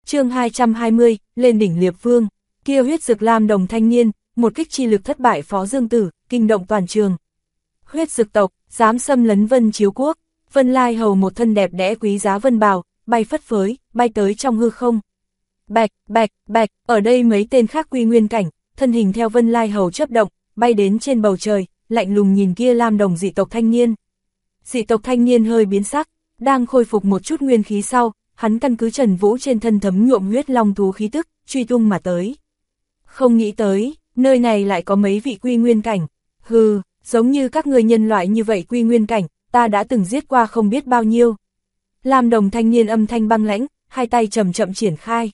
Chương 220, lên đỉnh Liệp Vương. Kia huyết dực lam đồng thanh niên, một kích chi lực thất bại Phó Dương Tử, kinh động toàn trường. Huyết dực tộc, dám xâm lấn Vân Chiếu Quốc. Vân Lai Hầu một thân đẹp đẽ quý giá vân bào, bay phất phới, bay tới trong hư không. Bạch, bạch, bạch, ở đây mấy tên khác quy nguyên cảnh, thân hình theo Vân Lai Hầu chớp động, bay đến trên bầu trời, lạnh lùng nhìn kia lam đồng dị tộc thanh niên. Dị tộc thanh niên hơi biến sắc, đang khôi phục một chút nguyên khí sau, hắn căn cứ Trần Vũ trên thân thấm nhuộm huyết long thú khí tức, truy tung mà tới. Không nghĩ tới, nơi này lại có mấy vị quy nguyên cảnh. Hừ, giống như các người nhân loại như vậy quy nguyên cảnh, ta đã từng giết qua không biết bao nhiêu. Lam đồng thanh niên âm thanh băng lãnh, hai tay chậm chậm triển khai.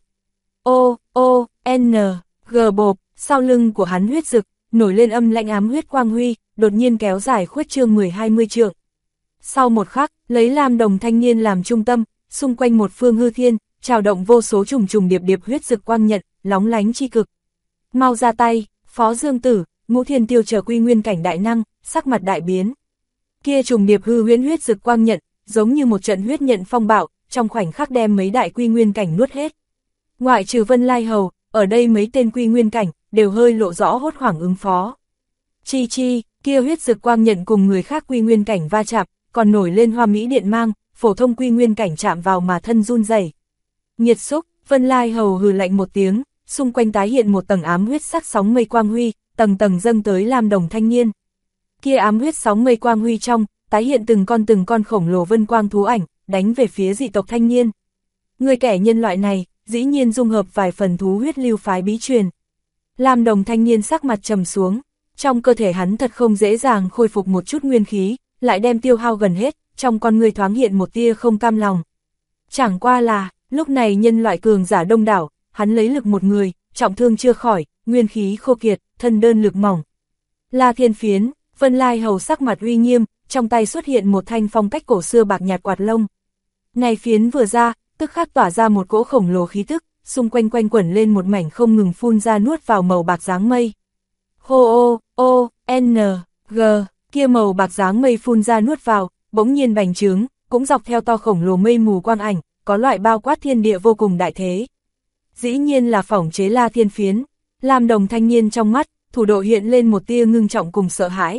O, O, N, G bộp, sau lưng của hắn huyết dực, nổi lên âm lãnh ám huyết quang huy, đột nhiên kéo dài khuyết trương 10-20 trượng. Sau một khắc, lấy lam đồng thanh niên làm trung tâm, xung quanh một phương hư thiên, trào động vô số trùng trùng điệp điệp huyết dực quang nhận, lóng lánh chi cực. Mau ra tay, Phó Dương Tử, Ngũ Thiên Tiêu chờ quy nguyên cảnh đại năng, sắc mặt đại biến. Kia trùng điệp hư huyễn huyết dực quang nhận, giống như một trận huyết nhận phong bạo, trong khoảnh khắc đem mấy đại quy nguyên cảnh nuốt hết. Ngoại trừ Vân Lai Hầu, ở đây mấy tên quy nguyên cảnh, đều hơi lộ rõ hốt hoảng ứng phó. Chi chi, kia huyết dực quang nhận cùng người khác quy nguyên cảnh va chạm, còn nổi lên hoa mỹ điện mang, phổ thông quy nguyên cảnh chạm vào mà thân run rẩy. Nhiệt xúc, Vân Lai Hầu hừ lạnh một tiếng, xung quanh tái hiện một tầng ám huyết sắc sóng mây quang huy, tầng tầng dâng tới lam đồng thanh niên. Kia ám huyết sóng mây quang huy trong, tái hiện từng con khổng lồ vân quang thú ảnh, đánh về phía dị tộc thanh niên. Người kẻ nhân loại này, dĩ nhiên dung hợp vài phần thú huyết lưu phái bí truyền. Lam đồng thanh niên sắc mặt trầm xuống, trong cơ thể hắn thật không dễ dàng khôi phục một chút nguyên khí, lại đem tiêu hao gần hết, trong con người thoáng hiện một tia không cam lòng. Chẳng qua là, lúc này nhân loại cường giả đông đảo, hắn lấy lực một người, trọng thương chưa khỏi, nguyên khí khô kiệt, thân đơn lực mỏng. La Thiên Phiến, Vân Lai Hầu sắc mặt uy nghiêm, trong tay xuất hiện một thanh phong cách cổ xưa bạc nhạt quạt lông. Này phiến vừa ra, tức khắc tỏa ra một cỗ khổng lồ khí tức, xung quanh quanh quẩn lên một mảnh không ngừng phun ra nuốt vào màu bạc dáng mây. Hô O, N, G, kia màu bạc dáng mây phun ra nuốt vào, bỗng nhiên bành trướng, cũng dọc theo to khổng lồ mây mù quang ảnh, có loại bao quát thiên địa vô cùng đại thế. Dĩ nhiên là phỏng chế La Thiên Phiến, lam đồng thanh niên trong mắt, thủ độ hiện lên một tia ngưng trọng cùng sợ hãi.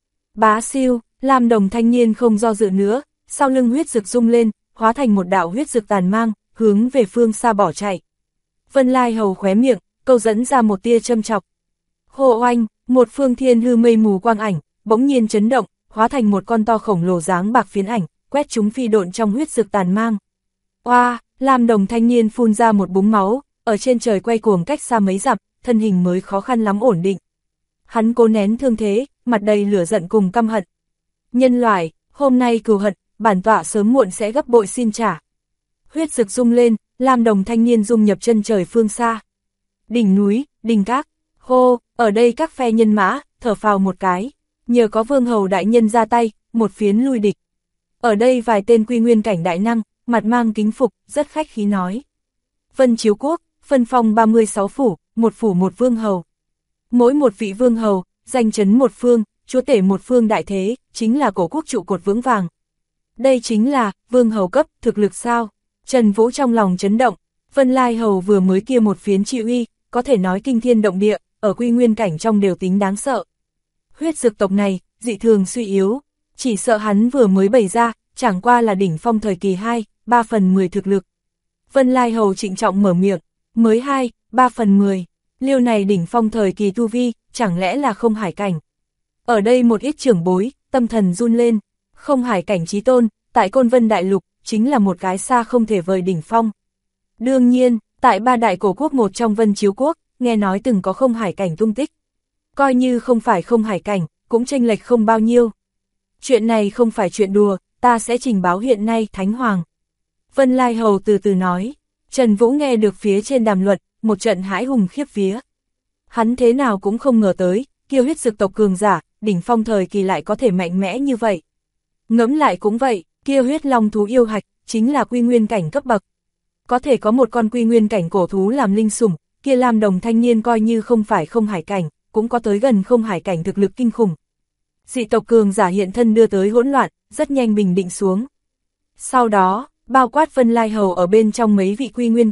Bá siêu, lam đồng thanh niên không do dự nữa, sau lưng huyết dực rung lên, hóa thành một đạo huyết dực tàn mang, hướng về phương xa bỏ chạy. Vân Lai Hầu khóe miệng, câu dẫn ra một tia châm chọc. Hồ oanh, một phương thiên hư mây mù quang ảnh, bỗng nhiên chấn động, hóa thành một con to khổng lồ dáng bạc phiến ảnh, quét chúng phi độn trong huyết dực tàn mang. Oa, lam đồng thanh niên phun ra một búng máu, ở trên trời quay cuồng cách xa mấy dặm, thân hình mới khó khăn lắm ổn định. Hắn cố nén thương thế, mặt đầy lửa giận cùng căm hận. Nhân loại, hôm nay cừu hận, bản tọa sớm muộn sẽ gấp bội xin trả. Huyết dực rung lên, lam đồng thanh niên dung nhập chân trời phương xa. Đỉnh núi, đỉnh các, hô, ở đây các phe nhân mã, thở phào một cái, nhờ có vương hầu đại nhân ra tay, một phiến lui địch. Ở đây vài tên quy nguyên cảnh đại năng, mặt mang kính phục, rất khách khí nói. Vân Chiếu Quốc, phân phong 36 phủ, một phủ một vương hầu. Mỗi một vị vương hầu, danh chấn một phương, chúa tể một phương đại thế, chính là cổ quốc trụ cột vững vàng. Đây chính là, vương hầu cấp, thực lực sao? Trần Vũ trong lòng chấn động, Vân Lai Hầu vừa mới kia một phiến trị uy, có thể nói kinh thiên động địa, ở quy nguyên cảnh trong đều tính đáng sợ. Huyết dực tộc này, dị thường suy yếu, chỉ sợ hắn vừa mới bày ra, chẳng qua là đỉnh phong thời kỳ 2, 3/10 thực lực. Vân Lai Hầu trịnh trọng mở miệng, mới 2, 3/10, liêu này đỉnh phong thời kỳ tu vi, chẳng lẽ là không hải cảnh. Ở đây một ít trưởng bối, tâm thần run lên, không hải cảnh chí tôn, tại Côn Vân Đại Lục, chính là một cái xa không thể vời đỉnh phong. Đương nhiên, tại ba đại cổ quốc một trong Vân Chiếu Quốc, nghe nói từng có không hải cảnh tung tích. Coi như không phải không hải cảnh, cũng chênh lệch không bao nhiêu. Chuyện này không phải chuyện đùa, ta sẽ trình báo hiện nay Thánh Hoàng. Vân Lai Hầu từ từ nói, Trần Vũ nghe được phía trên đàm luận, một trận hãi hùng khiếp vía. Hắn thế nào cũng không ngờ tới, kia huyết dực tộc cường giả, đỉnh phong thời kỳ lại có thể mạnh mẽ như vậy. Ngẫm lại cũng vậy, kia huyết long thú yêu hạch, chính là quy nguyên cảnh cấp bậc. Có thể có một con quy nguyên cảnh cổ thú làm linh sủng, kia lam đồng thanh niên coi như không phải không hải cảnh, cũng có tới gần không hải cảnh thực lực kinh khủng. Dị tộc cường giả hiện thân đưa tới hỗn loạn, rất nhanh bình định xuống. Sau đó, bao quát Vân Lai Hầu ở bên trong mấy vị quy nguyên cảnh,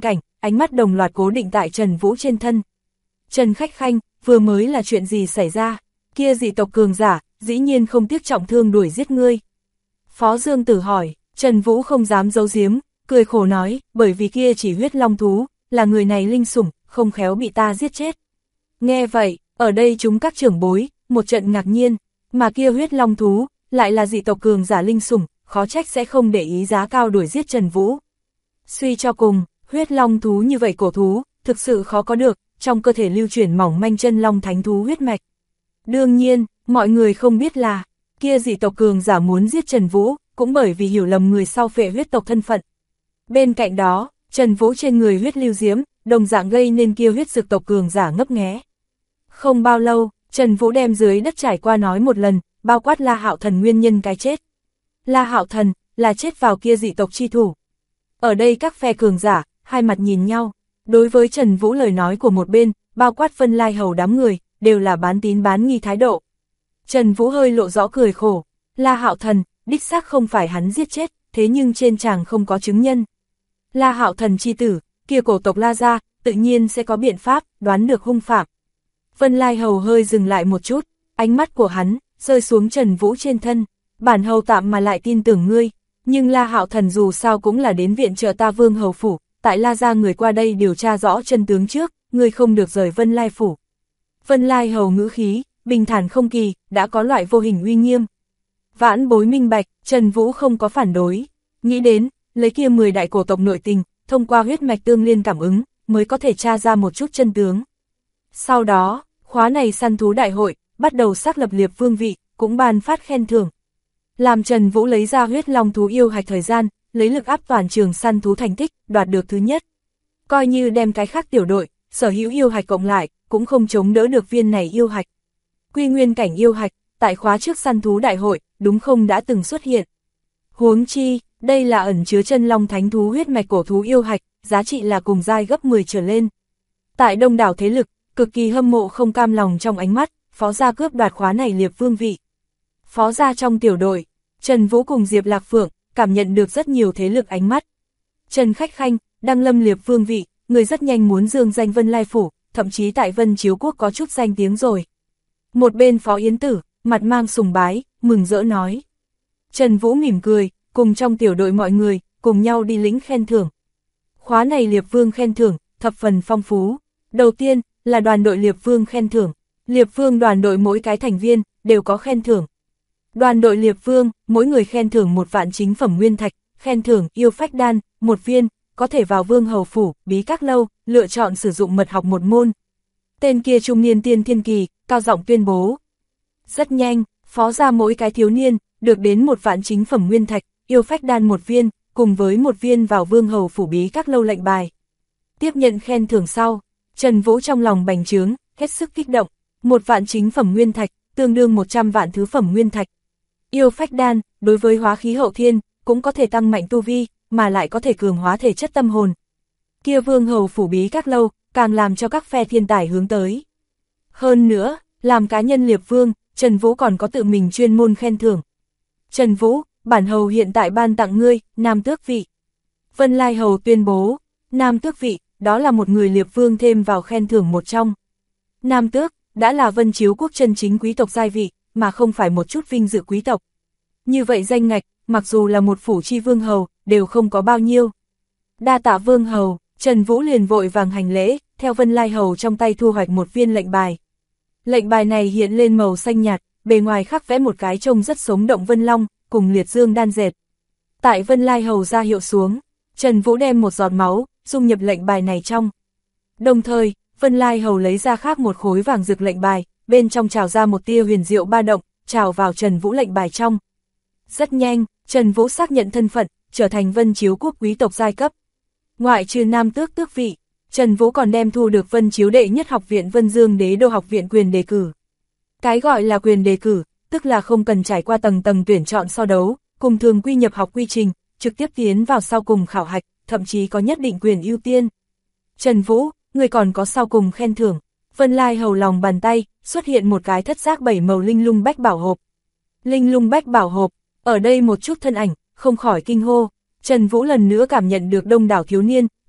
ánh mắt đồng loạt cố định tại Trần Vũ trên thân. Trần Khách Khanh, vừa mới là chuyện gì xảy ra? Kia dị tộc cường giả, dĩ nhiên không tiếc trọng thương đuổi giết ngươi. Phó Dương Tử hỏi, Trần Vũ không dám giấu giếm, cười khổ nói, bởi vì kia chỉ huyết long thú, là người này linh sủng, không khéo bị ta giết chết. Nghe vậy, ở đây chúng các trưởng bối, một trận ngạc nhiên, mà kia huyết long thú, lại là dị tộc cường giả linh sủng, khó trách sẽ không để ý giá cao đuổi giết Trần Vũ. Suy cho cùng, huyết long thú như vậy cổ thú, thực sự khó có được, trong cơ thể lưu chuyển mỏng manh chân long thánh thú huyết mạch. Đương nhiên, mọi người không biết là, kia dị tộc cường giả muốn giết Trần Vũ, cũng bởi vì hiểu lầm người sau phệ huyết tộc thân phận. Bên cạnh đó, Trần Vũ trên người huyết lưu diễm, đồng dạng gây nên kia huyết dực tộc cường giả ngấp nghé. Không bao lâu, Trần Vũ đem dưới đất trải qua nói một lần, bao quát La Hạo Thần nguyên nhân cái chết. La Hạo Thần, là chết vào kia dị tộc chi thủ. Ở đây các phe cường giả, hai mặt nhìn nhau, đối với Trần Vũ lời nói của một bên, bao quát Vân Lai Hầu đám người, đều là bán tín bán nghi thái độ. Trần Vũ hơi lộ rõ cười khổ, La Hạo Thần, đích xác không phải hắn giết chết, thế nhưng trên tràng không có chứng nhân. La Hạo Thần chi tử, kia cổ tộc La gia, tự nhiên sẽ có biện pháp, đoán được hung phạm. Vân Lai Hầu hơi dừng lại một chút, ánh mắt của hắn, rơi xuống Trần Vũ trên thân, bản hầu tạm mà lại tin tưởng ngươi, nhưng La Hạo Thần dù sao cũng là đến viện trợ ta Vương hầu phủ, tại La gia người qua đây điều tra rõ chân tướng trước, ngươi không được rời Vân Lai phủ. Vân Lai Hầu ngữ khí, bình thản không kỳ, đã có loại vô hình uy nghiêm. Vãn bối minh bạch, Trần Vũ không có phản đối, nghĩ đến, lấy kia 10 đại cổ tộc nội tình, thông qua huyết mạch tương liên cảm ứng, mới có thể tra ra một chút chân tướng. Sau đó, khóa này săn thú đại hội, bắt đầu xác lập liệp vương vị, cũng ban phát khen thưởng. Làm Trần Vũ lấy ra huyết long thú yêu hạch thời gian, lấy lực áp toàn trường săn thú thành tích, đoạt được thứ nhất. Coi như đem cái khác tiểu đội, sở hữu yêu hạch cộng lại, cũng không chống đỡ được viên này yêu hạch. Quy nguyên cảnh yêu hạch, tại khóa trước săn thú đại hội, đúng không đã từng xuất hiện. Huống chi, đây là ẩn chứa chân long thánh thú huyết mạch cổ thú yêu hạch, giá trị là cùng giai gấp 10 trở lên. Tại đông đảo thế lực, cực kỳ hâm mộ không cam lòng trong ánh mắt, phó gia cướp đoạt khóa này liệp vương vị. Phó gia trong tiểu đội, Trần Vũ cùng Diệp Lạc Phượng, cảm nhận được rất nhiều thế lực ánh mắt. Trần Khách Khanh, đăng lâm liệp vương vị, người rất nhanh muốn dương danh Vân Lai phủ, thậm chí tại Vân Chiếu Quốc có chút danh tiếng rồi. Một bên Phó Yến Tử, mặt mang sùng bái, mừng rỡ nói. Trần Vũ mỉm cười, cùng trong tiểu đội mọi người, cùng nhau đi lĩnh khen thưởng. Khóa này liệp vương khen thưởng, thập phần phong phú. Đầu tiên, là đoàn đội liệp vương khen thưởng. Liệp vương đoàn đội mỗi cái thành viên, đều có khen thưởng. Đoàn đội liệp vương, mỗi người khen thưởng 1 vạn chính phẩm nguyên thạch, khen thưởng yêu phách đan, 1 viên, có thể vào Vương hầu phủ, bí các lâu, lựa chọn sử dụng mật học 1 môn. Tên kia trung niên tiên thiên kỳ, cao giọng tuyên bố. Rất nhanh, phó gia mỗi cái thiếu niên, được đến 1 vạn chính phẩm nguyên thạch, yêu phách đan 1 viên, cùng với 1 viên vào Vương hầu phủ bí các lâu lệnh bài. Tiếp nhận khen thưởng sau, Trần Vũ trong lòng bành trướng, hết sức kích động. 1 vạn chính phẩm nguyên thạch, tương đương 100 vạn thứ phẩm nguyên thạch. Yêu phách đan, đối với hóa khí hậu thiên, cũng có thể tăng mạnh tu vi, mà lại có thể cường hóa thể chất tâm hồn. Kia Vương hầu phủ bí các lâu, càng làm cho các phe thiên tài hướng tới. Hơn nữa, làm cá nhân liệp vương, Trần Vũ còn có tự mình chuyên môn khen thưởng. Trần Vũ, bản hầu hiện tại ban tặng ngươi, nam tước vị. Vân Lai hầu tuyên bố, nam tước vị, đó là một người liệp vương thêm vào khen thưởng một trong. Nam tước, đã là Vân Chiếu Quốc chân chính quý tộc giai vị, mà không phải một chút vinh dự quý tộc. Như vậy danh ngạch, mặc dù là một phủ chi vương hầu, đều không có bao nhiêu. Đa tạ vương hầu, Trần Vũ liền vội vàng hành lễ, theo Vân Lai hầu trong tay thu hoạch 1 viên lệnh bài. Lệnh bài này hiện lên màu xanh nhạt, bề ngoài khắc vẽ một cái trông rất sống động vân long, cùng liệt dương đan dệt. Tại Vân Lai hầu ra hiệu xuống, Trần Vũ đem một giọt máu, dung nhập lệnh bài này trong. Đồng thời, Vân Lai hầu lấy ra khác một khối vàng rực lệnh bài, bên trong trào ra một tia huyền diệu ba động, trào vào Trần Vũ lệnh bài trong. Rất nhanh, Trần Vũ xác nhận thân phận, trở thành Vân Chiếu Quốc quý tộc giai cấp. Ngoại trừ nam tước tước vị, Trần Vũ còn đem thu được Vân Chiếu đệ nhất học viện Vân Dương Đế đô học viện quyền đề cử. Cái gọi là quyền đề cử, tức là không cần trải qua tầng tuyển chọn so đấu, cùng thường quy nhập học quy trình, trực tiếp tiến vào sau cùng khảo hạch, thậm chí có nhất định quyền ưu tiên. Trần Vũ, người còn có sau cùng khen thưởng. Vân Lai hầu lòng bàn tay, xuất hiện một cái thất giác 7 màu linh lung bách bảo hộp. Linh lung bách bảo hộp, ở đây một chút thân ảnh, không khỏi kinh hô. Trần Vũ lần nữa cảm nhận được đông đảo thiếu niên,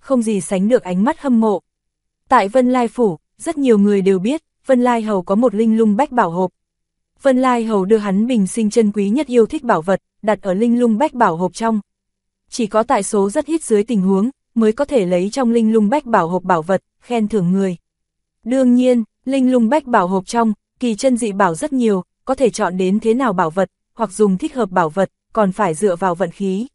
không gì sánh được ánh mắt hâm mộ. Tại Vân Lai Phủ, rất nhiều người đều biết, Vân Lai Hầu có một linh lung bách bảo hộp. Vân Lai Hầu đưa hắn bình sinh chân quý nhất yêu thích bảo vật, đặt ở linh lung bách bảo hộp trong. Chỉ có tại số rất ít dưới tình huống, mới có thể lấy trong linh lung bách bảo hộp bảo vật, khen thưởng người. Đương nhiên, linh lung bách bảo hộp trong, kỳ chân dị bảo rất nhiều, có thể chọn đến thế nào bảo vật, hoặc dùng thích hợp bảo vật, còn phải dựa vào vận khí.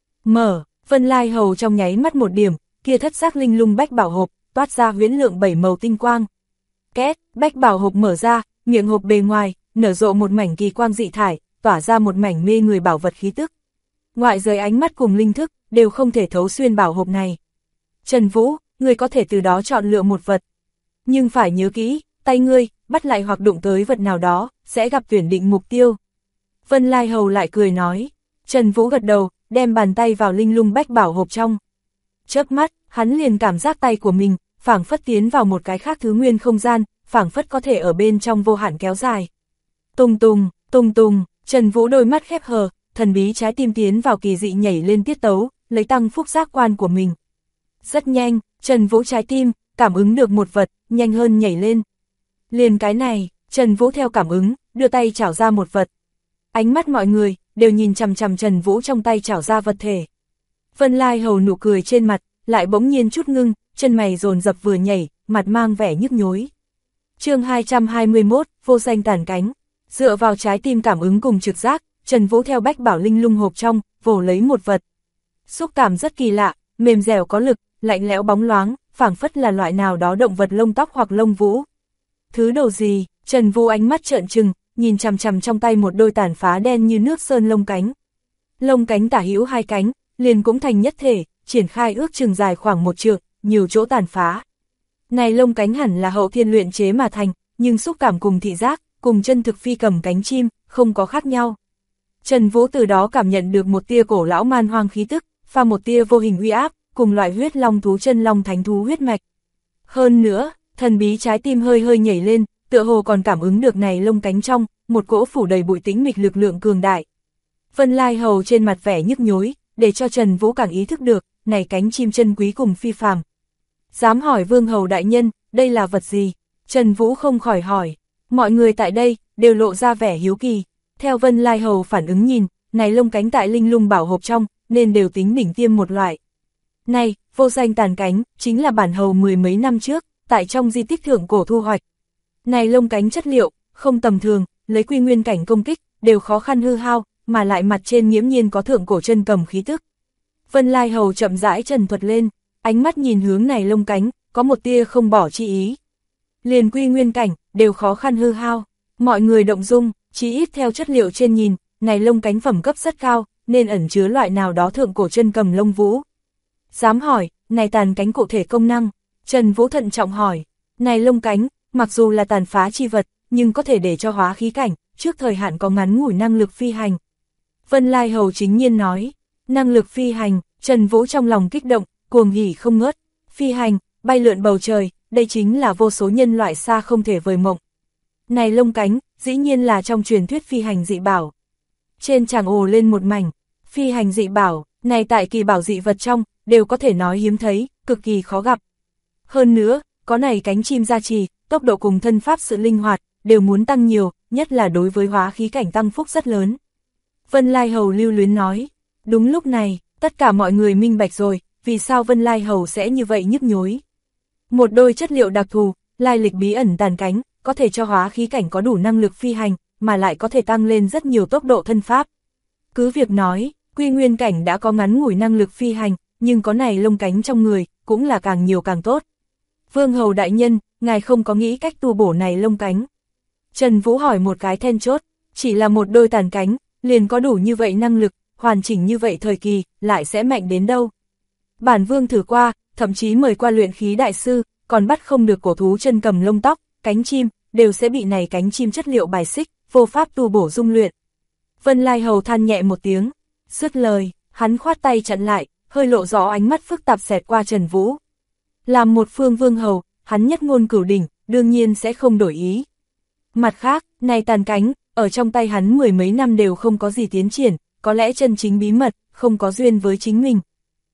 Vân Lai Hầu trong nháy mắt một điểm, kia thất sắc linh lung bách bảo hộp, toát ra huyễn lượng 7 màu tinh quang. Két, bách bảo hộp mở ra, miệng hộp bề ngoài, nở rộ một mảnh kỳ quang dị thải, tỏa ra một mảnh mê người bảo vật khí tức. Ngoại giới ánh mắt cùng linh thức, đều không thể thấu xuyên bảo hộp này. Trần Vũ, ngươi có thể từ đó chọn lựa một vật. Nhưng phải nhớ kỹ, tay ngươi, bắt lại hoặc đụng tới vật nào đó, sẽ gặp tuyển định mục tiêu. Vân Lai Hầu lại cười nói. Trần Vũ gật đầu, đem bàn tay vào linh lung bách bảo hộp trong. Chớp mắt, hắn liền cảm giác tay của mình, phảng phất tiến vào một cái khác thứ nguyên không gian, phảng phất có thể ở bên trong vô hạn kéo dài. Tùng tùng, tùng tùng, Trần Vũ đôi mắt khép hờ, thần bí trái tim tiến vào kỳ dị nhảy lên tiết tấu, lấy tăng phúc giác quan của mình. Rất nhanh, Trần Vũ trái tim, cảm ứng được một vật, nhanh hơn nhảy lên. Liền cái này, Trần Vũ theo cảm ứng, đưa tay chảo ra một vật. Ánh mắt mọi người, đều nhìn chằm chằm Trần Vũ trong tay chảo ra vật thể. Vân Lai Hầu nụ cười trên mặt, lại bỗng nhiên chút ngưng, chân mày dồn dập vừa nhảy, mặt mang vẻ nhức nhối. Chương 221, vô danh tàn cánh. Dựa vào trái tim cảm ứng cùng trực giác, Trần Vũ theo bách bảo linh lung hộp trong, vồ lấy một vật. Xúc cảm rất kỳ lạ, mềm dẻo có lực, lạnh lẽo bóng loáng, phảng phất là loại nào đó động vật lông tóc hoặc lông vũ. Thứ đồ gì? Trần Vũ ánh mắt trợn trừng, nhìn chằm chằm trong tay một đôi tàn phá đen như nước sơn lông cánh. Lông cánh tả hữu hai cánh, liền cũng thành nhất thể, triển khai ước chừng dài khoảng 1 trượng, nhiều chỗ tàn phá. Này lông cánh hẳn là hậu thiên luyện chế mà thành, nhưng xúc cảm cùng thị giác, cùng chân thực phi cầm cánh chim, không có khác nhau. Trần Vũ từ đó cảm nhận được một tia cổ lão man hoang khí tức, pha một tia vô hình uy áp, cùng loại huyết long thú chân long thánh thú huyết mạch. Hơn nữa, thần bí trái tim hơi hơi nhảy lên, tựa hồ còn cảm ứng được này lông cánh trong, một cỗ phủ đầy bụi tĩnh mịch lực lượng cường đại. Vân Lai Hầu trên mặt vẻ nhức nhối, để cho Trần Vũ càng ý thức được, này cánh chim chân quý cùng phi phàm. Dám hỏi Vương Hầu đại nhân, đây là vật gì? Trần Vũ không khỏi hỏi. Mọi người tại đây, đều lộ ra vẻ hiếu kỳ. Theo Vân Lai Hầu phản ứng nhìn, này lông cánh tại linh lung bảo hộp trong, nên đều tính đỉnh tiêm một loại. Này, vô danh tàn cánh, chính là bản hầu 10 mấy năm trước, tại trong di tích thượng cổ thu hoạch. Này lông cánh chất liệu, không tầm thường, lấy quy nguyên cảnh công kích, đều khó khăn hư hao, mà lại mặt trên nghiễm nhiên có thượng cổ chân cầm khí tức. Vân Lai Hầu chậm rãi trần thuật lên, ánh mắt nhìn hướng này lông cánh, có một tia không bỏ chi ý. Liền quy nguyên cảnh, đều khó khăn hư hao, mọi người động dung, chỉ ít theo chất liệu trên nhìn, này lông cánh phẩm cấp rất cao, nên ẩn chứa loại nào đó thượng cổ chân cầm lông vũ. Dám hỏi, này tàn cánh cụ thể công năng? Trần Vũ thận trọng hỏi, này lông cánh, mặc dù là tàn phá chi vật, nhưng có thể để cho hóa khí cảnh, trước thời hạn có ngắn ngủi năng lực phi hành. Vân Lai Hầu chính nhiên nói, năng lực phi hành, Trần Vũ trong lòng kích động, cuồng hỉ không ngớt, phi hành, bay lượn bầu trời, đây chính là vô số nhân loại xa không thể vời mộng. Này lông cánh, dĩ nhiên là trong truyền thuyết phi hành dị bảo. Trên tràng ồ lên một mảnh, phi hành dị bảo, này tại kỳ bảo dị vật trong, đều có thể nói hiếm thấy, cực kỳ khó gặp. Hơn nữa, có này cánh chim gia trì, tốc độ cùng thân pháp sự linh hoạt, đều muốn tăng nhiều, nhất là đối với hóa khí cảnh tăng phúc rất lớn. Vân Lai Hầu lưu luyến nói, đúng lúc này, tất cả mọi người minh bạch rồi, vì sao Vân Lai Hầu sẽ như vậy nhức nhối. Một đôi chất liệu đặc thù, lai lịch bí ẩn tàn cánh, có thể cho hóa khí cảnh có đủ năng lực phi hành, mà lại có thể tăng lên rất nhiều tốc độ thân pháp. Cứ việc nói, quy nguyên cảnh đã có ngắn ngủi năng lực phi hành, nhưng có này lông cánh trong người, cũng là càng nhiều càng tốt. Vương Hầu đại nhân, ngài không có nghĩ cách tu bổ này lông cánh. Trần Vũ hỏi một cái then chốt, chỉ là một đôi tàn cánh, liền có đủ như vậy năng lực, hoàn chỉnh như vậy thời kỳ, lại sẽ mạnh đến đâu. Bản Vương thử qua, thậm chí mời qua luyện khí đại sư, còn bắt không được cổ thú chân cầm lông tóc, cánh chim, đều sẽ bị này cánh chim chất liệu bài xích, vô pháp tu bổ dung luyện. Vân Lai Hầu than nhẹ một tiếng, dứt lời, hắn khoát tay chặn lại, hơi lộ rõ ánh mắt phức tạp xẹt qua Trần Vũ. Làm một phương vương hầu, hắn nhất ngôn cửu đỉnh, đương nhiên sẽ không đổi ý. Mặt khác, này tàn cánh, ở trong tay hắn 10 mấy năm đều không có gì tiến triển, có lẽ chân chính bí mật, không có duyên với chính mình.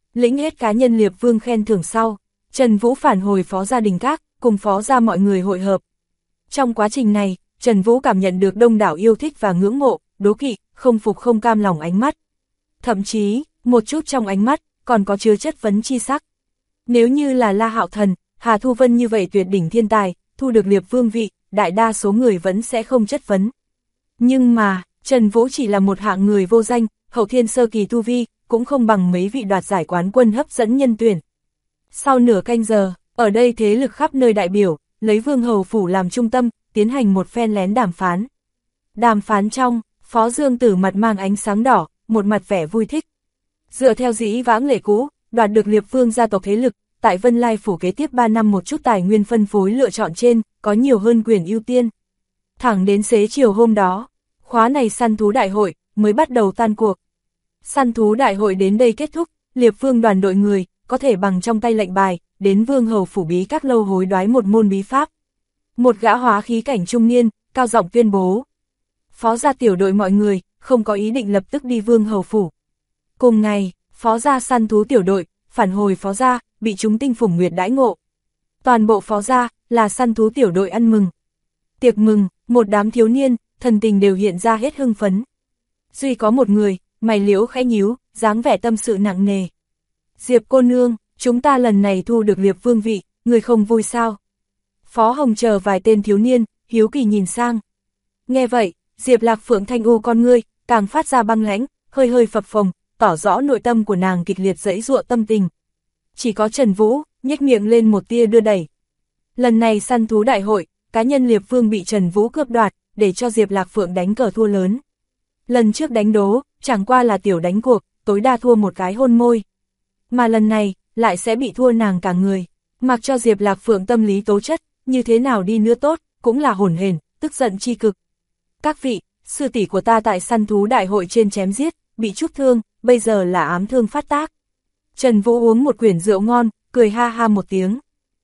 Lĩnh hết cá nhân Liệp Vương khen thưởng sau, Trần Vũ phản hồi Phó gia Đình Các, cùng Phó gia mọi người hội hợp. Trong quá trình này, Trần Vũ cảm nhận được đông đảo yêu thích và ngưỡng mộ, đố kỵ, không phục không cam lòng ánh mắt. Thậm chí, một chút trong ánh mắt, còn có chứa chất vấn chi sắc. Nếu như là La Hạo Thần, Hà Thu Vân như vậy tuyệt đỉnh thiên tài, thu được Liệp Vương vị, đại đa số người vẫn sẽ không chất vấn. Nhưng mà, Trần Vũ chỉ là một hạng người vô danh, hậu thiên sơ kỳ tu vi, cũng không bằng mấy vị đoạt giải quán quân hấp dẫn nhân tuyển. Sau nửa canh giờ, ở đây thế lực khắp nơi đại biểu, lấy Vương Hầu Phủ làm trung tâm, tiến hành một phen lén đàm phán. Đàm phán trong, Phó Dương Tử mặt mang ánh sáng đỏ, một mặt vẻ vui thích. Dựa theo dĩ vãng lệ cũ, đoạt được Liệp Vương gia tộc thế lực, tại Vân Lai Phủ kế tiếp 3 năm một chút tài nguyên phân phối lựa chọn trên, có nhiều hơn quyền ưu tiên. Thẳng đến xế chiều hôm đó, khóa này săn thú đại hội, mới bắt đầu tan cuộc. Săn thú đại hội đến đây kết thúc, Liệp Vương đoàn đội người, có thể bằng trong tay lệnh bài, đến Vương Hầu Phủ bí các lâu hối đoái một môn bí pháp. Một gã hóa khí cảnh trung niên, cao giọng tuyên bố. Phó gia tiểu đội mọi người, không có ý định lập tức đi Vương Hầu Phủ. Cùng ngày, Phó gia săn thú tiểu đội, phản hồi Phó gia, bị chúng tinh phủng nguyệt đãi ngộ. Toàn bộ Phó gia, là săn thú tiểu đội ăn mừng. Tiệc mừng, một đám thiếu niên, thần tình đều hiện ra hết hưng phấn. Duy có một người, mày liễu khẽ nhíu, dáng vẻ tâm sự nặng nề. Diệp cô nương, chúng ta lần này thu được Liệp Vương vị, người không vui sao? Phó Hồng chờ vài tên thiếu niên, hiếu kỳ nhìn sang. Nghe vậy, Diệp Lạc Phượng thanh u con ngươi, càng phát ra băng lãnh, hơi hơi phập phồng, tỏ rõ nội tâm của nàng kịch liệt dẫy dụa tâm tình. Chỉ có Trần Vũ, nhếch miệng lên một tia đưa đẩy. Lần này săn thú đại hội, cá nhân Liệp Vương bị Trần Vũ cướp đoạt, để cho Diệp Lạc Phượng đánh cờ thua lớn. Lần trước đánh đố, chẳng qua là tiểu đánh cuộc, tối đa thua một cái hôn môi. Mà lần này, lại sẽ bị thua nàng cả người. Mặc cho Diệp Lạc Phượng tâm lý tố chất, như thế nào đi nữa tốt, cũng là hổn hển, tức giận chi cực. Các vị, sư tỷ của ta tại săn thú đại hội trên chém giết, bị chút thương, bây giờ là ám thương phát tác. Trần Vũ uống một quyển rượu ngon, cười ha ha một tiếng.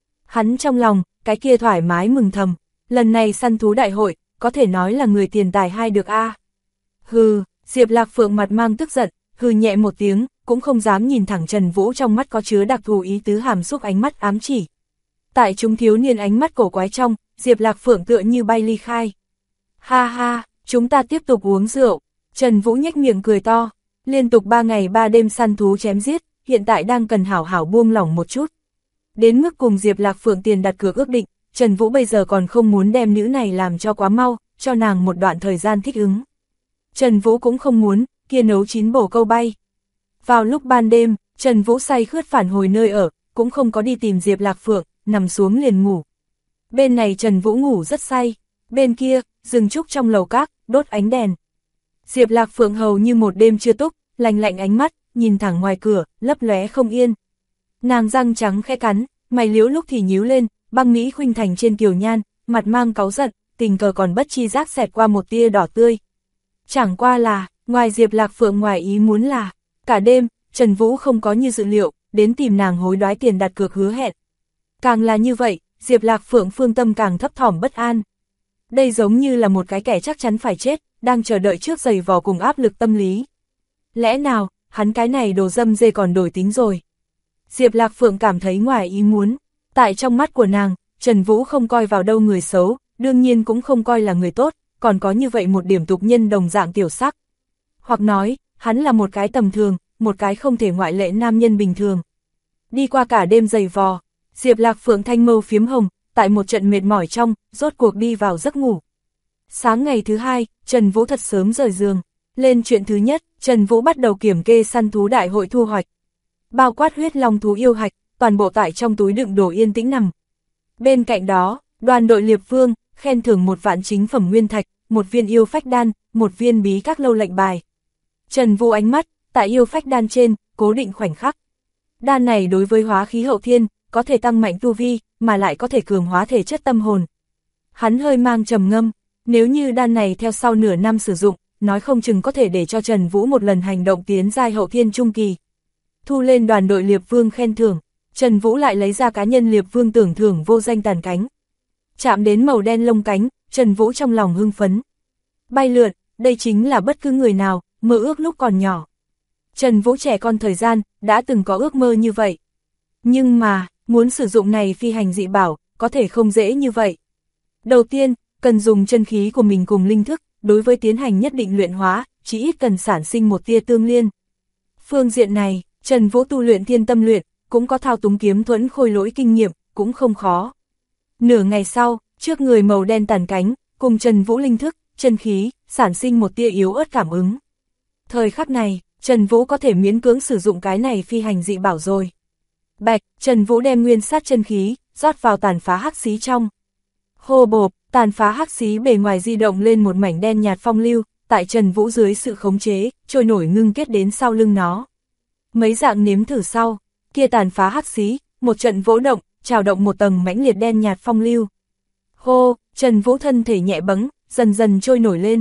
Hắn trong lòng, cái kia thoải mái mừng thầm, lần này săn thú đại hội, có thể nói là người tiền tài hai được a. Hừ, Diệp Lạc Phượng mặt mang tức giận, hừ nhẹ một tiếng, cũng không dám nhìn thẳng Trần Vũ trong mắt có chứa đặc thù ý tứ hàm xúc ánh mắt ám chỉ. Tại chúng thiếu niên ánh mắt cổ quái trong, Diệp Lạc Phượng tựa như bay ly khai. Ha ha, chúng ta tiếp tục uống rượu. Trần Vũ nhếch miệng cười to, liên tục 3 ngày 3 đêm săn thú chém giết, hiện tại đang cần hảo hảo buông lỏng một chút. Đến mức cùng Diệp Lạc Phượng tiền đặt cược ước định, Trần Vũ bây giờ còn không muốn đem nữ này làm cho quá mau, cho nàng một đoạn thời gian thích ứng. Trần Vũ cũng không muốn, kia nấu chín bổ câu bay. Vào lúc ban đêm, Trần Vũ say khướt phản hồi nơi ở, cũng không có đi tìm Diệp Lạc Phượng, nằm xuống liền ngủ. Bên này Trần Vũ ngủ rất say, bên kia, rừng trúc trong lầu các, đốt ánh đèn. Diệp Lạc Phượng hầu như một đêm chưa túc, lạnh lạnh ánh mắt, nhìn thẳng ngoài cửa, lấp lóe không yên. Nàng răng trắng khẽ cắn, mày liễu lúc thì nhíu lên, băng mỹ khuynh thành trên kiều nhan, mặt mang cáu giận, tình cờ còn bất chi giác xẹt qua một tia đỏ tươi. Chẳng qua là, ngoài Diệp Lạc Phượng ngoài ý muốn là, cả đêm, Trần Vũ không có như dự liệu, đến tìm nàng hối đoái tiền đặt cược hứa hẹn. Càng là như vậy, Diệp Lạc Phượng phương tâm càng thấp thỏm bất an. Đây giống như là một cái kẻ chắc chắn phải chết, đang chờ đợi trước giày vò cùng áp lực tâm lý. Lẽ nào, hắn cái này đồ dâm dê còn đổi tính rồi. Diệp Lạc Phượng cảm thấy ngoài ý muốn, tại trong mắt của nàng, Trần Vũ không coi vào đâu người xấu, đương nhiên cũng không coi là người tốt, còn có như vậy một điểm tục nhân đồng dạng tiểu sắc. Hoặc nói, hắn là một cái tầm thường, một cái không thể ngoại lệ nam nhân bình thường. Đi qua cả đêm giày vò, Diệp Lạc Phượng thanh mâu phiếm hồng, tại một trận mệt mỏi trong, rốt cuộc đi vào giấc ngủ. Sáng ngày thứ hai, Trần Vũ thật sớm rời giường. Lên chuyện thứ nhất, Trần Vũ bắt đầu kiểm kê săn thú đại hội thu hoạch. Bao quát huyết long thú yêu hạch, toàn bộ tại trong túi đựng đồ yên tĩnh nằm. Bên cạnh đó, đoàn đội Liệp Vương, khen thưởng 1 vạn chính phẩm nguyên thạch, 1 viên yêu phách đan, 1 viên bí các lâu lệnh bài. Trần Vũ ánh mắt, tại yêu phách đan trên, cố định khoảnh khắc. Đan này đối với hóa khí hậu thiên, có thể tăng mạnh tu vi, mà lại có thể cường hóa thể chất tâm hồn. Hắn hơi mang trầm ngâm, nếu như đan này theo sau nửa năm sử dụng, nói không chừng có thể để cho Trần Vũ một lần hành động tiến giai hậu thiên trung kỳ. Thu lên đoàn đội Liệp Vương khen thưởng, Trần Vũ lại lấy ra cá nhân Liệp Vương tưởng thưởng vô danh tàn cánh. Chạm đến màu đen lông cánh, Trần Vũ trong lòng hưng phấn. Bay lượn, đây chính là bất cứ người nào, mơ ước lúc còn nhỏ. Trần Vũ trẻ con thời gian, đã từng có ước mơ như vậy. Nhưng mà, muốn sử dụng này phi hành dị bảo, có thể không dễ như vậy. Đầu tiên, cần dùng chân khí của mình cùng linh thức, đối với tiến hành nhất định luyện hóa, chỉ ít cần sản sinh một tia tương liên. Phương diện này, Trần Vũ tu luyện thiên tâm luyện, cũng có thao túng kiếm thuẫn khôi lỗi kinh nghiệm, cũng không khó. Nửa ngày sau, trước người màu đen tàn cánh, cùng Trần Vũ linh thức, chân khí, sản sinh một tia yếu ớt cảm ứng. Thời khắc này, Trần Vũ có thể miễn cưỡng sử dụng cái này phi hành dị bảo rồi. Bạch, Trần Vũ đem nguyên sát chân khí, rót vào tàn phá hắc xí trong. Hô bộp, tàn phá hắc xí bề ngoài di động lên một mảnh đen nhạt phong lưu, tại Trần Vũ dưới sự khống chế, trôi nổi ngưng kết đến sau lưng nó. Mấy dạng nếm thử sau, kia tàn phá hắc xí, một trận vỗ động, trào động một tầng mãnh liệt đen nhạt phong lưu. Hô, Trần Vũ thân thể nhẹ bẫng, dần dần trôi nổi lên.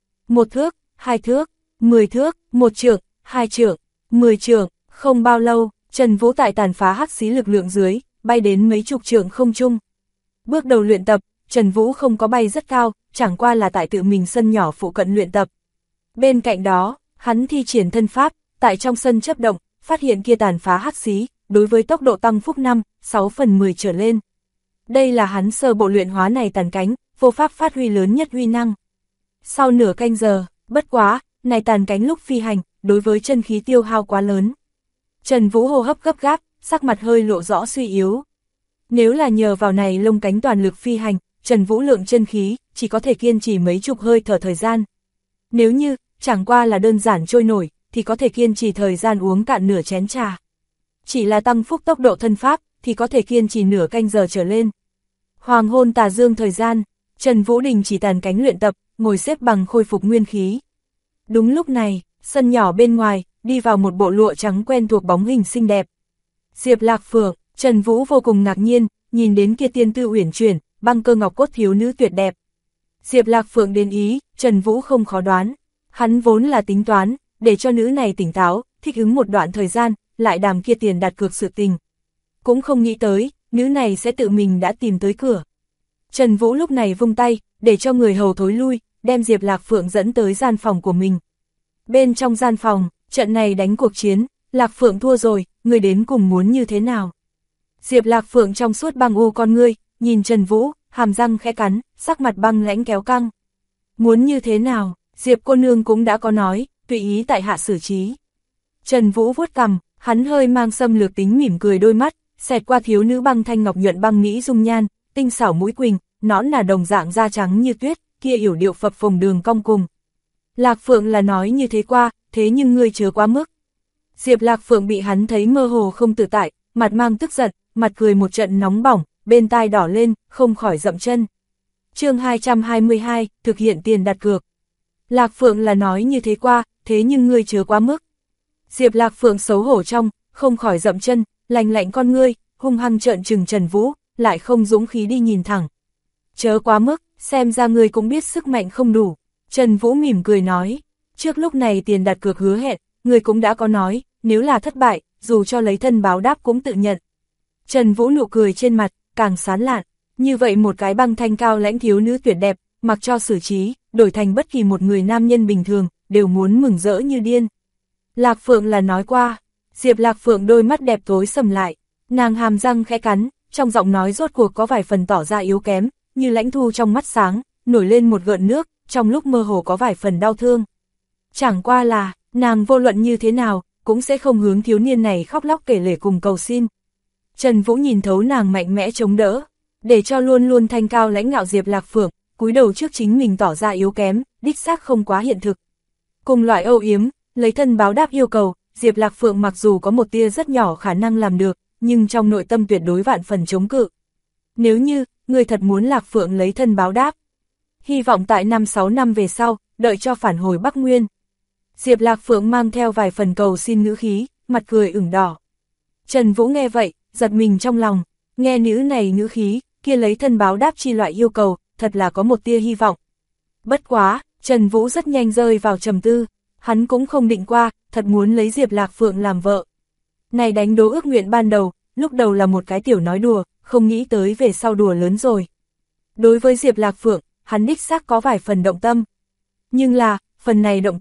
1 thước, 2 thước, 10 thước, 1 trượng, 2 trượng, 10 trượng, không bao lâu, Trần Vũ tại tàn phá hắc xí lực lượng dưới, bay đến mấy chục trượng không trung. Bước đầu luyện tập, Trần Vũ không có bay rất cao, chẳng qua là tại tự mình sân nhỏ phụ cận luyện tập. Bên cạnh đó, hắn thi triển thân pháp, tại trong sân chấp động, phát hiện kia tàn phá hắc xí, đối với tốc độ tăng phúc 5/6/10 trở lên. Đây là hắn sơ bộ luyện hóa này tàn cánh, vô pháp phát huy lớn nhất huy năng. Sau nửa canh giờ, bất quá, này tàn cánh lúc phi hành, đối với chân khí tiêu hao quá lớn. Trần Vũ hô hấp gấp gáp, sắc mặt hơi lộ rõ suy yếu. Nếu là nhờ vào này lông cánh toàn lực phi hành, Trần Vũ lượng chân khí, chỉ có thể kiên trì mấy chục hơi thở thời gian. Nếu như, chẳng qua là đơn giản trôi nổi, thì có thể kiên trì thời gian uống cạn nửa chén trà. Chỉ là tăng phúc tốc độ thân pháp, thì có thể kiên trì nửa canh giờ trở lên. Hoàng hôn tà dương thời gian, Trần Vũ đình chỉ tàn cánh luyện tập, ngồi xếp bằng khôi phục nguyên khí. Đúng lúc này, sân nhỏ bên ngoài, đi vào một bộ lụa trắng quen thuộc bóng hình xinh đẹp. Diệp Lạc Phượng, Trần Vũ vô cùng ngạc nhiên, nhìn đến kia tiên tư uyển chuyển, băng cơ ngọc cốt thiếu nữ tuyệt đẹp. Diệp Lạc Phượng đến ý, Trần Vũ không khó đoán. Hắn vốn là tính toán, để cho nữ này tỉnh táo, thích ứng một đoạn thời gian, lại đàm kia tiền đặt cược sự tình. Cũng không nghĩ tới, nữ này sẽ tự mình đã tìm tới cửa. Trần Vũ lúc này vung tay, để cho người hầu thối lui, đem Diệp Lạc Phượng dẫn tới gian phòng của mình. Bên trong gian phòng, trận này đánh cuộc chiến, Lạc Phượng thua rồi, người đến cùng muốn như thế nào? Diệp Lạc Phượng trong suốt băng u con ngươi, nhìn Trần Vũ, hàm răng khẽ cắn, sắc mặt băng lãnh kéo căng. Muốn như thế nào, Diệp cô nương cũng đã có nói, tùy ý tại hạ xử trí. Trần Vũ vuốt cằm, hắn hơi mang xâm lược tính mỉm cười đôi mắt, xẹt qua thiếu nữ băng thanh ngọc nhuận băng mỹ dung nhan, tinh xảo mũi quỳnh, nõn là đồng dạng da trắng như tuyết, kia yểu điệu phập phồng đường cong cùng. Lạc Phượng là nói như thế qua, thế nhưng ngươi chớ quá mức. Diệp Lạc Phượng bị hắn thấy mơ hồ không tự tại, mặt mang tức giận, mặt cười một trận nóng bỏng, bên tai đỏ lên, không khỏi dậm chân. Chương 222, thực hiện tiền đặt cược. Lạc Phượng là nói như thế qua, thế nhưng ngươi chớ quá mức. Diệp Lạc Phượng xấu hổ trong, không khỏi dậm chân, lạnh lạnh con ngươi, hung hăng trợn trừng Trần Vũ, lại không dũng khí đi nhìn thẳng. Chớ quá mức, xem ra ngươi cũng biết sức mạnh không đủ. Trần Vũ mỉm cười nói, trước lúc này tiền đặt cược hứa hẹn, ngươi cũng đã có nói, nếu là thất bại, dù cho lấy thân báo đáp cũng tự nhận. Trần Vũ nụ cười trên mặt, càng sán lạn, như vậy một cái băng thanh cao lãnh thiếu nữ tuyệt đẹp, mặc cho xử trí, đổi thành bất kỳ một người nam nhân bình thường, đều muốn mừng rỡ như điên. Lạc Phượng là nói qua, Diệp Lạc Phượng đôi mắt đẹp tối sầm lại, nàng hàm răng khẽ cắn, trong giọng nói rốt cuộc có vài phần tỏ ra yếu kém, như lãnh thu trong mắt sáng, nổi lên một gợn nước, trong lúc mơ hồ có vài phần đau thương. Chẳng qua là, nàng vô luận như thế nào, cũng sẽ không hướng thiếu niên này khóc lóc kể lể cùng cầu xin. Trần Vũ nhìn thấu nàng mạnh mẽ chống đỡ, để cho luôn luôn thanh cao lãnh ngạo Diệp Lạc Phượng, cúi đầu trước chính mình tỏ ra yếu kém, đích xác không quá hiện thực. Cùng loại âu yếm, lấy thân báo đáp yêu cầu, Diệp Lạc Phượng mặc dù có một tia rất nhỏ khả năng làm được, nhưng trong nội tâm tuyệt đối vạn phần chống cự. Nếu như, người thật muốn Lạc Phượng lấy thân báo đáp, hy vọng tại 5-6 năm về sau, đợi cho phản hồi Bắc Nguyên. Diệp Lạc Phượng mang theo vài phần cầu xin ngữ khí, mặt cười ửng đỏ. Trần Vũ nghe vậy, giật mình trong lòng, nghe nữ này ngữ khí, kia lấy thân báo đáp chi loại yêu cầu, thật là có một tia hy vọng. Bất quá, Trần Vũ rất nhanh rơi vào trầm tư, hắn cũng không định qua, thật muốn lấy Diệp Lạc Phượng làm vợ. Này đánh đố ước nguyện ban đầu, lúc đầu là một cái tiểu nói đùa, không nghĩ tới về sau đùa lớn rồi. Đối với Diệp Lạc Phượng, hắn đích xác có vài phần động tâm. Nhưng là, phần này động tâm,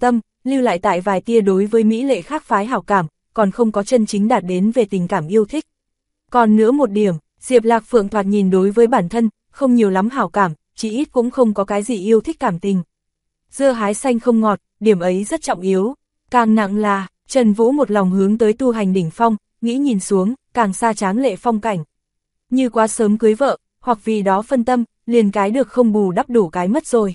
lưu lại tại vài tia đối với mỹ lệ khác phái hảo cảm, còn không có chân chính đạt đến về tình cảm yêu thích. Còn nữa một điểm, Diệp Lạc Phượng thoạt nhìn đối với bản thân, không nhiều lắm hảo cảm, chỉ ít cũng không có cái gì yêu thích cảm tình. Dưa hái xanh không ngọt, điểm ấy rất trọng yếu. Càng nặng là, Trần Vũ một lòng hướng tới tu hành đỉnh phong, nghĩ nhìn xuống, càng xa tráng lệ phong cảnh. Như quá sớm cưới vợ, hoặc vì đó phân tâm, liền cái được không bù đắp đủ cái mất rồi.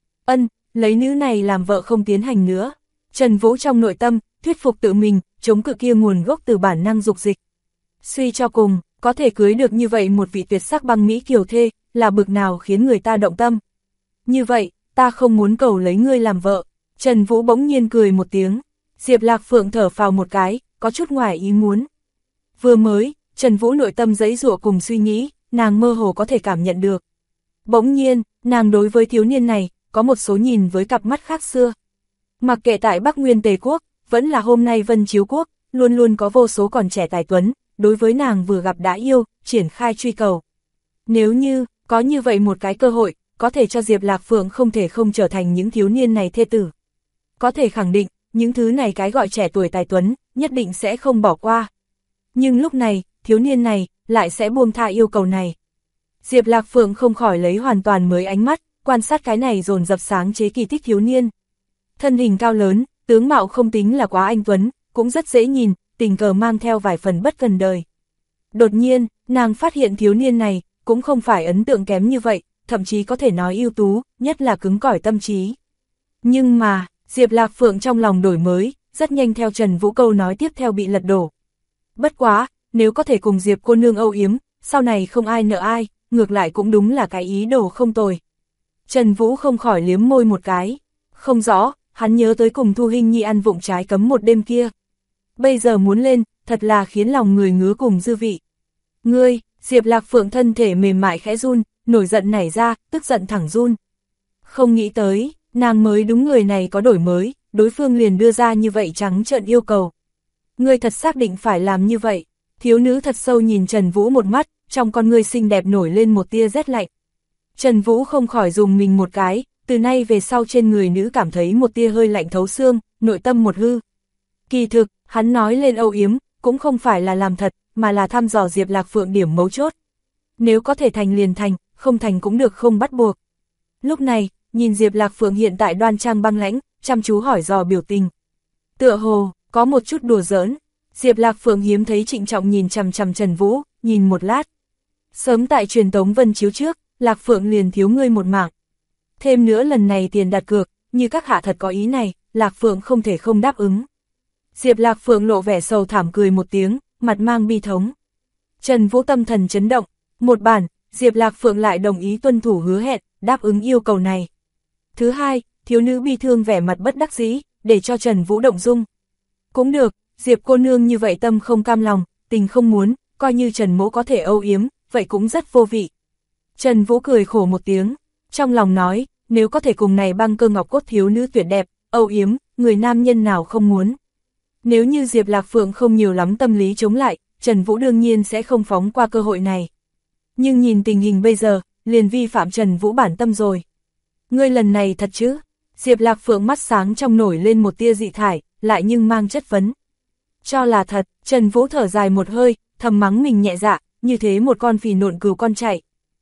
Lấy nữ này làm vợ không tiến hành nữa. Trần Vũ trong nội tâm, thuyết phục tự mình, chống cự kia nguồn gốc từ bản năng dục dịch. Suy cho cùng, có thể cưới được như vậy một vị tuyệt sắc băng mỹ kiều thê, là bực nào khiến người ta động tâm. Như vậy, ta không muốn cầu lấy ngươi làm vợ. Trần Vũ bỗng nhiên cười một tiếng. Diệp Lạc Phượng thở phào một cái, có chút ngoài ý muốn. Vừa mới, Trần Vũ nội tâm giãy giụa cùng suy nghĩ, nàng mơ hồ có thể cảm nhận được. Bỗng nhiên, nàng đối với thiếu niên này, có một số nhìn với cặp mắt khác xưa. Mặc kệ tại Bắc Nguyên Tề Quốc, vẫn là hôm nay Vân Chiếu Quốc, luôn luôn có vô số còn trẻ tài tuấn, đối với nàng vừa gặp đã yêu, triển khai truy cầu. Nếu như, có như vậy một cái cơ hội, có thể cho Diệp Lạc Phượng không thể không trở thành những thiếu niên này thê tử. Có thể khẳng định, những thứ này cái gọi trẻ tuổi tài tuấn, nhất định sẽ không bỏ qua. Nhưng lúc này, thiếu niên này, lại sẽ buông tha yêu cầu này. Diệp Lạc Phượng không khỏi lấy hoàn toàn mới ánh mắt, quan sát cái này dồn dập sáng chế kỳ tích thiếu niên. Thân hình cao lớn, tướng mạo không tính là quá anh tuấn, cũng rất dễ nhìn, tình cờ mang theo vài phần bất cần đời. Đột nhiên, nàng phát hiện thiếu niên này, cũng không phải ấn tượng kém như vậy, thậm chí có thể nói ưu tú, nhất là cứng cỏi tâm trí. Nhưng mà, Diệp Lạc Phượng trong lòng đổi mới, rất nhanh theo Trần Vũ câu nói tiếp theo bị lật đổ. Bất quá, nếu có thể cùng Diệp cô nương âu yếm, sau này không ai nợ ai, ngược lại cũng đúng là cái ý đồ không tồi. Trần Vũ không khỏi liếm môi một cái, không rõ, hắn nhớ tới cùng Thu Hinh Nhi ăn vụng trái cấm một đêm kia. Bây giờ muốn lên, thật là khiến lòng người ngứa cùng dư vị. Ngươi, Diệp Lạc Phượng thân thể mềm mại khẽ run, nổi giận nảy ra, tức giận thẳng run. Không nghĩ tới, nàng mới đúng người này có đổi mới, đối phương liền đưa ra như vậy trắng trợn yêu cầu. Ngươi thật xác định phải làm như vậy. Thiếu nữ thật sâu nhìn Trần Vũ một mắt, trong con ngươi xinh đẹp nổi lên một tia rét lạnh. Trần Vũ không khỏi dùng mình một cái, từ nay về sau trên người nữ cảm thấy một tia hơi lạnh thấu xương, nội tâm một hư. Kỳ thực, hắn nói lên âu yếm, cũng không phải là làm thật, mà là thăm dò Diệp Lạc Phượng điểm mấu chốt. Nếu có thể thành liền thành, không thành cũng được không bắt buộc. Lúc này, nhìn Diệp Lạc Phượng hiện tại đoan trang băng lãnh, chăm chú hỏi dò biểu tình. Tựa hồ, có một chút đùa giỡn. Diệp Lạc Phượng hiếm thấy trịnh trọng nhìn chằm chằm Trần Vũ, nhìn một lát. Sớm tại truyền tống Vân Chiếu trước, Lạc Phượng liền thiếu ngươi một mảng. Thêm nữa lần này tiền đặt cược, như các hạ thật có ý này, Lạc Phượng không thể không đáp ứng. Diệp Lạc Phượng lộ vẻ sầu thảm cười một tiếng, mặt mang bi thống. Trần Vũ tâm thần chấn động, một bản, Diệp Lạc Phượng lại đồng ý tuân thủ hứa hẹn, đáp ứng yêu cầu này. Thứ hai, thiếu nữ bi thương vẻ mặt bất đắc dĩ, để cho Trần Vũ động dung. Cũng được, Diệp cô nương như vậy tâm không cam lòng, tình không muốn, coi như Trần mỗ có thể âu yếm, vậy cũng rất vô vị. Trần Vũ cười khổ một tiếng, trong lòng nói, nếu có thể cùng này băng cơ ngọc cốt thiếu nữ tuyệt đẹp, âu yếm, người nam nhân nào không muốn. Nếu như Diệp Lạc Phượng không nhiều lắm tâm lý chống lại, Trần Vũ đương nhiên sẽ không phóng qua cơ hội này. Nhưng nhìn tình hình bây giờ, liền vi phạm Trần Vũ bản tâm rồi. Ngươi lần này thật chứ? Diệp Lạc Phượng mắt sáng trong nổi lên một tia dị thải, lại nhưng mang chất vấn. Cho là thật, Trần Vũ thở dài một hơi, thầm mắng mình nhẹ dạ, như thế một con phì nộn cừu con chạy.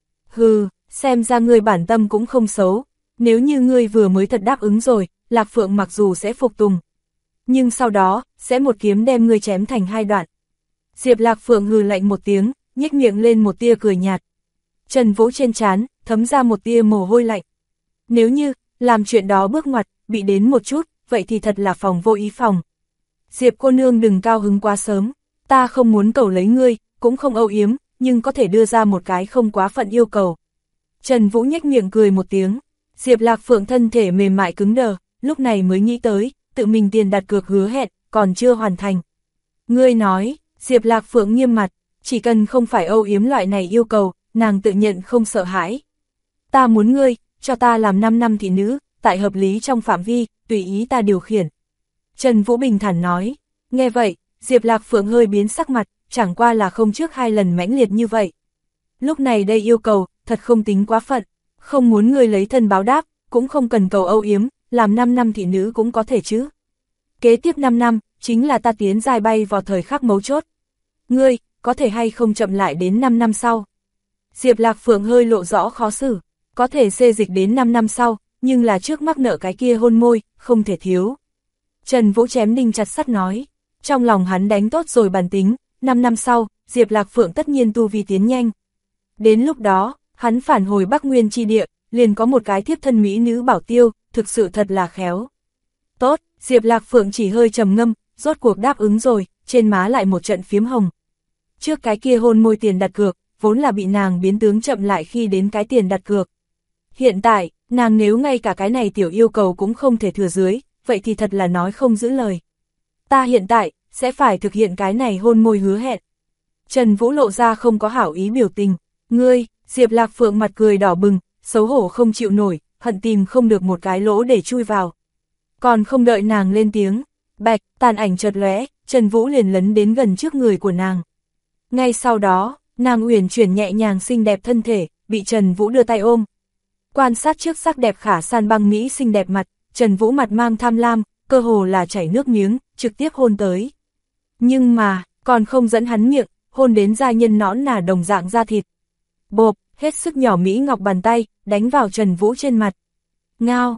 Hừ, xem ra ngươi bản tâm cũng không xấu, nếu như ngươi vừa mới thật đáp ứng rồi, Lạc Phượng mặc dù sẽ phục tùng. Nhưng sau đó, sẽ một kiếm đem ngươi chém thành hai đoạn. Diệp Lạc Phượng hừ lạnh một tiếng, nhếch miệng lên một tia cười nhạt. Trần Vũ trên trán, thấm ra một tia mồ hôi lạnh. Nếu như, làm chuyện đó bước ngoặt, bị đến một chút, vậy thì thật là phòng vô ý phòng. Diệp cô nương đừng cao hứng quá sớm, ta không muốn cầu lấy ngươi, cũng không âu yếm, nhưng có thể đưa ra một cái không quá phận yêu cầu. Trần Vũ nhếch miệng cười một tiếng, Diệp Lạc Phượng thân thể mềm mại cứng đờ, lúc này mới nghĩ tới, tự mình tiền đặt cược hứa hẹn, còn chưa hoàn thành. Ngươi nói, Diệp Lạc Phượng nghiêm mặt, chỉ cần không phải âu yếm loại này yêu cầu, nàng tự nhận không sợ hãi. Ta muốn ngươi, cho ta làm 5 năm thị nữ, tại hợp lý trong phạm vi, tùy ý ta điều khiển. Trần Vũ bình thản nói, nghe vậy, Diệp Lạc Phượng hơi biến sắc mặt, chẳng qua là không trước 2 lần mãnh liệt như vậy. Lúc này đây yêu cầu, thật không tính quá phận, không muốn ngươi lấy thân báo đáp, cũng không cần cầu âu yếm, làm 5 năm thị nữ cũng có thể chứ. Kế tiếp 5 năm, chính là ta tiến giai bay vào thời khắc mấu chốt. Ngươi, có thể hay không chậm lại đến 5 năm sau? Diệp Lạc Phượng hơi lộ rõ khó xử, có thể xê dịch đến 5 năm sau, nhưng là trước mắc nợ cái kia hôn môi, không thể thiếu. Trần Vũ chém đinh chặt sắt nói, trong lòng hắn đánh tốt rồi bàn tính, 5 năm sau, Diệp Lạc Phượng tất nhiên tu vi tiến nhanh. Đến lúc đó, hắn phản hồi Bắc Nguyên chi địa, liền có một cái thiếp thân mỹ nữ bảo tiêu, thực sự thật là khéo. Tốt, Diệp Lạc Phượng chỉ hơi trầm ngâm, rốt cuộc đáp ứng rồi, trên má lại một trận phiếm hồng. Trước cái kia hôn môi tiền đặt cược, vốn là bị nàng biến tướng chậm lại khi đến cái tiền đặt cược. Hiện tại, nàng nếu ngay cả cái này tiểu yêu cầu cũng không thể thừa dưới, vậy thì thật là nói không giữ lời. Ta hiện tại, sẽ phải thực hiện cái này hôn môi hứa hẹn. Trần Vũ lộ ra không có hảo ý biểu tình. Ngươi, Diệp Lạc Phượng mặt cười đỏ bừng, xấu hổ không chịu nổi, hận tìm không được một cái lỗ để chui vào. Còn không đợi nàng lên tiếng, bạch, tàn ảnh chợt lóe, Trần Vũ liền lấn đến gần trước người của nàng. Ngay sau đó, nàng uyển chuyển nhẹ nhàng xinh đẹp thân thể, bị Trần Vũ đưa tay ôm. Quan sát trước sắc đẹp khả san băng mỹ xinh đẹp mặt, Trần Vũ mặt mang tham lam, cơ hồ là chảy nước miếng, trực tiếp hôn tới. Nhưng mà, còn không dẫn hắn miệng, hôn đến giai nhân nõn nà đồng dạng da thịt. Bộp, hết sức nhỏ mỹ ngọc bàn tay, đánh vào Trần Vũ trên mặt. Ngao,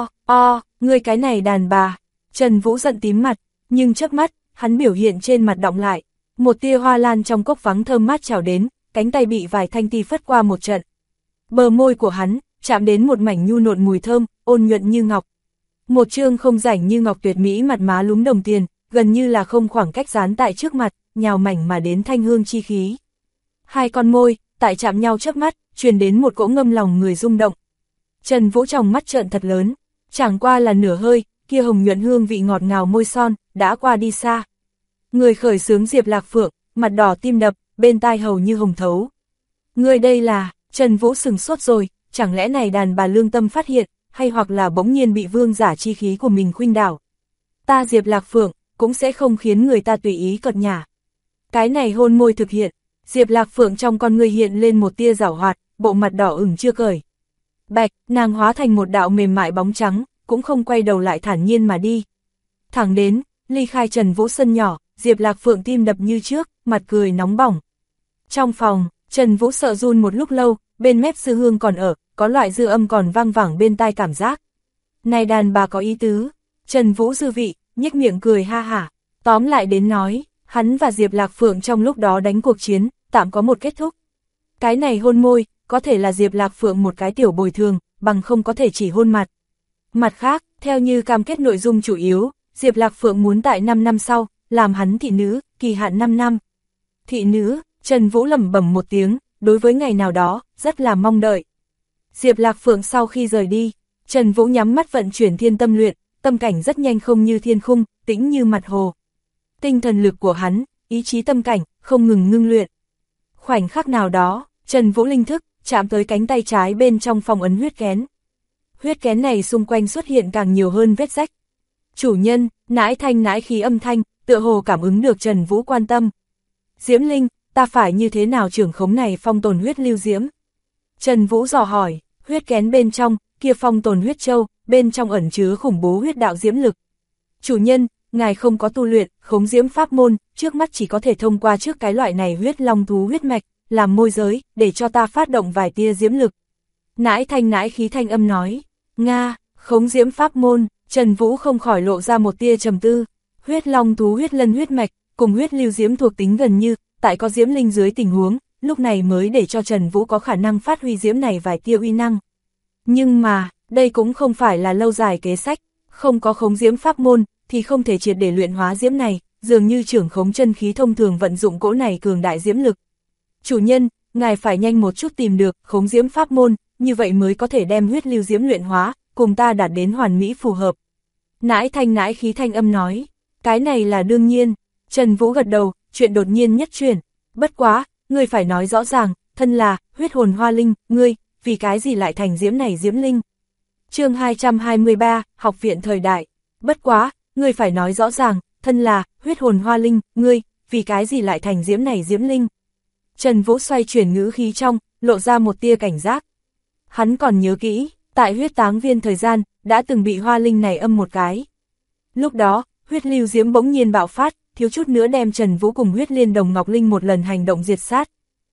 ngươi cái này đàn bà. Trần Vũ giận tím mặt, nhưng chớp mắt, hắn biểu hiện trên mặt đọng lại. Một tia hoa lan trong cốc vắng thơm mát trào đến, cánh tay bị vài thanh ti phất qua một trận. Bờ môi của hắn, chạm đến một mảnh nhu nộn mùi thơm, ôn nhuận như ngọc. Một trương không rảnh như ngọc tuyệt mỹ mặt má lúm đồng tiền, gần như là không khoảng cách dán tại trước mặt, nhào mảnh mà đến thanh hương chi khí. Hai con môi, tại chạm nhau chớp mắt, truyền đến một cỗ ngâm lòng người rung động. Trần Vũ trong mắt trợn thật lớn, chẳng qua là nửa hơi, kia hồng nhuận hương vị ngọt ngào môi son, đã qua đi xa. Người khởi xướng Diệp Lạc Phượng, mặt đỏ tim đập, bên tai hầu như hồng thấu. Người đây là, Trần Vũ sừng sốt rồi, chẳng lẽ này đàn bà lương tâm phát hiện, hay hoặc là bỗng nhiên bị vương giả chi khí của mình khuynh đảo. Ta Diệp Lạc Phượng, cũng sẽ không khiến người ta tùy ý cợt nhả. Cái này hôn môi thực hiện, Diệp Lạc Phượng trong con người hiện lên một tia giảo hoạt, bộ mặt đỏ ửng chưa cởi. Bạch, nàng hóa thành một đạo mềm mại bóng trắng, cũng không quay đầu lại thản nhiên mà đi. Thẳng đến, ly khai Trần Vũ sân nhỏ, Diệp Lạc Phượng tim đập như trước, mặt cười nóng bỏng. Trong phòng, Trần Vũ sợ run một lúc lâu, bên mép sư hương còn ở, có loại dư âm còn vang vẳng bên tai cảm giác. Này đàn bà có ý tứ, Trần Vũ dư vị, nhếch miệng cười ha hả. Tóm lại đến nói, hắn và Diệp Lạc Phượng trong lúc đó đánh cuộc chiến, tạm có một kết thúc. Cái này hôn môi, có thể là Diệp Lạc Phượng một cái tiểu bồi thường, bằng không có thể chỉ hôn mặt. Mặt khác, theo như cam kết nội dung chủ yếu, Diệp Lạc Phượng muốn tại 5 năm sau, làm hắn thị nữ, kỳ hạn 5 năm. Thị nữ, Trần Vũ lẩm bẩm một tiếng, đối với ngày nào đó, rất là mong đợi. Diệp Lạc Phượng sau khi rời đi, Trần Vũ nhắm mắt vận chuyển thiên tâm luyện, tâm cảnh rất nhanh không như thiên khung, tĩnh như mặt hồ. Tinh thần lực của hắn, ý chí tâm cảnh, không ngừng ngưng luyện. Khoảnh khắc nào đó, Trần Vũ linh thức, chạm tới cánh tay trái bên trong phong ấn huyết kén. Huyết kén này xung quanh xuất hiện càng nhiều hơn vết rách. Chủ nhân, nãi thanh nãi khí âm thanh, tựa hồ cảm ứng được Trần Vũ quan tâm. Diễm Linh, ta phải như thế nào trưởng khống này phong tồn huyết lưu diễm? Trần Vũ dò hỏi, huyết kén bên trong, kia phong tồn huyết châu, bên trong ẩn chứa khủng bố huyết đạo diễm lực. Chủ nhân, ngài không có tu luyện, khống diễm pháp môn, trước mắt chỉ có thể thông qua trước cái loại này huyết long thú huyết mạch, làm môi giới, để cho ta phát động vài tia diễm lực. Nãi thanh nãi khí thanh âm nói, Nga, khống diễm pháp môn, Trần Vũ không khỏi lộ ra một tia trầm tư, huyết long thú huyết lân huyết mạch, cùng huyết lưu diễm thuộc tính gần như, tại có diễm linh dưới tình huống, lúc này mới để cho Trần Vũ có khả năng phát huy diễm này vài tia uy năng. Nhưng mà, đây cũng không phải là lâu dài kế sách, không có khống diễm pháp môn, thì không thể triệt để luyện hóa diễm này, dường như trưởng khống chân khí thông thường vận dụng cỗ này cường đại diễm lực. Chủ nhân, ngài phải nhanh một chút tìm được khống diễm pháp môn, như vậy mới có thể đem huyết lưu diễm luyện hóa, cùng ta đạt đến hoàn mỹ phù hợp. Nãi thanh nãi khí thanh âm nói, cái này là đương nhiên. Trần Vũ gật đầu, chuyện đột nhiên nhất chuyển. Bất quá, ngươi phải nói rõ ràng, thân là huyết hồn hoa linh, ngươi, vì cái gì lại thành diễm này diễm linh? Chương 223, học viện thời đại. Bất quá, ngươi phải nói rõ ràng, thân là huyết hồn hoa linh, ngươi, vì cái gì lại thành diễm này diễm linh? Trần Vũ xoay chuyển ngữ khí trong, lộ ra một tia cảnh giác. Hắn còn nhớ kỹ, tại huyết táng viên thời gian, đã từng bị Hoa Linh này âm một cái. Lúc đó, huyết lưu diễm bỗng nhiên bạo phát, thiếu chút nữa đem Trần Vũ cùng huyết liên đồng Ngọc Linh một lần hành động diệt sát.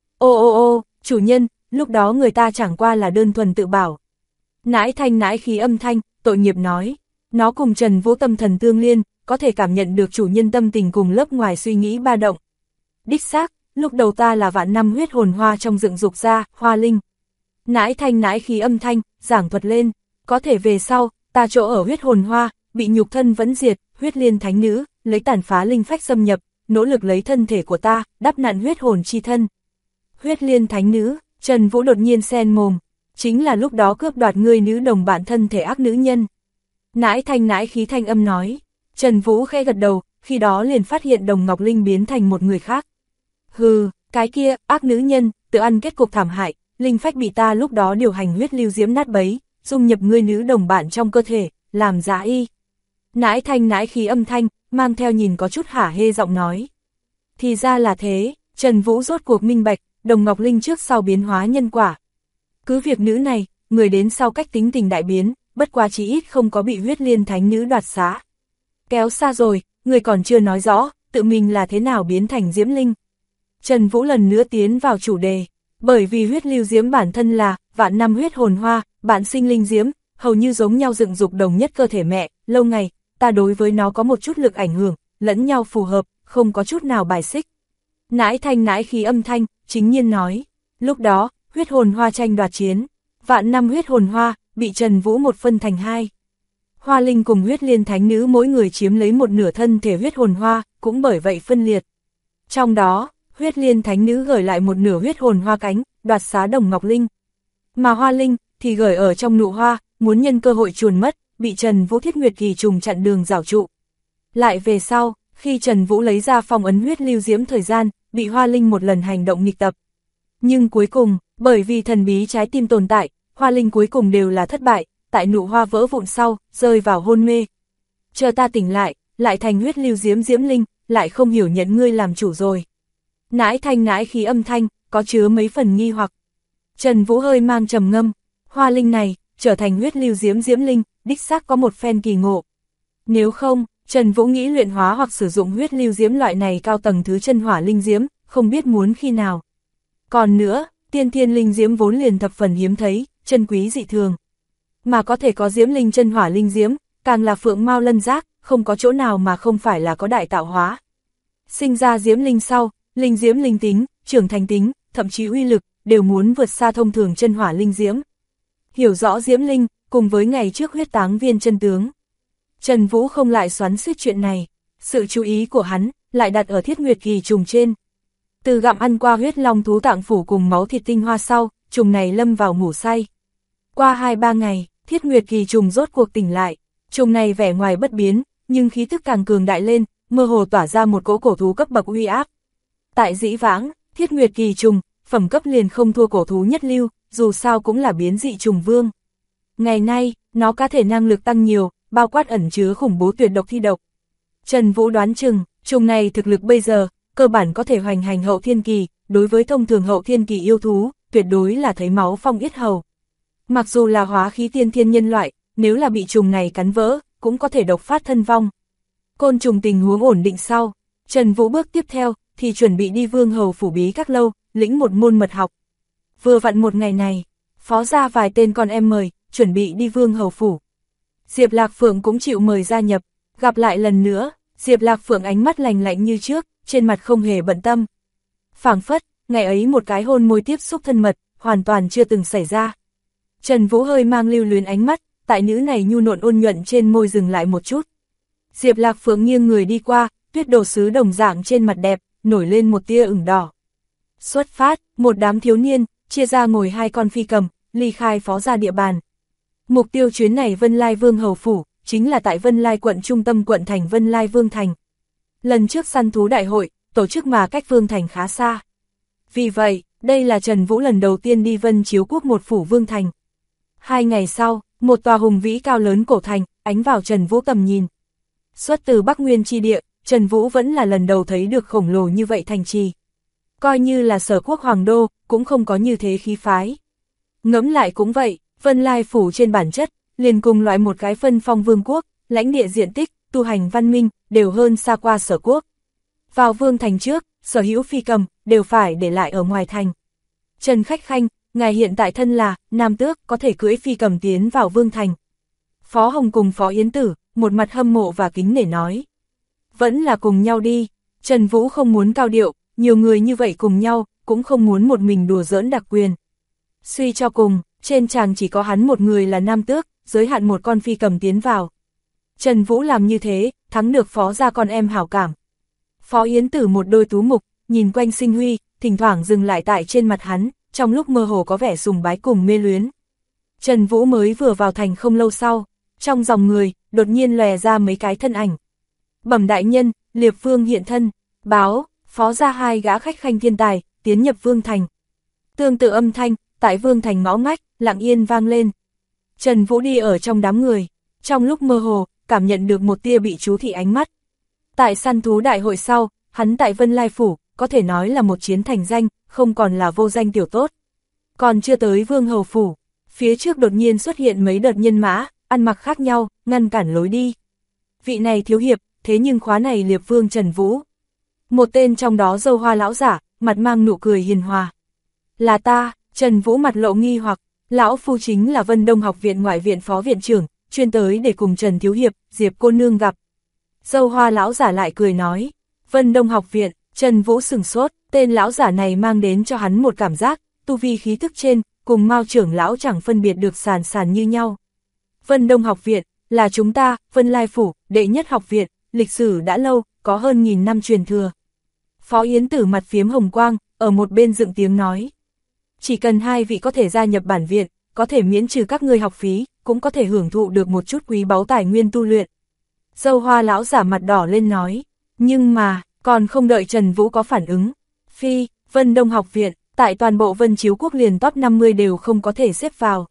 Ô, chủ nhân, lúc đó người ta chẳng qua là đơn thuần tự bảo. Nãi thanh nãi khí âm thanh, tội nghiệp nói. Nó cùng Trần Vũ tâm thần tương liên, có thể cảm nhận được chủ nhân tâm tình cùng lớp ngoài suy nghĩ ba động. Đích xác, lúc đầu ta là vạn năm huyết hồn hoa trong dựng dục ra, Hoa Linh. Nãi thanh nãi khí âm thanh, giảng thuật lên, có thể về sau, ta chỗ ở huyết hồn hoa, bị nhục thân vẫn diệt, huyết liên thánh nữ, lấy tàn phá linh phách xâm nhập, nỗ lực lấy thân thể của ta, đắp nặn huyết hồn chi thân. Huyết liên thánh nữ, Trần Vũ đột nhiên xen mồm, chính là lúc đó cướp đoạt ngươi nữ đồng bạn thân thể ác nữ nhân. Nãi thanh nãi khí thanh âm nói, Trần Vũ khẽ gật đầu, khi đó liền phát hiện đồng Ngọc Linh biến thành một người khác. Hừ, cái kia, ác nữ nhân, tự ăn kết cục thảm hại, linh phách bị ta lúc đó điều hành huyết lưu diễm nát bấy, dung nhập ngươi nữ đồng bạn trong cơ thể, làm giá y. Nãi thanh nãi khí âm thanh, mang theo nhìn có chút hả hê giọng nói. Thì ra là thế, Trần Vũ rốt cuộc minh bạch, đồng Ngọc Linh trước sau biến hóa nhân quả. Cứ việc nữ này, người đến sau cách tính tình đại biến, bất quá chỉ ít không có bị huyết liên thánh nữ đoạt xá. Kéo xa rồi, người còn chưa nói rõ, tự mình là thế nào biến thành diễm linh. Trần Vũ lần nữa tiến vào chủ đề, bởi vì huyết lưu diễm bản thân là vạn năm huyết hồn hoa, bản sinh linh diễm, hầu như giống nhau dựng dục đồng nhất cơ thể mẹ, lâu ngày, ta đối với nó có một chút lực ảnh hưởng, lẫn nhau phù hợp, không có chút nào bài xích. Nãi thanh nãi khí âm thanh, chính nhiên nói, lúc đó, huyết hồn hoa tranh đoạt chiến, vạn năm huyết hồn hoa, bị Trần Vũ một phân thành hai. Hoa Linh cùng huyết liên thánh nữ mỗi người chiếm lấy một nửa thân thể huyết hồn hoa, cũng bởi vậy phân liệt. Trong đó, huyết liên thánh nữ gửi lại một nửa huyết hồn hoa cánh, đoạt xá đồng Ngọc Linh. Mà Hoa Linh, thì gửi ở trong nụ hoa, muốn nhân cơ hội chuồn mất, bị Trần Vũ thiết nguyệt kỳ trùng chặn đường giảo trụ. Lại về sau, khi Trần Vũ lấy ra phong ấn huyết lưu diễm thời gian, bị Hoa Linh một lần hành động nghịch tập. Nhưng cuối cùng, bởi vì thần bí trái tim tồn tại, Hoa Linh cuối cùng đều là thất bại, tại nụ hoa vỡ vụn sau, rơi vào hôn mê. Chờ ta tỉnh lại thành huyết lưu diễm diễm linh, lại không hiểu nhận ngươi làm chủ rồi. Nãi thanh nãi khí âm thanh, có chứa mấy phần nghi hoặc. Trần Vũ hơi mang trầm ngâm, Hoa Linh này, trở thành huyết lưu diễm diễm linh, đích xác có một phen kỳ ngộ. Nếu không, Trần Vũ nghĩ luyện hóa hoặc sử dụng huyết lưu diễm loại này cao tầng thứ chân hỏa linh diễm, không biết muốn khi nào. Còn nữa, tiên thiên linh diễm vốn liền thập phần hiếm thấy, chân quý dị thường. Mà có thể có diễm linh chân hỏa linh diễm, càng là phượng mao lân giác, không có chỗ nào mà không phải là có đại tạo hóa. Sinh ra diễm linh sau, linh diễm linh tính, trưởng thành tính, thậm chí uy lực, đều muốn vượt xa thông thường chân hỏa linh diễm. Hiểu rõ diễm linh, cùng với ngày trước huyết táng viên chân tướng. Trần Vũ không lại xoắn xuýt chuyện này, sự chú ý của hắn, lại đặt ở thiết nguyệt kỳ trùng trên. Từ gặm ăn qua huyết long thú tạng phủ cùng máu thịt tinh hoa sau, trùng này lâm vào ngủ say. Qua 2-3 ngày, thiết nguyệt kỳ trùng rốt cuộc tỉnh lại, trùng này vẻ ngoài bất biến, nhưng khí tức càng cường đại lên, mơ hồ tỏa ra một cỗ cổ thú cấp bậc uy áp. Tại dĩ vãng, thiết nguyệt kỳ trùng, phẩm cấp liền không thua cổ thú nhất lưu, dù sao cũng là biến dị trùng vương. Ngày nay, nó cá thể năng lực tăng nhiều, bao quát ẩn chứa khủng bố tuyệt độc thi độc. Trần Vũ đoán chừng, trùng này thực lực bây giờ, cơ bản có thể hoành hành hậu thiên kỳ, đối với thông thường hậu thiên kỳ yêu thú, tuyệt đối là thấy máu phong yết hầu. Mặc dù là hóa khí tiên thiên nhân loại, nếu là bị trùng này cắn vỡ, cũng có thể độc phát thân vong. Côn trùng tình huống ổn định sau, Trần Vũ bước tiếp theo, thì chuẩn bị đi Vương Hầu phủ bí các lâu, lĩnh một môn mật học. Vừa vặn một ngày này, phó ra vài tên con em mời, chuẩn bị đi Vương Hầu phủ. Diệp Lạc Phượng cũng chịu mời gia nhập, gặp lại lần nữa, Diệp Lạc Phượng ánh mắt lành lạnh như trước, trên mặt không hề bận tâm. Phảng phất, ngày ấy một cái hôn môi tiếp xúc thân mật, hoàn toàn chưa từng xảy ra. Trần Vũ hơi mang lưu luyến ánh mắt, tại nữ này nhu nộn ôn nhuận trên môi dừng lại một chút. Diệp Lạc Phượng nghiêng người đi qua, tuyết đồ sứ đồng dạng trên mặt đẹp, nổi lên một tia ửng đỏ. Xuất phát, một đám thiếu niên, chia ra ngồi 2 con phi cầm, ly khai phó gia địa bàn. Mục tiêu chuyến này Vân Lai Vương Hầu phủ, chính là tại Vân Lai quận trung tâm quận thành Vân Lai Vương Thành. Lần trước săn thú đại hội, tổ chức mà cách Vương Thành khá xa. Vì vậy, đây là Trần Vũ lần đầu tiên đi Vân Chiếu Quốc một phủ Vương Thành. 2 ngày sau, một tòa hùng vĩ cao lớn cổ thành, ánh vào Trần Vũ tầm nhìn. Xuất từ Bắc Nguyên chi địa, Trần Vũ vẫn là lần đầu thấy được khổng lồ như vậy thành trì. Coi như là Sở Quốc Hoàng Đô, cũng không có như thế khí phái. Ngẫm lại cũng vậy, Vân Lai phủ trên bản chất, liền cùng loại một cái phân phong vương quốc, lãnh địa diện tích, tu hành văn minh, đều hơn xa qua Sở quốc. Vào vương thành trước, sở hữu phi cầm, đều phải để lại ở ngoài thành. Trần Khách Khanh, ngài hiện tại thân là, nam tước, có thể cưỡi phi cầm tiến vào vương thành. Phó Hồng cùng Phó Yến Tử, một mặt hâm mộ và kính nể nói. Vẫn là cùng nhau đi, Trần Vũ không muốn cao điệu, nhiều người như vậy cùng nhau, cũng không muốn một mình đùa giỡn đặc quyền. Suy cho cùng, trên tràng chỉ có hắn một người là nam tước, giới hạn một con phi cầm tiến vào. Trần Vũ làm như thế, thắng được Phó gia con em hảo cảm. Phó Yến Tử một đôi tú mục, nhìn quanh sinh huy, thỉnh thoảng dừng lại tại trên mặt hắn, trong lúc mơ hồ có vẻ sùng bái cùng mê luyến. Trần Vũ mới vừa vào thành không lâu sau, trong dòng người, đột nhiên lòe ra mấy cái thân ảnh. Bẩm đại nhân, Liệp Vương hiện thân, báo, Phó gia 2 gã khách khanh thiên tài, tiến nhập vương thành. Tương tự âm thanh, tại vương thành ngõ ngách, lặng yên vang lên. Trần Vũ đi ở trong đám người, trong lúc mơ hồ, cảm nhận được một tia bị chú thị ánh mắt. Tại săn thú đại hội sau, hắn tại Vân Lai Phủ, có thể nói là một chiến thành danh, không còn là vô danh tiểu tốt. Còn chưa tới Vương Hầu Phủ, phía trước đột nhiên xuất hiện mấy đợt nhân mã, ăn mặc khác nhau, ngăn cản lối đi. Vị này thiếu hiệp, thế nhưng khóa này Liệp Vương Trần Vũ. Một tên trong đó râu hoa lão giả, mặt mang nụ cười hiền hòa. Là ta, Trần Vũ mặt lộ nghi hoặc, lão phu chính là Vân Đông Học viện ngoại viện phó viện trưởng, chuyên tới để cùng Trần Thiếu Hiệp, Diệp cô nương gặp. Râu hoa lão giả lại cười nói, Vân Đông Học viện, Trần Vũ sửng sốt, tên lão giả này mang đến cho hắn một cảm giác, tu vi khí thức trên, cùng Mao trưởng lão chẳng phân biệt được sàn sàn như nhau. Vân Đông Học viện, là chúng ta, Vân Lai Phủ, đệ nhất học viện, lịch sử đã lâu, có hơn 1000 năm truyền thừa. Phó Yến Tử mặt phiếm hồng quang, ở một bên dựng tiếng nói. Chỉ cần 2 vị có thể gia nhập bản viện, có thể miễn trừ các ngươi học phí, cũng có thể hưởng thụ được một chút quý báu tài nguyên tu luyện. Dâu hoa lão giả mặt đỏ lên nói, nhưng mà, còn không đợi Trần Vũ có phản ứng. Phi, Vân Đông Học viện, tại toàn bộ Vân Chiếu Quốc liền top 50 đều không có thể xếp vào.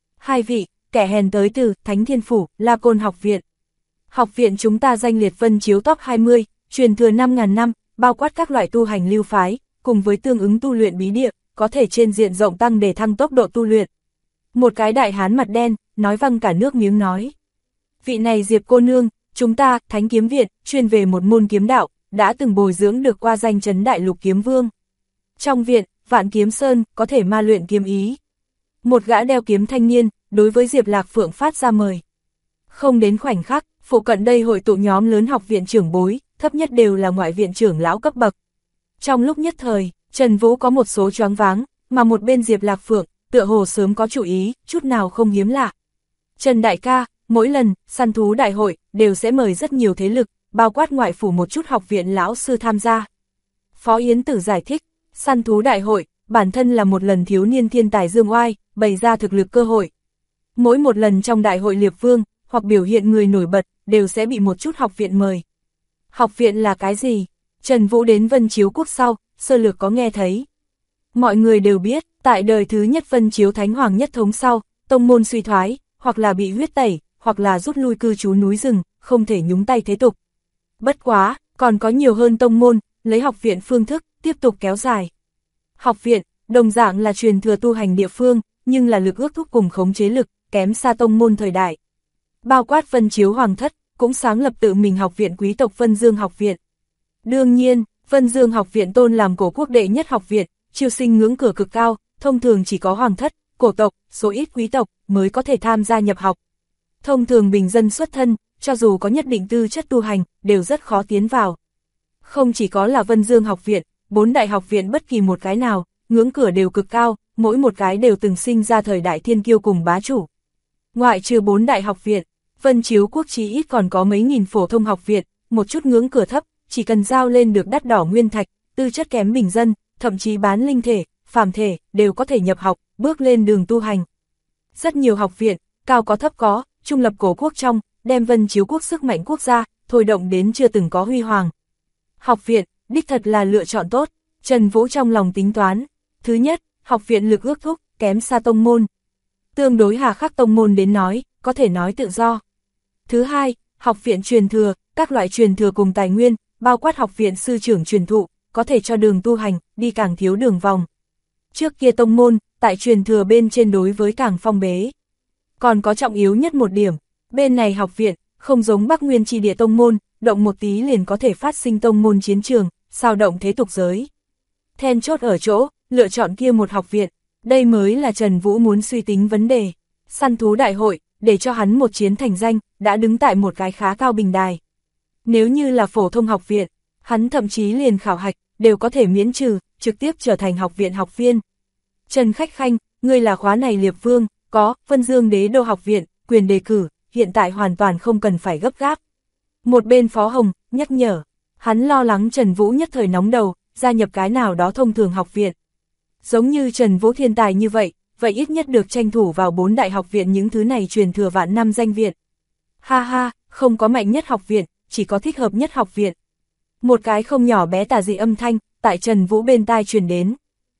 2 vị, kẻ hèn tới từ Thánh Thiên Phủ, La Côn Học viện. Học viện chúng ta danh liệt Vân Chiếu top 20, truyền thừa 5.000 năm, bao quát các loại tu hành lưu phái, cùng với tương ứng tu luyện bí địa, có thể trên diện rộng tăng để thăng tốc độ tu luyện. Một cái đại hán mặt đen, nói văng cả nước miếng nói. Vị này Diệp cô nương, chúng ta, Thánh Kiếm Viện, chuyên về một môn kiếm đạo, đã từng bồi dưỡng được qua danh chấn đại lục kiếm vương. Trong viện, Vạn Kiếm Sơn, có thể ma luyện kiếm ý. Một gã đeo kiếm thanh niên, đối với Diệp Lạc Phượng phát ra mời. Không đến khoảnh khắc, phụ cận đây hội tụ nhóm lớn học viện trưởng bối, thấp nhất đều là ngoại viện trưởng lão cấp bậc. Trong lúc nhất thời, Trần Vũ có một số choáng váng, mà một bên Diệp Lạc Phượng, tựa hồ sớm có chủ ý, chút nào không hiếm lạ. Trần đại ca, mỗi lần, săn thú đại hội, đều sẽ mời rất nhiều thế lực, bao quát ngoại phủ một chút học viện lão sư tham gia. Phó Yến Tử giải thích, săn thú đại hội, bản thân là một lần thiếu niên thiên tài dương oai, bày ra thực lực cơ hội. Mỗi một lần trong đại hội Liệp Vương, hoặc biểu hiện người nổi bật, đều sẽ bị một chút học viện mời. Học viện là cái gì? Trần Vũ đến Vân Chiếu Quốc sau, sơ lược có nghe thấy. Mọi người đều biết, tại đời thứ nhất Vân Chiếu Thánh Hoàng nhất thống sau, tông môn suy thoái, hoặc là bị huyết tẩy, hoặc là rút lui cư trú núi rừng, không thể nhúng tay thế tục. Bất quá, còn có nhiều hơn tông môn, lấy học viện phương thức, tiếp tục kéo dài. Học viện, đồng dạng là truyền thừa tu hành địa phương, nhưng là lực ước thúc cùng khống chế lực, kém xa tông môn thời đại. Bao quát Vân Chiếu Hoàng thất, cũng sáng lập tự mình học viện quý tộc Vân Dương Học viện. Đương nhiên, Vân Dương Học viện tôn làm cổ quốc đệ nhất học viện, chiêu sinh ngưỡng cửa cực cao, thông thường chỉ có hoàng thất, cổ tộc, số ít quý tộc mới có thể tham gia nhập học. Thông thường bình dân xuất thân, cho dù có nhất định tư chất tu hành, đều rất khó tiến vào. Không chỉ có là Vân Dương Học viện, 4 đại học viện bất kỳ một cái nào, ngưỡng cửa đều cực cao, mỗi một cái đều từng sinh ra thời đại thiên kiêu cùng bá chủ. Ngoại trừ 4 đại học viện, Vân Chiếu Quốc chí ít còn có mấy nghìn phổ thông học viện, một chút ngưỡng cửa thấp, chỉ cần giao lên được đắt đỏ nguyên thạch, tư chất kém bình dân, thậm chí bán linh thể, phàm thể, đều có thể nhập học, bước lên đường tu hành. Rất nhiều học viện, cao có thấp có, trung lập cổ quốc trong, đem Vân Chiếu Quốc sức mạnh quốc gia, thôi động đến chưa từng có huy hoàng. Học viện, đích thật là lựa chọn tốt, Trần Vũ trong lòng tính toán. Thứ nhất, học viện lực ước thúc, kém xa tông môn. Tương đối hà khắc tông môn đến nói, có thể nói tự do. Thứ hai, học viện truyền thừa, các loại truyền thừa cùng tài nguyên, bao quát học viện sư trưởng truyền thụ, có thể cho đường tu hành, đi càng thiếu đường vòng. Trước kia tông môn, tại truyền thừa bên trên đối với càng phong bế. Còn có trọng yếu nhất một điểm, bên này học viện, không giống Bắc Nguyên Chi Địa tông môn, động một tí liền có thể phát sinh tông môn chiến trường, sao động thế tục giới. Then chốt ở chỗ, lựa chọn kia một học viện, đây mới là Trần Vũ muốn suy tính vấn đề. Săn thú đại hội, để cho hắn một chiến thành danh, đã đứng tại một cái khá cao bình đài. Nếu như là phổ thông học viện, hắn thậm chí liền khảo hạch, đều có thể miễn trừ, trực tiếp trở thành học viện học viên. Trần Khách Khanh, ngươi là khóa này Liệp Vương, có, Vân Dương Đế Đô học viện, quyền đề cử, hiện tại hoàn toàn không cần phải gấp gáp. Một bên Phó Hồng, nhắc nhở, hắn lo lắng Trần Vũ nhất thời nóng đầu, gia nhập cái nào đó thông thường học viện. Giống như Trần Vũ thiên tài như vậy, vậy ít nhất được tranh thủ vào 4 đại học viện những thứ này truyền thừa vạn năm danh viện. Ha ha, không có mạnh nhất học viện, chỉ có thích hợp nhất học viện. Một cái không nhỏ bé tà dị âm thanh, tại Trần Vũ bên tai truyền đến.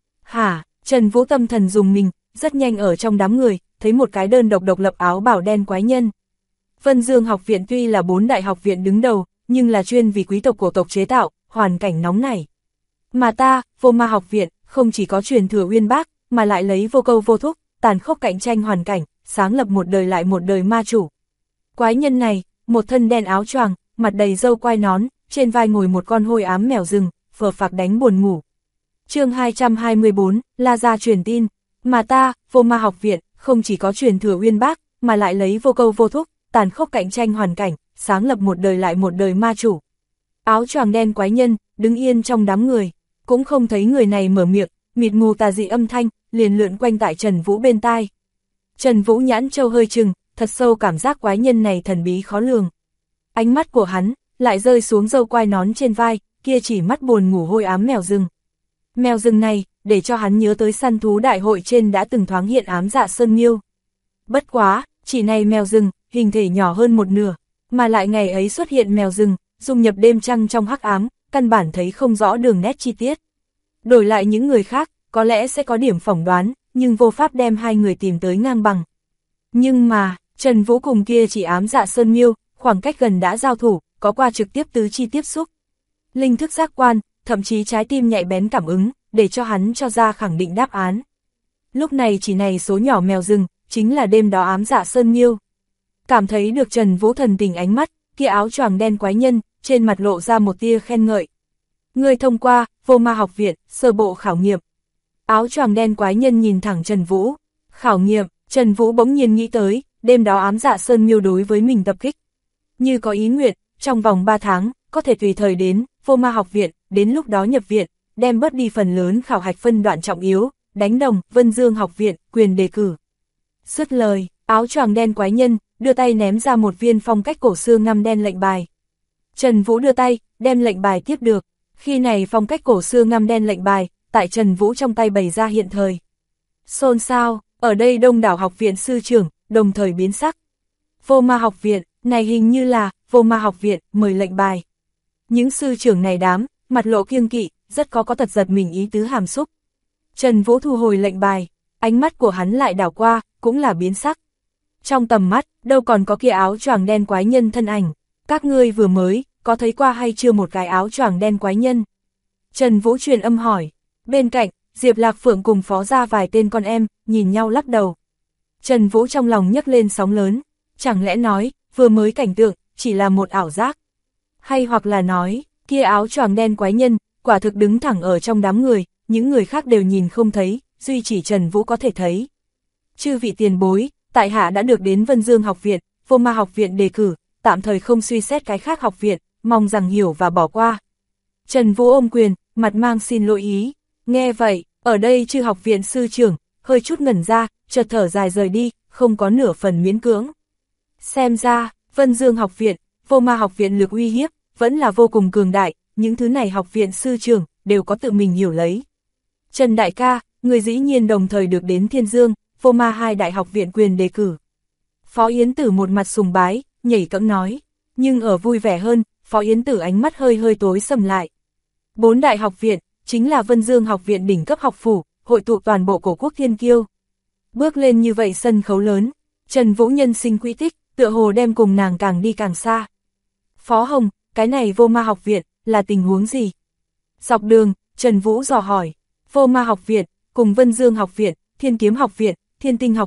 Hả, Trần Vũ tâm thần dùng mình, rất nhanh ở trong đám người, thấy một cái đơn độc độc lập áo bảo đen quái nhân. Vân Dương học viện tuy là 4 đại học viện đứng đầu, nhưng là chuyên vì quý tộc cổ tộc chế tạo, hoàn cảnh nóng nảy. Mà ta, Vô Ma học viện, không chỉ có truyền thừa uyên bác, mà lại lấy vô câu vô thúc, tàn khốc cạnh tranh hoàn cảnh, sáng lập một đời lại một đời ma chủ. Quái nhân này, một thân đen áo choàng, mặt đầy râu quai nón, trên vai ngồi một con hôi ám mèo rừng, phờ phạc đánh buồn ngủ. Chương 224, La Gia truyền tin, mà ta, Vô Ma học viện, không chỉ có truyền thừa uyên bác, mà lại lấy vô câu vô thúc, tàn khốc cạnh tranh hoàn cảnh, sáng lập một đời lại một đời ma chủ. Áo choàng đen quái nhân, đứng yên trong đám người, cũng không thấy người này mở miệng, mịt mù tà dị âm thanh, liền lượn quanh tại Trần Vũ bên tai. Trần Vũ nhãn châu hơi chừng, thật sâu cảm giác quái nhân này thần bí khó lường. Ánh mắt của hắn, lại rơi xuống râu quai nón trên vai, kia chỉ mắt buồn ngủ hôi ám mèo rừng. Mèo rừng này, để cho hắn nhớ tới săn thú đại hội trên đã từng thoáng hiện ám dạ sơn miêu. Bất quá, chỉ này mèo rừng, hình thể nhỏ hơn một nửa, mà lại ngày ấy xuất hiện mèo rừng, dung nhập đêm trăng trong hắc ám, căn bản thấy không rõ đường nét chi tiết. Đổi lại những người khác, có lẽ sẽ có điểm phỏng đoán, nhưng vô pháp đem hai người tìm tới ngang bằng. Nhưng mà, Trần Vũ cùng kia chỉ ám dạ sơn miêu, khoảng cách gần đã giao thủ, có qua trực tiếp tứ chi tiếp xúc. Linh thức giác quan, thậm chí trái tim nhạy bén cảm ứng, để cho hắn cho ra khẳng định đáp án. Lúc này chỉ này số nhỏ mèo rừng, chính là đêm đó ám dạ sơn miêu. Cảm thấy được Trần Vũ thần tình ánh mắt, kia áo choàng đen quái nhân, trên mặt lộ ra một tia khen ngợi. Người thông qua, Vô Ma học viện, sơ bộ khảo nghiệm. Áo choàng đen quái nhân nhìn thẳng Trần Vũ. Khảo nghiệm, Trần Vũ bỗng nhiên nghĩ tới, đêm đó ám dạ sơn miêu đối với mình tập kích. Như có ý nguyện, trong vòng 3 tháng, có thể tùy thời đến, Vô Ma học viện, đến lúc đó nhập viện, đem bớt đi phần lớn khảo hạch phân đoạn trọng yếu, đánh đồng, Vân Dương học viện, quyền đề cử. Dứt lời, áo choàng đen quái nhân, đưa tay ném ra một viên phong cách cổ xưa ngăm đen lệnh bài. Trần Vũ đưa tay, đem lệnh bài tiếp được. Khi này phong cách cổ xưa ngăm đen lệnh bài, tại Trần Vũ trong tay bày ra hiện thời. Xôn xao, ở đây đông đảo học viện sư trưởng, đồng thời biến sắc. Vô Ma học viện, này hình như là, Vô Ma học viện, mời lệnh bài. Những sư trưởng này đám, mặt lộ kiêng kỵ, rất có tật giật mình ý tứ hàm xúc. Trần Vũ thu hồi lệnh bài, ánh mắt của hắn lại đảo qua, cũng là biến sắc. Trong tầm mắt, đâu còn có kia áo choàng đen quái nhân thân ảnh. Các ngươi vừa mới, có thấy qua hay chưa một cái áo choàng đen quái nhân? Trần Vũ truyền âm hỏi. Bên cạnh, Diệp Lạc Phượng cùng phó ra vài tên con em, nhìn nhau lắc đầu. Trần Vũ trong lòng nhấc lên sóng lớn. Chẳng lẽ nói, vừa mới cảnh tượng, chỉ là một ảo giác? Hay hoặc là nói, kia áo choàng đen quái nhân, quả thực đứng thẳng ở trong đám người, những người khác đều nhìn không thấy, duy chỉ Trần Vũ có thể thấy. Chư vị tiền bối, tại hạ đã được đến Vân Dương học viện, Vô Ma học viện đề cử, tạm thời không suy xét cái khác học viện, mong rằng hiểu và bỏ qua. Trần Vũ ôm quyền, mặt mang xin lỗi ý. Nghe vậy, ở đây chư học viện sư trưởng, hơi chút ngẩn ra, chợt thở dài rời đi, không có nửa phần miễn cưỡng. Xem ra, Vân Dương học viện, Vô Ma học viện lực uy hiếp, vẫn là vô cùng cường đại, những thứ này học viện sư trưởng, đều có tự mình hiểu lấy. Trần đại ca, người dĩ nhiên đồng thời được đến Thiên Dương, Vô Ma hai đại học viện quyền đề cử. Phó Yến Tử một mặt sùng bái, nhảy cẫng nói, nhưng ở vui vẻ hơn, Phó Yến Tử ánh mắt hơi tối sầm lại. 4 đại học viện, chính là Vân Dương học viện đỉnh cấp học phủ, hội tụ toàn bộ cổ quốc thiên kiêu. Bước lên như vậy sân khấu lớn, Trần Vũ nhân sinh quỹ tích, tựa hồ đem cùng nàng càng đi càng xa. Phó Hồng, cái này Vô Ma học viện, là tình huống gì? Dọc đường, Trần Vũ dò hỏi, Vô Ma học viện, cùng Vân Dương học viện, Thiên Kiếm học viện, Thiên Tinh học viện,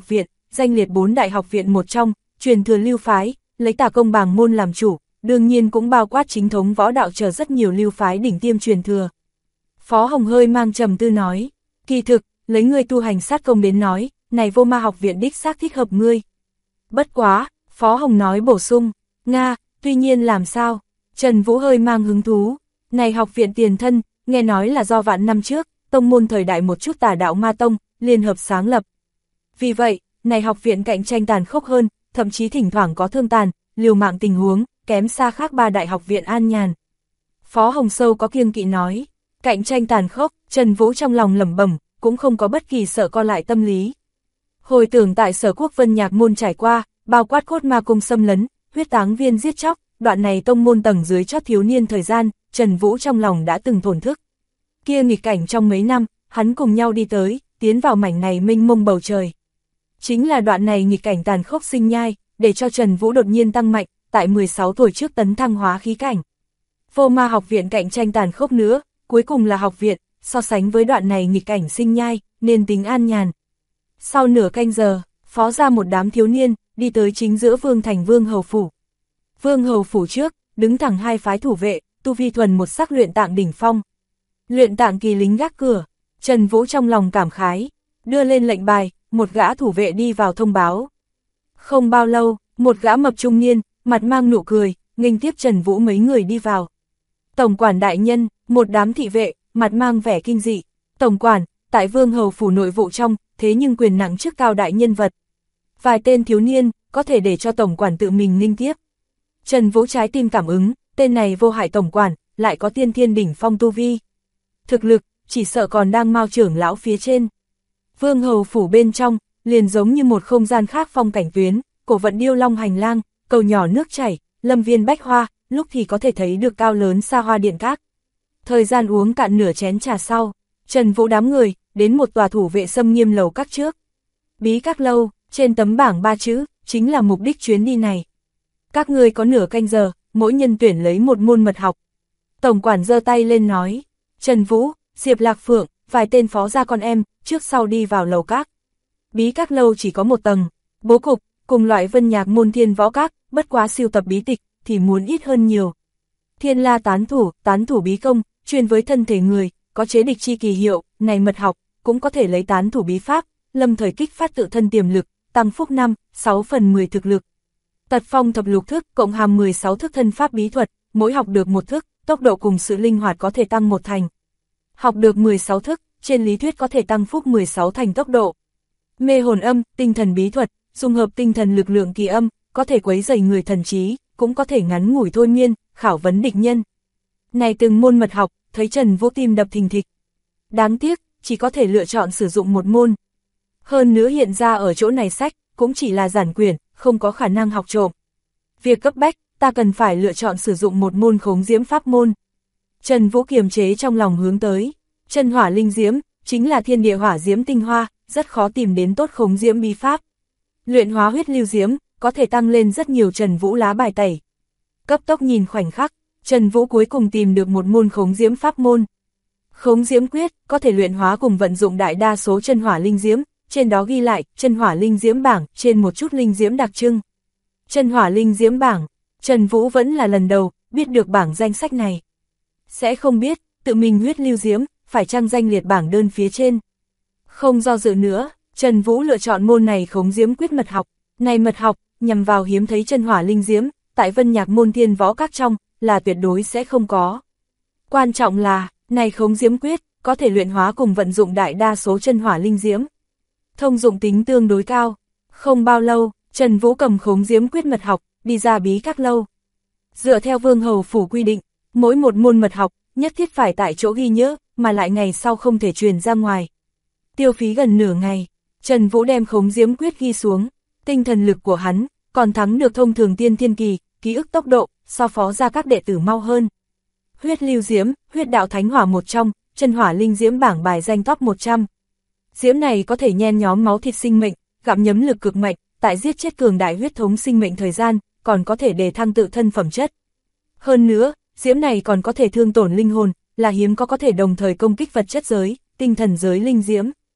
danh liệt 4 đại học viện một trong, truyền thừa lưu phái, lấy Tà Công Bàng môn làm chủ, đương nhiên cũng bao quát chính thống võ đạo chờ rất nhiều lưu phái đỉnh tiêm truyền thừa. Phó Hồng hơi mang trầm tư nói, kỳ thực, lấy ngươi tu hành sát công đến nói, này Vô Ma học viện đích xác thích hợp ngươi. Bất quá, Phó Hồng nói bổ sung, Nga, tuy nhiên làm sao? Trần Vũ hơi mang hứng thú, này học viện tiền thân, nghe nói là do vạn năm trước, tông môn thời đại một chút Tà đạo ma tông, liên hợp sáng lập. Vì vậy, này học viện cạnh tranh tàn khốc hơn, thậm chí thỉnh thoảng có thương tàn, liều mạng tình huống, kém xa khác 3 đại học viện an nhàn. Phó Hồng sâu có kiêng kỵ nói, cạnh tranh tàn khốc, Trần Vũ trong lòng lẩm bẩm, cũng không có bất kỳ sợ co lại tâm lý. Hồi tưởng tại Sở Quốc Vân Nhạc môn trải qua, bao quát Cốt Ma cung xâm lấn, huyết táng viên giết chóc, đoạn này tông môn tầng dưới chót thiếu niên thời gian, Trần Vũ trong lòng đã từng thổn thức. Kia nghịch cảnh trong mấy năm, hắn cùng nhau đi tới, tiến vào mảnh này mênh mông bầu trời. Chính là đoạn này nghịch cảnh tàn khốc sinh nhai, để cho Trần Vũ đột nhiên tăng mạnh, tại 16 tuổi trước tấn thăng hóa khí cảnh. Vô Ma học viện cạnh tranh tàn khốc nữa, cuối cùng là học viện, so sánh với đoạn này nghịch cảnh sinh nhai, nên tính an nhàn. Sau nửa canh giờ, phó ra một đám thiếu niên, đi tới chính giữa Vương thành Vương Hầu Phủ. Vương Hầu Phủ trước, đứng thẳng 2 phái thủ vệ, tu vi thuần một sắc luyện tạng đỉnh phong. Luyện tạng kỳ lính gác cửa, Trần Vũ trong lòng cảm khái, đưa lên lệnh bài, một gã thủ vệ đi vào thông báo. Không bao lâu, một gã mập trung niên, mặt mang nụ cười, nghênh tiếp Trần Vũ mấy người đi vào. Tổng quản đại nhân, một đám thị vệ, mặt mang vẻ kinh dị. Tổng quản, tại Vương Hầu Phủ nội vụ trong, thế nhưng quyền nặng chức cao đại nhân vật. Vài tên thiếu niên, có thể để cho tổng quản tự mình nghênh tiếp. Trần Vũ trái tim cảm ứng, tên này vô hại tổng quản, lại có tiên thiên đỉnh phong tu vi. Thực lực, chỉ sợ còn đang Mao trưởng lão phía trên. Vương Hầu Phủ bên trong, liền giống như một không gian khác phong cảnh tuyến, cổ vận điêu long hành lang, cầu nhỏ nước chảy, lâm viên bách hoa, lúc thì có thể thấy được cao lớn xa hoa điện các. Thời gian uống cạn nửa chén trà sau, Trần Vũ đám người, đến một tòa thủ vệ xâm nghiêm lầu các trước. Bí các lâu, trên tấm bảng 3 chữ, chính là mục đích chuyến đi này. Các ngươi có nửa canh giờ, mỗi nhân tuyển lấy một môn mật học. Tổng quản giơ tay lên nói, Trần Vũ, Diệp Lạc Phượng, vài tên phó gia con em, trước sau đi vào lầu các. Bí các lâu chỉ có một tầng, bố cục, cùng loại Vân Nhạc môn Thiên Võ Các, bất quá siêu tập bí tịch, thì muốn ít hơn nhiều. Thiên La tán thủ bí công, chuyên với thân thể người, có chế địch chi kỳ hiệu, này mật học, cũng có thể lấy tán thủ bí pháp, lâm thời kích phát tự thân tiềm lực, tăng phúc 5/6/10 thực lực. Tật phong thập lục thức, cộng hàm 16 thức thân pháp bí thuật, mỗi học được một thức, tốc độ cùng sự linh hoạt có thể tăng 1 thành. Học được 16 thức, trên lý thuyết có thể tăng phúc 16 thành tốc độ. Mê hồn âm, tinh thần bí thuật, dung hợp tinh thần lực lượng kỳ âm, có thể quấy rầy người thần trí, cũng có thể ngắn ngủi thôi miên, khảo vấn địch nhân. Này từng môn mật học, thấy Trần Vũ tim đập thình thịch. Đáng tiếc, chỉ có thể lựa chọn sử dụng một môn. Hơn nữa hiện ra ở chỗ này sách, cũng chỉ là giản quyển, không có khả năng học trộm. Việc cấp bách, ta cần phải lựa chọn sử dụng một môn khống diễm pháp môn. Trần Vũ kiềm chế trong lòng hướng tới. Chân hỏa linh diễm, chính là thiên địa hỏa diễm tinh hoa, rất khó tìm đến tốt khống diễm bí pháp. Luyện hóa huyết lưu diễm, có thể tăng lên rất nhiều Trần Vũ lá bài tẩy. Cấp tốc nhìn khoảnh khắc, Trần Vũ cuối cùng tìm được một môn khống diễm pháp môn. Khống diễm quyết, có thể luyện hóa cùng vận dụng đại đa số chân hỏa linh diễm, trên đó ghi lại, chân hỏa linh diễm bảng, trên một chút linh diễm đặc trưng. Chân hỏa linh diễm bảng, Trần Vũ vẫn là lần đầu, biết được bảng danh sách này. Sẽ không biết, tự mình huyết lưu diễm, phải chăng danh liệt bảng đơn phía trên. Không do dự nữa, Trần Vũ lựa chọn môn này khống diễm quyết mật học. Này mật học, nhằm vào hiếm thấy chân hỏa linh diễm, tại Vân Nhạc môn Thiên Võ Các trong, là tuyệt đối sẽ không có. Quan trọng là, này khống diễm quyết, có thể luyện hóa cùng vận dụng đại đa số chân hỏa linh diễm. Thông dụng tính tương đối cao. Không bao lâu, Trần Vũ cầm khống diễm quyết mật học, đi ra bí các lâu. Dựa theo Vương Hầu Phủ quy định, mỗi một môn mật học, nhất thiết phải tại chỗ ghi nhớ, mà lại ngày sau không thể truyền ra ngoài. Tiêu phí gần nửa ngày, Trần Vũ đem khống diễm quyết ghi xuống, tinh thần lực của hắn, còn thắng được thông thường tiên thiên kỳ, ký ức tốc độ, so phó ra các đệ tử mau hơn. Huyết lưu diễm, huyết đạo thánh hỏa một trong, chân hỏa linh diễm bảng bài danh top 100. Diễm này có thể nhen nhóm máu thịt sinh mệnh, gặm nhấm lực cực mạnh, tại giết chết cường đại huyết thống sinh mệnh thời gian, còn có thể đề thăng tự thân phẩm chất. Hơn nữa, diễm này còn có thể thương tổn linh hồn, là hiếm có thể đồng thời công kích vật chất giới, tinh thần giới linh diễm.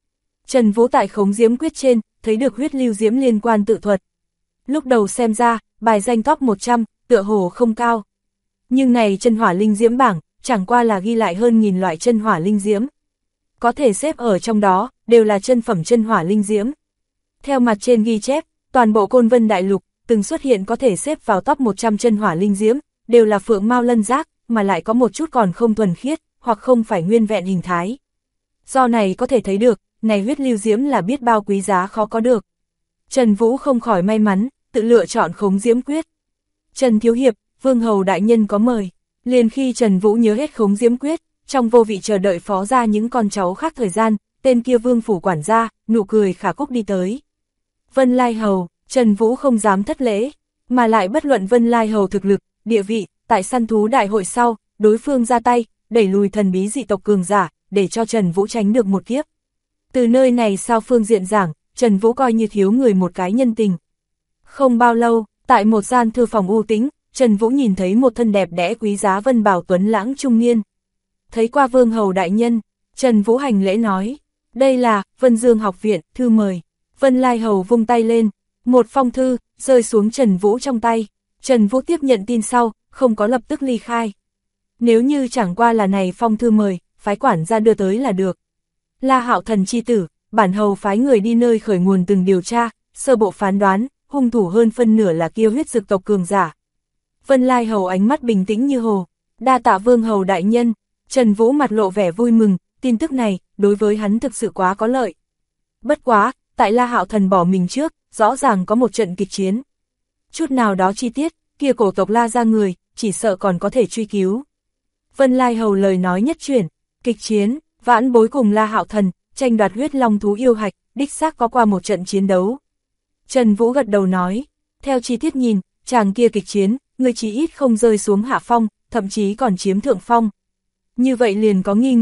Trần Vũ tại khống diễm quyết trên, thấy được huyết lưu diễm liên quan tự thuật. Lúc đầu xem ra, bài danh top 100, tựa hồ không cao. Nhưng này chân hỏa linh diễm bảng, chẳng qua là ghi lại hơn 1000 loại chân hỏa linh diễm. Có thể xếp ở trong đó, đều là chân phẩm chân hỏa linh diễm. Theo mặt trên ghi chép, toàn bộ Côn Vân Đại Lục, từng xuất hiện có thể xếp vào top 100 chân hỏa linh diễm, đều là phượng mao lân giác, mà lại có một chút còn không thuần khiết, hoặc không phải nguyên vẹn hình thái. Do này có thể thấy được, này huyết lưu diễm là biết bao quý giá khó có được. Trần Vũ không khỏi may mắn, tự lựa chọn khống diễm quyết. Trần Thiếu Hiệp, Vương Hầu Đại Nhân có mời. Liền khi Trần Vũ nhớ hết khống diễm quyết, trong vô vị chờ đợi phó ra những con cháu khác thời gian, tên kia Vương phủ quản gia, nụ cười khả cúc đi tới. Vân Lai Hầu, Trần Vũ không dám thất lễ, mà lại bất luận Vân Lai Hầu thực lực, địa vị, tại săn thú đại hội sau, đối phương ra tay, đẩy lùi thần bí dị tộc cường giả, để cho Trần Vũ tránh được một kiếp. Từ nơi này sau phương diện giảng, Trần Vũ coi như thiếu người một cái nhân tình. Không bao lâu, tại một gian thư phòng u tĩnh, Trần Vũ nhìn thấy một thân đẹp đẽ quý giá vân bào tuấn lãng trung niên. Thấy qua Vương Hầu Đại Nhân, Trần Vũ hành lễ nói, đây là Vân Dương học viện, thư mời. Vân Lai Hầu vung tay lên, một phong thư, rơi xuống Trần Vũ trong tay. Trần Vũ tiếp nhận tin sau, không có lập tức ly khai. Nếu như chẳng qua là này phong thư mời, phái quản gia đưa tới là được. La Hạo Thần chi tử, bản hầu phái người đi nơi khởi nguồn từng điều tra, sơ bộ phán đoán, hung thủ hơn phân nửa là kia huyết dực tộc cường giả. Vân Lai Hầu ánh mắt bình tĩnh như hồ, đa tạ Vương Hầu Đại Nhân. Trần Vũ mặt lộ vẻ vui mừng, tin tức này, đối với hắn thực sự quá có lợi. Bất quá, tại La Hạo Thần bỏ mình trước, rõ ràng có một trận kịch chiến. Chút nào đó chi tiết, kia cổ tộc La ra người, chỉ sợ còn có thể truy cứu. Vân Lai Hầu lời nói nhất chuyển, kịch chiến, vãn bối cùng La Hạo Thần, tranh đoạt huyết long thú yêu hạch, đích xác có qua một trận chiến đấu. Trần Vũ gật đầu nói, theo chi tiết nhìn, chàng kia kịch chiến, người chí ít không rơi xuống hạ phong, thậm chí còn chiếm thượng phong. Như vậy liền có nghi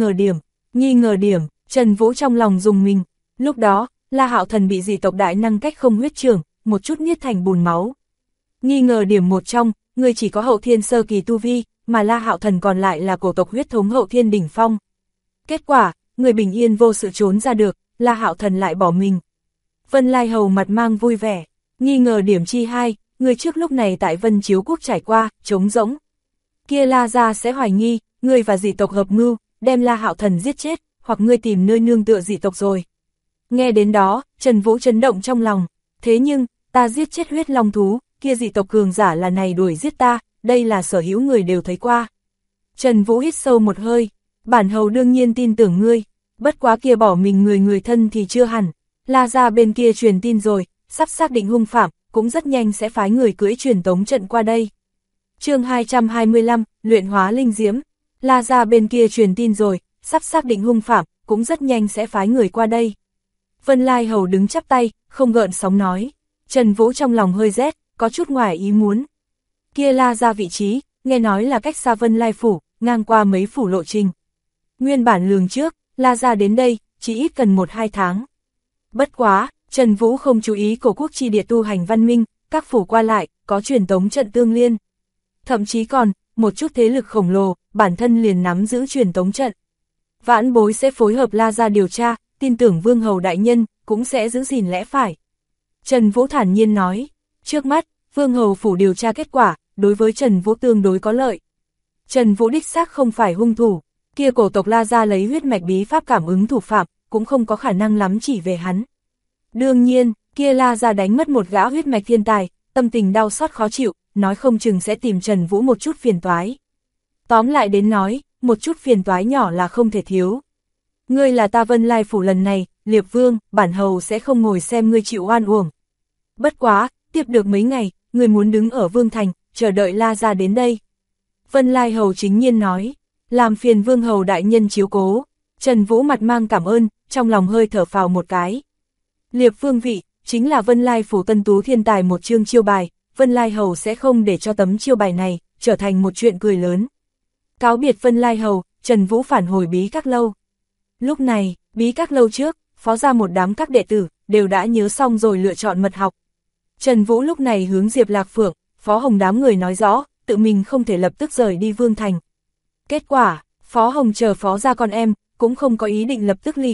ngờ điểm, Trần Vũ trong lòng dùng mình. Lúc đó, La Hạo Thần bị dị tộc đại năng cách không huyết trưởng, một chút niết thành bùn máu. Nghi ngờ điểm một trong, người chỉ có hậu thiên sơ kỳ tu vi, mà La Hạo Thần còn lại là cổ tộc huyết thống hậu thiên đỉnh phong. Kết quả, người bình yên vô sự trốn ra được, La Hạo Thần lại bỏ mình. Vân Lai Hầu mặt mang vui vẻ, nghi ngờ điểm chi hai, người trước lúc này tại Vân Chiếu Quốc trải qua, trống rỗng. Kia La gia sẽ hoài nghi, người và dị tộc hợp mưu, đem La Hạo Thần giết chết, hoặc ngươi tìm nơi nương tựa dị tộc rồi. Nghe đến đó, Trần Vũ chấn động trong lòng, thế nhưng, ta giết chết huyết long thú, kia dị tộc cường giả là này đuổi giết ta, đây là sở hữu người đều thấy qua. Trần Vũ hít sâu một hơi, bản hầu đương nhiên tin tưởng ngươi, bất quá kia bỏ mình người thân thì chưa hẳn. La gia bên kia truyền tin rồi, sắp xác định hung phạm, cũng rất nhanh sẽ phái người cưỡi truyền tống trận qua đây. Chương 225, luyện hóa linh diễm. La gia bên kia truyền tin rồi, sắp xác định hung phạm, cũng rất nhanh sẽ phái người qua đây. Vân Lai Hầu đứng chắp tay, không gợn sóng nói. Trần Vũ trong lòng hơi rét, có chút ngoài ý muốn. Kia La gia vị trí, nghe nói là cách xa Vân Lai phủ, ngang qua mấy phủ lộ trình. Nguyên bản lường trước, La gia đến đây, chỉ ít cần 1-2 tháng. Bất quá, Trần Vũ không chú ý cổ quốc chi địa tu hành văn minh, các phủ qua lại, có truyền tống trận tương liên. Thậm chí còn, một chút thế lực khổng lồ, bản thân liền nắm giữ truyền tống trận. Vãn bối sẽ phối hợp La gia điều tra, tin tưởng Vương Hầu Đại Nhân, cũng sẽ giữ gìn lẽ phải. Trần Vũ thản nhiên nói, trước mắt, Vương Hầu phủ điều tra kết quả, đối với Trần Vũ tương đối có lợi. Trần Vũ đích xác không phải hung thủ, kia cổ tộc La gia lấy huyết mạch bí pháp cảm ứng thủ phạm, cũng không có khả năng lắm chỉ về hắn. Đương nhiên, kia La gia đánh mất một gã huyết mạch thiên tài, tâm tình đau xót khó chịu, nói không chừng sẽ tìm Trần Vũ một chút phiền toái. Tóm lại đến nói, một chút phiền toái nhỏ là không thể thiếu. Ngươi là ta Vân Lai phủ lần này, Liệp Vương, bản hầu sẽ không ngồi xem ngươi chịu oan uổng. Bất quá, tiếp được mấy ngày, ngươi muốn đứng ở Vương Thành, chờ đợi La gia đến đây. Vân Lai Hầu chính nhiên nói, làm phiền Vương Hầu Đại Nhân chiếu cố. Trần Vũ mặt mang cảm ơn, trong lòng hơi thở phào một cái. Liệp Vương vị, chính là Vân Lai phủ tân tú thiên tài một chương chiêu bài, Vân Lai Hầu sẽ không để cho tấm chiêu bài này trở thành một chuyện cười lớn. Cáo biệt Vân Lai Hầu, Trần Vũ phản hồi Bí Các Lâu. Lúc này, Bí Các Lâu trước, phó ra một đám các đệ tử, đều đã nhớ xong rồi lựa chọn mật học. Trần Vũ lúc này hướng Diệp Lạc Phượng, Phó Hồng đám người nói rõ, tự mình không thể lập tức rời đi Vương Thành. Kết quả, Phó Hồng chờ phó ra con em, cũng không có ý định lập tức ly khai,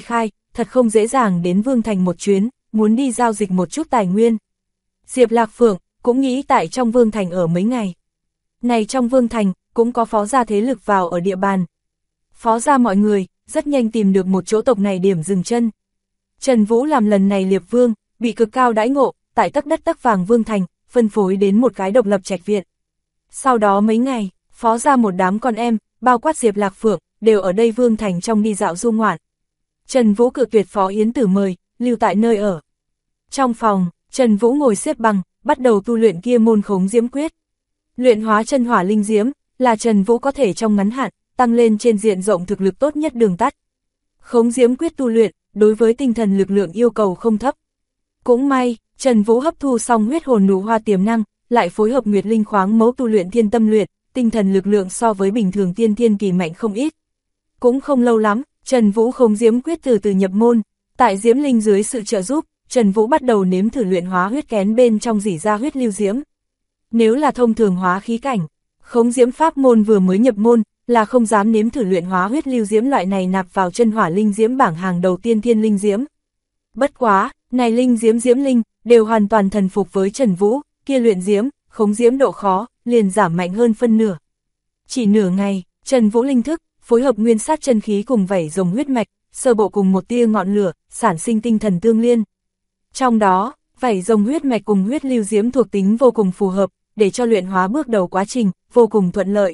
thật không dễ dàng đến Vương Thành một chuyến, muốn đi giao dịch một chút tài nguyên. Diệp Lạc Phượng cũng nghĩ tại trong Vương Thành ở mấy ngày. Này trong Vương Thành, cũng có phó gia thế lực vào ở địa bàn. Phó gia mọi người, rất nhanh tìm được một chỗ tộc này điểm dừng chân. Trần Vũ làm lần này liệp vương, bị cực cao đãi ngộ, tại tấc đất tấc vàng Vương Thành, phân phối đến một cái độc lập trạch viện. Sau đó mấy ngày, phó gia một đám con em, bao quát Diệp Lạc Phượng, đều ở đây Vương Thành trong đi dạo du ngoạn. Trần Vũ cự tuyệt Phó Yến Tử mời, lưu tại nơi ở. Trong phòng, Trần Vũ ngồi xếp bằng, bắt đầu tu luyện kia môn khống diễm quyết. Luyện hóa chân hỏa linh diễm, là Trần Vũ có thể trong ngắn hạn, tăng lên trên diện rộng thực lực tốt nhất đường tắt. Khống diễm quyết tu luyện, đối với tinh thần lực lượng yêu cầu không thấp. Cũng may, Trần Vũ hấp thu xong huyết hồn nụ hoa tiềm năng, lại phối hợp Nguyệt Linh khoáng mẫu tu luyện thiên tâm luyện, tinh thần lực lượng so với bình thường tiên thiên kỳ mạnh không ít. Cũng không lâu lắm, Trần Vũ khống diễm quyết từ từ nhập môn, tại diễm linh dưới sự trợ giúp, Trần Vũ bắt đầu nếm thử luyện hóa huyết kén bên trong rỉ ra huyết lưu diễm. Nếu là thông thường hóa khí cảnh, khống diễm pháp môn vừa mới nhập môn, là không dám nếm thử luyện hóa huyết lưu diễm loại này nạp vào chân hỏa linh diễm bảng hàng đầu tiên thiên linh diễm. Bất quá, này linh diễm diễm linh, đều hoàn toàn thần phục với Trần Vũ, kia luyện diễm, khống diễm độ khó, liền giảm mạnh hơn phân nửa. Chỉ nửa ngày, Trần Vũ linh thức, phối hợp nguyên sát chân khí cùng vảy rồng huyết mạch, sơ bộ cùng một tia ngọn lửa, sản sinh tinh thần tương liên. Trong đó, vảy rồng huyết mạch cùng huyết lưu diễm thuộc tính vô cùng phù hợp, để cho luyện hóa bước đầu quá trình, vô cùng thuận lợi.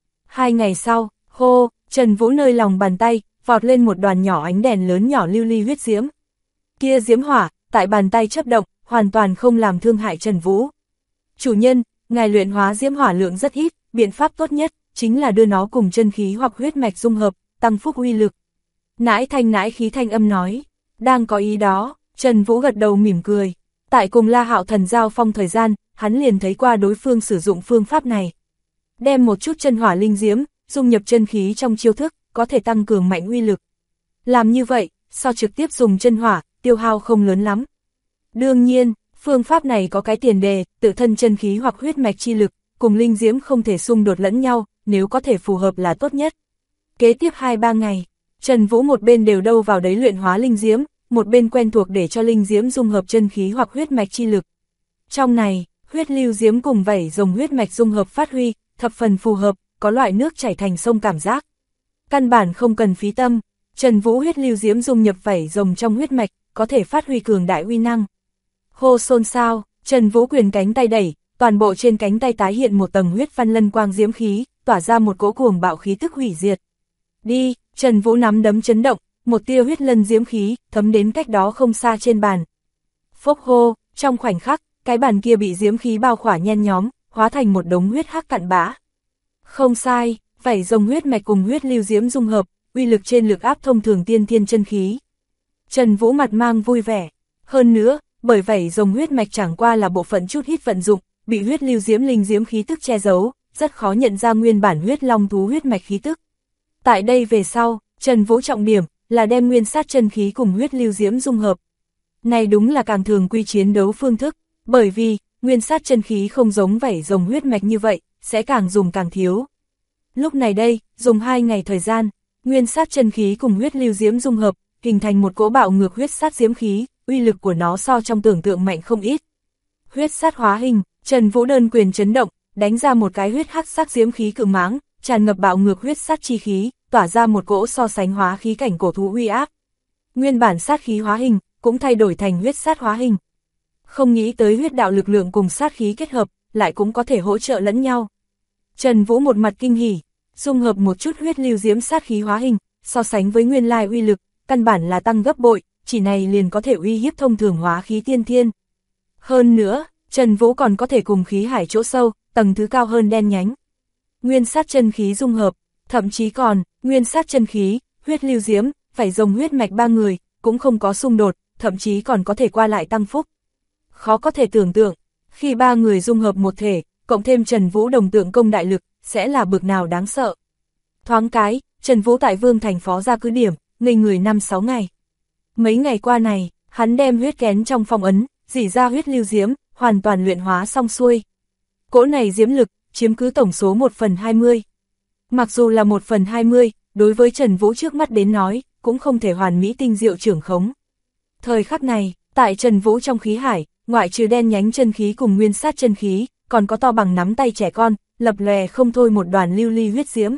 2 ngày sau, hô, Trần Vũ nơi lòng bàn tay, vọt lên một đoàn nhỏ ánh đèn lớn nhỏ lưu ly huyết diễm. Kia diễm hỏa, tại bàn tay chớp động, hoàn toàn không làm thương hại Trần Vũ. Chủ nhân, ngài luyện hóa diễm hỏa lượng rất ít, biện pháp tốt nhất, chính là đưa nó cùng chân khí hoặc huyết mạch dung hợp, tăng phúc uy lực. Nãi thanh nãi khí thanh âm nói, đang có ý đó, Trần Vũ gật đầu mỉm cười. Tại cùng La Hạo Thần giao phong thời gian, hắn liền thấy qua đối phương sử dụng phương pháp này. Đem một chút chân hỏa linh diễm, dung nhập chân khí trong chiêu thức, có thể tăng cường mạnh uy lực. Làm như vậy, so trực tiếp dùng chân hỏa, tiêu hao không lớn lắm. Đương nhiên, phương pháp này có cái tiền đề, tự thân chân khí hoặc huyết mạch chi lực, cùng linh diễm không thể xung đột lẫn nhau, nếu có thể phù hợp là tốt nhất. Kế tiếp 2-3 ngày, Trần Vũ một bên đều đâu vào đấy luyện hóa linh diễm, một bên quen thuộc để cho linh diễm dung hợp chân khí hoặc huyết mạch chi lực. Trong này, huyết lưu diễm cùng vảy rồng huyết mạch dung hợp phát huy, thập phần phù hợp, có loại nước chảy thành sông cảm giác. Căn bản không cần phí tâm, Trần Vũ huyết lưu diễm dung nhập vảy rồng trong huyết mạch, có thể phát huy cường đại uy năng. Hô xôn xao, Trần Vũ quyền cánh tay đẩy, toàn bộ trên cánh tay tái hiện một tầng huyết văn lân quang diễm khí, tỏa ra một cỗ cuồng bạo khí tức hủy diệt. Đi, Trần Vũ nắm đấm chấn động, một tia huyết lân diễm khí, thấm đến cách đó không xa trên bàn. Phốc hô, trong khoảnh khắc, cái bàn kia bị diễm khí bao khỏa nhen nhóm, hóa thành một đống huyết hắc cặn bã. Không sai, vảy rồng huyết mạch cùng huyết lưu diễm dung hợp, uy lực trên lực áp thông thường tiên thiên chân khí. Trần Vũ mặt mang vui vẻ, hơn nữa, bởi vảy rồng huyết mạch chẳng qua là bộ phận chút hít vận dụng, bị huyết lưu diễm linh diễm khí tức che giấu, rất khó nhận ra nguyên bản huyết long thú huyết mạch khí tức. Tại đây về sau, Trần Vũ trọng điểm là đem nguyên sát chân khí cùng huyết lưu diễm dung hợp. Này đúng là càng thường quy chiến đấu phương thức, bởi vì nguyên sát chân khí không giống vảy rồng huyết mạch như vậy, sẽ càng dùng càng thiếu. Lúc này đây, dùng 2 ngày thời gian, nguyên sát chân khí cùng huyết lưu diễm dung hợp, hình thành một cỗ bạo ngược huyết sát diễm khí, uy lực của nó so trong tưởng tượng mạnh không ít. Huyết sát hóa hình, Trần Vũ đơn quyền chấn động, đánh ra một cái huyết hắc sắc diễm khí cự mãng, tràn ngập bạo ngược huyết sát chi khí, tỏa ra một cỗ so sánh hóa khí cảnh cổ thú uy áp. Nguyên bản sát khí hóa hình, cũng thay đổi thành huyết sát hóa hình. Không nghĩ tới huyết đạo lực lượng cùng sát khí kết hợp, lại cũng có thể hỗ trợ lẫn nhau. Trần Vũ một mặt kinh hỉ, dung hợp một chút huyết lưu diễm sát khí hóa hình, so sánh với nguyên lai uy lực, căn bản là tăng gấp bội, chỉ này liền có thể uy hiếp thông thường hóa khí tiên thiên. Hơn nữa, Trần Vũ còn có thể cùng khí hải chỗ sâu, tầng thứ cao hơn đen nhánh. Nguyên sát chân khí dung hợp, thậm chí còn, nguyên sát chân khí, huyết lưu diễm, vảy rồng huyết mạch 3 người, cũng không có xung đột, thậm chí còn có thể qua lại tăng phúc. Khó có thể tưởng tượng, khi 3 người dung hợp một thể, cộng thêm Trần Vũ đồng tượng công đại lực, sẽ là bực nào đáng sợ. Thoáng cái, Trần Vũ tại Vương Thành phó ra cứ điểm, ngây người 5-6 ngày. Mấy ngày qua này, hắn đem huyết kén trong phong ấn, rỉ ra huyết lưu diễm, hoàn toàn luyện hóa xong xuôi. Cỗ này diễm lực, chiếm cứ tổng số 1/20. Mặc dù là 1/20, đối với Trần Vũ trước mắt đến nói, cũng không thể hoàn mỹ tinh diệu trưởng khống. Thời khắc này, tại Trần Vũ trong khí hải, ngoại trừ đen nhánh chân khí cùng nguyên sát chân khí, còn có to bằng nắm tay trẻ con, lập lòe không thôi một đoàn lưu ly huyết diễm.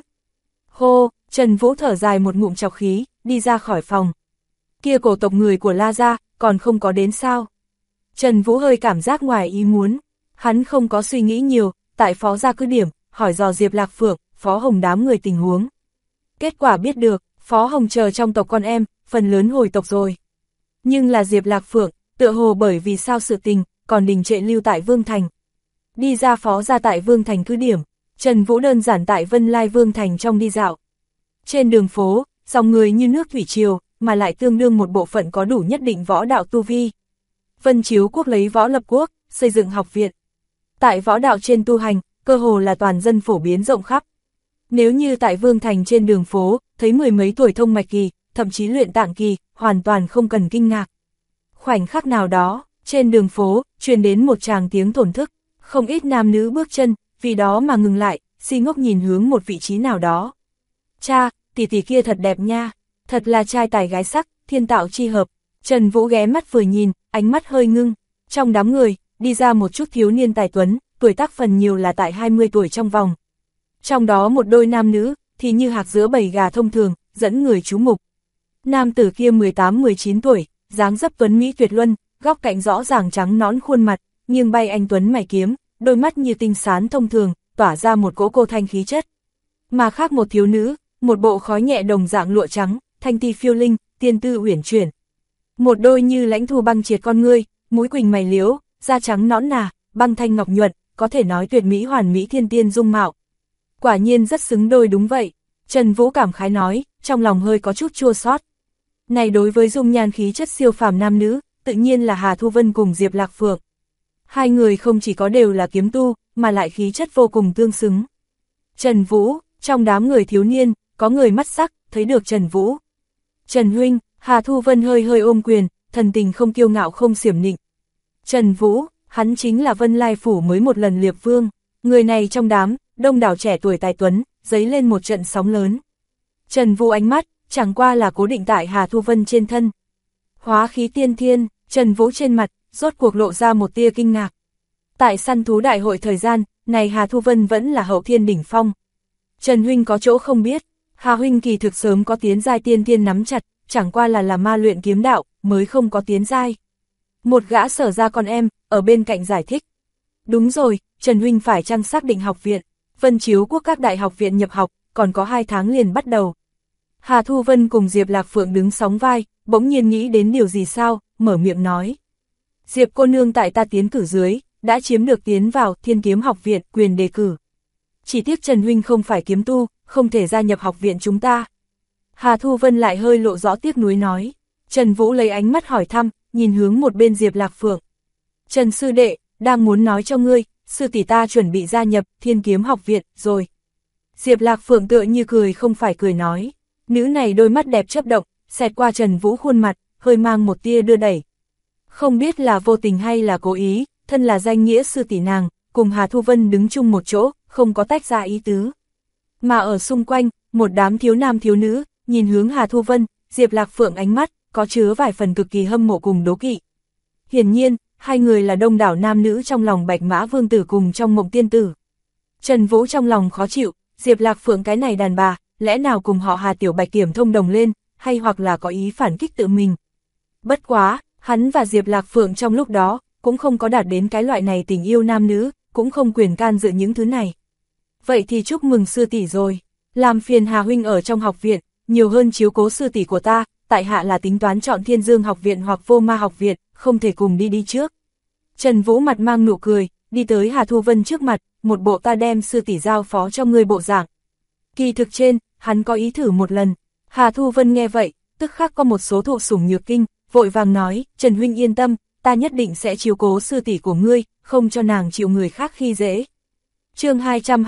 Hô, Trần Vũ thở dài một ngụm trọc khí, đi ra khỏi phòng. Kia cổ tộc người của La Gia, còn không có đến sao? Trần Vũ hơi cảm giác ngoài ý muốn, hắn không có suy nghĩ nhiều, tại Phó Gia cứ điểm, hỏi dò Diệp Lạc Phượng, Phó Hồng đám người tình huống. Kết quả biết được, Phó Hồng chờ trong tộc con em, phần lớn hồi tộc rồi. Nhưng là Diệp Lạc Phượng, tựa hồ bởi vì sao sự tình, còn đình trệ lưu tại Vương Thành. Đi ra Phó Gia tại Vương Thành cứ điểm, Trần Vũ đơn giản tại Vân Lai Vương Thành trong đi dạo. Trên đường phố, dòng người như nước thủy triều, mà lại tương đương một bộ phận có đủ nhất định võ đạo tu vi. Vân Chiếu Quốc lấy võ lập quốc, xây dựng học viện. Tại võ đạo trên tu hành, cơ hồ là toàn dân phổ biến rộng khắp. Nếu như tại Vương Thành trên đường phố, thấy mười mấy tuổi thông mạch kỳ, thậm chí luyện tạng kỳ, hoàn toàn không cần kinh ngạc. Khoảnh khắc nào đó, trên đường phố, truyền đến một tràng tiếng thổn thức, không ít nam nữ bước chân, vì đó mà ngừng lại, si ngốc nhìn hướng một vị trí nào đó. Cha, tỷ tỷ kia thật đẹp nha, thật là trai tài gái sắc, thiên tạo chi hợp. Trần Vũ ghé mắt vừa nhìn, ánh mắt hơi ngưng. Trong đám người, đi ra một chút thiếu niên tài tuấn, tuổi tác phần nhiều là tại 20 tuổi trong vòng. Trong đó một đôi nam nữ, thì như hạc giữa bầy gà thông thường, dẫn người chú mục. Nam tử kia 18-19 tuổi, dáng dấp tuấn mỹ tuyệt luân, góc cạnh rõ ràng trắng nõn khuôn mặt, nghiêng bay anh tuấn mày kiếm, đôi mắt như tinh sán thông thường, tỏa ra một cỗ cô thanh khí chất. Mà khác một thiếu nữ, một bộ khói nhẹ đồng dạng lụa trắng, thanh ti phiêu linh, tiên tư uyển chuyển. Một đôi như lãnh thu băng triệt con ngươi, mũi quỳnh mày liễu, da trắng nõn nà, băng thanh ngọc nhuận, có thể nói tuyệt mỹ hoàn mỹ thiên tiên dung mạo. Quả nhiên rất xứng đôi đúng vậy, Trần Vũ cảm khái nói, trong lòng hơi có chút chua xót. Này đối với dung nhan khí chất siêu phàm nam nữ, tự nhiên là Hà Thu Vân cùng Diệp Lạc Phượng. Hai người không chỉ có đều là kiếm tu, mà lại khí chất vô cùng tương xứng. Trần Vũ, trong đám người thiếu niên, có người mắt sắc, thấy được Trần Vũ. Trần huynh, Hà Thu Vân hơi hơi ôm quyền, thần tình không kiêu ngạo không xiểm nịnh. Trần Vũ, hắn chính là Vân Lai Phủ mới một lần liệp vương, người này trong đám, đông đảo trẻ tuổi tài tuấn, dấy lên một trận sóng lớn. Trần Vũ ánh mắt, chẳng qua là cố định tại Hà Thu Vân trên thân. Hóa khí tiên thiên, Trần Vũ trên mặt, rốt cuộc lộ ra một tia kinh ngạc. Tại săn thú đại hội thời gian, này Hà Thu Vân vẫn là hậu thiên đỉnh phong. Trần huynh có chỗ không biết, Hà huynh kỳ thực sớm có tiến giai tiên thiên nắm chặt, chẳng qua là ma luyện kiếm đạo, mới không có tiến giai. Một gã Sở Gia con em, ở bên cạnh giải thích. Đúng rồi, Trần huynh phải chăng xác định học viện, Vân Chiếu Quốc các đại học viện nhập học, còn có 2 tháng liền bắt đầu. Hà Thu Vân cùng Diệp Lạc Phượng đứng sóng vai, bỗng nhiên nghĩ đến điều gì sao, mở miệng nói. Diệp cô nương tại ta tiến cử dưới, đã chiếm được tiến vào Thiên Kiếm học viện quyền đề cử. Chỉ tiếc Trần huynh không phải kiếm tu, không thể gia nhập học viện chúng ta. Hà Thu Vân lại hơi lộ rõ tiếc nuối nói. Trần Vũ lấy ánh mắt hỏi thăm, nhìn hướng một bên Diệp Lạc Phượng. Trần sư đệ, đang muốn nói cho ngươi, sư tỷ ta chuẩn bị gia nhập Thiên Kiếm học viện rồi. Diệp Lạc Phượng tựa như cười không phải cười nói. Nữ này đôi mắt đẹp chớp động, xẹt qua Trần Vũ khuôn mặt, hơi mang một tia đưa đẩy. Không biết là vô tình hay là cố ý, thân là danh nghĩa sư tỷ nàng, cùng Hà Thu Vân đứng chung một chỗ, không có tách ra ý tứ. Mà ở xung quanh, một đám thiếu nam thiếu nữ, nhìn hướng Hà Thu Vân, Diệp Lạc Phượng ánh mắt, có chứa vài phần cực kỳ hâm mộ cùng đố kỵ. Hiển nhiên, hai người là đông đảo nam nữ trong lòng Bạch Mã Vương Tử cùng trong Mộng Tiên Tử. Trần Vũ trong lòng khó chịu, Diệp Lạc Phượng cái này đàn bà, lẽ nào cùng họ Hà Tiểu Bạch kiểm thông đồng lên, hay hoặc là có ý phản kích tự mình. Bất quá, hắn và Diệp Lạc Phượng trong lúc đó, cũng không có đạt đến cái loại này tình yêu nam nữ, cũng không quyền can dự những thứ này. Vậy thì chúc mừng sư tỷ rồi, làm phiền Hà huynh ở trong học viện, nhiều hơn chiếu cố sư tỷ của ta, tại hạ là tính toán chọn Thiên Dương học viện hoặc Vô Ma học viện, không thể cùng đi trước. Trần Vũ mặt mang nụ cười, đi tới Hà Thu Vân trước mặt, một bộ ta đem sư tỷ giao phó cho ngươi bộ dạng. Kỳ thực trên, hắn có ý thử một lần. Hà Thu Vân nghe vậy, tức khắc có một số thụ sủng nhược kinh, vội vàng nói, Trần huynh yên tâm, ta nhất định sẽ chiếu cố sư tỷ của ngươi, không cho nàng chịu người khác khi dễ. Chương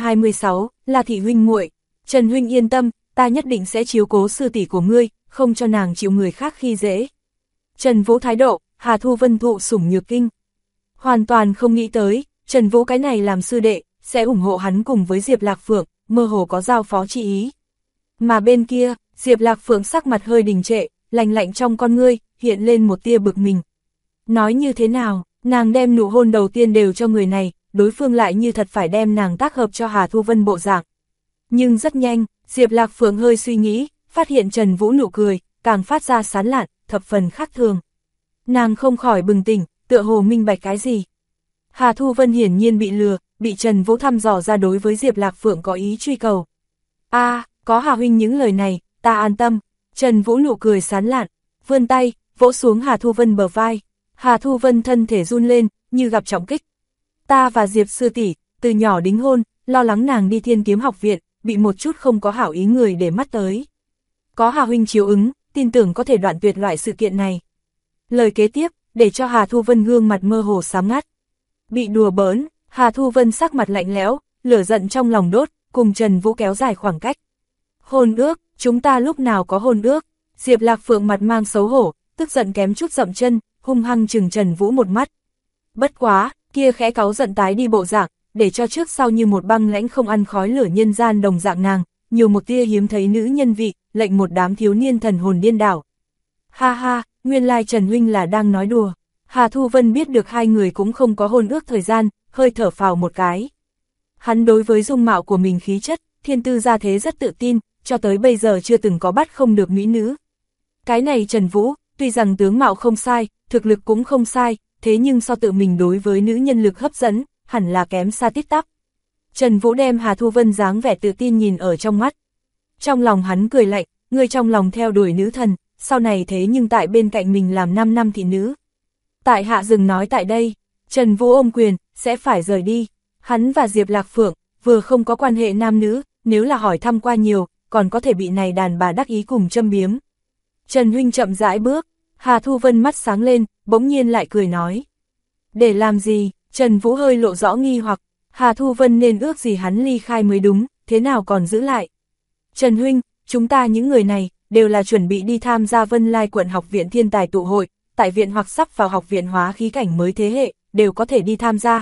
226, là thị huynh muội. Trần huynh yên tâm, ta nhất định sẽ chiếu cố sư tỷ của ngươi, không cho nàng chịu người khác khi dễ. Trần Vũ thái độ, Hà Thu Vân thụ sủng nhược kinh. Hoàn toàn không nghĩ tới, Trần Vũ cái này làm sư đệ, sẽ ủng hộ hắn cùng với Diệp Lạc Phượng, mơ hồ có giao phó chi ý. Mà bên kia, Diệp Lạc Phượng sắc mặt hơi đình trệ, lạnh lạnh trong con ngươi, hiện lên một tia bực mình. Nói như thế nào, nàng đem nụ hôn đầu tiên đều cho người này, đối phương lại như thật phải đem nàng tác hợp cho Hà Thu Vân bộ dạng. Nhưng rất nhanh, Diệp Lạc Phượng hơi suy nghĩ, phát hiện Trần Vũ nụ cười, càng phát ra sán lạn, thập phần khác thường. Nàng không khỏi bừng tỉnh, tựa hồ minh bạch cái gì. Hà Thu Vân hiển nhiên bị lừa, bị Trần Vũ thăm dò ra đối với Diệp Lạc Phượng có ý truy cầu. Có Hà huynh những lời này, ta an tâm. Trần Vũ nụ cười sán lạn, vươn tay, vỗ xuống Hà Thu Vân bờ vai. Hà Thu Vân thân thể run lên, như gặp trọng kích. Ta và Diệp sư tỷ từ nhỏ đính hôn, lo lắng nàng đi Thiên Kiếm học viện, bị một chút không có hảo ý người để mắt tới. Có Hà huynh chiếu ứng, tin tưởng có thể đoạn tuyệt loại sự kiện này. Lời kế tiếp, để cho Hà Thu Vân gương mặt mơ hồ xám ngắt. Bị đùa bỡn, Hà Thu Vân sắc mặt lạnh lẽo, lửa giận trong lòng đốt, cùng Trần Vũ kéo dài khoảng cách. Hôn ước, chúng ta lúc nào có hôn ước? Diệp Lạc Phượng mặt mang xấu hổ, tức giận kém chút dậm chân, hung hăng chừng Trần Vũ một mắt. Bất quá, kia khẽ cáu giận tái đi bộ dạng, để cho trước sau như một băng lãnh không ăn khói lửa nhân gian đồng dạng nàng, nhiều một tia hiếm thấy nữ nhân vị, lệnh một đám thiếu niên thần hồn điên đảo. Ha ha, nguyên lai Trần huynh là đang nói đùa. Hà Thu Vân biết được hai người cũng không có hôn ước thời gian, hơi thở phào một cái. Hắn đối với dung mạo của mình khí chất, thiên tư gia thế rất tự tin, cho tới bây giờ chưa từng có bắt không được mỹ nữ. Cái này Trần Vũ, tuy rằng tướng mạo không sai, thực lực cũng không sai, thế nhưng so tự mình đối với nữ nhân lực hấp dẫn, hẳn là kém xa tít tắp. Trần Vũ đem Hà Thu Vân dáng vẻ tự tin nhìn ở trong mắt. Trong lòng hắn cười lạnh, người trong lòng theo đuổi nữ thần, sau này thế nhưng tại bên cạnh mình làm 5 năm thị nữ. Tại hạ dừng nói tại đây, Trần Vũ ôm quyền, sẽ phải rời đi. Hắn và Diệp Lạc Phượng, vừa không có quan hệ nam nữ, nếu là hỏi thăm qua nhiều, còn có thể bị này đàn bà đắc ý cùng châm biếm. Trần huynh chậm rãi bước, Hà Thu Vân mắt sáng lên, bỗng nhiên lại cười nói. Để làm gì? Trần Vũ hơi lộ rõ nghi hoặc, Hà Thu Vân nên ước gì hắn ly khai mới đúng, thế nào còn giữ lại. Trần huynh, chúng ta những người này, đều là chuẩn bị đi tham gia Vân Lai quận học viện thiên tài tụ hội, tại viện hoặc sắp vào học viện hóa khí cảnh mới thế hệ, đều có thể đi tham gia.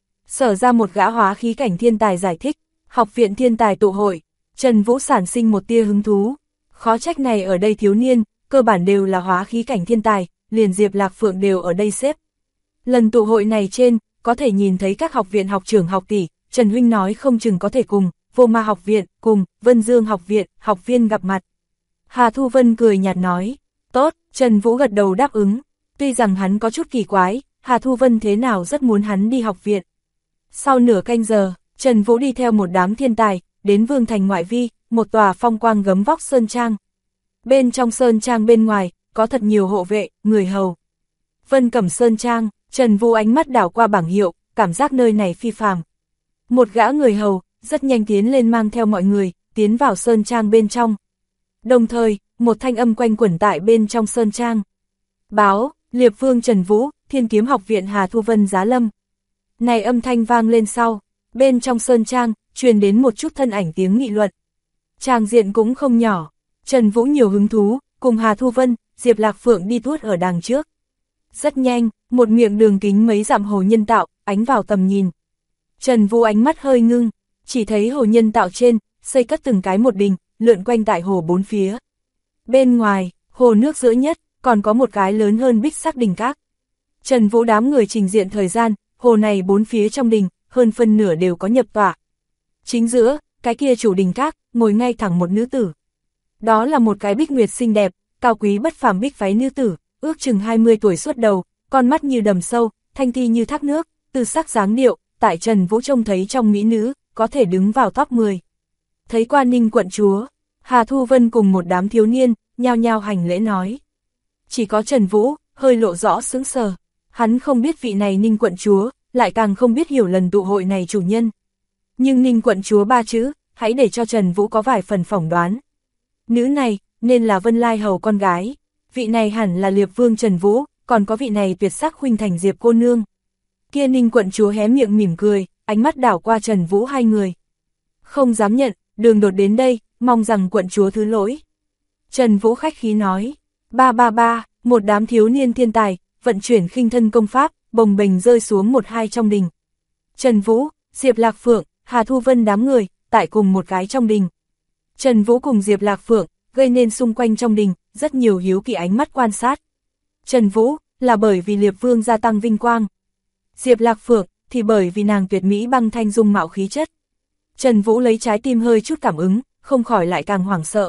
Sở ra một gã hóa khí cảnh thiên tài giải thích, học viện thiên tài tụ hội, Trần Vũ sản sinh một tia hứng thú. Khó trách này ở đây thiếu niên, cơ bản đều là hóa khí cảnh thiên tài, liền Diệp Lạc Phượng đều ở đây xếp. Lần tụ hội này trên, có thể nhìn thấy các học viện học trưởng học tỷ, Trần huynh nói không chừng có thể cùng Vô Ma học viện, cùng Vân Dương học viện, học viên gặp mặt. Hà Thu Vân cười nhạt nói, tốt, Trần Vũ gật đầu đáp ứng, tuy rằng hắn có chút kỳ quái, Hà Thu Vân thế nào rất muốn hắn đi học viện. Sau nửa canh giờ, Trần Vũ đi theo một đám thiên tài, đến Vương Thành ngoại vi, một tòa phong quang gấm vóc sơn trang. Bên trong sơn trang bên ngoài, có thật nhiều hộ vệ, người hầu. Vân Cẩm Sơn Trang, Trần Vũ ánh mắt đảo qua bảng hiệu, cảm giác nơi này phi phàm. Một gã người hầu, rất nhanh tiến lên mang theo mọi người, tiến vào sơn trang bên trong. Đồng thời, một thanh âm quanh quẩn tại bên trong sơn trang. Báo, Liệp Vương Trần Vũ, Thiên Kiếm học viện Hà Thu Vân giá lâm. Này âm thanh vang lên sau, bên trong sơn trang, truyền đến một chút thân ảnh tiếng nghị luận. Trang diện cũng không nhỏ, Trần Vũ nhiều hứng thú, cùng Hà Thu Vân, Diệp Lạc Phượng đi tuốt ở đằng trước. Rất nhanh, một miệng đường kính mấy dặm hồ nhân tạo, ánh vào tầm nhìn. Trần Vũ ánh mắt hơi ngưng, chỉ thấy hồ nhân tạo trên, xây cất từng cái một đình, lượn quanh tại hồ bốn phía. Bên ngoài, hồ nước giữa nhất, còn có một cái lớn hơn bích sắc đình các. Trần Vũ đám người trình diện thời gian, hồ này bốn phía trong đình, hơn phân nửa đều có nhập tọa. Chính giữa, cái kia chủ đình các, ngồi ngay thẳng một nữ tử. Đó là một cái bích nguyệt xinh đẹp, cao quý bất phàm bích váy nữ tử, ước chừng 20 tuổi xuất đầu, con mắt như đầm sâu, thanh thi như thác nước, tư sắc dáng điệu, tại Trần Vũ trông thấy trong mỹ nữ, có thể đứng vào top 10. Thấy qua Ninh quận chúa, Hà Thu Vân cùng một đám thiếu niên, nhao nhao hành lễ nói. Chỉ có Trần Vũ, hơi lộ rõ sững sờ, hắn không biết vị này Ninh quận chúa, lại càng không biết hiểu lần tụ hội này chủ nhân. Nhưng Ninh quận chúa ba chữ, hãy để cho Trần Vũ có vài phần phỏng đoán. Nữ này, nên là Vân Lai hầu con gái, vị này hẳn là Liệp Vương Trần Vũ, còn có vị này tuyệt sắc huynh thành Diệp cô nương. Kia Ninh quận chúa hé miệng mỉm cười, ánh mắt đảo qua Trần Vũ hai người. Không dám nhận, đường đột đến đây, mong rằng quận chúa thứ lỗi. Trần Vũ khách khí nói, ba, một đám thiếu niên thiên tài, vận chuyển khinh thân công pháp, bồng bềnh rơi xuống một hai trong đình. Trần Vũ, Diệp Lạc Phượng, Hà Thu Vân đám người, tại cùng một cái trong đình. Trần Vũ cùng Diệp Lạc Phượng, gây nên xung quanh trong đình, rất nhiều hiếu kỳ ánh mắt quan sát. Trần Vũ, là bởi vì Liệp Vương gia tăng vinh quang. Diệp Lạc Phượng, thì bởi vì nàng tuyệt mỹ băng thanh dung mạo khí chất. Trần Vũ lấy trái tim hơi chút cảm ứng, không khỏi lại càng hoảng sợ.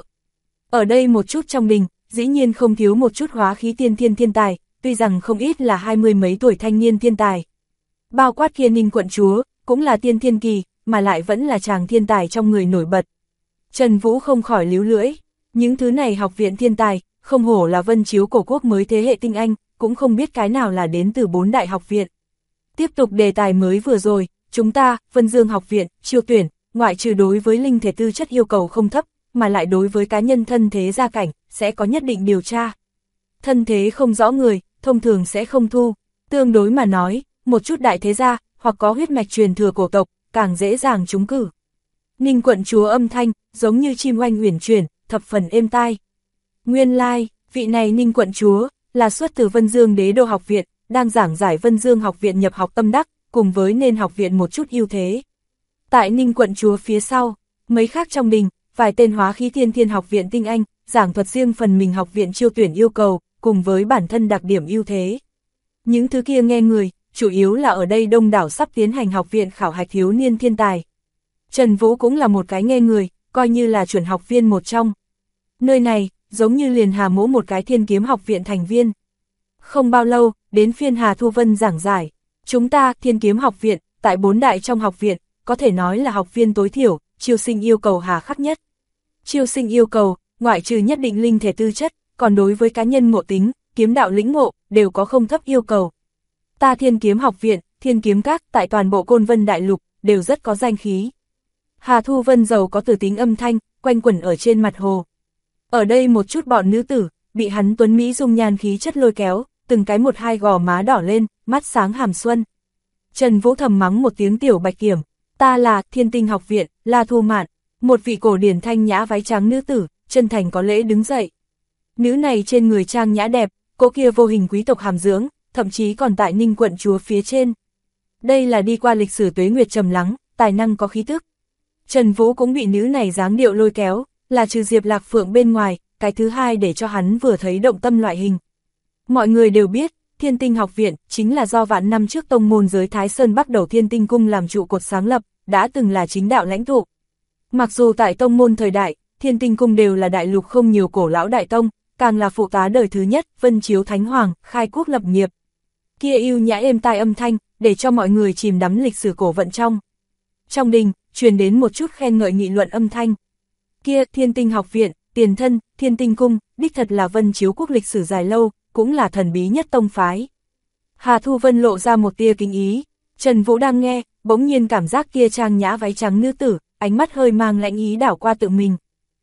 Ở đây một chút trong đình, dĩ nhiên không thiếu một chút hóa khí tiên thiên thiên tài, tuy rằng không ít là 20 mấy tuổi thanh niên thiên tài. Bao quát kia Ninh quận chúa, cũng là tiên thiên kỳ, mà lại vẫn là chàng thiên tài trong người nổi bật. Trần Vũ không khỏi líu lưỡi, những thứ này học viện thiên tài, không hổ là Vân Chiếu cổ quốc mới thế hệ tinh anh, cũng không biết cái nào là đến từ 4 đại học viện. Tiếp tục đề tài mới vừa rồi, chúng ta, Vân Dương học viện, chiêu tuyển, ngoại trừ đối với linh thể tư chất yêu cầu không thấp, mà lại đối với cá nhân thân thế gia cảnh, sẽ có nhất định điều tra. Thân thế không rõ người, thông thường sẽ không thu, tương đối mà nói, một chút đại thế gia, hoặc có huyết mạch truyền thừa cổ tộc, càng dễ dàng trúng cử. Ninh quận chúa âm thanh, giống như chim oanh uyển chuyển, thập phần êm tai. Nguyên lai, vị này Ninh quận chúa, là xuất từ Vân Dương Đế Đô học viện, đang giảng giải Vân Dương học viện nhập học tâm đắc, cùng với nên học viện một chút ưu thế. Tại Ninh quận chúa phía sau, mấy khác trong đình, vài tên hóa khí thiên thiên học viện tinh anh, giảng thuật riêng phần mình học viện chiêu tuyển yêu cầu, cùng với bản thân đặc điểm ưu thế. Những thứ kia nghe người, chủ yếu là ở đây đông đảo sắp tiến hành học viện khảo hạch thiếu niên thiên tài. Trần Vũ cũng là một cái nghe người, coi như là chuẩn học viên một trong. Nơi này, giống như liền Hà Mỗ một cái thiên kiếm học viện thành viên. Không bao lâu, đến phiên Hà Thu Vân giảng giải. Chúng ta, thiên kiếm học viện, tại 4 đại trong học viện, có thể nói là học viên tối thiểu, chiêu sinh yêu cầu hà khắc nhất. Chiêu sinh yêu cầu, ngoại trừ nhất định linh thể tư chất, còn đối với cá nhân ngộ tính, kiếm đạo lĩnh ngộ, đều có không thấp yêu cầu. Ta thiên kiếm học viện, thiên kiếm các, tại toàn bộ Côn Vân Đại Lục, đều rất có danh khí. Hà Thu Vân giàu có từ tính âm thanh, quanh quẩn ở trên mặt hồ. Ở đây một chút bọn nữ tử, bị hắn tuấn Mỹ dung nhan khí chất lôi kéo, từng cái một hai gò má đỏ lên, mắt sáng hàm xuân. Trần Vũ thầm mắng một tiếng tiểu bạch kiểm, ta là Thiên Tinh học viện, La Thu Mạn, một vị cổ điển thanh nhã váy trắng nữ tử, chân thành có lễ đứng dậy. Nữ này trên người trang nhã đẹp, cô kia vô hình quý tộc hàm dưỡng, thậm chí còn tại Ninh quận chúa phía trên. Đây là đi qua lịch sử tuế nguyệt trầm lắng, tài năng có khí tức. Trần Vũ cũng bị nữ này dáng điệu lôi kéo, là trừ Diệp Lạc Phượng bên ngoài, cái thứ hai để cho hắn vừa thấy động tâm loại hình. Mọi người đều biết, Thiên Tinh học viện chính là do vạn năm trước tông môn giới Thái Sơn bắt đầu Thiên Tinh cung làm trụ cột sáng lập, đã từng là chính đạo lãnh tụ. Mặc dù tại tông môn thời đại, Thiên Tinh cung đều là đại lục không nhiều cổ lão đại tông, càng là phụ tá đời thứ nhất, Vân Chiếu Thánh Hoàng, khai quốc lập nghiệp. Kia yêu nhã êm tai âm thanh, để cho mọi người chìm đắm lịch sử cổ vận trong. Trong đình, truyền đến một chút khen ngợi nghị luận âm thanh. Kia Thiên Tinh học viện, tiền thân, Thiên Tinh cung, đích thật là Vân Chiếu quốc lịch sử dài lâu, cũng là thần bí nhất tông phái. Hà Thu Vân lộ ra một tia kính ý, Trần Vũ đang nghe, bỗng nhiên cảm giác kia trang nhã váy trắng nữ tử, ánh mắt hơi mang lãnh ý đảo qua tự mình.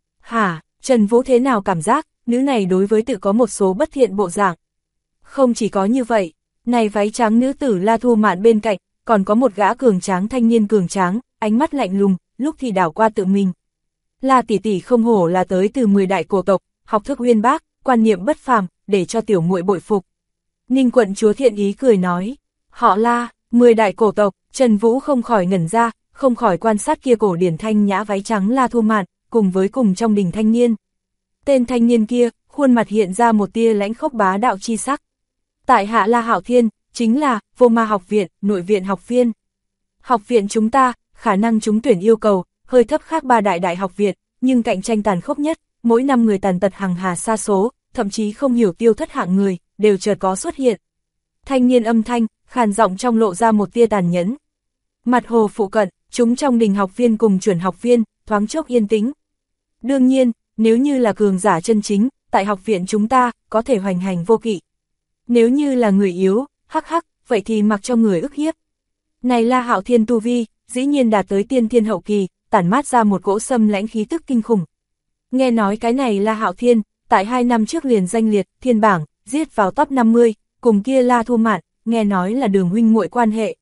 Hả, Trần Vũ thế nào cảm giác, nữ này đối với tự có một số bất thiện bộ dạng. Không chỉ có như vậy, này váy trắng nữ tử La Thu Mạn bên cạnh, còn có một gã cường tráng thanh niên cường tráng, ánh mắt lạnh lùng, lúc thì đảo qua tự mình. La tỷ tỷ không hổ là tới từ 10 đại cổ tộc, học thức uyên bác, quan niệm bất phàm, để cho tiểu muội bội phục. Ninh quận chúa thiện ý cười nói, họ La, 10 đại cổ tộc, Trần Vũ không khỏi ngẩn ra, không khỏi quan sát kia cổ điển thanh nhã váy trắng La Thu Mạn, cùng với cùng trong đình thanh niên. Tên thanh niên kia, khuôn mặt hiện ra một tia lãnh khốc bá đạo chi sắc. Tại hạ La Hạo Thiên, chính là Vô Ma học viện, nội viện học viên. Học viện chúng ta, khả năng trúng tuyển yêu cầu, hơi thấp khác 3 đại học viện, nhưng cạnh tranh tàn khốc nhất, mỗi năm người tàn tật hàng hà sa số, thậm chí không hiểu tiêu thất hạng người, đều chợt có xuất hiện. Thanh niên âm thanh, khàn giọng trong lộ ra một tia tàn nhẫn. Mặt hồ phụ cận, chúng trong đình học viên cùng chuẩn học viên, thoáng chốc yên tĩnh. Đương nhiên, nếu như là cường giả chân chính, tại học viện chúng ta, có thể hoành hành vô kỵ. Nếu như là người yếu, hắc hắc, vậy thì mặc cho người ức hiếp. Này La Hạo Thiên tu vi, dĩ nhiên đạt tới tiên thiên hậu kỳ, tản mát ra một cỗ xâm lãnh khí tức kinh khủng. Nghe nói cái này La Hạo Thiên, tại 2 năm trước liền danh liệt, thiên bảng, giết vào top 50, cùng kia La Thu Mạn, nghe nói là đường huynh muội quan hệ.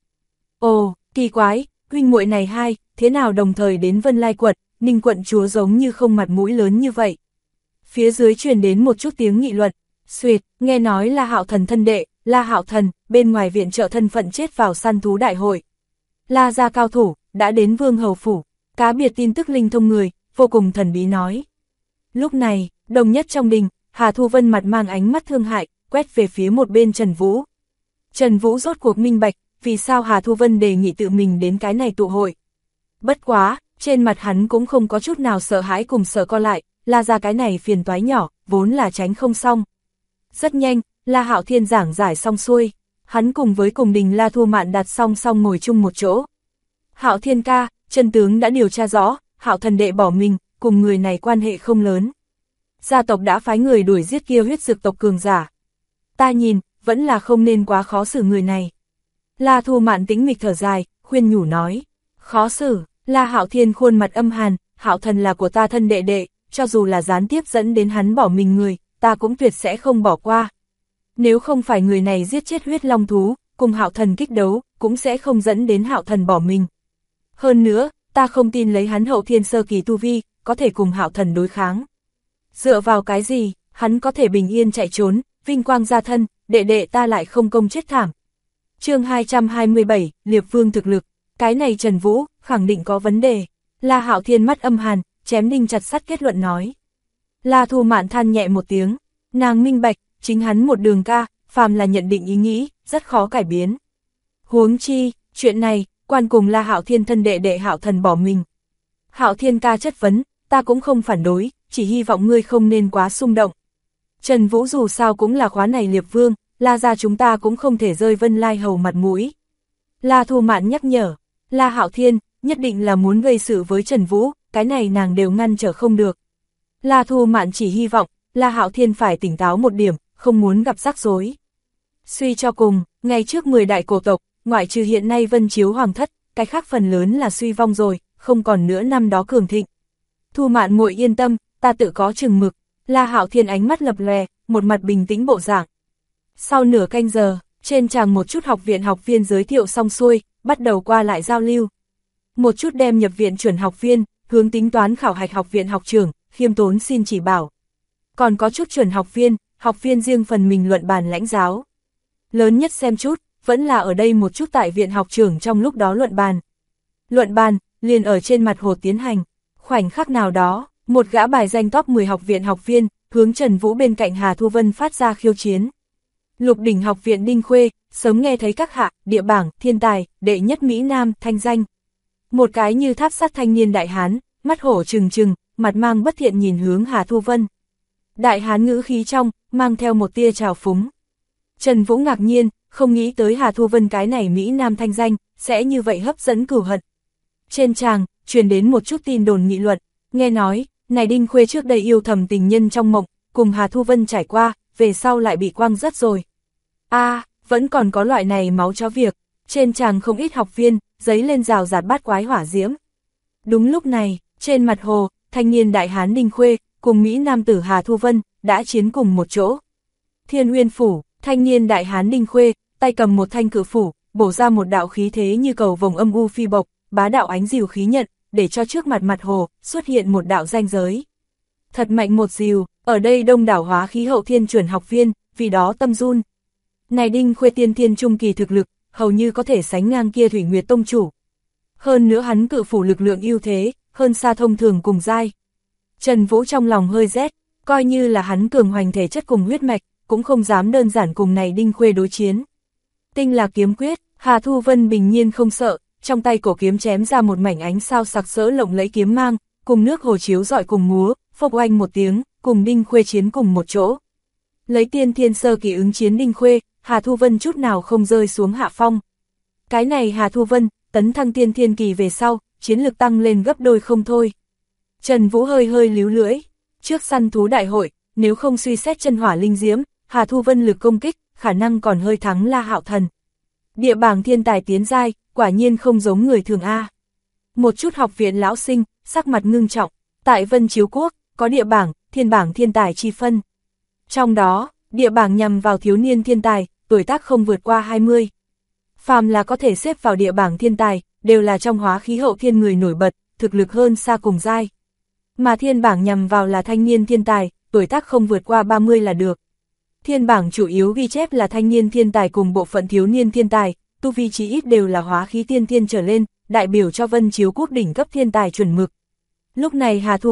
Ồ, kỳ quái, huynh muội này hai, thế nào đồng thời đến Vân Lai quận, Ninh quận chúa giống như không mặt mũi lớn như vậy. Phía dưới truyền đến một chút tiếng nghị luận, xuyệt, nghe nói La Hạo Thần thân đệ, La Hạo Thần, bên ngoài viện trợ thân phận chết vào săn thú đại hội. La gia cao thủ, đã đến Vương Hầu Phủ, cá biệt tin tức linh thông người, vô cùng thần bí nói. Lúc này, đồng nhất trong đình, Hà Thu Vân mặt mang ánh mắt thương hại, quét về phía một bên Trần Vũ. Trần Vũ rốt cuộc minh bạch, vì sao Hà Thu Vân đề nghị tự mình đến cái này tụ hội. Bất quá, trên mặt hắn cũng không có chút nào sợ hãi cùng sợ co lại, La ra cái này phiền toái nhỏ, vốn là tránh không xong. Rất nhanh, La Hạo Thiên giảng giải xong xuôi, hắn cùng với cùng đình La Thu Mạn đặt song song ngồi chung một chỗ. Hạo Thiên ca, chân tướng đã điều tra rõ, Hạo thần đệ bỏ mình, cùng người này quan hệ không lớn. Gia tộc đã phái người đuổi giết kia huyết dược tộc cường giả. Ta nhìn, vẫn là không nên quá khó xử người này. La Thu Mạn tĩnh mịch thở dài, khuyên nhủ nói. Khó xử, La Hạo Thiên khuôn mặt âm hàn, Hạo thần là của ta thân đệ đệ, cho dù là gián tiếp dẫn đến hắn bỏ mình người, ta cũng tuyệt sẽ không bỏ qua. Nếu không phải người này giết chết huyết long thú, cùng Hạo thần kích đấu, cũng sẽ không dẫn đến Hạo thần bỏ mình. Hơn nữa, ta không tin lấy hắn hậu thiên sơ kỳ tu vi, có thể cùng Hạo thần đối kháng. Dựa vào cái gì, hắn có thể bình yên chạy trốn, vinh quang gia thân, đệ đệ ta lại không công chết thảm. Chương 227, Liệp Vương thực lực, cái này Trần Vũ, khẳng định có vấn đề. La Hạo Thiên mắt âm hàn, chém đinh chặt sắt kết luận nói. La Thu Mạn than nhẹ một tiếng, nàng minh bạch, chính hắn một đường ca, phàm là nhận định ý nghĩ, rất khó cải biến. Huống chi, chuyện này, quan cùng La Hạo Thiên thân đệ đệ Hạo thần bỏ mình. Hạo Thiên ca chất vấn, ta cũng không phản đối, chỉ hy vọng ngươi không nên quá xung động. Trần Vũ dù sao cũng là khóa này Liệp Vương, La ra chúng ta cũng không thể rơi Vân Lai Hầu mặt mũi. La Thu Mạn nhắc nhở, La Hạo Thiên, nhất định là muốn gây sự với Trần Vũ, cái này nàng đều ngăn trở không được. La Thu Mạn chỉ hy vọng, La Hạo Thiên phải tỉnh táo một điểm, không muốn gặp rắc rối. Suy cho cùng, ngay trước 10 đại cổ tộc, ngoại trừ hiện nay Vân Chiếu Hoàng thất, cái khác phần lớn là suy vong rồi, không còn nữa năm đó cường thịnh. Thu Mạn muội yên tâm, ta tự có chừng mực. La Hạo Thiên ánh mắt lập lòe, một mặt bình tĩnh bộ dạng. Sau nửa canh giờ, trên tràng một chút học viện học viên giới thiệu xong xuôi, bắt đầu qua lại giao lưu. Một chút đem nhập viện chuẩn học viên, hướng tính toán khảo hạch học viện học trưởng, khiêm tốn xin chỉ bảo. Còn có chút chuẩn học viên riêng phần mình luận bàn lãnh giáo. Lớn nhất xem chút, vẫn là ở đây một chút tại viện học trưởng trong lúc đó luận bàn. Luận bàn, liền ở trên mặt hồ tiến hành. Khoảnh khắc nào đó, một gã bài danh top 10 học viện học viên, hướng Trần Vũ bên cạnh Hà Thu Vân phát ra khiêu chiến. Lục đỉnh học viện Đinh Khuê, sớm nghe thấy các hạ, địa bảng, thiên tài, đệ nhất Mỹ Nam, thanh danh. Một cái như tháp sắt thanh niên đại hán, mắt hổ trừng trừng, mặt mang bất thiện nhìn hướng Hà Thu Vân. Đại hán ngữ khí trong, mang theo một tia trào phúng. Trần Vũ ngạc nhiên, không nghĩ tới Hà Thu Vân cái này Mỹ Nam thanh danh, sẽ như vậy hấp dẫn cửu hận. Trên tràng, truyền đến một chút tin đồn nghị luận, nghe nói, này Đinh Khuê trước đây yêu thầm tình nhân trong mộng, cùng Hà Thu Vân trải qua, về sau lại bị quăng rất rồi. Vẫn còn có loại này máu chó việc, trên tràng không ít học viên, giấy lên rào rạt bát quái hỏa diễm. Đúng lúc này, trên mặt hồ, thanh niên đại hán Đinh Khuê, cùng Mỹ Nam tử Hà Thu Vân, đã chiến cùng một chỗ. Thiên Uyên Phủ, thanh niên đại hán Đinh Khuê, tay cầm một thanh cự phủ, bổ ra một đạo khí thế như cầu vồng âm u phi bộc, bá đạo ánh dìu khí nhận, để cho trước mặt mặt hồ, xuất hiện một đạo ranh giới. Thật mạnh một dìu, ở đây đông đảo hóa khí hậu thiên chuẩn học viên, vì đó tâm run. Này Đinh Khuê tiên thiên trung kỳ thực lực, hầu như có thể sánh ngang kia Thủy Nguyệt Tông chủ. Hơn nữa hắn cự phủ lực lượng ưu thế, hơn xa thông thường cùng giai. Trần Vũ trong lòng hơi rét, coi như là hắn cường hoành thể chất cùng huyết mạch, cũng không dám đơn giản cùng này Đinh Khuê đối chiến. Tinh là kiếm quyết, Hà Thu Vân bình nhiên không sợ, trong tay cổ kiếm chém ra một mảnh ánh sao sặc sỡ lộng lẫy kiếm mang, cùng nước hồ chiếu rọi cùng múa, phốc oanh một tiếng, cùng Đinh Khuê chiến cùng một chỗ. Lấy tiên thiên sơ kỳ ứng chiến Đinh Khuê, Hà Thu Vân chút nào không rơi xuống hạ phong. Cái này Hà Thu Vân, tấn thăng tiên thiên kỳ về sau, chiến lực tăng lên gấp đôi không thôi. Trần Vũ hơi hơi líu lưỡi, trước săn thú đại hội, nếu không suy xét chân hỏa linh diễm, Hà Thu Vân lực công kích, khả năng còn hơi thắng La Hạo Thần. Địa bảng thiên tài tiến giai, quả nhiên không giống người thường A. Một chút học viện lão sinh, sắc mặt ngưng trọng, tại Vân Chiếu Quốc, có địa bảng thiên tài chi phân. Trong đó, địa bảng nhằm vào thiếu niên thiên tài, tuổi tác không vượt qua 20. Phàm là có thể xếp vào địa bảng thiên tài, đều là trong hóa khí hậu thiên người nổi bật, thực lực hơn xa cùng giai. Mà thiên bảng nhằm vào là thanh niên thiên tài, tuổi tác không vượt qua 30 là được. Thiên bảng chủ yếu ghi chép là thanh niên thiên tài cùng bộ phận thiếu niên thiên tài, tu vi chí ít đều là hóa khí tiên thiên trở lên, đại biểu cho Vân Chiếu Quốc đỉnh cấp thiên tài chuẩn mực. Lúc này Hà Thu Vân,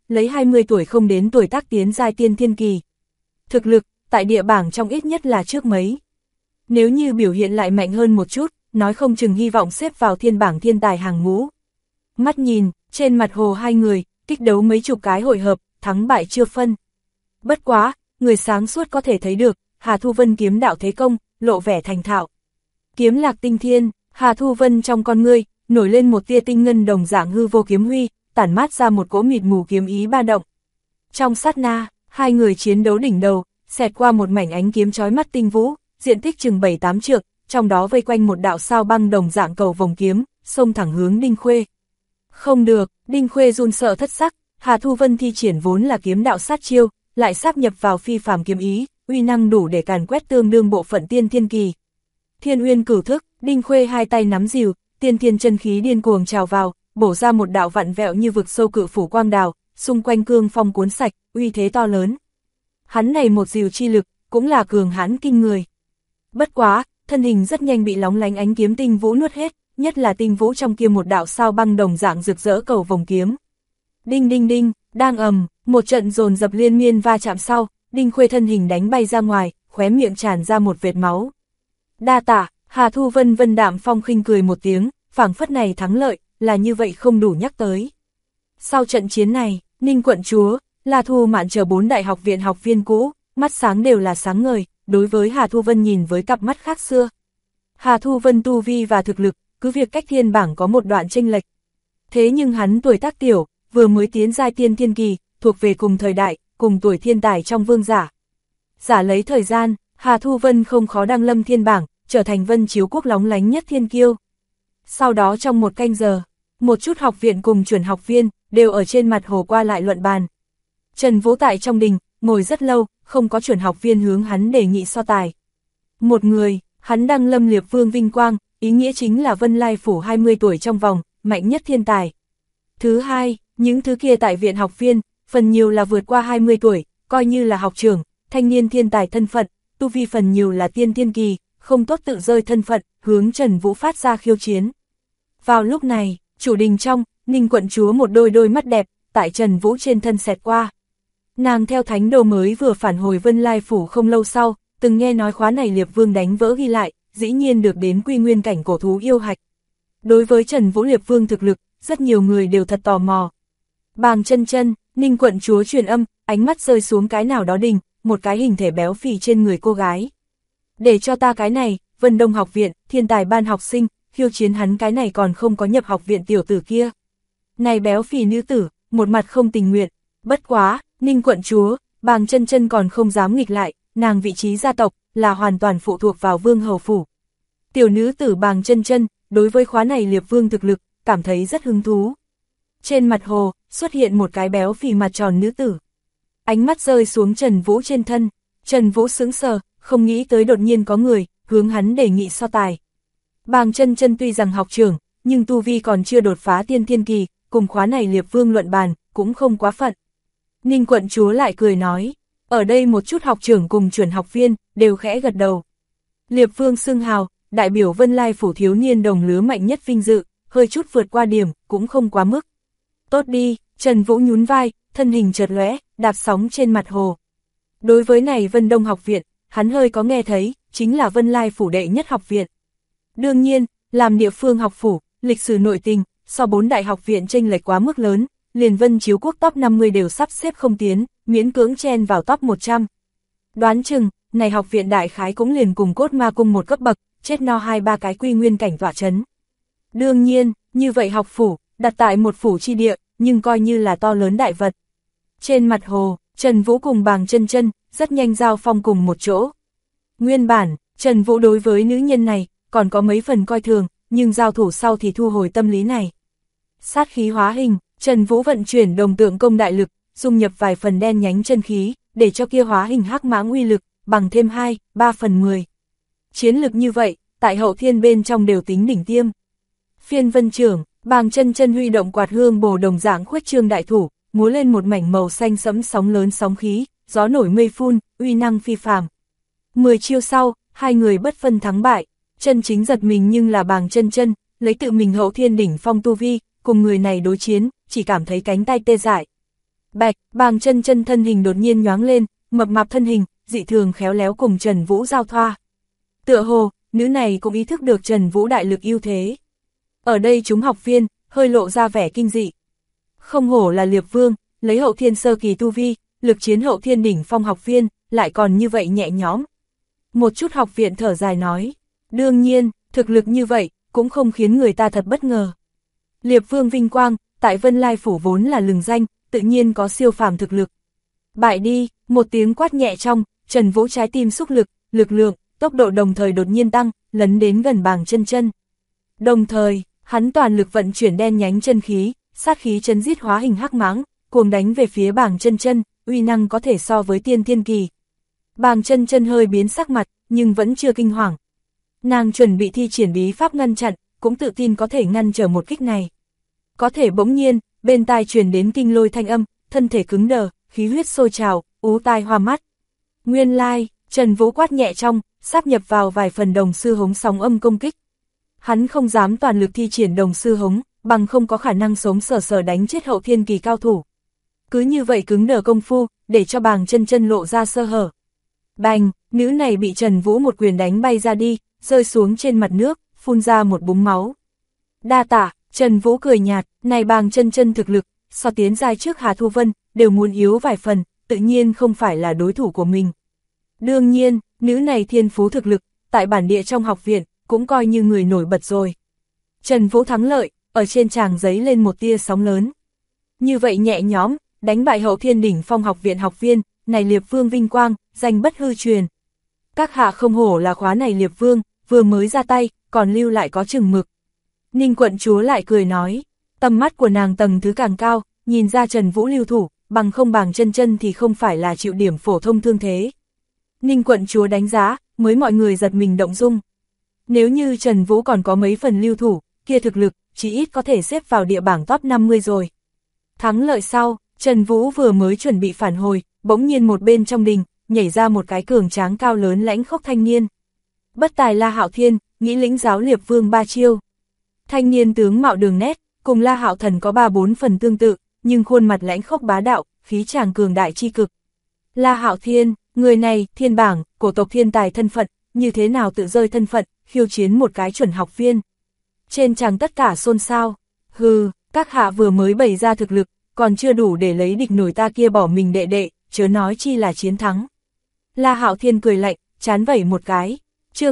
lấy 20 tuổi không đến tuổi tác tiến giai tiên thiên kỳ. Thực lực, tại địa bảng trong ít nhất là trước mấy. Nếu như biểu hiện lại mạnh hơn một chút, nói không chừng hy vọng xếp vào thiên bảng thiên tài hàng ngũ. Mắt nhìn, trên mặt hồ hai người, kích đấu mấy chục cái hội hợp, thắng bại chưa phân. Bất quá, người sáng suốt có thể thấy được, Hà Thu Vân kiếm đạo thế công, lộ vẻ thành thạo. Kiếm lạc tinh thiên, Hà Thu Vân trong con ngươi, nổi lên một tia tinh ngân đồng dạng hư vô kiếm huy, tản mát ra một cỗ mịt mù kiếm ý ba động. Trong sát na, hai người chiến đấu đỉnh đầu, xẹt qua một mảnh ánh kiếm chói mắt tinh vũ, diện tích chừng 7-8 trượng, trong đó vây quanh một đạo sao băng đồng dạng cầu vòng kiếm, xông thẳng hướng Đinh Khuê. Không được, Đinh Khuê run sợ thất sắc, Hà Thu Vân thi triển vốn là kiếm đạo sát chiêu, lại sáp nhập vào phi phàm kiếm ý, uy năng đủ để càn quét tương đương bộ phận tiên thiên kỳ. Thiên Uyên cửu thức, Đinh Khuê hai tay nắm dìu, tiên thiên chân khí điên cuồng trào vào, bổ ra một đạo vặn vẹo như vực sâu cự phủ quang đào, xung quanh cương phong cuốn sạch, uy thế to lớn. Hắn này một dìu chi lực, cũng là cường hãn kinh người. Bất quá, thân hình rất nhanh bị lóng lánh ánh kiếm tinh vũ nuốt hết, nhất là tinh vũ trong kia một đạo sao băng đồng dạng rực rỡ cầu vòng kiếm. Đinh đinh đinh, đang ầm, một trận dồn dập liên miên va chạm sau, Đinh Khuê thân hình đánh bay ra ngoài, khóe miệng tràn ra một vệt máu. Đa tạ, Hà Thu Vân vân đạm phong khinh cười một tiếng, phảng phất này thắng lợi, là như vậy không đủ nhắc tới. Sau trận chiến này, Ninh quận chúa, La Thu Mạn chờ 4 đại học viện học viên cũ, mắt sáng đều là sáng ngời, đối với Hà Thu Vân nhìn với cặp mắt khác xưa. Hà Thu Vân tu vi và thực lực, cứ việc cách thiên bảng có một đoạn chênh lệch. Thế nhưng hắn tuổi tác tiểu, vừa mới tiến giai tiên thiên kỳ, thuộc về cùng thời đại, cùng tuổi thiên tài trong vương giả. Giả lấy thời gian, Hà Thu Vân không khó đăng lâm thiên bảng, trở thành Vân Chiếu Quốc lóng lánh nhất thiên kiêu. Sau đó trong một canh giờ, một chút học viện cùng chuẩn học viên, đều ở trên mặt hồ qua lại luận bàn. Trần Vũ tại trong đình, ngồi rất lâu, không có chuẩn học viên hướng hắn đề nghị so tài. Một người, hắn đăng lâm liệp vương vinh quang, ý nghĩa chính là Vân Lai Phủ 20 tuổi trong vòng, mạnh nhất thiên tài. Thứ hai, những thứ kia tại viện học viên, phần nhiều là vượt qua 20 tuổi, coi như là học trưởng, thanh niên thiên tài thân phận, tu vi phần nhiều là tiên thiên kỳ, không tốt tự rơi thân phận, hướng Trần Vũ phát ra khiêu chiến. Vào lúc này, chủ đình trong, Ninh quận chúa một đôi mắt đẹp, tại Trần Vũ trên thân xẹt qua. Nàng theo thánh đồ mới vừa phản hồi Vân Lai Phủ không lâu sau, từng nghe nói khóa này Liệp Vương đánh vỡ ghi lại, dĩ nhiên được đến quy nguyên cảnh cổ thú yêu hạch. Đối với Trần Vũ Liệp Vương thực lực, rất nhiều người đều thật tò mò. Bàng chân chân, Ninh quận chúa truyền âm, ánh mắt rơi xuống cái nào đó đình, một cái hình thể béo phì trên người cô gái. Để cho ta cái này, Vân Đông học viện, thiên tài ban học sinh, khiêu chiến hắn cái này còn không có nhập học viện tiểu tử kia. Này béo phì nữ tử, một mặt không tình nguyện, bất quá, Ninh quận chúa, Bàng chân chân còn không dám nghịch lại, nàng vị trí gia tộc, là hoàn toàn phụ thuộc vào Vương Hầu Phủ. Tiểu nữ tử Bàng chân chân, đối với khóa này Liệp Vương thực lực, cảm thấy rất hứng thú. Trên mặt hồ, xuất hiện một cái béo phì mặt tròn nữ tử. Ánh mắt rơi xuống Trần Vũ trên thân, Trần Vũ sững sờ, không nghĩ tới đột nhiên có người, hướng hắn đề nghị so tài. Bàng chân chân tuy rằng học trưởng, nhưng tu vi còn chưa đột phá tiên thiên kỳ, cùng khóa này Liệp Vương luận bàn, cũng không quá phận. Ninh quận chúa lại cười nói, ở đây một chút học trưởng cùng chuẩn học viên, đều khẽ gật đầu. Liệp Vương xưng hào, đại biểu Vân Lai Phủ thiếu niên đồng lứa mạnh nhất vinh dự, hơi chút vượt qua điểm, cũng không quá mức. Tốt đi, Trần Vũ nhún vai, thân hình chợt lóe, đạp sóng trên mặt hồ. Đối với này Vân Đông học viện, hắn hơi có nghe thấy, chính là Vân Lai Phủ đệ nhất học viện. Đương nhiên, làm địa phương học phủ, lịch sử nội tình, so 4 đại học viện chênh lệch quá mức lớn, liền Vân Chiếu Quốc top 50 đều sắp xếp không tiến, miễn cưỡng chen vào top 100. Đoán chừng, này học viện đại khái cũng liền cùng Cốt Ma Cung một cấp bậc, chết no 2-3 cái quy nguyên cảnh tọa chấn. Đương nhiên, như vậy học phủ, đặt tại một phủ chi địa, nhưng coi như là to lớn đại vật. Trên mặt hồ, Trần Vũ cùng Bàng chân chân, rất nhanh giao phong cùng một chỗ. Nguyên bản, Trần Vũ đối với nữ nhân này, còn có mấy phần coi thường, nhưng giao thủ sau thì thu hồi tâm lý này. Sát khí hóa hình, Trần Vũ vận chuyển đồng tượng công đại lực, dung nhập vài phần đen nhánh chân khí, để cho kia hóa hình hắc mãng uy lực, bằng thêm 2-3 phần 10. Chiến lực như vậy, tại hậu thiên bên trong đều tính đỉnh tiêm. Phiên vân trưởng, Bàng chân chân huy động quạt hương bồ đồng dạng khuếch trương đại thủ, múa lên một mảnh màu xanh sẫm sóng lớn sóng khí, gió nổi mây phun, uy năng phi phàm. 10 chiêu sau, hai người bất phân thắng bại, chân chính giật mình nhưng là Bàng chân chân, lấy tự mình hậu thiên đỉnh phong tu vi, cùng người này đối chiến, chỉ cảm thấy cánh tay tê dại. Bạch, Bàng Chân Chân thân hình đột nhiên nhoáng lên, mập mạp thân hình, dị thường khéo léo cùng Trần Vũ giao thoa. Tựa hồ, nữ này cũng ý thức được Trần Vũ đại lực ưu thế. Ở đây chúng học viên, hơi lộ ra vẻ kinh dị. Không hổ là Liệp Vương, lấy hậu thiên sơ kỳ tu vi, lực chiến hậu thiên đỉnh phong học viên, lại còn như vậy nhẹ nhõm. Một chút học viện thở dài nói, đương nhiên, thực lực như vậy, cũng không khiến người ta thật bất ngờ. Liệp Vương vinh quang, tại Vân Lai Phủ vốn là lừng danh, tự nhiên có siêu phàm thực lực. Bại đi, một tiếng quát nhẹ trong, Trần Vũ trái tim xúc lực, lực lượng, tốc độ đồng thời đột nhiên tăng, lấn đến gần Bàng Chân Chân. Đồng thời, hắn toàn lực vận chuyển đen nhánh chân khí, sát khí chấn giết hóa hình hắc mãng, cuồng đánh về phía Bàng Chân Chân, uy năng có thể so với tiên thiên kỳ. Bàng Chân Chân hơi biến sắc mặt, nhưng vẫn chưa kinh hoàng. Nàng chuẩn bị thi triển bí pháp ngăn chặn, cũng tự tin có thể ngăn trở một kích này. Có thể bỗng nhiên, bên tai truyền đến kinh lôi thanh âm, thân thể cứng đờ, khí huyết sôi trào, ú tai hoa mắt. Nguyên lai, Trần Vũ quát nhẹ trong, sáp nhập vào vài phần đồng sư hống sóng âm công kích. Hắn không dám toàn lực thi triển đồng sư hống, bằng không có khả năng sống sờ sờ đánh chết hậu thiên kỳ cao thủ. Cứ như vậy cứng đờ công phu, để cho Bàng Chân Chân lộ ra sơ hở. Bành, nữ này bị Trần Vũ một quyền đánh bay ra đi, rơi xuống trên mặt nước, phun ra một búng máu. Đa tạ, Trần Vũ cười nhạt, này Bàng Chân Chân thực lực, so tiến giai trước Hà Thu Vân, đều muốn yếu vài phần, tự nhiên không phải là đối thủ của mình. Đương nhiên, nữ này thiên phú thực lực, tại bản địa trong học viện, cũng coi như người nổi bật rồi. Trần Vũ thắng lợi, ở trên tràng giấy lên một tia sóng lớn. Như vậy nhẹ nhõm, đánh bại hậu thiên đỉnh phong học viện học viên, này Liệp Vương vinh quang, danh bất hư truyền. Các hạ không hổ là khóa này Liệp Vương, vừa mới ra tay, còn lưu lại có chừng mực. Ninh quận chúa lại cười nói, tầm mắt của nàng tầng thứ càng cao, nhìn ra Trần Vũ lưu thủ, bằng không Bàng Chân Chân thì không phải là chịu điểm phổ thông thương thế. Ninh quận chúa đánh giá, mới mọi người giật mình động dung. Nếu như Trần Vũ còn có mấy phần lưu thủ, kia thực lực, chỉ ít có thể xếp vào địa bảng top 50 rồi. Thắng lợi sau, Trần Vũ vừa mới chuẩn bị phản hồi, bỗng nhiên một bên trong đình, nhảy ra một cái cường tráng cao lớn lãnh khốc thanh niên. Bất tài La Hạo Thiên, nghĩ lĩnh giáo Liệp Vương ba chiêu. Thanh niên tướng mạo đường nét, cùng La Hạo Thần có 3-4 phần tương tự, nhưng khuôn mặt lãnh khốc bá đạo, khí tràng cường đại chi cực. La Hạo Thiên, người này, thiên bảng, cổ tộc thiên tài thân phận, như thế nào tự rơi thân phận, khiêu chiến một cái chuẩn học viên. Trên tràng tất cả xôn xao, hừ, các hạ vừa mới bày ra thực lực, còn chưa đủ để lấy địch nổi ta kia bỏ mình đệ đệ, chớ nói chi là chiến thắng. La Hạo Thiên cười lạnh, chán vẩy một cái. Chương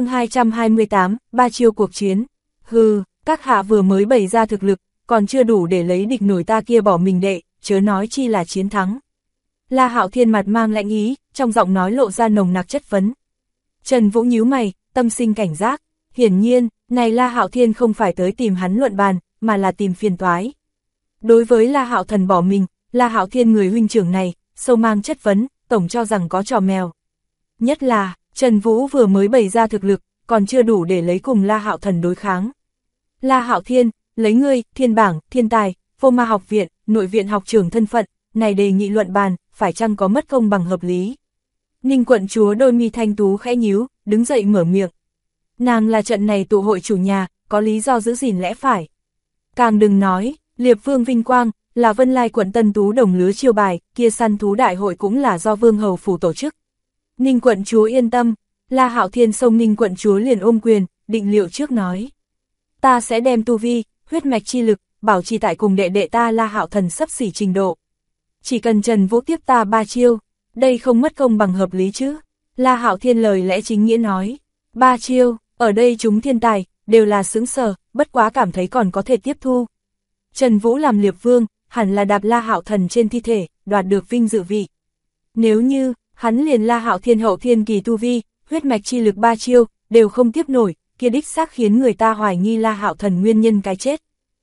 228, ba chiêu cuộc chiến. Hừ, các hạ vừa mới bày ra thực lực, còn chưa đủ để lấy địch nổi ta kia bỏ mình đệ, chớ nói chi là chiến thắng. La Hạo Thiên mặt mang lạnh ý, trong giọng nói lộ ra nồng nặc chất vấn. Trần Vũ nhíu mày, tâm sinh cảnh giác. Hiển nhiên, này La Hạo Thiên không phải tới tìm hắn luận bàn, mà là tìm phiền toái. Đối với La Hạo Thần bỏ mình, La Hạo Thiên người huynh trưởng này, sâu mang chất vấn, tổng cho rằng có trò mèo. Nhất là, Trần Vũ vừa mới bày ra thực lực, còn chưa đủ để lấy cùng La Hạo Thần đối kháng. La Hạo Thiên, lấy ngươi, thiên bảng, thiên tài, vô ma học viện, nội viện học trưởng thân phận, này đề nghị luận bàn, phải chăng có mất công bằng hợp lý. Ninh quận chúa đôi mi thanh tú khẽ nhíu, đứng dậy mở miệng. Nàng là trận này tụ hội chủ nhà, có lý do giữ gìn lẽ phải. Càng đừng nói, Liệp Vương vinh quang, là Vân Lai quận Tân Tú đồng lứa chiêu bài, kia săn thú đại hội cũng là do Vương Hầu Phủ tổ chức. Ninh quận chúa yên tâm, La Hạo Thiên xông Ninh quận chúa liền ôm quyền, định liệu trước nói. Ta sẽ đem tu vi, huyết mạch chi lực, bảo trì tại cùng đệ đệ ta La Hạo Thần sắp xỉ trình độ. Chỉ cần Trần Vũ tiếp ta 3 chiêu, đây không mất công bằng hợp lý chứ. La Hạo Thiên lời lẽ chính nghĩa nói. 3 chiêu, ở đây chúng thiên tài, đều là sững sờ, bất quá cảm thấy còn có thể tiếp thu. Trần Vũ làm Liệp Vương, hẳn là đạp La Hạo Thần trên thi thể, đoạt được vinh dự vị. Nếu như, hắn liền La Hạo Thiên hậu thiên kỳ tu vi, huyết mạch chi lực 3 chiêu, đều không tiếp nổi, kia đích xác khiến người ta hoài nghi La Hạo Thần nguyên nhân cái chết.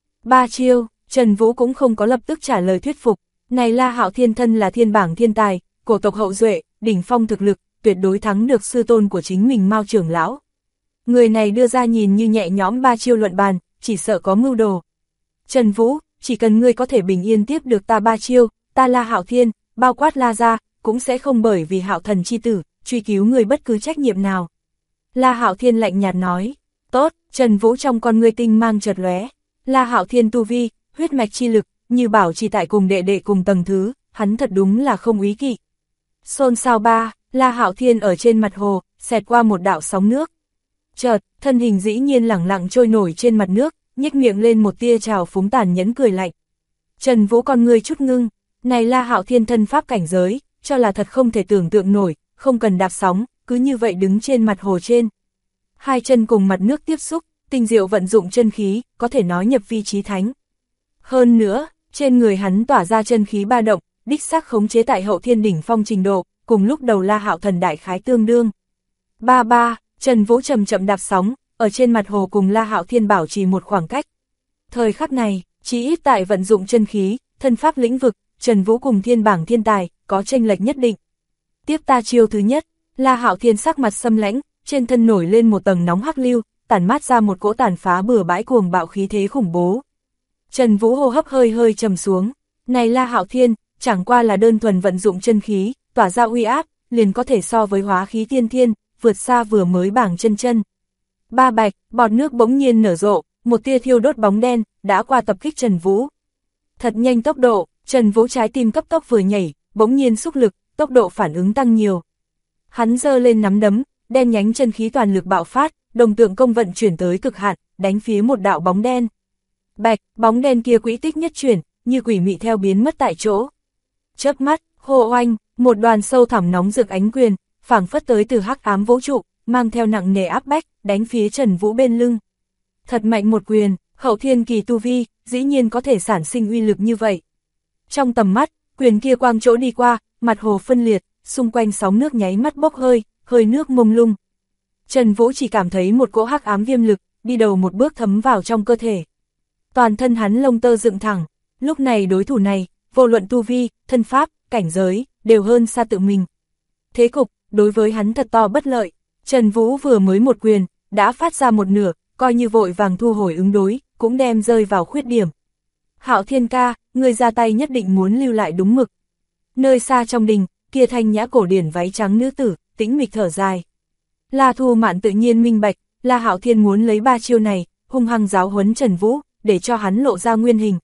3 chiêu, Trần Vũ cũng không có lập tức trả lời thuyết phục, này La Hạo Thiên thân là thiên bảng thiên tài, cổ tộc hậu duệ, đỉnh phong thực lực, tuyệt đối thắng được sư tôn của chính mình Mao trưởng lão. Người này đưa ra nhìn như nhẹ nhõm 3 chiêu luận bàn, chỉ sợ có mưu đồ. Trần Vũ, chỉ cần ngươi có thể bình yên tiếp được ta 3 chiêu, ta La Hạo Thiên, bao quát La gia, cũng sẽ không bởi vì Hạo Thần chi tử, truy cứu người bất cứ trách nhiệm nào. La Hạo Thiên lạnh nhạt nói, tốt, Trần Vũ trong con ngươi tinh mang chợt lóe. La Hạo Thiên tu vi, huyết mạch chi lực, như bảo trì tại cùng đệ đệ cùng tầng thứ, hắn thật đúng là không úy kỵ. Xôn xao ba, La Hạo Thiên ở trên mặt hồ, xẹt qua một đạo sóng nước. Chợt, thân hình dĩ nhiên lẳng lặng trôi nổi trên mặt nước, nhếch miệng lên một tia trào phúng tàn nhẫn cười lạnh. Trần Vũ con người chút ngưng, này La Hạo Thiên thân pháp cảnh giới, cho là thật không thể tưởng tượng nổi, không cần đạp sóng, cứ như vậy đứng trên mặt hồ trên. Hai chân cùng mặt nước tiếp xúc, tinh diệu vận dụng chân khí, có thể nói nhập vi trí thánh. Hơn nữa, trên người hắn tỏa ra chân khí ba động, đích xác khống chế tại hậu thiên đỉnh phong trình độ, cùng lúc đầu La Hạo Thần đại khái tương đương. Ba, Trần Vũ chậm chậm đạp sóng, ở trên mặt hồ cùng La Hạo Thiên bảo trì một khoảng cách. Thời khắc này, chỉ ít tại vận dụng chân khí, thân pháp lĩnh vực, Trần Vũ cùng thiên bảng thiên tài, có chênh lệch nhất định. Tiếp ta chiêu thứ nhất, La Hạo Thiên sắc mặt xâm lãnh, trên thân nổi lên một tầng nóng hắc lưu, tản mát ra một cỗ tàn phá bừa bãi cuồng bạo khí thế khủng bố. Trần Vũ hô hấp hơi trầm xuống, này La Hạo Thiên, chẳng qua là đơn thuần vận dụng chân khí, tỏa ra uy áp, liền có thể so với hóa khí tiên thiên, vượt xa vừa mới bảng chân. Ba bạch, bọt nước bỗng nhiên nở rộ, một tia thiêu đốt bóng đen, đã qua tập kích Trần Vũ. Thật nhanh tốc độ, Trần Vũ trái tim cấp tốc vừa nhảy, bỗng nhiên xúc lực, tốc độ phản ứng tăng nhiều. Hắn giơ lên nắm đấm, đen nhánh chân khí toàn lực bạo phát, đồng tượng công vận chuyển tới cực hạn, đánh phía một đạo bóng đen. Bạch, bóng đen kia quỹ tích nhất chuyển, như quỷ mị theo biến mất tại chỗ. Chớp mắt, hô oanh, một đoàn sâu thẳm nóng rực ánh quyền, phảng phất tới từ hắc ám vũ trụ, mang theo nặng nề áp bách, đánh phía Trần Vũ bên lưng. Thật mạnh một quyền, hậu thiên kỳ tu vi, dĩ nhiên có thể sản sinh uy lực như vậy. Trong tầm mắt, quyền kia quang chỗ đi qua, mặt hồ phân liệt, xung quanh sóng nước nháy mắt bốc hơi, hơi nước mông lung. Trần Vũ chỉ cảm thấy một cỗ hắc ám viêm lực, đi đầu một bước thấm vào trong cơ thể. Toàn thân hắn lông tơ dựng thẳng, lúc này đối thủ này, vô luận tu vi, thân pháp, cảnh giới, đều hơn xa tự mình. Thế cục, đối với hắn thật to bất lợi, Trần Vũ vừa mới một quyền, đã phát ra một nửa, coi như vội vàng thu hồi ứng đối, cũng đem rơi vào khuyết điểm. Hạo Thiên ca, người ra tay nhất định muốn lưu lại đúng mực. Nơi xa trong đình, kia thanh nhã cổ điển váy trắng nữ tử, tĩnh mịch thở dài. La Thu Mạn tự nhiên minh bạch, La Hạo Thiên muốn lấy ba chiêu này, hung hăng giáo huấn Trần Vũ, để cho hắn lộ ra nguyên hình.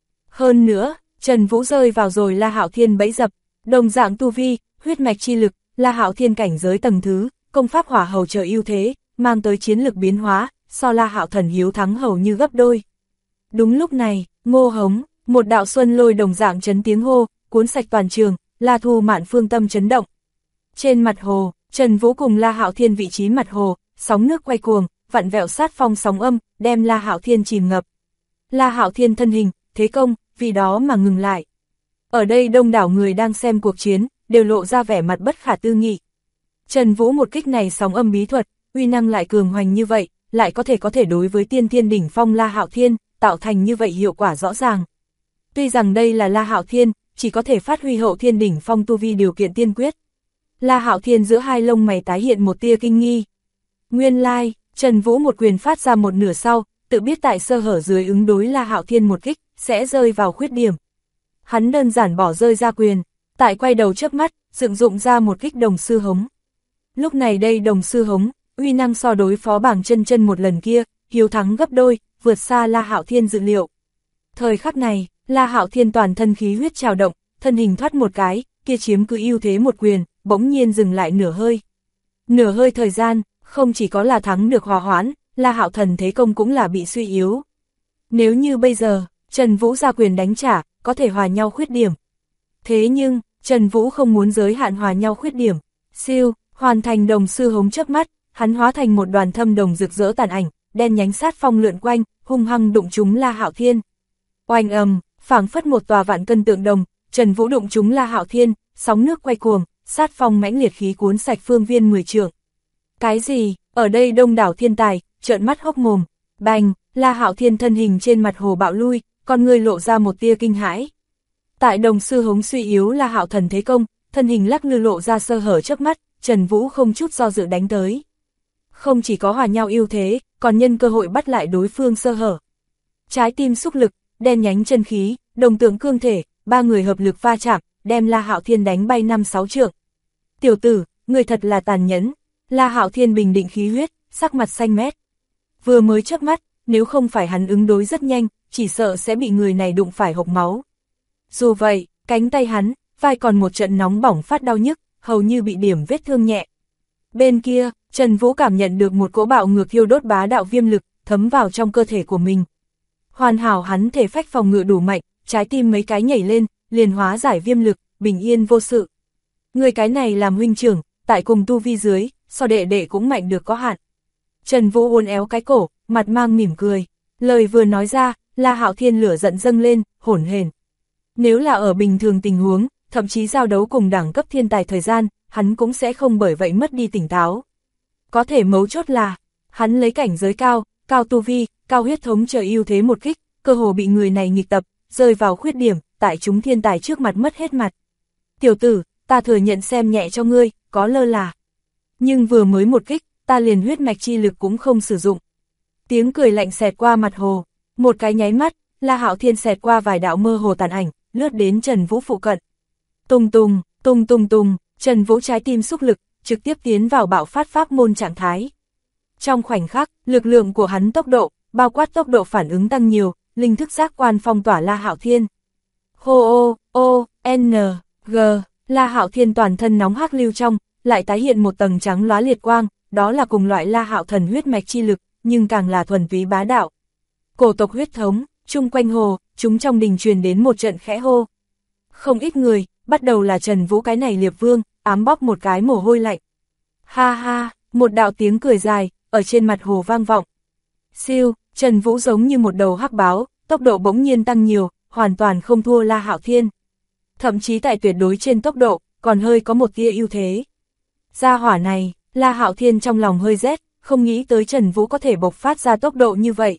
Hơn nữa, Trần Vũ rơi vào rồi La Hạo Thiên bẫy dập, đồng dạng tu vi, huyết mạch chi lực, La Hạo Thiên cảnh giới tầng thứ, công pháp hỏa hầu trợ ưu thế, mang tới chiến lực biến hóa, so La Hạo Thần hiếu thắng hầu như gấp đôi. Đúng lúc này, ngô hống, một đạo xuân lôi đồng dạng chấn tiếng hô, cuốn sạch toàn trường, La Thu Mạn phương tâm chấn động. Trên mặt hồ, Trần Vũ cùng La Hạo Thiên vị trí mặt hồ, sóng nước quay cuồng, vặn vẹo sát phong sóng âm, đem La Hạo Thiên chìm ngập. La Hạo Thiên thân hình, thế công, vì đó mà ngừng lại. Ở đây đông đảo người đang xem cuộc chiến, đều lộ ra vẻ mặt bất khả tư nghị. Trần Vũ một kích này sóng âm bí thuật, uy năng lại cường hoành như vậy, lại có thể đối với tiên thiên đỉnh phong La Hạo Thiên, tạo thành như vậy hiệu quả rõ ràng. Tuy rằng đây là La Hạo Thiên, chỉ có thể phát huy hậu thiên đỉnh phong tu vi điều kiện tiên quyết. La Hạo Thiên giữa hai lông mày tái hiện một tia kinh nghi. Nguyên lai, Trần Vũ một quyền phát ra một nửa sau, tự biết tại sơ hở dưới ứng đối La Hạo Thiên một kích, sẽ rơi vào khuyết điểm. Hắn đơn giản bỏ rơi ra quyền, tại quay đầu chớp mắt, dựng dụng ra một kích đồng sư hống. Lúc này đây đồng sư hống, uy năng so đối phó bảng chân một lần kia, hiếu thắng gấp đôi, vượt xa La Hạo Thiên dự liệu. Thời khắc này, La Hạo Thiên toàn thân khí huyết trào động, thân hình thoát một cái, kia chiếm cứ ưu thế một quyền, bỗng nhiên dừng lại nửa hơi. Nửa hơi thời gian, không chỉ có là thắng được hòa hoãn, La Hạo Thần thế công cũng là bị suy yếu. Nếu như bây giờ, Trần Vũ ra quyền đánh trả, có thể hòa nhau khuyết điểm. Thế nhưng, Trần Vũ không muốn giới hạn hòa nhau khuyết điểm. Siêu, hoàn thành đồng sư hống chớp mắt, hắn hóa thành một đoàn thâm đồng rực rỡ tàn ảnh, đen nhánh sát phong lượn quanh, hung hăng đụng trúng La Hạo Thiên. Oanh ầm, phảng phất một tòa vạn cân tượng đồng, Trần Vũ đụng trúng La Hạo Thiên, sóng nước quay cuồng, sát phong mãnh liệt khí cuốn sạch phương viên 10 trượng. Cái gì? Ở đây đông đảo thiên tài, trợn mắt hốc mồm. Bành, La Hạo Thiên thân hình trên mặt hồ bạo lui, con người lộ ra một tia kinh hãi. Tại đồng sư hống suy yếu La Hạo Thần thế công, thân hình lắc lư lộ ra sơ hở chớp mắt, Trần Vũ không chút do dự đánh tới. Không chỉ có hòa nhau ưu thế, còn nhân cơ hội bắt lại đối phương sơ hở. Trái tim xúc lực, đen nhánh chân khí, đồng tượng cương thể, ba người hợp lực va chạm, đem La Hạo Thiên đánh bay 5-6 trượng. Tiểu tử, người thật là tàn nhẫn. La Hạo Thiên bình định khí huyết, sắc mặt xanh mét. Vừa mới chớp mắt, nếu không phải hắn ứng đối rất nhanh, chỉ sợ sẽ bị người này đụng phải hộc máu. Dù vậy, cánh tay hắn, vai còn một trận nóng bỏng phát đau nhức, hầu như bị điểm vết thương nhẹ. Bên kia, Trần Vũ cảm nhận được một cỗ bạo ngược thiêu đốt bá đạo viêm lực, thấm vào trong cơ thể của mình. Hoàn hảo hắn thể phách phòng ngự đủ mạnh, trái tim mấy cái nhảy lên, liền hóa giải viêm lực, bình yên vô sự. Người cái này làm huynh trưởng, tại cùng tu vi dưới, so đệ đệ cũng mạnh được có hạn. Trần Vũ uốn éo cái cổ, mặt mang mỉm cười. Lời vừa nói ra, La Hạo Thiên lửa giận dâng lên, hỗn hển. Nếu là ở bình thường tình huống, thậm chí giao đấu cùng đẳng cấp thiên tài thời gian, hắn cũng sẽ không bởi vậy mất đi tỉnh táo. Có thể mấu chốt là, hắn lấy cảnh giới cao, cao tu vi, cao huyết thống chờ ưu thế một kích, cơ hồ bị người này nghịch tập, rơi vào khuyết điểm, tại chúng thiên tài trước mặt mất hết mặt. Tiểu tử, ta thừa nhận xem nhẹ cho ngươi, có lơ là. Nhưng vừa mới một kích, ta liền huyết mạch chi lực cũng không sử dụng. Tiếng cười lạnh xẹt qua mặt hồ, một cái nháy mắt, La Hạo Thiên xẹt qua vài đạo mơ hồ tàn ảnh, lướt đến Trần Vũ phụ cận. Tung tung, tung tung tung, Trần Vũ trái tim xúc lực, trực tiếp tiến vào bạo phát pháp môn trạng thái. Trong khoảnh khắc, lực lượng của hắn tốc độ, bao quát tốc độ phản ứng tăng nhiều, linh thức giác quan phong tỏa La Hạo Thiên. Hô ô, n, g, La Hạo Thiên toàn thân nóng hắc lưu trong, lại tái hiện một tầng trắng lóa liệt quang, đó là cùng loại La Hạo thần huyết mạch chi lực, nhưng càng là thuần túy bá đạo. Cổ tộc huyết thống, chung quanh hồ, chúng trong đình truyền đến một trận khẽ hô. Không ít người, bắt đầu là Trần Vũ cái này liệp vương, ám bóp một cái mồ hôi lạnh. Ha ha, một đạo tiếng cười dài, ở trên mặt hồ vang vọng. Siêu, Trần Vũ giống như một đầu hắc báo, tốc độ bỗng nhiên tăng nhiều, hoàn toàn không thua La Hạo Thiên. Thậm chí tại tuyệt đối trên tốc độ, còn hơi có một tia ưu thế. Gia hỏa này, La Hạo Thiên trong lòng hơi rét, không nghĩ tới Trần Vũ có thể bộc phát ra tốc độ như vậy.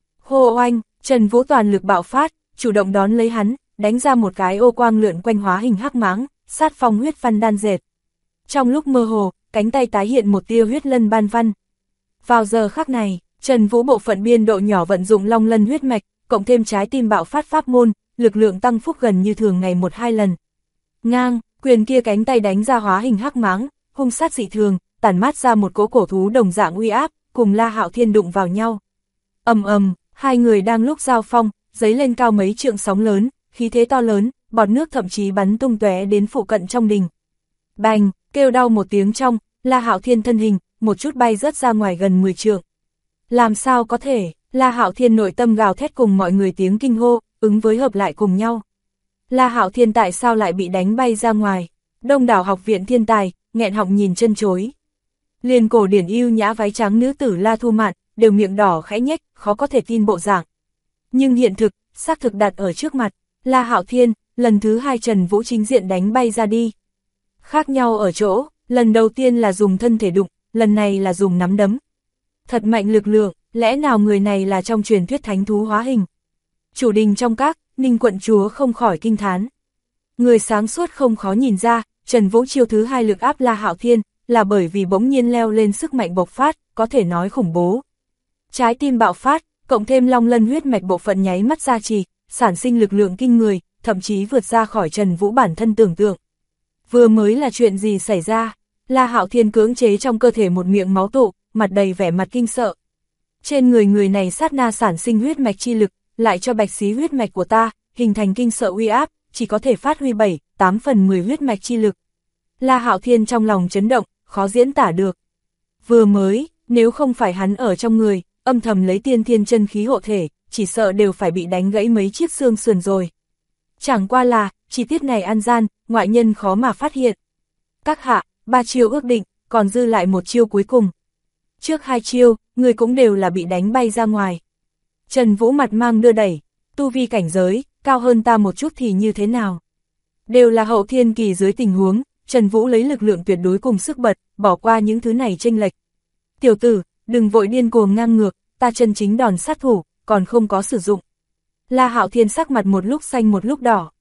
Hô oanh, Trần Vũ toàn lực bạo phát, chủ động đón lấy hắn, đánh ra một cái ô quang lượn quanh hóa hình hắc mãng, sát phong huyết văn đan dệt. Trong lúc mơ hồ, cánh tay tái hiện một tia huyết lân ban văn. Vào giờ khắc này, Trần Vũ bộ phận biên độ nhỏ vận dụng long lân huyết mạch, cộng thêm trái tim bạo phát pháp môn, lực lượng tăng phúc gần như thường ngày 1-2 lần. Ngang, quyền kia cánh tay đánh ra hóa hình hắc mãng, hung sát dị thường, tản mát ra một cỗ cổ thú đồng dạng uy áp, cùng La Hạo Thiên đụng vào nhau. Ầm ầm, hai người đang lúc giao phong, giấy lên cao mấy trượng sóng lớn, khí thế to lớn, bọt nước thậm chí bắn tung tóe đến phụ cận trong đình. Bành, kêu đau một tiếng trong, La Hạo Thiên thân hình, một chút bay rớt ra ngoài gần 10 trượng. Làm sao có thể, La Hạo Thiên nội tâm gào thét cùng mọi người tiếng kinh hô, ứng với hợp lại cùng nhau. La Hạo Thiên tại sao lại bị đánh bay ra ngoài? Đông đảo học viện thiên tài, nghẹn họng nhìn chân chối. Liền cổ điển yêu nhã váy trắng nữ tử La Thu Mạn, đều miệng đỏ khẽ nhếch, khó có thể tin bộ dạng. Nhưng hiện thực, xác thực đặt ở trước mặt, La Hạo Thiên, lần thứ 2 Trần Vũ chính diện đánh bay ra đi. Khác nhau ở chỗ, lần đầu tiên là dùng thân thể đụng, lần này là dùng nắm đấm. Thật mạnh lực lượng, lẽ nào người này là trong truyền thuyết thánh thú hóa hình? Chủ đình trong các, Ninh quận chúa không khỏi kinh thán. Người sáng suốt không khó nhìn ra, Trần Vũ chiêu thứ 2 lực áp La Hạo Thiên, là bởi vì bỗng nhiên leo lên sức mạnh bộc phát, có thể nói khủng bố. Trái tim bạo phát, cộng thêm long lân huyết mạch bộ phận nháy mắt ra trì, sản sinh lực lượng kinh người, thậm chí vượt ra khỏi Trần Vũ bản thân tưởng tượng. Vừa mới là chuyện gì xảy ra? La Hạo Thiên cưỡng chế trong cơ thể một miệng máu tụ, mặt đầy vẻ mặt kinh sợ. Trên người này sát na sản sinh huyết mạch chi lực, lại cho bạch xí huyết mạch của ta, hình thành kinh sợ uy áp, chỉ có thể phát huy 7-8 phần 10 huyết mạch chi lực. La Hạo Thiên trong lòng chấn động, khó diễn tả được. Vừa mới, nếu không phải hắn ở trong người, âm thầm lấy tiên thiên chân khí hộ thể, chỉ sợ đều phải bị đánh gãy mấy chiếc xương sườn rồi. Chẳng qua là, chi tiết này ăn gian, ngoại nhân khó mà phát hiện. Các hạ, 3 chiêu ước định, còn dư lại 1 chiêu cuối cùng. Trước 2 chiêu, người cũng đều là bị đánh bay ra ngoài. Trần Vũ mặt mang đưa đẩy, tu vi cảnh giới, cao hơn ta một chút thì như thế nào? Đều là hậu thiên kỳ dưới tình huống, Trần Vũ lấy lực lượng tuyệt đối cùng sức bật, bỏ qua những thứ này chênh lệch. Tiểu tử, đừng vội điên cuồng ngang ngược, ta chân chính đòn sát thủ, còn không có sử dụng. La Hạo Thiên sắc mặt một lúc xanh một lúc đỏ.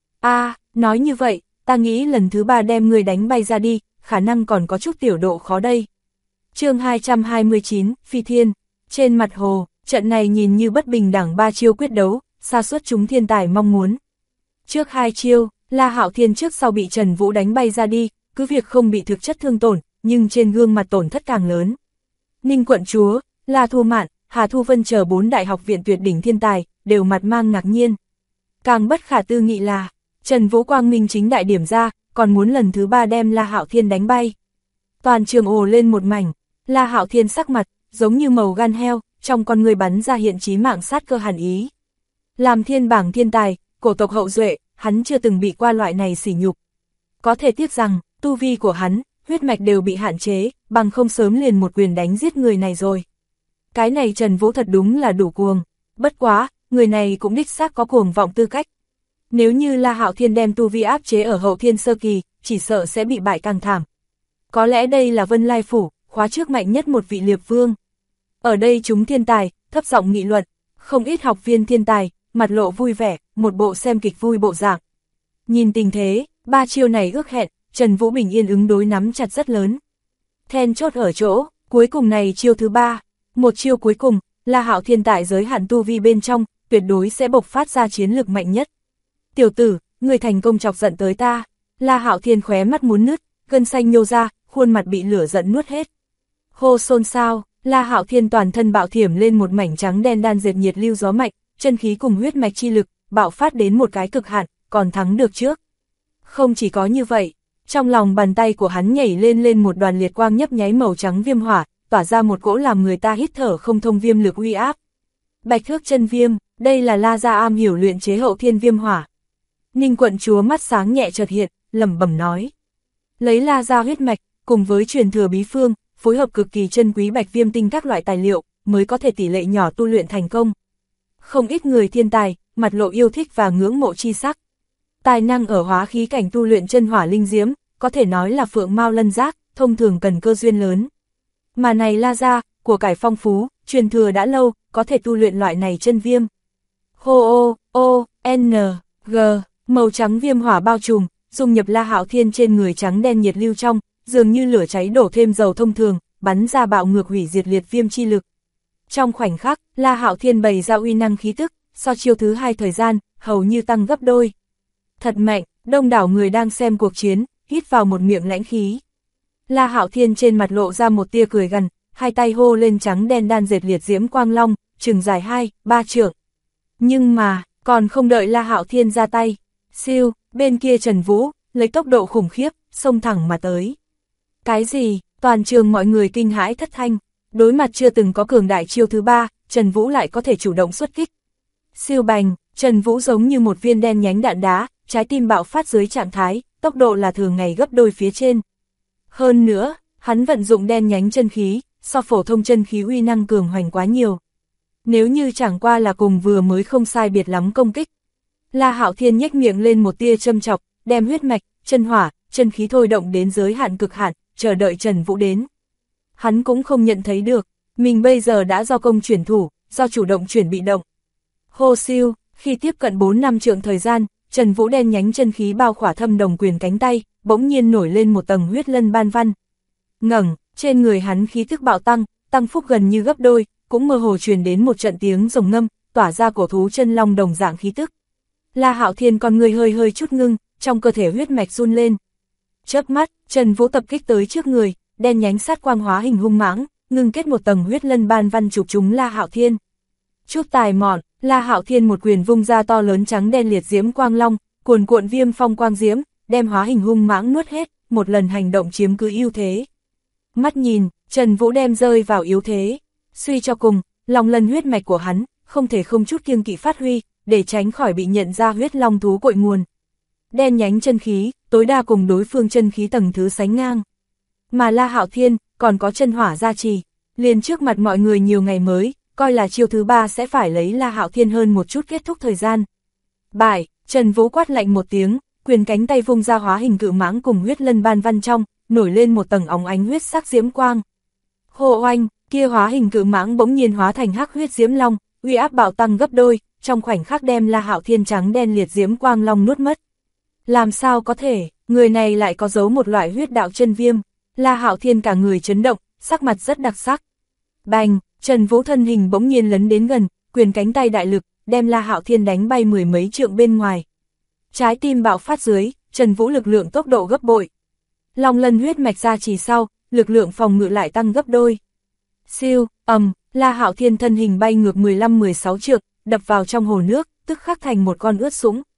Nói như vậy, ta nghĩ lần thứ 3 đem người đánh bay ra đi, khả năng còn có chút tiểu độ khó đây. Chương 229, Phi Thiên. Trên mặt hồ, trận này nhìn như bất bình đẳng 3 chiêu quyết đấu, xa suốt chúng thiên tài mong muốn. Trước 2 chiêu, La Hạo Thiên trước sau bị Trần Vũ đánh bay ra đi, cứ việc không bị thực chất thương tổn, nhưng trên gương mặt tổn thất càng lớn. Ninh quận chúa, La Thu Mạn, Hà Thu Vân chờ 4 đại học viện tuyệt đỉnh thiên tài, đều mặt mang ngạc nhiên. Càng bất khả tư nghị là, Trần Vũ quang minh chính đại điểm ra, còn muốn lần thứ 3 đem La Hạo Thiên đánh bay. Toàn trường ồ lên một mảnh, La Hạo Thiên sắc mặt, giống như màu gan heo, trong con người bắn ra hiện chí mạng sát cơ hàn ý. Làm thiên bảng thiên tài, cổ tộc hậu duệ, hắn chưa từng bị qua loại này sỉ nhục. Có thể tiếc rằng, tu vi của hắn, huyết mạch đều bị hạn chế, bằng không sớm liền một quyền đánh giết người này rồi. Cái này Trần Vũ thật đúng là đủ cuồng, bất quá, người này cũng đích xác có cuồng vọng tư cách. Nếu như La Hạo Thiên đem tu vi áp chế ở hậu thiên sơ kỳ, chỉ sợ sẽ bị bại càng thảm. Có lẽ đây là Vân Lai Phủ, khóa trước mạnh nhất một vị liệp vương. Ở đây chúng thiên tài, thấp giọng nghị luận, không ít học viên thiên tài, mặt lộ vui vẻ, một bộ xem kịch vui bộ dạng. Nhìn tình thế, 3 chiêu này ước hẹn, Trần Vũ bình yên ứng đối nắm chặt rất lớn. Then chốt ở chỗ, cuối cùng này chiêu thứ 3, một chiêu cuối cùng, La Hạo Thiên tại giới hạn tu vi bên trong, tuyệt đối sẽ bộc phát ra chiến lực mạnh nhất. Tiểu tử, người thành công chọc giận tới ta. La Hạo Thiên khóe mắt muốn nứt, gân xanh nhô ra, khuôn mặt bị lửa giận nuốt hết. Hô xôn xao, La Hạo Thiên toàn thân bạo thiểm lên một mảnh trắng đen đan dệt nhiệt lưu gió mạnh, chân khí cùng huyết mạch chi lực, bạo phát đến một cái cực hạn, còn thắng được trước. Không chỉ có như vậy, trong lòng bàn tay của hắn nhảy lên một đoàn liệt quang nhấp nháy màu trắng viêm hỏa, tỏa ra một cỗ làm người ta hít thở không thông viêm lực uy áp. Bạch Thước Chân Viêm, đây là La gia am hiểu luyện chế hậu thiên viêm hỏa. Ninh quận chúa mắt sáng nhẹ chợt hiện, lẩm bẩm nói. Lấy La gia huyết mạch, cùng với truyền thừa bí phương, phối hợp cực kỳ chân quý bạch viêm tinh các loại tài liệu, mới có thể tỷ lệ nhỏ tu luyện thành công. Không ít người thiên tài, mặt lộ yêu thích và ngưỡng mộ chi sắc. Tài năng ở hóa khí cảnh tu luyện chân hỏa linh diễm, có thể nói là phượng mao lân giác, thông thường cần cơ duyên lớn. Mà này La gia, của cải phong phú, truyền thừa đã lâu, có thể tu luyện loại này chân viêm. Hô ô, n, g, màu trắng viêm hỏa bao trùm, dung nhập La Hạo Thiên trên người trắng đen nhiệt lưu trong, dường như lửa cháy đổ thêm dầu thông thường, bắn ra bạo ngược hủy diệt liệt viêm chi lực. Trong khoảnh khắc, La Hạo Thiên bày ra uy năng khí tức, so chiêu thứ 2 thời gian, hầu như tăng gấp đôi. Thật mạnh, đông đảo người đang xem cuộc chiến, hít vào một miệng lãnh khí. La Hạo Thiên trên mặt lộ ra một tia cười gằn, hai tay hô lên trắng đen đan dệt liệt diễm quang long, chừng dài 2-3 trượng. Nhưng mà, còn không đợi La Hạo Thiên ra tay, siêu, bên kia Trần Vũ, lấy tốc độ khủng khiếp, xông thẳng mà tới. Cái gì? Toàn trường mọi người kinh hãi thất thanh, đối mặt chưa từng có cường đại chiêu thứ 3, Trần Vũ lại có thể chủ động xuất kích. Siêu bành, Trần Vũ giống như một viên đen nhánh đạn đá, trái tim bạo phát dưới trạng thái, tốc độ là thường ngày gấp đôi phía trên. Hơn nữa, hắn vận dụng đen nhánh chân khí, so phổ thông chân khí uy năng cường hoành quá nhiều. Nếu như chẳng qua là cùng vừa mới không sai biệt lắm công kích. La Hạo Thiên nhếch miệng lên một tia châm chọc, đem huyết mạch, chân hỏa, chân khí thôi động đến giới hạn cực hạn, chờ đợi Trần Vũ đến. Hắn cũng không nhận thấy được, mình bây giờ đã do công chuyển thủ, do chủ động chuyển bị động. Hô siêu, khi tiếp cận 4 năm trượng thời gian, Trần Vũ đen nhánh chân khí bao khỏa thâm đồng quyền cánh tay, bỗng nhiên nổi lên một tầng huyết lân ban văn. Ngẩng, trên người hắn khí tức bạo tăng phúc gần như gấp đôi, cũng mơ hồ truyền đến một trận tiếng rồng ngâm, tỏa ra cổ thú chân long đồng dạng khí tức. La Hạo Thiên con người hơi chút ngưng, trong cơ thể huyết mạch run lên. Chớp mắt, Trần Vũ tập kích tới trước người, đen nhánh sát quang hóa hình hung mãng, ngưng kết một tầng huyết lân ban văn chụp trúng La Hạo Thiên. Chút tài mọn, La Hạo Thiên một quyền vung ra to lớn trắng đen liệt diễm quang long, cuồn cuộn viêm phong quang diễm, đem hóa hình hung mãng nuốt hết, một lần hành động chiếm cứ ưu thế. Mắt nhìn, Trần Vũ đem rơi vào yếu thế. Suy cho cùng, lòng lân huyết mạch của hắn, không thể không chút kiêng kỵ phát huy, để tránh khỏi bị nhận ra huyết long thú cội nguồn. Đen nhánh chân khí, tối đa cùng đối phương chân khí tầng thứ sánh ngang. Mà La Hạo Thiên, còn có chân hỏa gia trì, liền trước mặt mọi người nhiều ngày mới, coi là chiêu thứ 3 sẽ phải lấy La Hạo Thiên hơn một chút kết thúc thời gian. Bại, Trần Vũ quát lạnh một tiếng, quyền cánh tay vung ra hóa hình cự mãng cùng huyết lân ban văn trong, nổi lên một tầng óng ánh huyết sắc diễm quang. Hô oanh, kia hóa hình cự mãng bỗng nhiên hóa thành hắc huyết diễm long, uy áp bạo tăng gấp đôi, trong khoảnh khắc đem La Hạo Thiên trắng đen liệt diễm quang long nuốt mất. Làm sao có thể, người này lại có giấu một loại huyết đạo chân viêm. La Hạo Thiên cả người chấn động, sắc mặt rất đặc sắc. Bành, Trần Vũ thân hình bỗng nhiên lấn đến gần, quyền cánh tay đại lực, đem La Hạo Thiên đánh bay 10 mấy trượng bên ngoài. Trái tim bạo phát dưới, Trần Vũ lực lượng tốc độ gấp bội. Long lân huyết mạch ra chỉ sau, lực lượng phòng ngự lại tăng gấp đôi. Siêu, La Hạo Thiên thân hình bay ngược 15-16 trượng, đập vào trong hồ nước, tức khắc thành một con ướt sũng.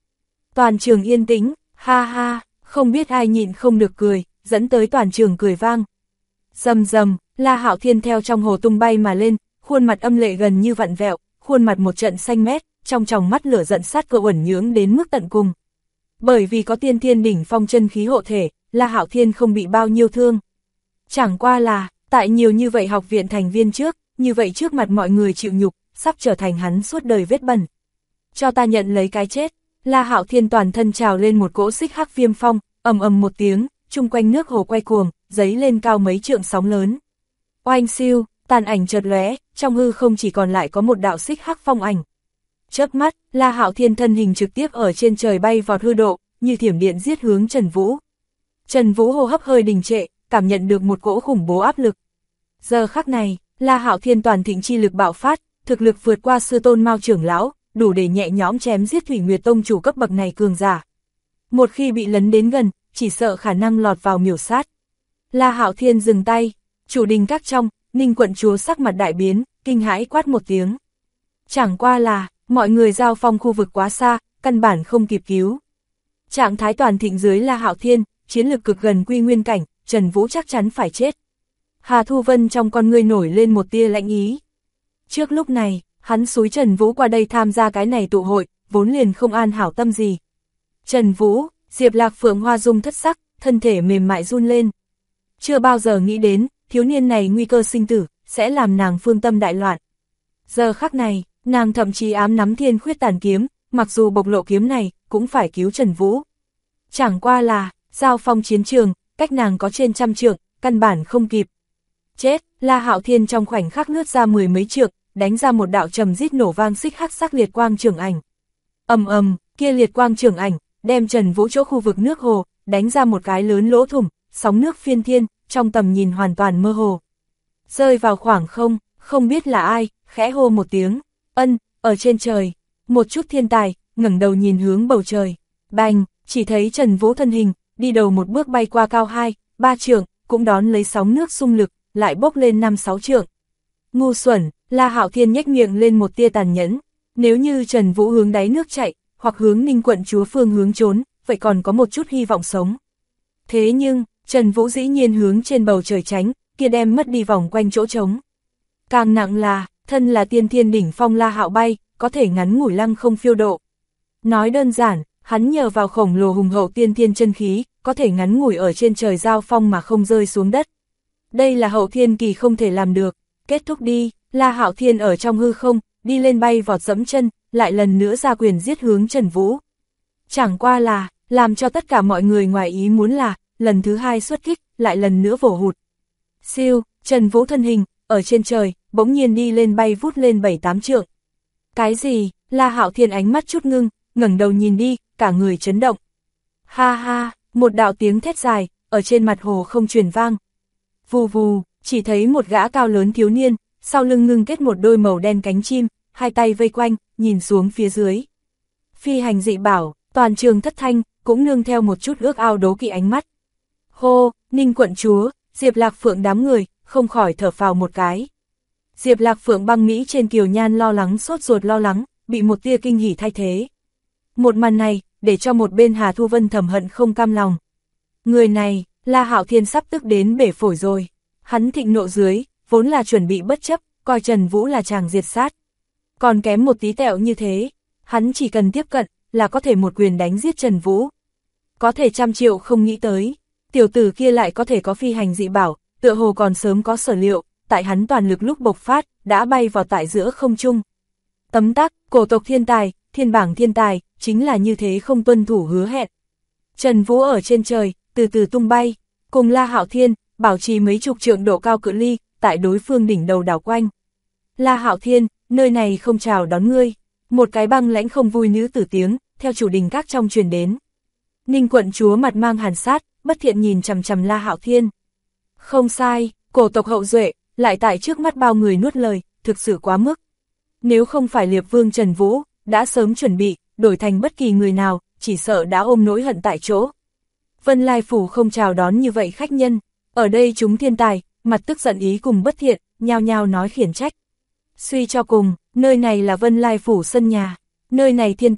Toàn trường yên tĩnh, ha ha, không biết ai nhịn không được cười, dẫn tới toàn trường cười vang. Rầm rầm, La Hạo Thiên theo trong hồ tung bay mà lên, khuôn mặt âm lệ gần như vặn vẹo, khuôn mặt một trận xanh mét, trong tròng mắt lửa giận sát cơ uẩn nhưỡng đến mức tận cùng. Bởi vì có tiên thiên đỉnh phong chân khí hộ thể, La Hạo Thiên không bị bao nhiêu thương. Chẳng qua là, tại nhiều như vậy học viện thành viên trước, như vậy trước mặt mọi người chịu nhục, sắp trở thành hắn suốt đời vết bẩn. Cho ta nhận lấy cái chết. La Hạo Thiên toàn thân trào lên một cỗ xích hắc viêm phong, ầm ầm một tiếng, chung quanh nước hồ quay cuồng, giấy lên cao mấy trượng sóng lớn. Oanh siêu, tàn ảnh chợt lóe, trong hư không chỉ còn lại có một đạo xích hắc phong ảnh. Chớp mắt, La Hạo Thiên thân hình trực tiếp ở trên trời bay vọt hư độ, như thiểm điện giết hướng Trần Vũ. Trần Vũ hô hấp hơi đình trệ, cảm nhận được một cỗ khủng bố áp lực. Giờ khắc này, La Hạo Thiên toàn thịnh chi lực bạo phát, thực lực vượt qua sư tôn Mao trưởng lão, đủ để nhẹ nhõm chém giết Thủy Nguyệt Tông chủ cấp bậc này cường giả. Một khi bị lấn đến gần, chỉ sợ khả năng lọt vào miểu sát. La Hạo Thiên dừng tay, chủ đình các trong, Ninh quận chúa sắc mặt đại biến, kinh hãi quát một tiếng. Chẳng qua là, mọi người giao phong khu vực quá xa, căn bản không kịp cứu. Trạng thái toàn thịnh dưới La Hạo Thiên, chiến lực cực gần quy nguyên cảnh, Trần Vũ chắc chắn phải chết. Hà Thu Vân trong con ngươi nổi lên một tia lạnh ý. Trước lúc này, hắn xúi Trần Vũ qua đây tham gia cái này tụ hội, vốn liền không an hảo tâm gì. Trần Vũ, Diệp Lạc Phượng hoa dung thất sắc, thân thể mềm mại run lên. Chưa bao giờ nghĩ đến, thiếu niên này nguy cơ sinh tử, sẽ làm nàng phương tâm đại loạn. Giờ khắc này, nàng thậm chí ám nắm Thiên Khuyết Tàn kiếm, mặc dù bộc lộ kiếm này, cũng phải cứu Trần Vũ. Chẳng qua là, giao phong chiến trường, cách nàng có trên 100 trượng, căn bản không kịp. Chết, La Hạo Thiên trong khoảnh khắc lướt ra 10 mấy trượng, đánh ra một đạo trầm rít nổ vang xích hắc sắc liệt quang trường ảnh. Ầm ầm, kia liệt quang trường ảnh, đem Trần Vũ chỗ khu vực nước hồ, đánh ra một cái lớn lỗ thủng, sóng nước phiên thiên, trong tầm nhìn hoàn toàn mơ hồ. Rơi vào khoảng không, không biết là ai, khẽ hô một tiếng, ân, ở trên trời, một chút thiên tài, ngẩng đầu nhìn hướng bầu trời, bành, chỉ thấy Trần Vũ thân hình, đi đầu một bước bay qua cao 2, 3 trượng, cũng đón lấy sóng nước xung lực, lại bốc lên 5-6 trượng. Ngu xuẩn, La Hạo Thiên nhếch miệng lên một tia tàn nhẫn, nếu như Trần Vũ hướng đáy nước chạy, hoặc hướng Ninh quận chúa phương hướng trốn, vậy còn có một chút hy vọng sống. Thế nhưng, Trần Vũ dĩ nhiên hướng trên bầu trời tránh, kia đem mất đi vòng quanh chỗ trống. Càng nặng là, thân là tiên thiên đỉnh phong La Hạo bay, có thể ngắn ngủi lăng không phiêu độ. Nói đơn giản, hắn nhờ vào khổng lồ hùng hậu tiên thiên chân khí, có thể ngắn ngủi ở trên trời giao phong mà không rơi xuống đất. Đây là hậu thiên kỳ không thể làm được. Kết thúc đi, La Hạo Thiên ở trong hư không, đi lên bay vọt dẫm chân, lại lần nữa ra quyền giết hướng Trần Vũ. Chẳng qua là, làm cho tất cả mọi người ngoài ý muốn là, lần thứ hai xuất kích, lại lần nữa vồ hụt. Siêu, Trần Vũ thân hình, ở trên trời, bỗng nhiên đi lên bay vút lên 7-8 trượng. Cái gì? La Hạo Thiên ánh mắt chút ngưng, ngẩng đầu nhìn đi, cả người chấn động. Ha ha, một đạo tiếng thét dài, ở trên mặt hồ không truyền vang. Vù vù, chỉ thấy một gã cao lớn thiếu niên, sau lưng ngưng kết một đôi màu đen cánh chim, hai tay vây quanh, nhìn xuống phía dưới. Phi hành dị bảo, toàn trường thất thanh, cũng nương theo một chút ước ao đố kỵ ánh mắt. Hô, Ninh quận chúa, Diệp Lạc Phượng đám người, không khỏi thở phào một cái. Diệp Lạc Phượng băng Mỹ trên kiều nhan lo lắng sốt ruột lo lắng, bị một tia kinh hỉ thay thế. Một màn này, để cho một bên Hà Thu Vân thầm hận không cam lòng. Người này, La Hạo Thiên sắp tức đến bể phổi rồi. Hắn thịnh nộ dưới, vốn là chuẩn bị bất chấp, coi Trần Vũ là chàng diệt sát. Còn kém một tí tẹo như thế, hắn chỉ cần tiếp cận, là có thể một quyền đánh giết Trần Vũ. Có thể 100 triệu không nghĩ tới, tiểu tử kia lại có thể có phi hành dị bảo, tựa hồ còn sớm có sở liệu, tại hắn toàn lực lúc bộc phát, đã bay vào tại giữa không trung. Tấm tắc, cổ tộc thiên tài, thiên bảng thiên tài, chính là như thế không tuân thủ hứa hẹn. Trần Vũ ở trên trời, từ từ tung bay, cùng La Hạo Thiên, bảo trì mấy chục trượng độ cao cự ly, tại đối phương đỉnh đầu đảo quanh. La Hạo Thiên, nơi này không chào đón ngươi. Một cái băng lãnh không vui nữ tử tiếng, theo chủ đình các trong truyền đến. Ninh quận chúa mặt mang hàn sát, bất thiện nhìn chằm chằm La Hạo Thiên. Không sai, cổ tộc hậu duệ, lại tại trước mắt bao người nuốt lời, thực sự quá mức. Nếu không phải Liệp Vương Trần Vũ, đã sớm chuẩn bị, đổi thành bất kỳ người nào, chỉ sợ đã ôm nỗi hận tại chỗ. Vân Lai Phủ không chào đón như vậy khách nhân, ở đây chúng thiên tài, mặt tức giận ý cùng bất thiện, nhao nhao nói khiển trách. Suy cho cùng, nơi này là Vân Lai Phủ sân nhà, nơi này thiên tài,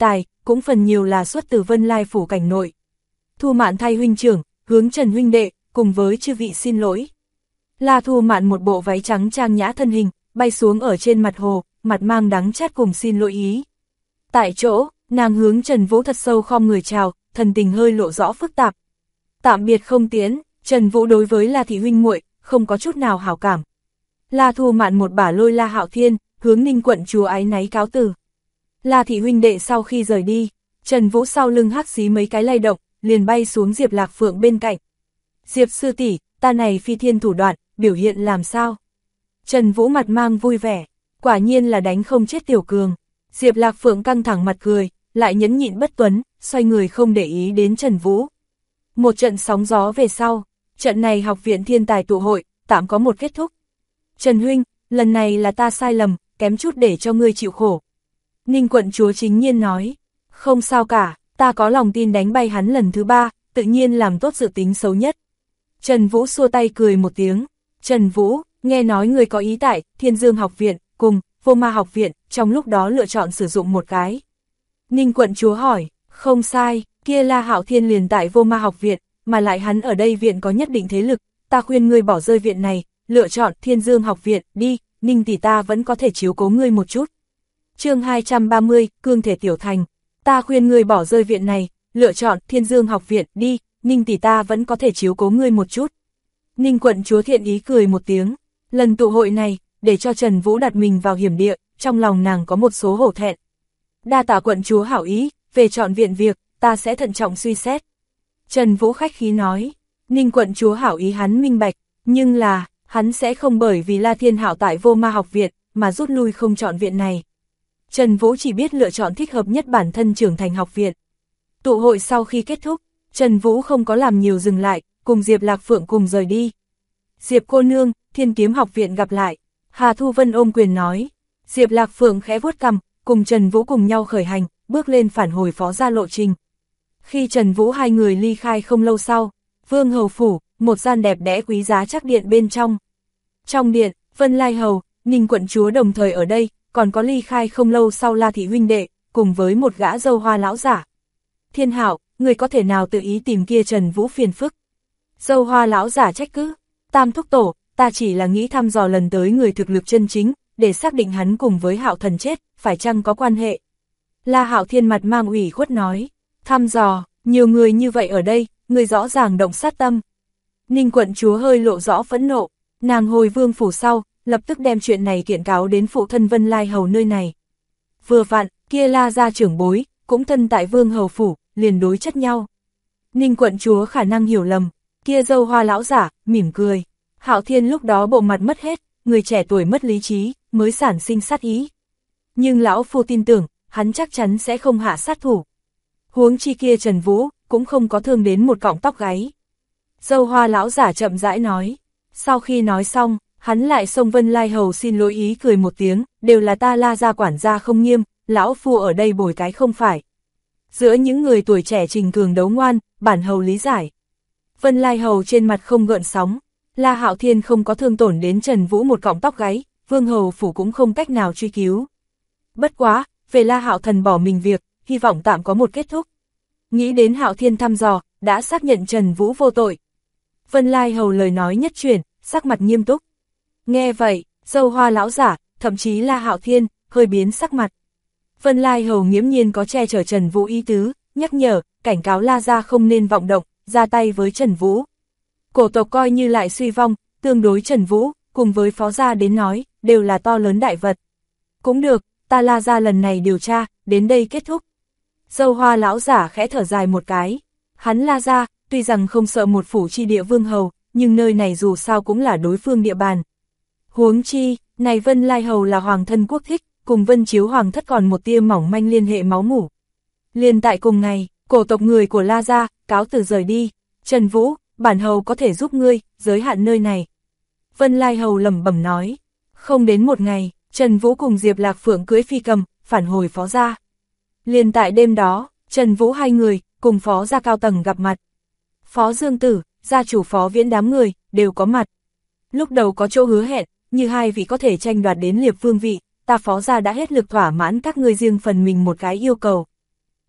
cũng phần nhiều là xuất từ Vân Lai phủ cảnh nội. Thu Mạn thay huynh trưởng, hướng Trần huynh đệ, cùng với chư vị xin lỗi. La Thu Mạn một bộ váy trắng trang nhã thân hình, bay xuống ở trên mặt hồ, mặt mang đắng chát cùng xin lỗi ý. Tại chỗ, nàng hướng Trần Vũ thật sâu khom người chào, thần tình hơi lộ rõ phức tạp. Tạm biệt không tiến, Trần Vũ đối với La thị huynh muội không có chút nào hảo cảm. La Thu Mạn một bả lôi La Hạo Thiên, hướng Ninh quận chúa áy náy cáo từ. La thị huynh đệ sau khi rời đi, Trần Vũ sau lưng hắc xí mấy cái lay động, liền bay xuống Diệp Lạc Phượng bên cạnh. Diệp sư tỷ, ta này phi thiên thủ đoạn, biểu hiện làm sao? Trần Vũ mặt mang vui vẻ, quả nhiên là đánh không chết tiểu cường. Diệp Lạc Phượng căng thẳng mặt cười, lại nhẫn nhịn bất tuấn, xoay người không để ý đến Trần Vũ. Một trận sóng gió về sau, trận này học viện thiên tài tụ hội, tạm có một kết thúc. Trần huynh, lần này là ta sai lầm, kém chút để cho ngươi chịu khổ. Ninh quận chúa chính nhiên nói, không sao cả, ta có lòng tin đánh bay hắn lần thứ 3, tự nhiên làm tốt dự tính xấu nhất. Trần Vũ xua tay cười một tiếng, Trần Vũ, nghe nói người có ý tại Thiên Dương học viện, cùng Vô Ma học viện, trong lúc đó lựa chọn sử dụng một cái. Ninh quận chúa hỏi, không sai, kia La Hạo Thiên liền tại Vô Ma học viện, mà lại hắn ở đây viện có nhất định thế lực, ta khuyên ngươi bỏ rơi viện này, lựa chọn Thiên Dương học viện, đi, Ninh tỷ ta vẫn có thể chiếu cố ngươi một chút. Chương 230, Cương thể tiểu thành, ta khuyên ngươi bỏ rơi viện này, lựa chọn Thiên Dương học viện, đi, Ninh tỷ ta vẫn có thể chiếu cố ngươi một chút. Ninh quận chúa thiện ý cười một tiếng, lần tụ hội này, để cho Trần Vũ đặt mình vào hiểm địa, trong lòng nàng có một số hổ thẹn. Đa tạ quận chúa hảo ý, về chọn viện việc, ta sẽ thận trọng suy xét. Trần Vũ khách khí nói, Ninh quận chúa hảo ý hắn minh bạch, nhưng là, hắn sẽ không bởi vì La Thiên Hạo tại Vô Ma học viện, mà rút lui không chọn viện này. Trần Vũ chỉ biết lựa chọn thích hợp nhất bản thân trưởng thành học viện. Tụ hội sau khi kết thúc, Trần Vũ không có làm nhiều dừng lại, cùng Diệp Lạc Phượng cùng rời đi. Diệp cô nương, Thiên Kiếm học viện gặp lại. Hà Thu Vân ôm quyền nói. Diệp Lạc Phượng khẽ vuốt cằm, cùng Trần Vũ cùng nhau khởi hành, bước lên phản hồi phó gia lộ trình. Khi Trần Vũ hai người ly khai không lâu sau, Vương Hầu Phủ, một gian đẹp đẽ quý giá chắc điện bên trong. Trong điện, Vân Lai Hầu, Ninh quận chúa đồng thời ở đây, còn có ly khai không lâu sau La thị huynh đệ, cùng với một gã dâu hoa lão giả. Thiên Hạo, người có thể nào tự ý tìm kia Trần Vũ phiền phức? Dâu hoa lão giả trách cứ, Tam thúc tổ, ta chỉ là nghĩ thăm dò lần tới người thực lực chân chính, để xác định hắn cùng với Hạo thần chết, phải chăng có quan hệ. La Hạo Thiên mặt mang ủy khuất nói, thăm dò, nhiều người như vậy ở đây, người rõ ràng động sát tâm. Ninh quận chúa hơi lộ rõ phẫn nộ, nàng hồi vương phủ sau, lập tức đem chuyện này kiện cáo đến phụ thân Vân Lai Hầu nơi này. Vừa vặn, kia La gia trưởng bối, cũng thân tại Vương Hầu phủ, liền đối chất nhau. Ninh quận chúa khả năng hiểu lầm, kia dâu hoa lão giả, mỉm cười. Hạo Thiên lúc đó bộ mặt mất hết, người trẻ tuổi mất lý trí, mới sản sinh sát ý. Nhưng lão phu tin tưởng, hắn chắc chắn sẽ không hạ sát thủ. Huống chi kia Trần Vũ, cũng không có thương đến một cọng tóc gáy. Dâu hoa lão giả chậm rãi nói. Sau khi nói xong, hắn lại xông Vân Lai Hầu xin lỗi ý cười một tiếng, đều là ta La gia quản gia không nghiêm, lão phu ở đây bồi cái không phải. Giữa những người tuổi trẻ trình cường đấu ngoan, bản hầu lý giải. Vân Lai Hầu trên mặt không gợn sóng, La Hạo Thiên không có thương tổn đến Trần Vũ một cọng tóc gáy, Vương Hầu phủ cũng không cách nào truy cứu. Bất quá, về La Hạo thần bỏ mình việc, hy vọng tạm có một kết thúc. Nghĩ đến Hạo Thiên thăm dò, đã xác nhận Trần Vũ vô tội. Vân Lai Hầu lời nói nhất chuyển, sắc mặt nghiêm túc. Nghe vậy, dâu hoa lão giả, thậm chí La Hạo Thiên, hơi biến sắc mặt. Vân Lai Hầu nghiễm nhiên có che chở Trần Vũ ý tứ, nhắc nhở, cảnh cáo La gia không nên vọng động, ra tay với Trần Vũ. Cổ tộc coi như lại suy vong, tương đối Trần Vũ, cùng với phó gia đến nói, đều là to lớn đại vật. Cũng được, ta La gia lần này điều tra, đến đây kết thúc. Dâu hoa lão giả khẽ thở dài một cái. Hắn La gia, tuy rằng không sợ một phủ chi địa vương hầu, nhưng nơi này dù sao cũng là đối phương địa bàn. Huống chi, này Vân Lai Hầu là hoàng thân quốc thích, cùng Vân Chiếu hoàng thất còn một tia mỏng manh liên hệ máu mủ. Liên tại cùng ngày, cổ tộc người của La gia, cáo từ rời đi. Trần Vũ, bản hầu có thể giúp ngươi, giới hạn nơi này. Vân Lai Hầu lẩm bẩm nói. Không đến một ngày, Trần Vũ cùng Diệp Lạc Phượng cưỡi phi cầm, phản hồi phó gia. Liên tại đêm đó, Trần Vũ hai người, cùng phó gia cao tầng gặp mặt. Phó Dương Tử, gia chủ Phó Viễn đám người, đều có mặt. Lúc đầu có chỗ hứa hẹn, như hai vị có thể tranh đoạt đến Liệp vương vị, ta phó gia đã hết lực thỏa mãn các ngươi riêng phần mình một cái yêu cầu.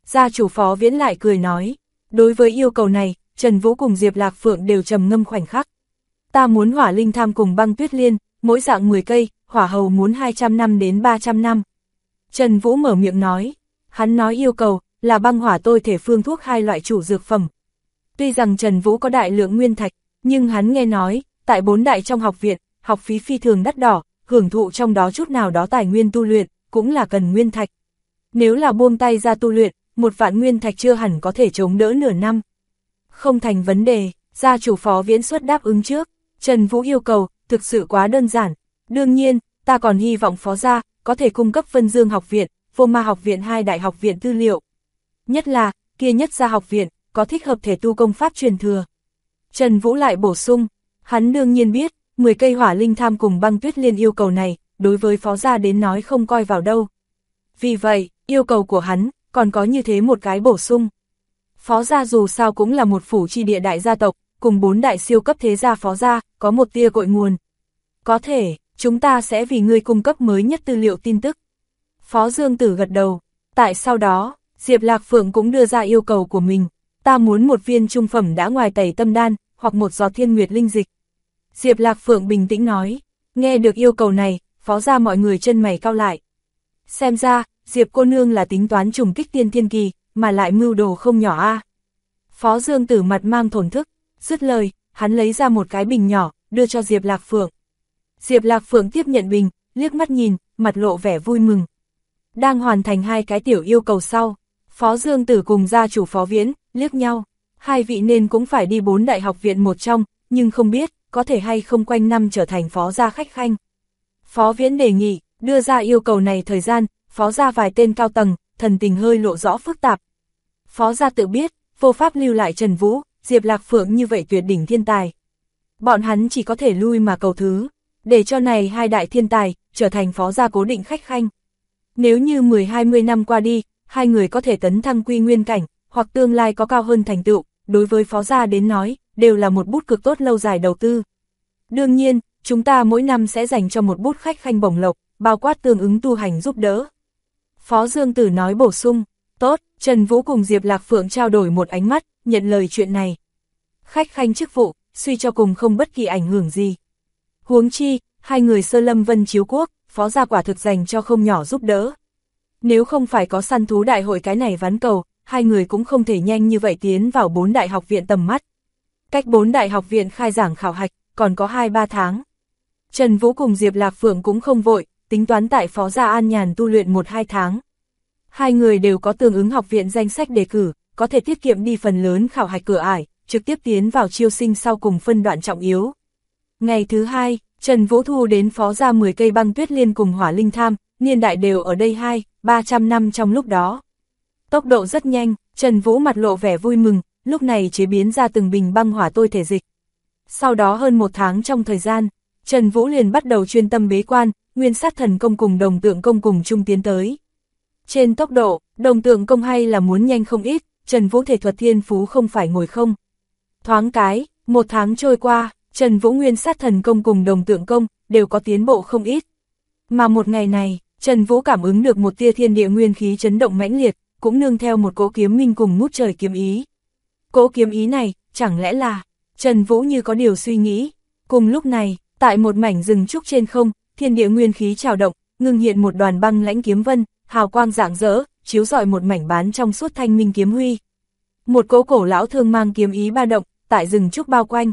Gia chủ Phó Viễn lại cười nói, đối với yêu cầu này, Trần Vũ cùng Diệp Lạc Phượng đều trầm ngâm khoảnh khắc. Ta muốn hỏa linh tham cùng băng tuyết liên, mỗi dạng 10 cây, hỏa hầu muốn 200 năm đến 300 năm. Trần Vũ mở miệng nói, hắn nói yêu cầu là băng hỏa tôi thể phương thuốc hai loại chủ dược phẩm. Tuy rằng Trần Vũ có đại lượng nguyên thạch, nhưng hắn nghe nói, tại 4 đại trong học viện, học phí phi thường đắt đỏ, hưởng thụ trong đó chút nào đó tài nguyên tu luyện, cũng là cần nguyên thạch. Nếu là buông tay ra tu luyện, 1 vạn nguyên thạch chưa hẳn có thể chống đỡ nửa năm. Không thành vấn đề, gia chủ Phó Viễn xuất đáp ứng trước. Trần Vũ yêu cầu, thực sự quá đơn giản. Đương nhiên, ta còn hy vọng Phó gia có thể cung cấp Vân Dương học viện, Vô Ma học viện 2 đại học viện tư liệu. Nhất là, kia Nhất Gia học viện, có thích hợp thể tu công pháp truyền thừa. Trần Vũ lại bổ sung, hắn đương nhiên biết, 10 cây hỏa linh tham cùng băng tuyết liên yêu cầu này, đối với Phó gia đến nói không coi vào đâu. Vì vậy, yêu cầu của hắn, còn có như thế một cái bổ sung. Phó gia dù sao cũng là một phủ chi địa đại gia tộc, cùng 4 đại siêu cấp thế gia Phó gia, có một tia cội nguồn. Có thể, chúng ta sẽ vì ngươi cung cấp mới nhất tư liệu tin tức. Phó Dương Tử gật đầu, tại sau đó, Diệp Lạc Phượng cũng đưa ra yêu cầu của mình. Ta muốn một viên trung phẩm đã ngoài tẩy tâm đan, hoặc một giọt thiên nguyệt linh dịch. Diệp Lạc Phượng bình tĩnh nói, nghe được yêu cầu này, Phó gia mọi người chân mày cau lại. Xem ra, Diệp cô nương là tính toán trùng kích tiên thiên kỳ, mà lại mưu đồ không nhỏ a. Phó Dương Tử mặt mang thổn thức, dứt lời, hắn lấy ra một cái bình nhỏ, đưa cho Diệp Lạc Phượng. Diệp Lạc Phượng tiếp nhận bình, liếc mắt nhìn, mặt lộ vẻ vui mừng. Đang hoàn thành 2 cái tiểu yêu cầu sau, Phó Dương Tử cùng gia chủ Phó Viễn, liếc nhau. 2 vị nên cũng phải đi 4 đại học viện một trong, nhưng không biết, có thể hay không quanh năm trở thành Phó gia khách khanh. Phó Viễn đề nghị, đưa ra yêu cầu này thời gian, Phó gia vài tên cao tầng, thần tình hơi lộ rõ phức tạp. Phó gia tự biết, vô pháp lưu lại Trần Vũ, Diệp Lạc Phượng như vậy tuyệt đỉnh thiên tài. Bọn hắn chỉ có thể lui mà cầu thứ, để cho này 2 đại thiên tài, trở thành Phó gia cố định khách khanh. Nếu như 10-20 năm qua đi, 2 người có thể tấn thăng quy nguyên cảnh, hoặc tương lai có cao hơn thành tựu, đối với Phó gia đến nói, đều là một bút cực tốt lâu dài đầu tư. Đương nhiên, chúng ta mỗi năm sẽ dành cho một bút khách khanh bổng lộc, bao quát tương ứng tu hành giúp đỡ. Phó Dương Tử nói bổ sung, tốt, Trần Vũ cùng Diệp Lạc Phượng trao đổi một ánh mắt, nhận lời chuyện này. Khách khanh chức vụ, suy cho cùng không bất kỳ ảnh hưởng gì. Huống chi, 2 người Sơ Lâm Vân Chiếu Quốc, Phó gia quả thực dành cho không nhỏ giúp đỡ. Nếu không phải có săn thú đại hội cái này ván cầu, 2 người cũng không thể nhanh như vậy tiến vào 4 đại học viện tầm mắt. Cách 4 đại học viện khai giảng khảo hạch, còn có 2-3 tháng. Trần Vũ cùng Diệp Lạc Phượng cũng không vội, tính toán tại Phó gia an nhàn tu luyện 1-2 tháng. 2 người đều có tương ứng học viện danh sách đề cử, có thể tiết kiệm đi phần lớn khảo hạch cửa ải, trực tiếp tiến vào chiêu sinh sau cùng phân đoạn trọng yếu. Ngày thứ 2, Trần Vũ thu đến Phó gia 10 cây băng tuyết liên cùng hỏa linh tham, niên đại đều ở đây 200-300 năm trong lúc đó. Tốc độ rất nhanh, Trần Vũ mặt lộ vẻ vui mừng, lúc này chế biến ra từng bình băng hỏa tôi thể dịch. Sau đó hơn 1 tháng trong thời gian, Trần Vũ liền bắt đầu chuyên tâm bế quan, Nguyên Sát Thần Công cùng Đồng Tượng Công cùng chung tiến tới. Trên tốc độ, Đồng Tượng Công hay là muốn nhanh không ít, Trần Vũ thể thuật thiên phú không phải ngồi không. Thoáng cái, 1 tháng trôi qua, Trần Vũ Nguyên Sát Thần Công cùng Đồng Tượng Công đều có tiến bộ không ít. Mà một ngày này, Trần Vũ cảm ứng được một tia thiên địa nguyên khí chấn động mãnh liệt, cũng nương theo một cỗ kiếm minh cùng ngút trời kiếm ý. Cỗ kiếm ý này, chẳng lẽ là... Trần Vũ như có điều suy nghĩ. Cùng lúc này, tại một mảnh rừng trúc trên không, thiên địa nguyên khí trào động, ngưng hiện một đoàn băng lãnh kiếm vân, hào quang rạng rỡ, chiếu rọi một mảnh bán trong suốt thanh minh kiếm huy. Một cỗ cổ lão thương mang kiếm ý ba động, tại rừng trúc bao quanh.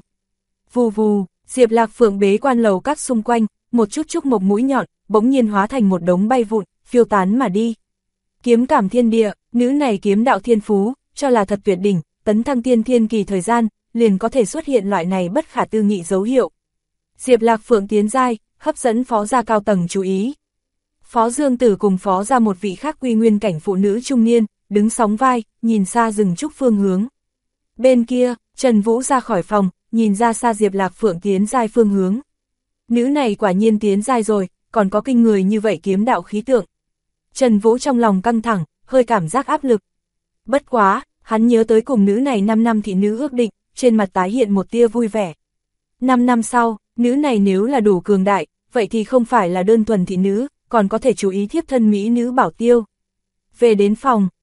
Vù vù, Diệp Lạc Phượng bế quan lầu các xung quanh, một chút trúc mộc mũi nhọn, bỗng nhiên hóa thành một đống bay vụn, phiêu tán mà đi. Kiếm cảm thiên địa, nữ này kiếm đạo thiên phú, cho là thật tuyệt đỉnh, tấn thăng tiên thiên kỳ thời gian, liền có thể xuất hiện loại này bất khả tư nghị dấu hiệu. Diệp Lạc Phượng tiến giai, hấp dẫn Phó gia cao tầng chú ý. Phó Dương Tử cùng Phó gia một vị khác quy nguyên cảnh phụ nữ trung niên, đứng sóng vai, nhìn xa rừng trúc phương hướng. Bên kia, Trần Vũ ra khỏi phòng, nhìn ra xa Diệp Lạc Phượng tiến giai phương hướng. Nữ này quả nhiên tiến giai rồi, còn có kinh người như vậy kiếm đạo khí tượng. Trần Vũ trong lòng căng thẳng, hơi cảm giác áp lực. Bất quá, hắn nhớ tới cùng nữ này 5 năm thị nữ ước định, trên mặt tái hiện một tia vui vẻ. 5 năm sau, nữ này nếu là đủ cường đại, vậy thì không phải là đơn thuần thị nữ, còn có thể chú ý thiếp thân mỹ nữ bảo tiêu. Về đến phòng,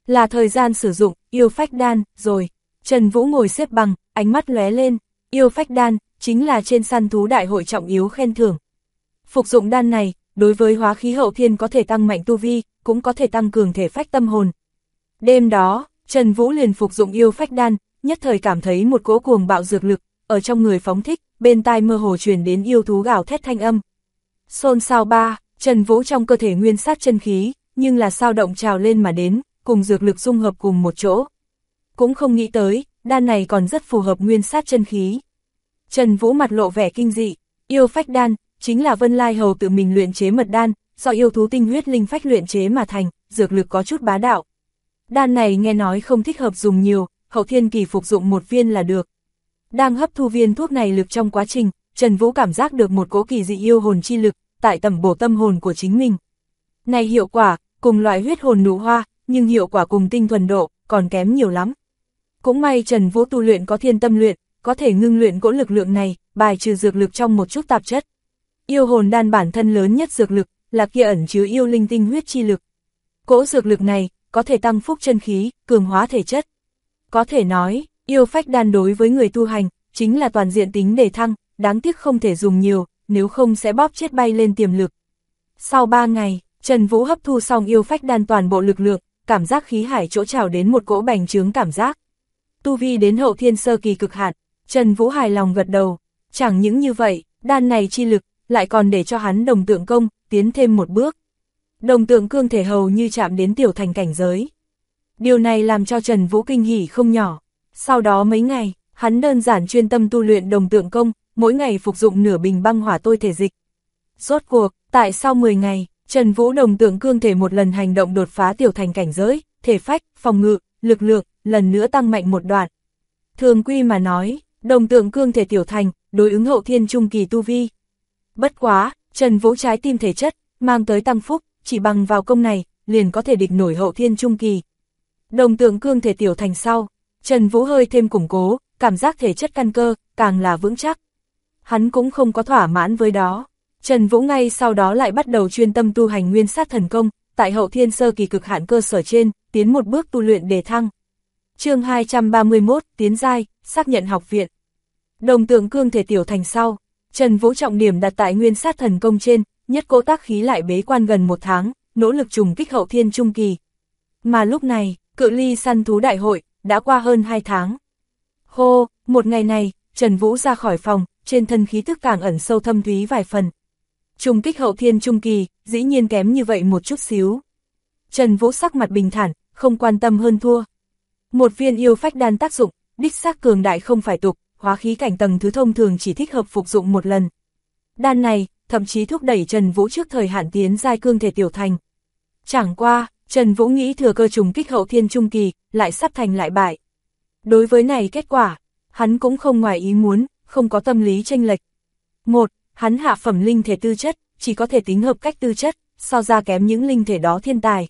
Là thời gian sử dụng yêu phách đan, rồi. Trần Vũ ngồi xếp bằng, ánh mắt lóe lên, yêu phách đan, chính là trên săn thú đại hội trọng yếu khen thưởng. Phục dụng đan này, đối với hóa khí hậu thiên có thể tăng mạnh tu vi, cũng có thể tăng cường thể phách tâm hồn. Đêm đó, Trần Vũ liền phục dụng yêu phách đan, nhất thời cảm thấy một cỗ cuồng bạo dược lực, ở trong người phóng thích, bên tai mơ hồ truyền đến yêu thú gào thét thanh âm. Xôn xao ba, Trần Vũ trong cơ thể nguyên sát chân khí, nhưng là sao động trào lên mà đến, cùng dược lực dung hợp cùng một chỗ. Cũng không nghĩ tới, đan này còn rất phù hợp nguyên sát chân khí. Trần Vũ mặt lộ vẻ kinh dị, yêu phách đan, chính là Vân Lai Hầu tự mình luyện chế mật đan, do yêu thú tinh huyết linh phách luyện chế mà thành, dược lực có chút bá đạo. Đan này nghe nói không thích hợp dùng nhiều, hậu thiên kỳ phục dụng một viên là được. Đang hấp thu viên thuốc này lực trong quá trình, Trần Vũ cảm giác được một cỗ kỳ dị yêu hồn chi lực, tại tầm bổ tâm hồn của chính mình. Này hiệu quả, cùng loại huyết hồn nụ hoa, nhưng hiệu quả cùng tinh thuần độ, còn kém nhiều lắm. Cũng may Trần Vũ tu luyện có thiên tâm luyện, có thể ngưng luyện cỗ lực lượng này, bài trừ dược lực trong một chút tạp chất. Yêu hồn đan bản thân lớn nhất dược lực, là kia ẩn chứa yêu linh tinh huyết chi lực. Cỗ dược lực này, có thể tăng phúc chân khí, cường hóa thể chất. Có thể nói, yêu phách đan đối với người tu hành, chính là toàn diện tính đề thăng, đáng tiếc không thể dùng nhiều, nếu không sẽ bóp chết bay lên tiềm lực. Sau 3 ngày, Trần Vũ hấp thu xong yêu phách đan toàn bộ lực lượng, cảm giác khí hải chỗ trào đến một cỗ bành trướng cảm giác. Tu vi đến hậu thiên sơ kỳ cực hạn, Trần Vũ hài lòng gật đầu. Chẳng những như vậy, đan này chi lực, lại còn để cho hắn đồng tượng công, tiến thêm một bước. Đồng tượng cương thể hầu như chạm đến tiểu thành cảnh giới. Điều này làm cho Trần Vũ kinh hỉ không nhỏ. Sau đó mấy ngày, hắn đơn giản chuyên tâm tu luyện đồng tượng công, mỗi ngày phục dụng nửa bình băng hỏa tôi thể dịch. Rốt cuộc, tại sau 10 ngày, Trần Vũ đồng tượng cương thể một lần hành động đột phá tiểu thành cảnh giới, thể phách, phòng ngự, lực lượng, lần nữa tăng mạnh một đoạn. Thường quy mà nói, đồng tượng cương thể tiểu thành, đối ứng hậu thiên trung kỳ tu vi. Bất quá, Trần Vũ trái tim thể chất, mang tới tăng phúc, chỉ bằng vào công này, liền có thể địch nổi hậu thiên trung kỳ. Đồng tượng cương thể tiểu thành sau, Trần Vũ hơi thêm củng cố, cảm giác thể chất căn cơ, càng là vững chắc. Hắn cũng không có thỏa mãn với đó. Trần Vũ ngay sau đó lại bắt đầu chuyên tâm tu hành nguyên sát thần công, tại hậu thiên sơ kỳ cực hạn cơ sở trên, tiến một bước tu luyện đề thăng. Chương 231, tiến giai, xác nhận học viện. Đồng tượng cương thể tiểu thành sau, Trần Vũ trọng điểm đặt tại nguyên sát thần công trên, nhất cỗ tác khí lại bế quan gần 1 tháng, nỗ lực trùng kích hậu thiên trung kỳ. Mà lúc này, cự ly săn thú đại hội, đã qua hơn 2 tháng. Hô, một ngày này, Trần Vũ ra khỏi phòng, trên thân khí tức càng ẩn sâu thâm thúy vài phần. Trùng kích hậu thiên trung kỳ, dĩ nhiên kém như vậy một chút xíu. Trần Vũ sắc mặt bình thản, không quan tâm hơn thua. Một viên yêu phách đan tác dụng, đích xác cường đại không phải tục, hóa khí cảnh tầng thứ thông thường chỉ thích hợp phục dụng một lần. Đan này, thậm chí thúc đẩy Trần Vũ trước thời hạn tiến giai cương thể tiểu thành. Chẳng qua, Trần Vũ nghĩ thừa cơ trùng kích hậu thiên trung kỳ, lại sắp thành lại bại. Đối với này kết quả, hắn cũng không ngoài ý muốn, không có tâm lý chênh lệch. 1. Hắn hạ phẩm linh thể tư chất, chỉ có thể tính hợp cách tư chất, so ra kém những linh thể đó thiên tài.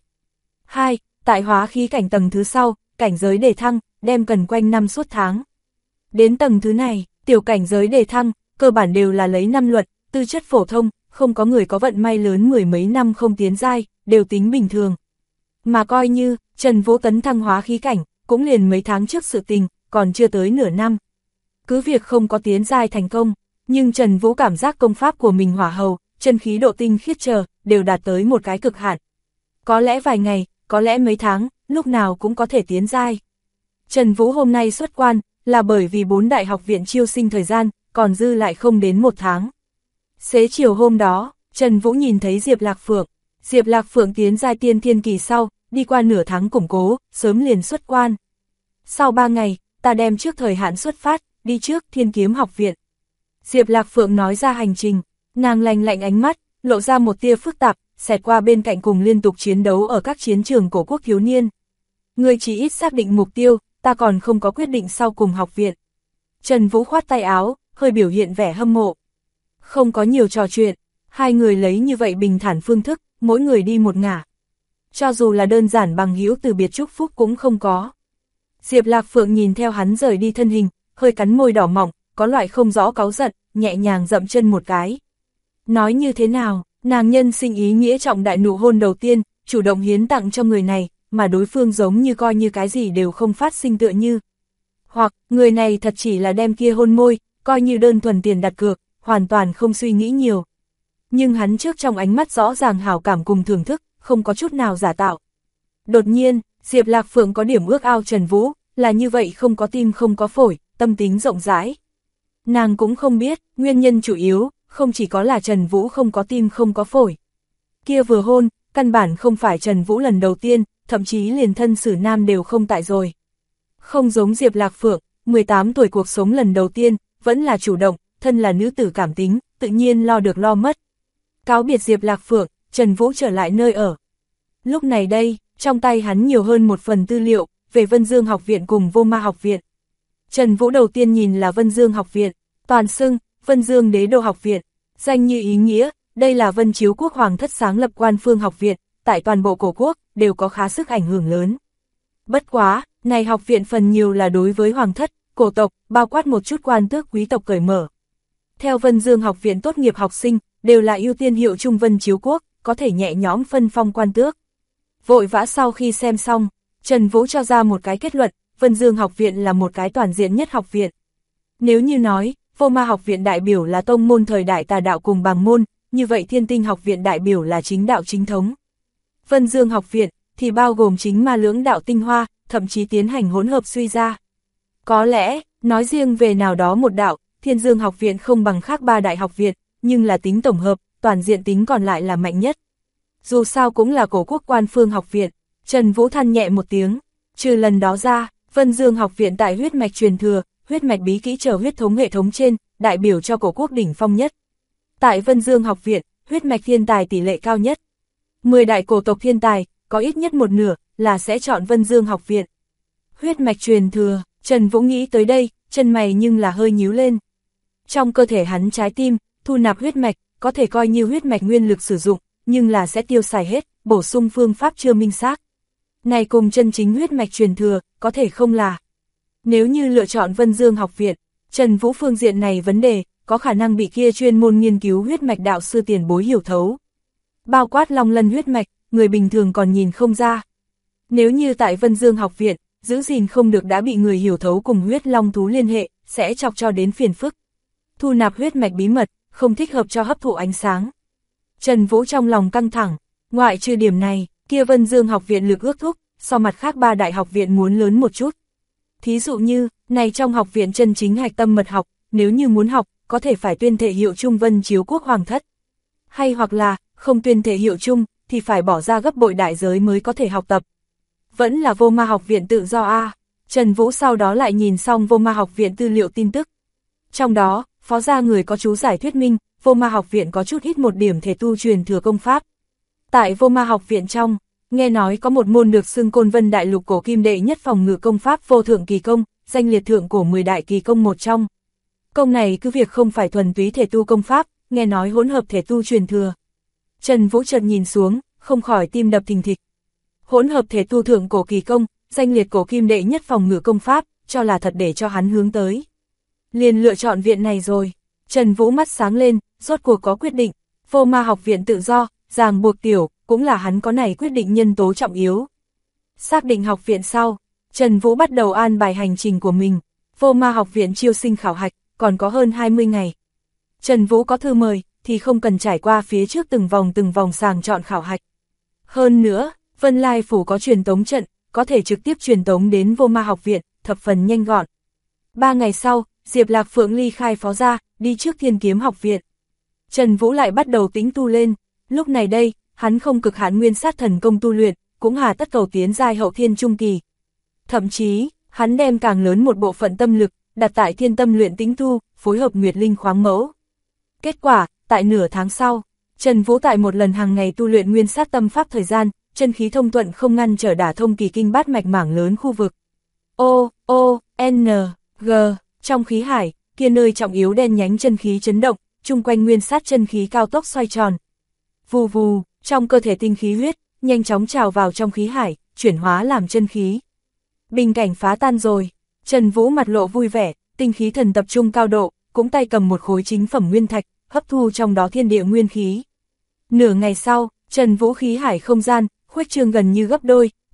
2. Tại hóa khí cảnh tầng thứ sau, cảnh giới đề thăng, đem cần quanh năm suốt tháng. Đến tầng thứ này, tiểu cảnh giới đề thăng, cơ bản đều là lấy năm luật, tư chất phổ thông, không có người có vận may lớn 10 mấy năm không tiến giai, đều tính bình thường. Mà coi như, Trần Vũ tấn thăng hóa khí cảnh, cũng liền mấy tháng trước sự tình, còn chưa tới nửa năm. Cứ việc không có tiến giai thành công, nhưng Trần Vũ cảm giác công pháp của mình hỏa hầu, chân khí độ tinh khiết đều đạt tới một cái cực hạn. Có lẽ vài ngày, có lẽ mấy tháng, lúc nào cũng có thể tiến giai. Trần Vũ hôm nay xuất quan, là bởi vì 4 đại học viện chiêu sinh thời gian, còn dư lại không đến 1 tháng. Xế chiều hôm đó, Trần Vũ nhìn thấy Diệp Lạc Phượng. Diệp Lạc Phượng tiến giai tiên thiên kỳ sau, đi qua nửa tháng củng cố, sớm liền xuất quan. Sau 3 ngày, ta đem trước thời hạn xuất phát, đi trước Thiên Kiếm học viện. Diệp Lạc Phượng nói ra hành trình, nàng lạnh lạnh ánh mắt, lộ ra một tia phức tạp, xẹt qua bên cạnh cùng liên tục chiến đấu ở các chiến trường cổ quốc thiếu niên. Người chỉ ít xác định mục tiêu, ta còn không có quyết định sau cùng học viện. Trần Vũ khoát tay áo, hơi biểu hiện vẻ hâm mộ. Không có nhiều trò chuyện, hai người lấy như vậy bình thản phương thức, mỗi người đi một ngả. Cho dù là đơn giản bằng hữu từ biệt chúc phúc cũng không có. Diệp Lạc Phượng nhìn theo hắn rời đi thân hình, hơi cắn môi đỏ mọng, có loại không rõ cáu giận, nhẹ nhàng dậm chân một cái. Nói như thế nào, nàng nhân sinh ý nghĩa trọng đại nụ hôn đầu tiên, chủ động hiến tặng cho người này, mà đối phương giống như coi như cái gì đều không phát sinh tựa như. Hoặc, người này thật chỉ là đem kia hôn môi, coi như đơn thuần tiền đặt cược, hoàn toàn không suy nghĩ nhiều. Nhưng hắn trước trong ánh mắt rõ ràng hảo cảm cùng thưởng thức, không có chút nào giả tạo. Đột nhiên, Diệp Lạc Phượng có điểm ước ao Trần Vũ, là như vậy không có tim không có phổi, tâm tính rộng rãi. Nàng cũng không biết, nguyên nhân chủ yếu, không chỉ có là Trần Vũ không có tim không có phổi. Kia vừa hôn, căn bản không phải Trần Vũ lần đầu tiên, thậm chí liền thân xử nam đều không tại rồi. Không giống Diệp Lạc Phượng, 18 tuổi cuộc sống lần đầu tiên, vẫn là chủ động, thân là nữ tử cảm tính, tự nhiên lo được lo mất. Cáo biệt Diệp Lạc Phượng, Trần Vũ trở lại nơi ở. Lúc này đây, trong tay hắn nhiều hơn một phần tư liệu, về Vân Dương học viện cùng Vô Ma học viện. Trần Vũ đầu tiên nhìn là Vân Dương học viện, toàn xưng, Vân Dương Đế Đô học viện, danh như ý nghĩa, đây là Vân Chiếu Quốc Hoàng thất sáng lập quan phương học viện, tại toàn bộ cổ quốc, đều có khá sức ảnh hưởng lớn. Bất quá, này học viện phần nhiều là đối với Hoàng thất, cổ tộc, bao quát một chút quan tước quý tộc cởi mở. Theo Vân Dương học viện tốt nghiệp học sinh, đều là ưu tiên hiệu Trung Vân Chiếu Quốc, có thể nhẹ nhõm phân phong quan tước. Vội vã sau khi xem xong, Trần Vũ cho ra một cái kết luận, Vân Dương học viện là một cái toàn diện nhất học viện. Nếu như nói, Vô Ma học viện đại biểu là tông môn thời đại tà đạo cùng bàng môn, như vậy Thiên Tinh học viện đại biểu là chính đạo chính thống. Vân Dương học viện thì bao gồm chính ma lưỡng đạo tinh hoa, thậm chí tiến hành hỗn hợp suy ra. Có lẽ, nói riêng về nào đó một đạo, Thiên Dương học viện không bằng khác ba đại học viện, nhưng là tính tổng hợp, toàn diện tính còn lại là mạnh nhất. Dù sao cũng là cổ quốc quan phương học viện, Trần Vũ than nhẹ một tiếng, trừ lần đó ra, Vân Dương học viện tại huyết mạch truyền thừa, huyết mạch bí kỹ chờ huyết thống hệ thống trên, đại biểu cho cổ quốc đỉnh phong nhất. Tại Vân Dương học viện, huyết mạch thiên tài tỷ lệ cao nhất. 10 đại cổ tộc thiên tài, có ít nhất một nửa, là sẽ chọn Vân Dương học viện. Huyết mạch truyền thừa, Trần Vũ nghĩ tới đây, chân mày nhưng là hơi nhíu lên. Trong cơ thể hắn trái tim, thu nạp huyết mạch, có thể coi như huyết mạch nguyên lực sử dụng, nhưng là sẽ tiêu xài hết, bổ sung phương pháp chưa minh xác. Này cùng chân chính huyết mạch truyền thừa, có thể không là. Nếu như lựa chọn Vân Dương học viện, Trần Vũ phương diện này vấn đề, có khả năng bị kia chuyên môn nghiên cứu huyết mạch đạo sư tiền bối hiểu thấu. Bao quát long lân huyết mạch, người bình thường còn nhìn không ra. Nếu như tại Vân Dương học viện, giữ gìn không được đã bị người hiểu thấu cùng huyết long thú liên hệ, sẽ chọc cho đến phiền phức. Thu nạp huyết mạch bí mật, không thích hợp cho hấp thụ ánh sáng. Trần Vũ trong lòng căng thẳng, ngoại trừ điểm này, kia Vân Dương học viện lực ước thúc, so mặt khác ba đại học viện muốn lớn một chút. Thí dụ như, này trong học viện chân chính hạch tâm mật học, nếu như muốn học, có thể phải tuyên thệ hiệu Trung Vân Chiếu Quốc Hoàng thất. Hay hoặc là, không tuyên thệ hiệu Trung, thì phải bỏ ra gấp bội đại giới mới có thể học tập. Vẫn là Vô Ma học viện tự do a. Trần Vũ sau đó lại nhìn xong Vô Ma học viện tư liệu tin tức. Trong đó, phó gia người có chú giải thuyết minh, Vô Ma học viện có chút ít một điểm thể tu truyền thừa công pháp. Tại Vô Ma học viện trong, nghe nói có một môn được xưng Côn Vân Đại Lục cổ kim đệ nhất phòng ngự công pháp Vô Thượng Kỳ Công, danh liệt thượng cổ 10 đại kỳ công một trong. Công này cứ việc không phải thuần túy thể tu công pháp, nghe nói hỗn hợp thể tu truyền thừa. Trần Vũ chợt nhìn xuống, không khỏi tim đập thình thịch. Hỗn hợp thể tu thượng cổ kỳ công, danh liệt cổ kim đệ nhất phòng ngự công pháp, cho là thật để cho hắn hướng tới. Liền lựa chọn viện này rồi. Trần Vũ mắt sáng lên, rốt cuộc có quyết định. Vô Ma học viện tự do, ràng buộc tiểu, cũng là hắn có này quyết định nhân tố trọng yếu. Xác định học viện sau, Trần Vũ bắt đầu an bài hành trình của mình. Vô Ma học viện chiêu sinh khảo hạch, còn có hơn 20 ngày. Trần Vũ có thư mời, thì không cần trải qua phía trước từng vòng sàng chọn khảo hạch. Hơn nữa, Vân Lai Phủ có truyền tống trận, có thể trực tiếp truyền tống đến Vô Ma học viện, thập phần nhanh gọn. 3 ngày sau, Diệp Lạc Phượng ly khai phó gia, đi trước Thiên Kiếm học viện. Trần Vũ lại bắt đầu tĩnh tu lên, lúc này đây, hắn không cực hạn nguyên sát thần công tu luyện, cũng hà tất cầu tiến giai hậu thiên trung kỳ. Thậm chí, hắn đem càng lớn một bộ phận tâm lực, đặt tại thiên tâm luyện tĩnh tu, phối hợp Nguyệt Linh khoáng mẫu. Kết quả, tại nửa tháng sau, Trần Vũ tại một lần hàng ngày tu luyện nguyên sát tâm pháp thời gian, chân khí thông thuận không ngăn trở đả thông kỳ kinh bát mạch mảng lớn khu vực. N, G, trong khí hải, kia nơi trọng yếu đen nhánh chân khí chấn động, chung quanh nguyên sát chân khí cao tốc xoay tròn. Vù vù, trong cơ thể tinh khí huyết, nhanh chóng trào vào trong khí hải, chuyển hóa làm chân khí. Bình cảnh phá tan rồi, Trần Vũ mặt lộ vui vẻ, tinh khí thần tập trung cao độ, cũng tay cầm một khối chính phẩm nguyên thạch, hấp thu trong đó thiên địa nguyên khí. Nửa ngày sau, Trần Vũ khí hải không gian, khuếch trương gần như gấp đôi,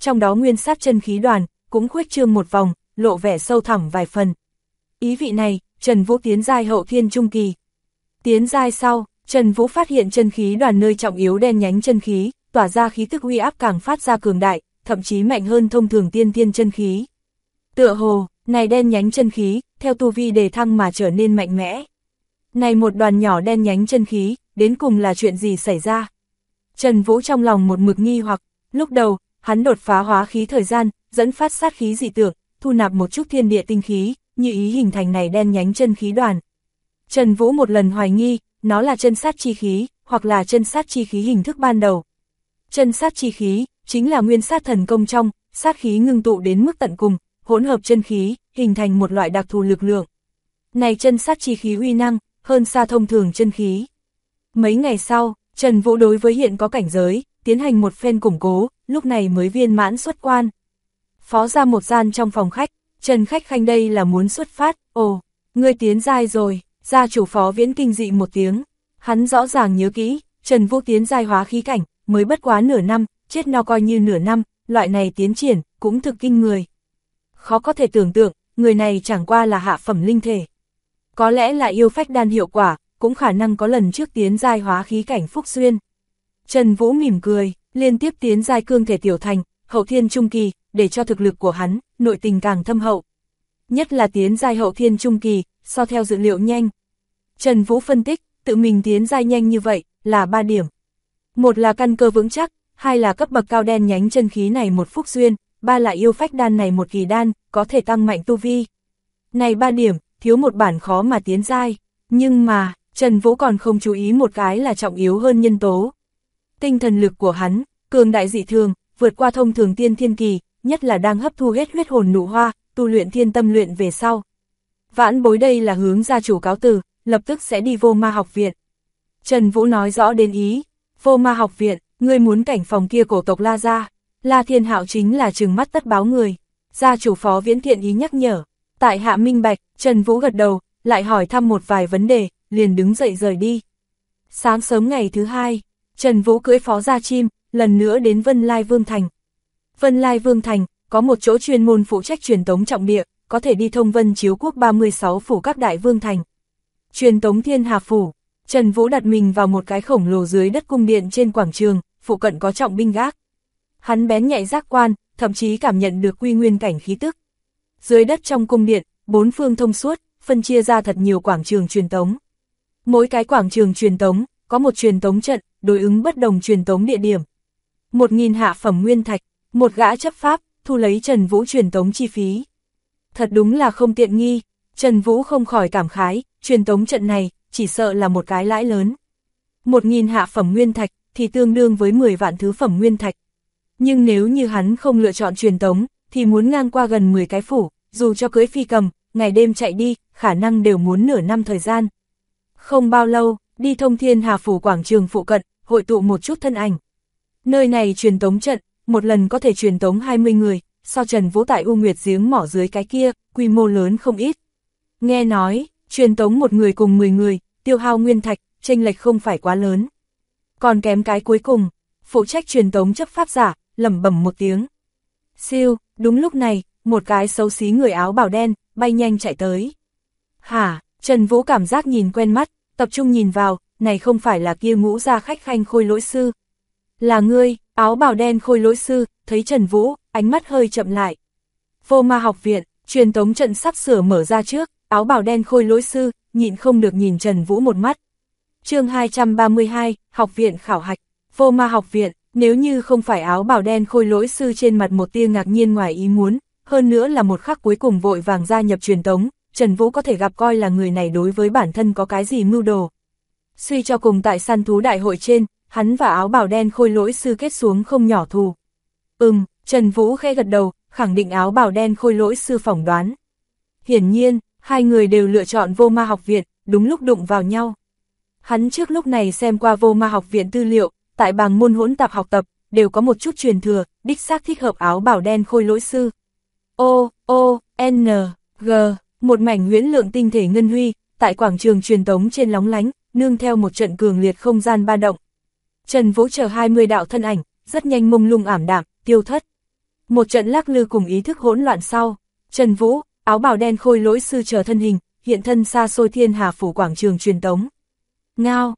trong đó nguyên sát chân khí đoàn, cũng khuếch trương một vòng, lộ vẻ sâu thẳm vài phần. Ý vị này, Trần Vũ tiến giai hậu thiên trung kỳ. Tiến giai sau, Trần Vũ phát hiện chân khí đoàn nơi trọng yếu đen nhánh chân khí, tỏa ra khí tức uy áp càng phát ra cường đại, thậm chí mạnh hơn thông thường tiên thiên chân khí. Tựa hồ, này đen nhánh chân khí, theo tu vi đề thăng mà trở nên mạnh mẽ. Này một đoàn nhỏ đen nhánh chân khí, đến cùng là chuyện gì xảy ra? Trần Vũ trong lòng một mực nghi hoặc, lúc đầu, hắn đột phá hóa khí thời gian, dẫn phát sát khí dị tượng, thu nạp một chút thiên địa tinh khí, như ý hình thành này đen nhánh chân khí đoàn. Trần Vũ một lần hoài nghi, nó là chân sát chi khí, hoặc là chân sát chi khí hình thức ban đầu. Chân sát chi khí, chính là nguyên sát thần công trong, sát khí ngưng tụ đến mức tận cùng, hỗn hợp chân khí, hình thành một loại đặc thù lực lượng. Này chân sát chi khí uy năng, hơn xa thông thường chân khí. Mấy ngày sau, Trần Vũ đối với hiện có cảnh giới, tiến hành một phen củng cố, lúc này mới viên mãn xuất quan. Phó ra một gian trong phòng khách, Trần Khách Khanh đây là muốn xuất phát, ồ, ngươi tiến giai rồi, gia chủ Phó Viễn kinh dị một tiếng. Hắn rõ ràng nhớ kỹ, Trần Vũ tiến giai hóa khí cảnh, mới bất quá nửa năm, chết no coi như nửa năm, loại này tiến triển, cũng thực kinh người. Khó có thể tưởng tượng, người này chẳng qua là hạ phẩm linh thể. Có lẽ là yêu phách đan hiệu quả, cũng khả năng có lần trước tiến giai hóa khí cảnh phúc xuyên. Trần Vũ mỉm cười, liên tiếp tiến giai cương thể tiểu thành, hậu thiên trung kỳ, để cho thực lực của hắn, nội tình càng thâm hậu. Nhất là tiến giai hậu thiên trung kỳ, so theo dữ liệu nhanh. Trần Vũ phân tích, tự mình tiến giai nhanh như vậy, là 3 điểm. Một là căn cơ vững chắc, hai là cấp bậc cao đen nhánh chân khí này một phúc xuyên, ba là yêu phách đan này một kỳ đan, có thể tăng mạnh tu vi. Này 3 điểm, thiếu một bản khó mà tiến giai, nhưng mà, Trần Vũ còn không chú ý một cái là trọng yếu hơn nhân tố. Tinh thần lực của hắn, cường đại dị thường, vượt qua thông thường tiên thiên kỳ, nhất là đang hấp thu hết huyết hồn nụ hoa, tu luyện thiên tâm luyện về sau. Vãn Bối đây là hướng gia chủ cáo từ, lập tức sẽ đi Vô Ma học viện. Trần Vũ nói rõ đến ý, Vô Ma học viện, ngươi muốn cảnh phòng kia cổ tộc La gia. La Thiên Hạo chính là trừng mắt tất báo người. Gia chủ Phó Viễn thiện ý nhắc nhở, tại hạ minh bạch, Trần Vũ gật đầu, lại hỏi thăm một vài vấn đề, liền đứng dậy rời đi. Sáng sớm ngày thứ hai, Trần Vũ cưỡi phó gia chim, lần nữa đến Vân Lai Vương Thành. Vân Lai Vương Thành, có một chỗ chuyên môn phụ trách truyền tống trọng địa, có thể đi thông Vân Chiếu Quốc 36 phủ các đại vương thành. Truyền tống Thiên Hà Phủ, Trần Vũ đặt mình vào một cái khổng lồ dưới đất cung điện trên quảng trường, phụ cận có trọng binh gác. Hắn bén nhạy giác quan, thậm chí cảm nhận được quy nguyên cảnh khí tức. Dưới đất trong cung điện, bốn phương thông suốt, phân chia ra thật nhiều quảng trường truyền tống. Mỗi cái quảng trường truyền tống, có một truyền tống trận, đối ứng bất đồng truyền tống địa điểm. 1000 hạ phẩm nguyên thạch, một gã chấp pháp, thu lấy Trần Vũ truyền tống chi phí. Thật đúng là không tiện nghi, Trần Vũ không khỏi cảm khái, truyền tống trận này, chỉ sợ là một cái lãi lớn. 1000 hạ phẩm nguyên thạch, thì tương đương với 10 vạn thứ phẩm nguyên thạch. Nhưng nếu như hắn không lựa chọn truyền tống, thì muốn ngang qua gần 10 cái phủ, dù cho cưỡi phi cầm, ngày đêm chạy đi, khả năng đều muốn nửa năm thời gian. Không bao lâu, đi thông Thiên Hà Phủ quảng trường phụ cận, hội tụ một chút thân ảnh. Nơi này truyền tống trận, một lần có thể truyền tống 20 người, so Trần Vũ tại U Nguyệt giếng mỏ dưới cái kia, quy mô lớn không ít. Nghe nói, truyền tống một người cùng 10 người, tiêu hao nguyên thạch, chênh lệch không phải quá lớn. Còn kém cái cuối cùng, phụ trách truyền tống chấp pháp giả, lẩm bẩm một tiếng. Siêu, đúng lúc này, một cái xấu xí người áo bào đen, bay nhanh chạy tới. Hả, Trần Vũ cảm giác nhìn quen mắt, tập trung nhìn vào, này không phải là kia Ngũ Gia Khách Khanh Khôi Lỗi Sư. Là ngươi, áo bào đen Khôi Lỗi Sư, thấy Trần Vũ, ánh mắt hơi chậm lại. Vô Ma học viện, truyền tống trận sắp sửa mở ra trước, áo bào đen Khôi Lỗi Sư, nhịn không được nhìn Trần Vũ một mắt. Chương 232, học viện khảo hạch, Vô Ma học viện, nếu như không phải áo bào đen Khôi Lỗi Sư trên mặt một tia ngạc nhiên ngoài ý muốn, hơn nữa là một khắc cuối cùng vội vàng gia nhập truyền tống, Trần Vũ có thể gặp coi là người này đối với bản thân có cái gì mưu đồ. Suy cho cùng tại săn thú đại hội trên, hắn và áo bào đen Khôi Lỗi Sư kết xuống không nhỏ thù. Trần Vũ khẽ gật đầu, khẳng định áo bào đen Khôi Lỗi Sư phỏng đoán. Hiển nhiên, hai người đều lựa chọn Vô Ma học viện, đúng lúc đụng vào nhau. Hắn trước lúc này xem qua Vô Ma học viện tư liệu, tại bảng môn hỗn tạp học tập, đều có một chút truyền thừa, đích xác thích hợp áo bào đen Khôi Lỗi Sư. N, G, một mảnh huyễn lượng tinh thể ngân huy, tại quảng trường truyền tống trên lóng lánh, nương theo một trận cường liệt không gian ba động. Trần Vũ chờ 20 đạo thân ảnh, rất nhanh mông lung ảm đạm, tiêu thất. Một trận lắc lư cùng ý thức hỗn loạn sau, Trần Vũ, áo bào đen khôi lỗi sư chờ thân hình, hiện thân xa xôi Thiên Hà phủ quảng trường truyền tống. Ngao,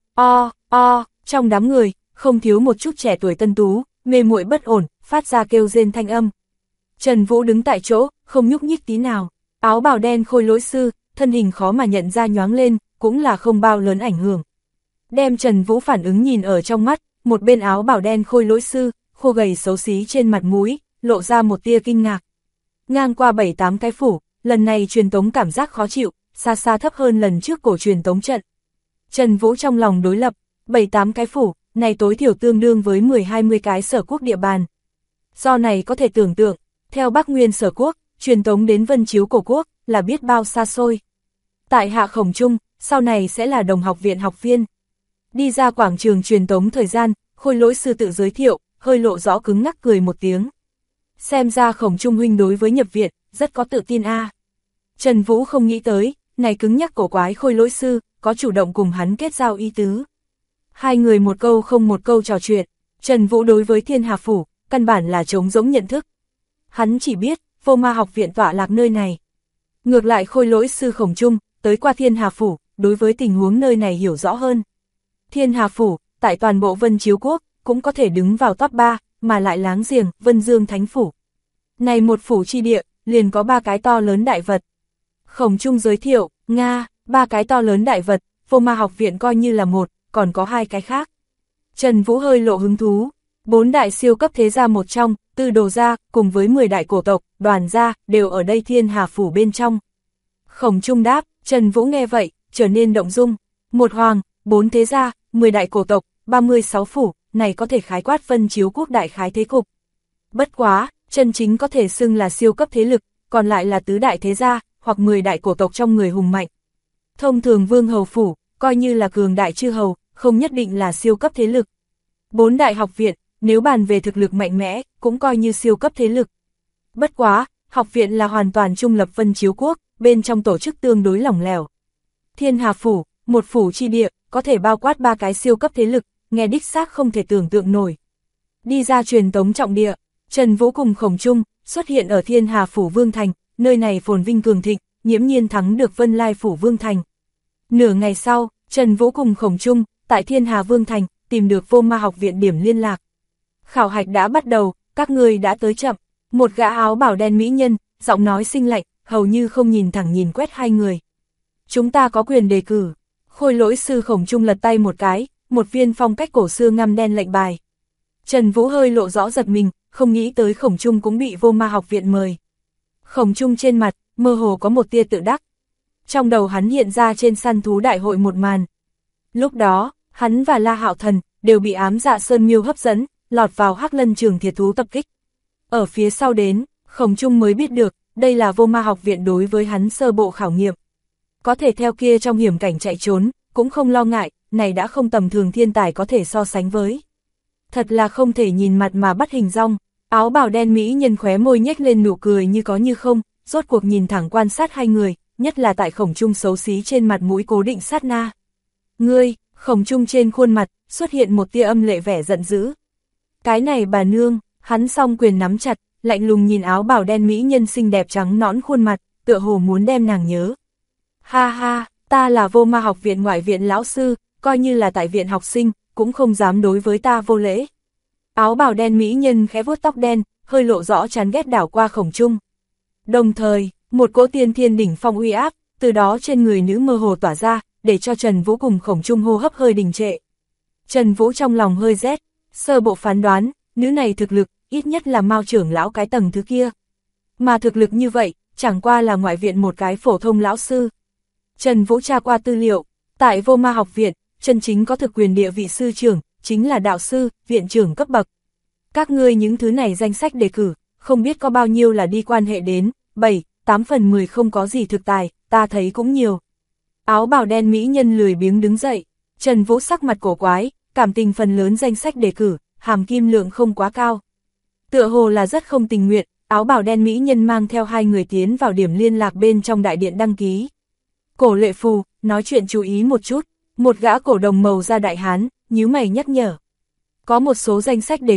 trong đám người, không thiếu một chút trẻ tuổi tân tú, mê muội bất ổn, phát ra kêu rên thanh âm. Trần Vũ đứng tại chỗ, không nhúc nhích tí nào, áo bào đen khôi lỗi sư, thân hình khó mà nhận ra nhoáng lên, cũng là không bao lớn ảnh hưởng. Đem Trần Vũ phản ứng nhìn ở trong mắt, một bên áo bào đen khôi lỗi sư, khô gầy xấu xí trên mặt mũi, lộ ra một tia kinh ngạc. Ngang qua 7-8 cái phủ, lần này truyền tống cảm giác khó chịu, xa xa thấp hơn lần trước cổ truyền tống trận. Trần Vũ trong lòng đối lập, 7-8 cái phủ, này tối thiểu tương đương với 10-20 cái sở quốc địa bàn. Do này có thể tưởng tượng, theo Bắc Nguyên sở quốc, truyền tống đến Vân Chiếu cổ quốc, là biết bao xa xôi. Tại Hạ Khổng Trung, sau này sẽ là đồng học viện học viên. Đi ra quảng trường truyền tống thời gian, khôi lỗi sư tự giới thiệu, hơi lộ rõ cứng ngắc cười một tiếng. Xem ra Khổng Trung huynh đối với nhập viện, rất có tự tin a. Trần Vũ không nghĩ tới, này cứng nhắc cổ quái khôi lỗi sư, có chủ động cùng hắn kết giao ý tứ. Hai người một câu không một câu trò chuyện, Trần Vũ đối với Thiên Hà phủ, căn bản là trống rỗng nhận thức. Hắn chỉ biết, Vô Ma học viện tọa lạc nơi này. Ngược lại khôi lỗi sư Khổng Trung, tới qua Thiên Hà phủ, đối với tình huống nơi này hiểu rõ hơn. Thiên Hà phủ, tại toàn bộ Vân Chiếu quốc, cũng có thể đứng vào top 3, mà lại láng giềng, Vân Dương Thánh phủ. Này một phủ chi địa, liền có 3 cái to lớn đại vật. Khổng Trung giới thiệu, Nga, 3 cái to lớn đại vật, Vô Ma học viện coi như là một, còn có 2 cái khác. Trần Vũ hơi lộ hứng thú, 4 đại siêu cấp thế gia một trong, Tư Đồ gia, cùng với 10 đại cổ tộc, Đoàn gia, đều ở đây Thiên Hà phủ bên trong. Khổng Trung đáp, Trần Vũ nghe vậy, trở nên động dung, 1 hoàng, 4 thế gia, 10 đại cổ tộc, 36 phủ, này có thể khái quát Vân Chiếu quốc đại khái thế cục. Bất quá, chân chính có thể xưng là siêu cấp thế lực, còn lại là tứ đại thế gia, hoặc 10 đại cổ tộc trong người hùng mạnh. Thông thường vương hầu phủ, coi như là cường đại chư hầu, không nhất định là siêu cấp thế lực. 4 đại học viện, nếu bàn về thực lực mạnh mẽ, cũng coi như siêu cấp thế lực. Bất quá, học viện là hoàn toàn trung lập Vân Chiếu quốc, bên trong tổ chức tương đối lỏng lẻo. Thiên Hà phủ, một phủ chi địa, có thể bao quát 3 cái siêu cấp thế lực, nghe đích xác không thể tưởng tượng nổi. Đi ra truyền tống trọng địa, Trần Vũ cùng Khổng Trung xuất hiện ở Thiên Hà phủ Vương Thành, nơi này phồn vinh cường thịnh, nghiễm nhiên thắng được Vân Lai phủ Vương Thành. Nửa ngày sau, Trần Vũ cùng Khổng Trung tại Thiên Hà Vương Thành tìm được Vô Ma học viện điểm liên lạc. Khảo hạch đã bắt đầu, các người đã tới chậm. Một gã áo bảo đen mỹ nhân, giọng nói sinh lạnh, hầu như không nhìn thẳng nhìn quét hai người. Chúng ta có quyền đề cử. Khôi lỗi sư Khổng Trung lật tay một cái, một viên phong cách cổ xưa ngăm đen lệnh bài. Trần Vũ hơi lộ rõ giật mình, không nghĩ tới Khổng Trung cũng bị Vô Ma học viện mời. Khổng Trung trên mặt, mơ hồ có một tia tự đắc. Trong đầu hắn hiện ra trên săn thú đại hội một màn. Lúc đó, hắn và La Hạo Thần đều bị ám dạ sơn miêu hấp dẫn, lọt vào Hắc Lân trường thiệt thú tập kích. Ở phía sau đến, Khổng Trung mới biết được, đây là Vô Ma học viện đối với hắn sơ bộ khảo nghiệm. Có thể theo kia trong hiểm cảnh chạy trốn, cũng không lo ngại, này đã không tầm thường thiên tài có thể so sánh với. Thật là không thể nhìn mặt mà bắt hình dong, áo bào đen mỹ nhân khóe môi nhếch lên nụ cười như có như không, rốt cuộc nhìn thẳng quan sát hai người, nhất là tại Khổng Trung xấu xí trên mặt mũi cố định sát na. Ngươi, Khổng Trung trên khuôn mặt, xuất hiện một tia âm lệ vẻ giận dữ. Cái này bà nương, hắn song quyền nắm chặt, lạnh lùng nhìn áo bào đen mỹ nhân xinh đẹp trắng nõn khuôn mặt, tựa hồ muốn đem nàng nhớ. Ha ha, ta là Vô Ma học viện ngoại viện lão sư, coi như là tại viện học sinh, cũng không dám đối với ta vô lễ. Áo bào đen mỹ nhân khẽ vuốt tóc đen, hơi lộ rõ chán ghét đảo qua Khổng Trung. Đồng thời, một cỗ tiên thiên đỉnh phong uy áp, từ đó trên người nữ mơ hồ tỏa ra, để cho Trần Vũ cùng Khổng Trung hô hấp hơi đình trệ. Trần Vũ trong lòng hơi rét, sơ bộ phán đoán, nữ này thực lực, ít nhất là Mao trưởng lão cái tầng thứ kia. Mà thực lực như vậy, chẳng qua là ngoại viện một cái phổ thông lão sư. Trần Vũ tra qua tư liệu, tại Vô Ma học viện, chân chính có thực quyền địa vị sư trưởng, chính là đạo sư, viện trưởng cấp bậc. Các ngươi những thứ này danh sách đề cử, không biết có bao nhiêu là đi quan hệ đến, 7-8 phần 10 không có gì thực tài, ta thấy cũng nhiều. Áo bào đen mỹ nhân lười biếng đứng dậy, Trần Vũ sắc mặt cổ quái, cảm tình phần lớn danh sách đề cử, hàm kim lượng không quá cao. Tựa hồ là rất không tình nguyện, áo bào đen mỹ nhân mang theo hai người tiến vào điểm liên lạc bên trong đại điện đăng ký. Cổ Lệ Phù, nói chuyện chú ý một chút, một gã cổ đồng màu da đại hán, nhíu mày nhắc nhở. Có một số danh sách đề cử,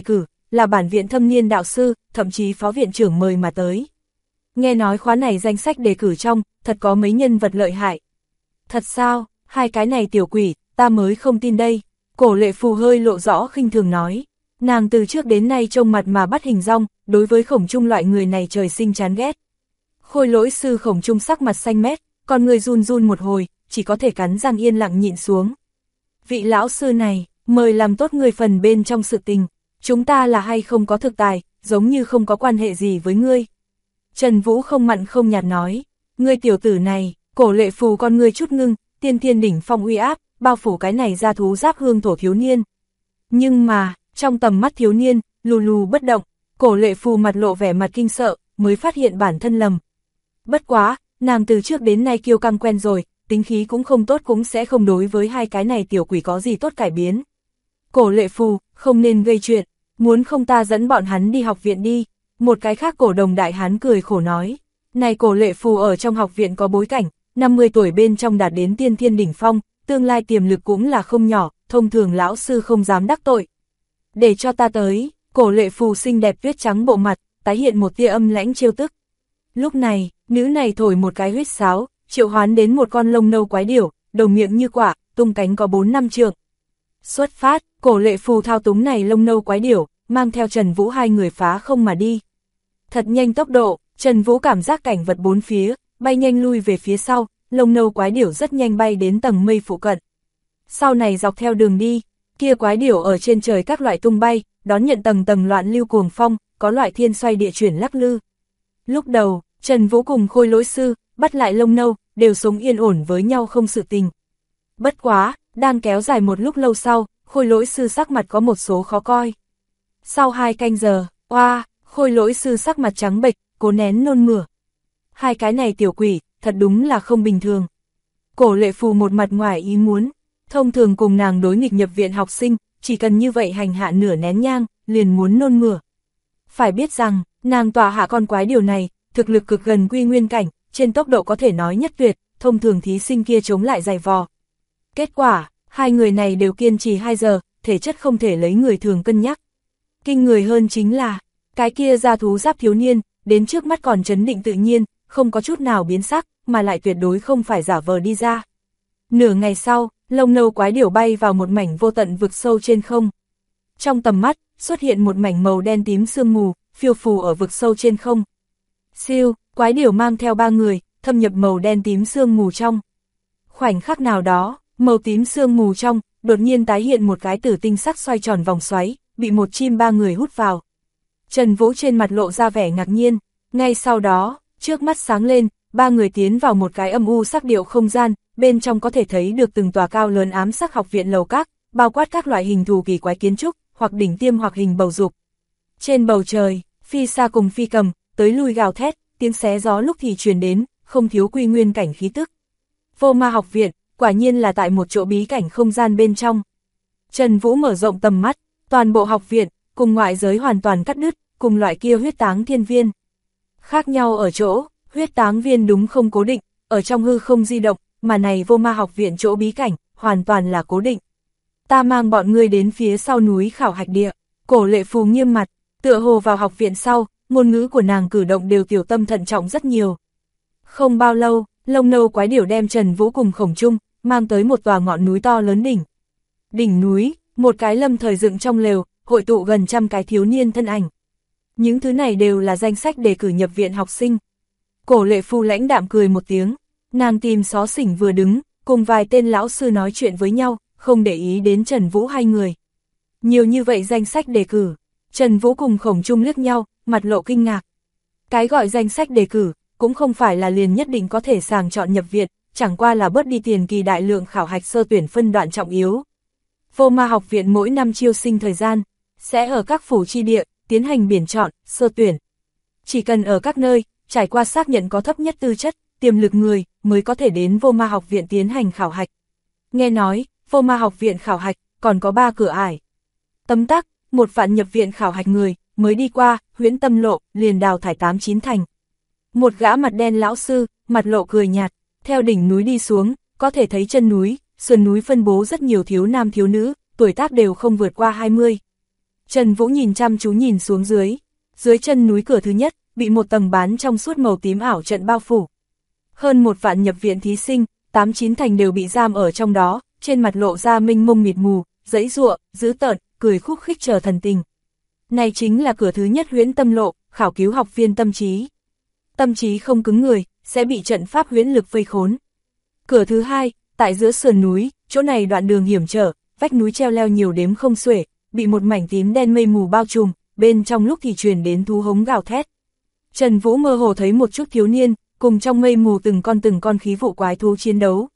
là bản viện thâm niên đạo sư, thậm chí phó viện trưởng mời mà tới. Nghe nói khóa này danh sách đề cử trong, thật có mấy nhân vật lợi hại. Thật sao, hai cái này tiểu quỷ, ta mới không tin đây. Cổ Lệ Phù hơi lộ rõ khinh thường nói. Nàng từ trước đến nay trông mặt mà bắt hình dong, đối với Khổng Trung loại người này trời sinh chán ghét. Khôi Lỗi sư Khổng Trung sắc mặt xanh mét, còn người run run một hồi, chỉ có thể cắn răng yên lặng nhịn xuống. Vị lão sư này, mời làm tốt người phần bên trong sự tình, chúng ta là hay không có thực tài, giống như không có quan hệ gì với ngươi. Trần Vũ không mặn không nhạt nói, ngươi tiểu tử này, Cổ Lệ Phù con ngươi chút ngưng, tiên thiên đỉnh phong uy áp, bao phủ cái này ra thú giáp hương thổ thiếu niên. Nhưng mà, trong tầm mắt thiếu niên, lù lù bất động, Cổ Lệ Phù mặt lộ vẻ mặt kinh sợ, mới phát hiện bản thân lầm. Bất quá, nàng từ trước đến nay kiêu căng quen rồi, tính khí cũng không tốt cũng sẽ không đối với hai cái này tiểu quỷ có gì tốt cải biến. Cổ Lệ Phù, không nên gây chuyện, muốn không ta dẫn bọn hắn đi học viện đi. Một cái khác cổ đồng đại hán cười khổ nói, này Cổ Lệ Phù ở trong học viện có bối cảnh, 50 tuổi bên trong đạt đến tiên thiên đỉnh phong, tương lai tiềm lực cũng là không nhỏ, thông thường lão sư không dám đắc tội. Để cho ta tới, Cổ Lệ Phù xinh đẹp tuyết trắng bộ mặt, tái hiện một tia âm lãnh trêu tức. Lúc này, nữ này thổi một cái huýt sáo, triệu hoán đến một con lông nâu quái điểu, đầu miệng như quả, tung cánh có 4-5 trượng. Xuất phát, Cổ Lệ Phù thao túng này lông nâu quái điểu, mang theo Trần Vũ hai người phá không mà đi. Thật nhanh tốc độ, Trần Vũ cảm giác cảnh vật bốn phía, bay nhanh lui về phía sau, lông nâu quái điểu rất nhanh bay đến tầng mây phụ cận. Sau này dọc theo đường đi, kia quái điểu ở trên trời các loại tung bay, đón nhận tầng tầng loạn lưu cuồng phong, có loại thiên xoay địa chuyển lắc lư. Lúc đầu, Trần Vũ cùng Khôi Lỗi sư, bắt lại lông nâu, đều sống yên ổn với nhau không sự tình. Bất quá, đang kéo dài một lúc lâu sau, Khôi Lỗi sư sắc mặt có một số khó coi. Sau 2 canh giờ, Khôi Lỗi sư sắc mặt trắng bệch, cố nén nôn mửa. Hai cái này tiểu quỷ, thật đúng là không bình thường. Cổ Lệ Phù một mặt ngoài ý muốn, thông thường cùng nàng đối nghịch nhập viện học sinh, chỉ cần như vậy hành hạ nửa nén nhang, liền muốn nôn mửa. Phải biết rằng, nàng tỏa hạ con quái điều này, thực lực cực gần quy nguyên cảnh, trên tốc độ có thể nói nhất tuyệt, thông thường thí sinh kia chống lại dày vò. Kết quả, hai người này đều kiên trì 2 giờ, thể chất không thể lấy người thường cân nhắc. Kinh người hơn chính là, cái kia ra thú giáp thiếu niên, đến trước mắt còn trấn định tự nhiên, không có chút nào biến sắc, mà lại tuyệt đối không phải giả vờ đi ra. Nửa ngày sau, lông nâu quái điểu bay vào một mảnh vô tận vực sâu trên không. Trong tầm mắt, xuất hiện một mảnh màu đen tím sương mù, phiêu phù ở vực sâu trên không. Siêu, quái điểu mang theo 3 người, thâm nhập màu đen tím sương mù trong. Khoảnh khắc nào đó, màu tím sương mù trong, đột nhiên tái hiện một cái tử tinh sắc xoay tròn vòng xoáy, bị một chim 3 người hút vào. Trần Vũ trên mặt lộ ra vẻ ngạc nhiên, ngay sau đó, trước mắt sáng lên, 3 người tiến vào một cái âm u sắc điệu không gian, bên trong có thể thấy được từng tòa cao lớn ám sắc học viện lầu các, bao quát các loại hình thù kỳ quái kiến trúc, hoặc đỉnh tiêm hoặc hình bầu dục. Trên bầu trời, phi sa cùng phi cầm, tới lui gào thét, tiếng xé gió lúc thì truyền đến, không thiếu quy nguyên cảnh khí tức. Vô Ma học viện, quả nhiên là tại một chỗ bí cảnh không gian bên trong. Trần Vũ mở rộng tầm mắt, toàn bộ học viện, cùng ngoại giới hoàn toàn cắt đứt, cùng loại kia huyết táng thiên viên. Khác nhau ở chỗ, huyết táng viên đúng không cố định, ở trong hư không di động, mà này Vô Ma học viện chỗ bí cảnh, hoàn toàn là cố định. Ta mang bọn ngươi đến phía sau núi khảo hạch địa, Cổ Lệ Phù nghiêm mặt, tựa hồ vào học viện sau, ngôn ngữ của nàng cử động đều tiểu tâm thận trọng rất nhiều. Không bao lâu, lông nâu quái điểu đem Trần Vũ cùng Khổng Trung, mang tới một tòa ngọn núi to lớn đỉnh. Đỉnh núi, một cái lâm thời dựng trong lều, hội tụ gần 100 cái thiếu niên thân ảnh. Những thứ này đều là danh sách đề cử nhập viện học sinh. Cổ Lệ Phù lãnh đạm cười một tiếng, nàng tìm xó xỉnh vừa đứng, cùng vài tên lão sư nói chuyện với nhau, không để ý đến Trần Vũ hai người. Nhiều như vậy danh sách đề cử, Trần Vũ cùng Khổng Trung liếc nhau, mặt lộ kinh ngạc. Cái gọi danh sách đề cử, cũng không phải là liền nhất định có thể sàng chọn nhập viện, chẳng qua là bớt đi tiền kỳ đại lượng khảo hạch sơ tuyển phân đoạn trọng yếu. Vô Ma học viện mỗi năm chiêu sinh thời gian, sẽ ở các phủ chi địa, tiến hành biển chọn, sơ tuyển. Chỉ cần ở các nơi, trải qua xác nhận có thấp nhất tư chất, tiềm lực người, mới có thể đến Vô Ma học viện tiến hành khảo hạch. Nghe nói, Vô Ma học viện khảo hạch, còn có 3 cửa ải. Tấm tắc, một vạn nhập viện khảo hạch người, mới đi qua, Huyễn Tâm lộ, liền đào thải 8-9 thành. Một gã mặt đen lão sư, mặt lộ cười nhạt, theo đỉnh núi đi xuống, có thể thấy chân núi, sườn núi phân bố rất nhiều thiếu nam thiếu nữ, tuổi tác đều không vượt qua 20. Trần Vũ nhìn chăm chú nhìn xuống dưới chân núi cửa thứ nhất, bị một tầng bán trong suốt màu tím ảo trận bao phủ. Hơn 1 vạn nhập viện thí sinh, 8-9 thành đều bị giam ở trong đó, trên mặt lộ ra mênh mông mịt mù, giãy giụa, dữ tợn, cười khúc khích chờ thần tình. Này chính là cửa thứ nhất Huyễn Tâm Lộ, khảo cứu học viên tâm trí. Tâm trí không cứng người, sẽ bị trận pháp huyễn lực vây khốn. Cửa thứ hai, tại giữa sườn núi, chỗ này đoạn đường hiểm trở, vách núi treo leo nhiều đếm không xuể, bị một mảnh tím đen mây mù bao trùm, bên trong lúc thì truyền đến thú hống gào thét. Trần Vũ mơ hồ thấy một chút thiếu niên, cùng trong mây mù từng con khí vụ quái thú chiến đấu.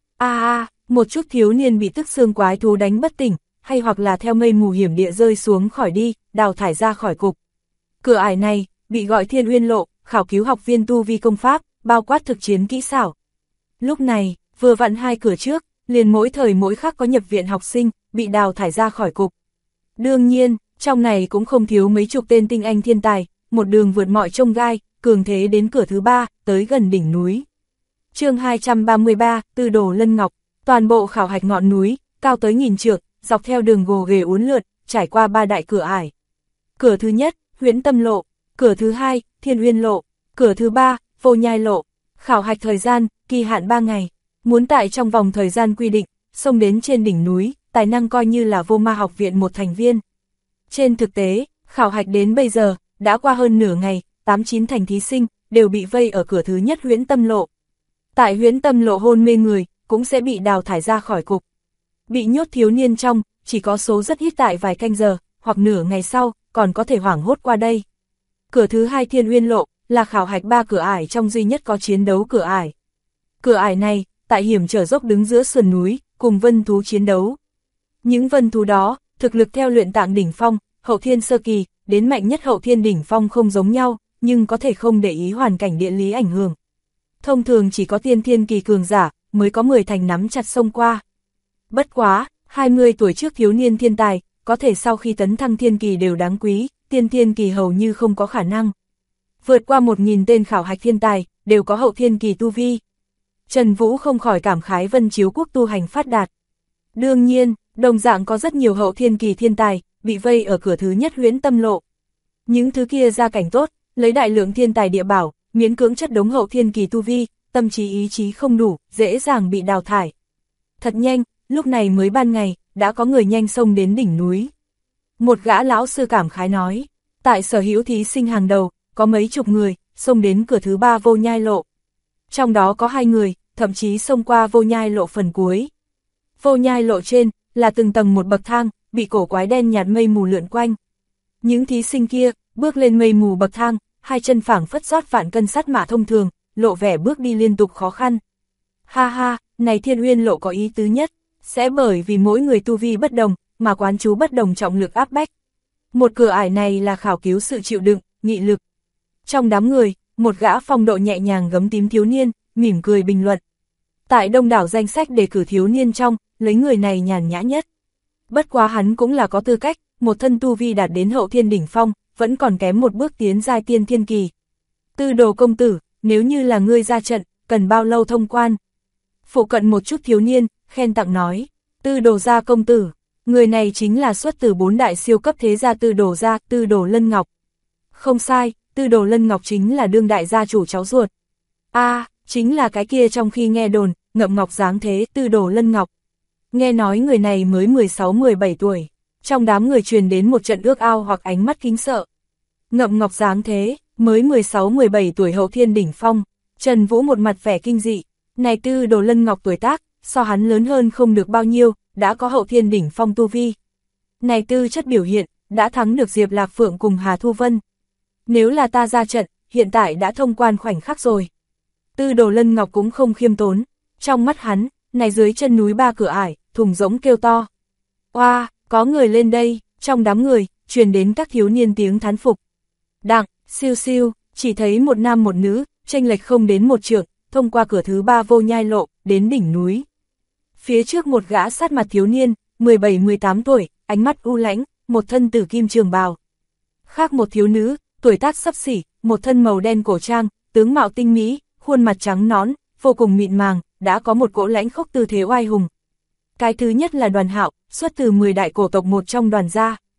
Một chút thiếu niên bị tức xương quái thú đánh bất tỉnh, hay hoặc là theo mây mù hiểm địa rơi xuống khỏi đi, đào thải ra khỏi cục. Cửa ải này, bị gọi Thiên Uyên Lộ, khảo cứu học viên tu vi công pháp, bao quát thực chiến kỹ xảo. Lúc này, vừa vặn 2 cửa trước, liền mỗi thời mỗi khắc có nhập viện học sinh, bị đào thải ra khỏi cục. Đương nhiên, trong này cũng không thiếu mấy chục tên tinh anh thiên tài, một đường vượt mọi chông gai, cường thế đến cửa thứ 3, tới gần đỉnh núi. Chương 233, Tư Đồ Lân Ngọc, toàn bộ khảo hạch ngọn núi, cao tới 1000 trượng, dọc theo đường gồ ghề uốn lượn, trải qua 3 đại cửa ải. Cửa thứ nhất, Huyễn Tâm Lộ, cửa thứ hai, Thiên Uyên Lộ, cửa thứ 3, Vô Nhai Lộ. Khảo hạch thời gian, kỳ hạn 3 ngày. Muốn tại trong vòng thời gian quy định, xông đến trên đỉnh núi, tài năng coi như là Vô Ma học viện một thành viên. Trên thực tế, khảo hạch đến bây giờ, đã qua hơn nửa ngày, 8-9 thành thí sinh, đều bị vây ở cửa thứ nhất Huyễn Tâm Lộ. Tại Huyễn Tâm Lộ hôn mê người, cũng sẽ bị đào thải ra khỏi cục. Bị nhốt thiếu niên trong, chỉ có số rất ít tại vài canh giờ, hoặc nửa ngày sau, còn có thể hoảng hốt qua đây. Cửa thứ hai Thiên Uyên Lộ, là khảo hạch 3 cửa ải trong duy nhất có chiến đấu cửa ải. Cửa ải này, tại hiểm trở dốc đứng giữa sườn núi, cùng vân thú chiến đấu. Những vân thú đó, thực lực theo luyện tạng đỉnh phong, hậu thiên sơ kỳ, đến mạnh nhất hậu thiên đỉnh phong không giống nhau, nhưng có thể không để ý hoàn cảnh địa lý ảnh hưởng. Thông thường chỉ có tiên thiên kỳ cường giả, mới có 10 thành nắm chặt xông qua. Bất quá, 20 tuổi trước thiếu niên thiên tài, có thể sau khi tấn thăng thiên kỳ đều đáng quý, tiên thiên kỳ hầu như không có khả năng. Vượt qua 1000 tên khảo hạch thiên tài, đều có hậu thiên kỳ tu vi. Trần Vũ không khỏi cảm khái Vân Chiếu Quốc tu hành phát đạt. Đương nhiên, đồng dạng có rất nhiều hậu thiên kỳ thiên tài, bị vây ở cửa thứ nhất Huyễn Tâm Lộ. Những thứ kia gia cảnh tốt, lấy đại lượng thiên tài địa bảo, miễn cưỡng chất đống hậu thiên kỳ tu vi, tâm trí ý chí không đủ, dễ dàng bị đào thải. Thật nhanh, lúc này mới ban ngày, đã có người nhanh xông đến đỉnh núi. Một gã lão sư cảm khái nói, tại sở hữu thí sinh hàng đầu, có mấy chục người, xông đến cửa thứ 3 Vô Nhai Lộ. Trong đó có 2 người, thậm chí xông qua Vô Nhai Lộ phần cuối. Vô Nhai Lộ trên, là từng tầng một bậc thang, bị cổ quái đen nhạt mây mù lượn quanh. Những thí sinh kia, bước lên mây mù bậc thang, 2 chân phảng phất rót vạn cân sắt mã thông thường, lộ vẻ bước đi liên tục khó khăn. Ha ha, này Thiên Uyên Lộ có ý tứ nhất, sẽ bởi vì mỗi người tu vi bất đồng, mà quán chú bất đồng trọng lực áp bách. Một cửa ải này là khảo cứu sự chịu đựng, nghị lực. Trong đám người, một gã phong độ nhẹ nhàng gấm tím thiếu niên, mỉm cười bình luận. Tại đông đảo danh sách đề cử thiếu niên trong, lấy người này nhàn nhã nhất. Bất quá hắn cũng là có tư cách, một thân tu vi đạt đến hậu thiên đỉnh phong, vẫn còn kém một bước tiến giai tiên thiên kỳ. Tư Đồ công tử, nếu như là ngươi ra trận, cần bao lâu thông quan? Phụ cận một chút thiếu niên, khen tặng nói. Tư Đồ gia công tử, người này chính là xuất từ 4 đại siêu cấp thế gia Tư Đồ gia, Tư Đồ Lân Ngọc. Không sai, Tư Đồ Lân Ngọc chính là đương đại gia chủ cháu ruột. Chính là cái kia trong khi nghe đồn, ngậm ngọc dáng thế Tư Đồ Lân Ngọc. Nghe nói người này mới 16-17 tuổi, trong đám người truyền đến một trận ước ao hoặc ánh mắt kính sợ. Ngậm ngọc dáng thế, mới 16-17 tuổi hậu thiên đỉnh phong, Trần Vũ một mặt vẻ kinh dị, này Tư Đồ Lân Ngọc tuổi tác, so hắn lớn hơn không được bao nhiêu, đã có hậu thiên đỉnh phong tu vi. Này tư chất biểu hiện, đã thắng được Diệp Lạc Phượng cùng Hà Thu Vân. Nếu là ta ra trận, hiện tại đã thông quan khoảnh khắc rồi. Tư Đồ Lân Ngọc cũng không khiêm tốn, trong mắt hắn, này dưới chân núi 3 cửa ải, thùng rỗng kêu to. Oa, có người lên đây, trong đám người, truyền đến các thiếu niên tiếng thán phục. Đặng, siêu siêu, chỉ thấy một nam một nữ, chênh lệch không đến 1 trượng, thông qua cửa thứ 3 Vô Nhai Lộ, đến đỉnh núi. Phía trước một gã sát mặt thiếu niên, 17-18 tuổi, ánh mắt u lãnh, một thân tử kim trường bào. Khác một thiếu nữ, tuổi tác xấp xỉ, một thân màu đen cổ trang, tướng mạo tinh mỹ, khuôn mặt trắng nõn, vô cùng mịn màng, đã có một cỗ lãnh khốc tư thế oai hùng. Cái thứ nhất là Đoàn Hạo, xuất từ 10 đại cổ tộc một trong Đoàn gia.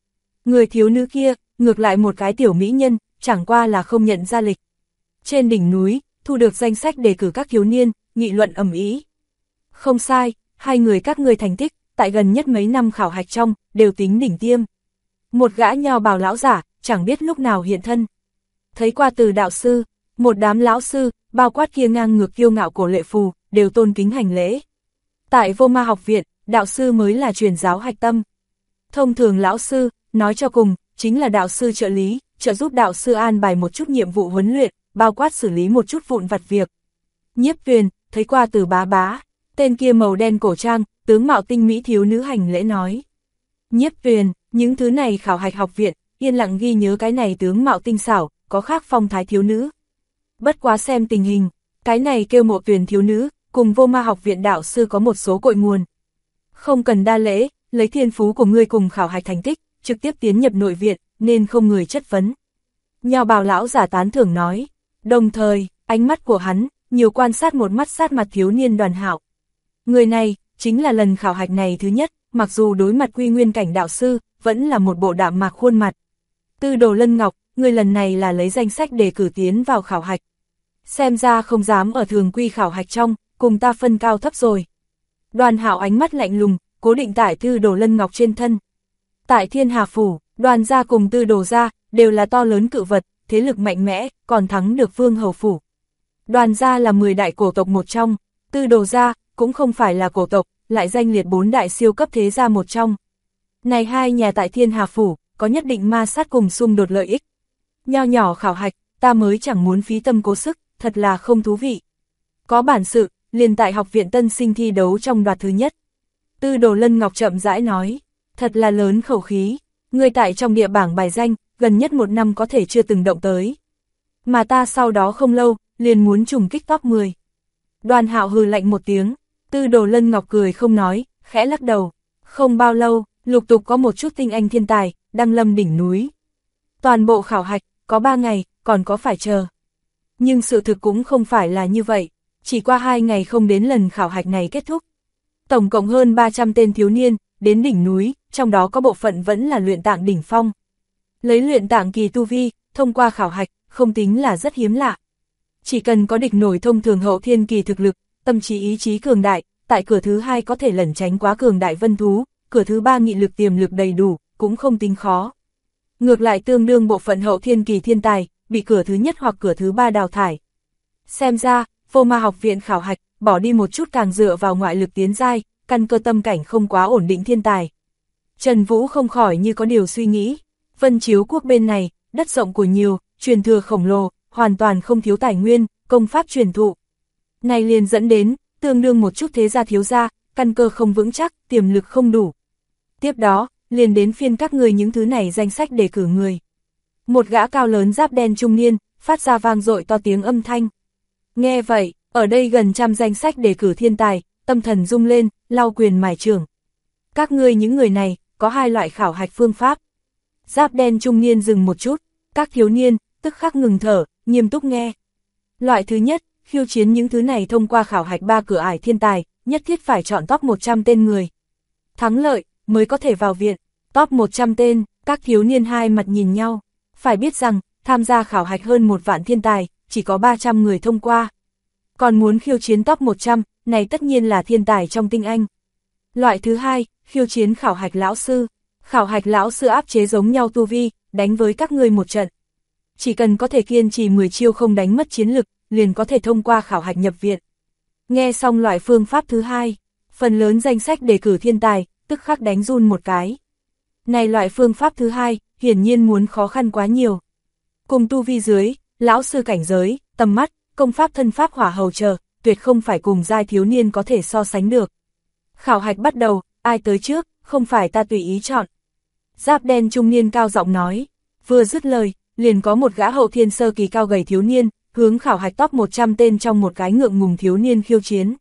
Người thiếu nữ kia, ngược lại một cái tiểu mỹ nhân, chẳng qua là không nhận ra lịch. Trên đỉnh núi, thu được danh sách đề cử các thiếu niên, nghị luận ầm ĩ. Không sai, hai người các ngươi thành tích, tại gần nhất mấy năm khảo hạch trong, đều tính đỉnh tiêm. Một gã nho bào lão giả, chẳng biết lúc nào hiện thân. Thấy qua Từ đạo sư, một đám lão sư, bao quát kia ngang ngược kiêu ngạo cổ lệ phù, đều tôn kính hành lễ. Tại Vô Ma học viện, đạo sư mới là truyền giáo hạch tâm. Thông thường lão sư, nói cho cùng, chính là đạo sư trợ lý, trợ giúp đạo sư an bài một chút nhiệm vụ huấn luyện, bao quát xử lý một chút vụn vặt việc. Nhiếp Tuyền, thấy qua Từ bá bá, tên kia màu đen cổ trang, tướng mạo tinh mỹ thiếu nữ hành lễ nói. Nhiếp Tuyền, những thứ này khảo hạch học viện, yên lặng ghi nhớ cái này tướng mạo tinh xảo, có khác phong thái thiếu nữ. Bất quá xem tình hình, cái này kêu Mộ Tuyền thiếu nữ, cùng Vô Ma học viện đạo sư có một số cội nguồn. Không cần đa lễ, lấy thiên phú của ngươi cùng khảo hạch thành tích, trực tiếp tiến nhập nội viện, nên không người chất vấn. Nho bào lão giả tán thưởng nói, đồng thời, ánh mắt của hắn, nhiều quan sát một mắt sát mặt thiếu niên Đoàn Hạo. Người này, chính là lần khảo hạch này thứ nhất, mặc dù đối mặt quy nguyên cảnh đạo sư, vẫn là một bộ đạm mạc khuôn mặt. Tư Đồ Lân Ngọc, người lần này là lấy danh sách đề cử tiến vào khảo hạch. Xem ra không dám ở thường quy khảo hạch trong, cùng ta phân cao thấp rồi. Đoàn Hạo ánh mắt lạnh lùng, cố định tại Tư Đồ Lân Ngọc trên thân. Tại Thiên Hà Phủ, Đoàn gia cùng Tư Đồ gia, đều là to lớn cự vật, thế lực mạnh mẽ, còn thắng được Vương Hầu Phủ. Đoàn gia là 10 đại cổ tộc một trong, Tư Đồ gia, cũng không phải là cổ tộc, lại danh liệt 4 đại siêu cấp thế gia một trong. Này hai nhà tại Thiên Hà Phủ, có nhất định ma sát cùng xung đột lợi ích. Nho nhỏ khảo hạch, ta mới chẳng muốn phí tâm cố sức, thật là không thú vị. Có bản sự, liền tại học viện tân sinh thi đấu trong đoạt thứ nhất. Tư Đồ Lân Ngọc chậm rãi nói, thật là lớn khẩu khí, người tại trong địa bảng bài danh, gần nhất 1 năm có thể chưa từng động tới. Mà ta sau đó không lâu, liền muốn trùng kích top 10. Đoàn Hạo hừ lạnh một tiếng, Tư Đồ Lân Ngọc cười không nói, khẽ lắc đầu. Không bao lâu, lục tục có một chút tinh anh thiên tài, đăng lâm đỉnh núi. Toàn bộ khảo hạch, có 3 ngày, còn có phải chờ. Nhưng sự thực cũng không phải là như vậy, chỉ qua 2 ngày không đến lần khảo hạch này kết thúc. Tổng cộng hơn 300 tên thiếu niên, đến đỉnh núi, trong đó có bộ phận vẫn là luyện tạng đỉnh phong. Lấy luyện tạng kỳ tu vi, thông qua khảo hạch, không tính là rất hiếm lạ. Chỉ cần có địch nổi thông thường hậu thiên kỳ thực lực, tâm trí ý chí cường đại, tại cửa thứ 2 có thể lẩn tránh quá cường đại vân thú, cửa thứ 3 nghị lực tiềm lực đầy đủ, cũng không tính khó. Ngược lại tương đương bộ phận hậu thiên kỳ thiên tài, bị cửa thứ nhất hoặc cửa thứ 3 đào thải. Xem ra, Vô Ma học viện khảo hạch, bỏ đi một chút càng dựa vào ngoại lực tiến giai, căn cơ tâm cảnh không quá ổn định thiên tài. Trần Vũ không khỏi như có điều suy nghĩ, Vân Chiếu quốc bên này, đất rộng của nhiều, truyền thừa khổng lồ, hoàn toàn không thiếu tài nguyên, công pháp truyền thụ. Này liền dẫn đến, tương đương một chút thế gia thiếu gia, căn cơ không vững chắc, tiềm lực không đủ. Tiếp đó, liền đến phiên các người những thứ này danh sách đề cử người. Một gã cao lớn giáp đen trung niên, phát ra vang dội to tiếng âm thanh. Nghe vậy, ở đây gần 100 danh sách đề cử thiên tài, tâm thần rung lên, lau quyền mài chưởng. Các ngươi những người này, có 2 loại khảo hạch phương pháp. Giáp đen trung niên dừng một chút, các thiếu niên, tức khắc ngừng thở, nghiêm túc nghe. Loại thứ nhất, khiêu chiến những thứ này thông qua khảo hạch 3 cửa ải thiên tài, nhất thiết phải chọn top 100 tên người. Thắng lợi, mới có thể vào viện. Top 100 tên, các thiếu niên hai mặt nhìn nhau. Phải biết rằng, tham gia khảo hạch hơn 1 vạn thiên tài, chỉ có 300 người thông qua. Còn muốn khiêu chiến top 100, này tất nhiên là thiên tài trong tinh anh. Loại thứ hai, khiêu chiến khảo hạch lão sư. Khảo hạch lão sư áp chế giống nhau tu vi, đánh với các ngươi một trận. Chỉ cần có thể kiên trì 10 chiêu không đánh mất chiến lực, liền có thể thông qua khảo hạch nhập viện. Nghe xong loại phương pháp thứ hai, phần lớn danh sách đề cử thiên tài, tức khắc đánh run một cái. Này loại phương pháp thứ hai, hiển nhiên muốn khó khăn quá nhiều. Cùng tu vi dưới, lão sư cảnh giới, tầm mắt, công pháp thân pháp hỏa hầu chờ, tuyệt không phải cùng giai thiếu niên có thể so sánh được. Khảo hạch bắt đầu, ai tới trước, không phải ta tùy ý chọn. Giáp đen trung niên cao giọng nói, vừa dứt lời, liền có một gã hậu thiên sơ kỳ cao gầy thiếu niên, hướng khảo hạch top 100 tên trong một cái ngượng ngùng thiếu niên khiêu chiến.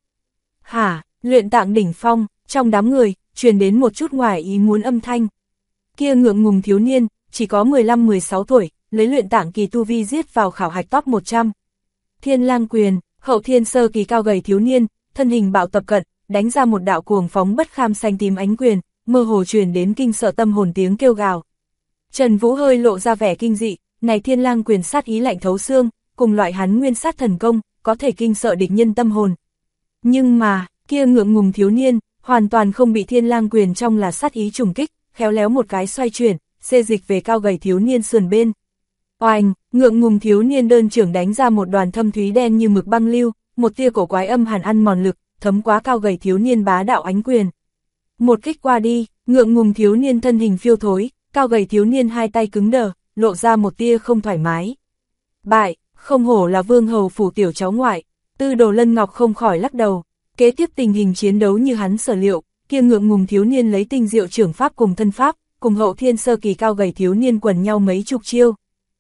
Hả, luyện tạng đỉnh phong, trong đám người, truyền đến một chút ngoài ý muốn âm thanh. Kia ngượng ngùng thiếu niên, chỉ có 15-16 tuổi, lấy luyện tạng kỳ tu vi giết vào khảo hạch top 100. Thiên Lang quyền, hậu thiên sơ kỳ cao gầy thiếu niên, thân hình bạo tập cận, đánh ra một đạo cuồng phóng bất kham xanh tím ánh quyền, mơ hồ truyền đến kinh sợ tâm hồn tiếng kêu gào. Trần Vũ hơi lộ ra vẻ kinh dị, này Thiên Lang quyền sát ý lạnh thấu xương, cùng loại hắn nguyên sát thần công, có thể kinh sợ địch nhân tâm hồn. Nhưng mà, kia ngượng ngùng thiếu niên, hoàn toàn không bị Thiên Lang quyền trong là sát ý trùng kích, khéo léo một cái xoay chuyển, xê dịch về cao gầy thiếu niên sườn bên. Oanh, ngượng ngùng thiếu niên đơn trưởng đánh ra một đoàn thâm thúy đen như mực băng lưu, một tia cổ quái âm hàn ăn mòn lực, thấm quá cao gầy thiếu niên bá đạo ánh quyền. Một kích qua đi, ngượng ngùng thiếu niên thân hình phiêu thối, cao gầy thiếu niên hai tay cứng đờ, lộ ra một tia không thoải mái. Bại, không hổ là vương hầu phủ tiểu cháu ngoại, Tư Đồ Lân Ngọc không khỏi lắc đầu. Kế tiếp tình hình chiến đấu như hắn sở liệu, kia ngượng ngùng thiếu niên lấy tinh diệu trưởng pháp cùng thân pháp, cùng hậu thiên sơ kỳ cao gầy thiếu niên quần nhau mấy chục chiêu.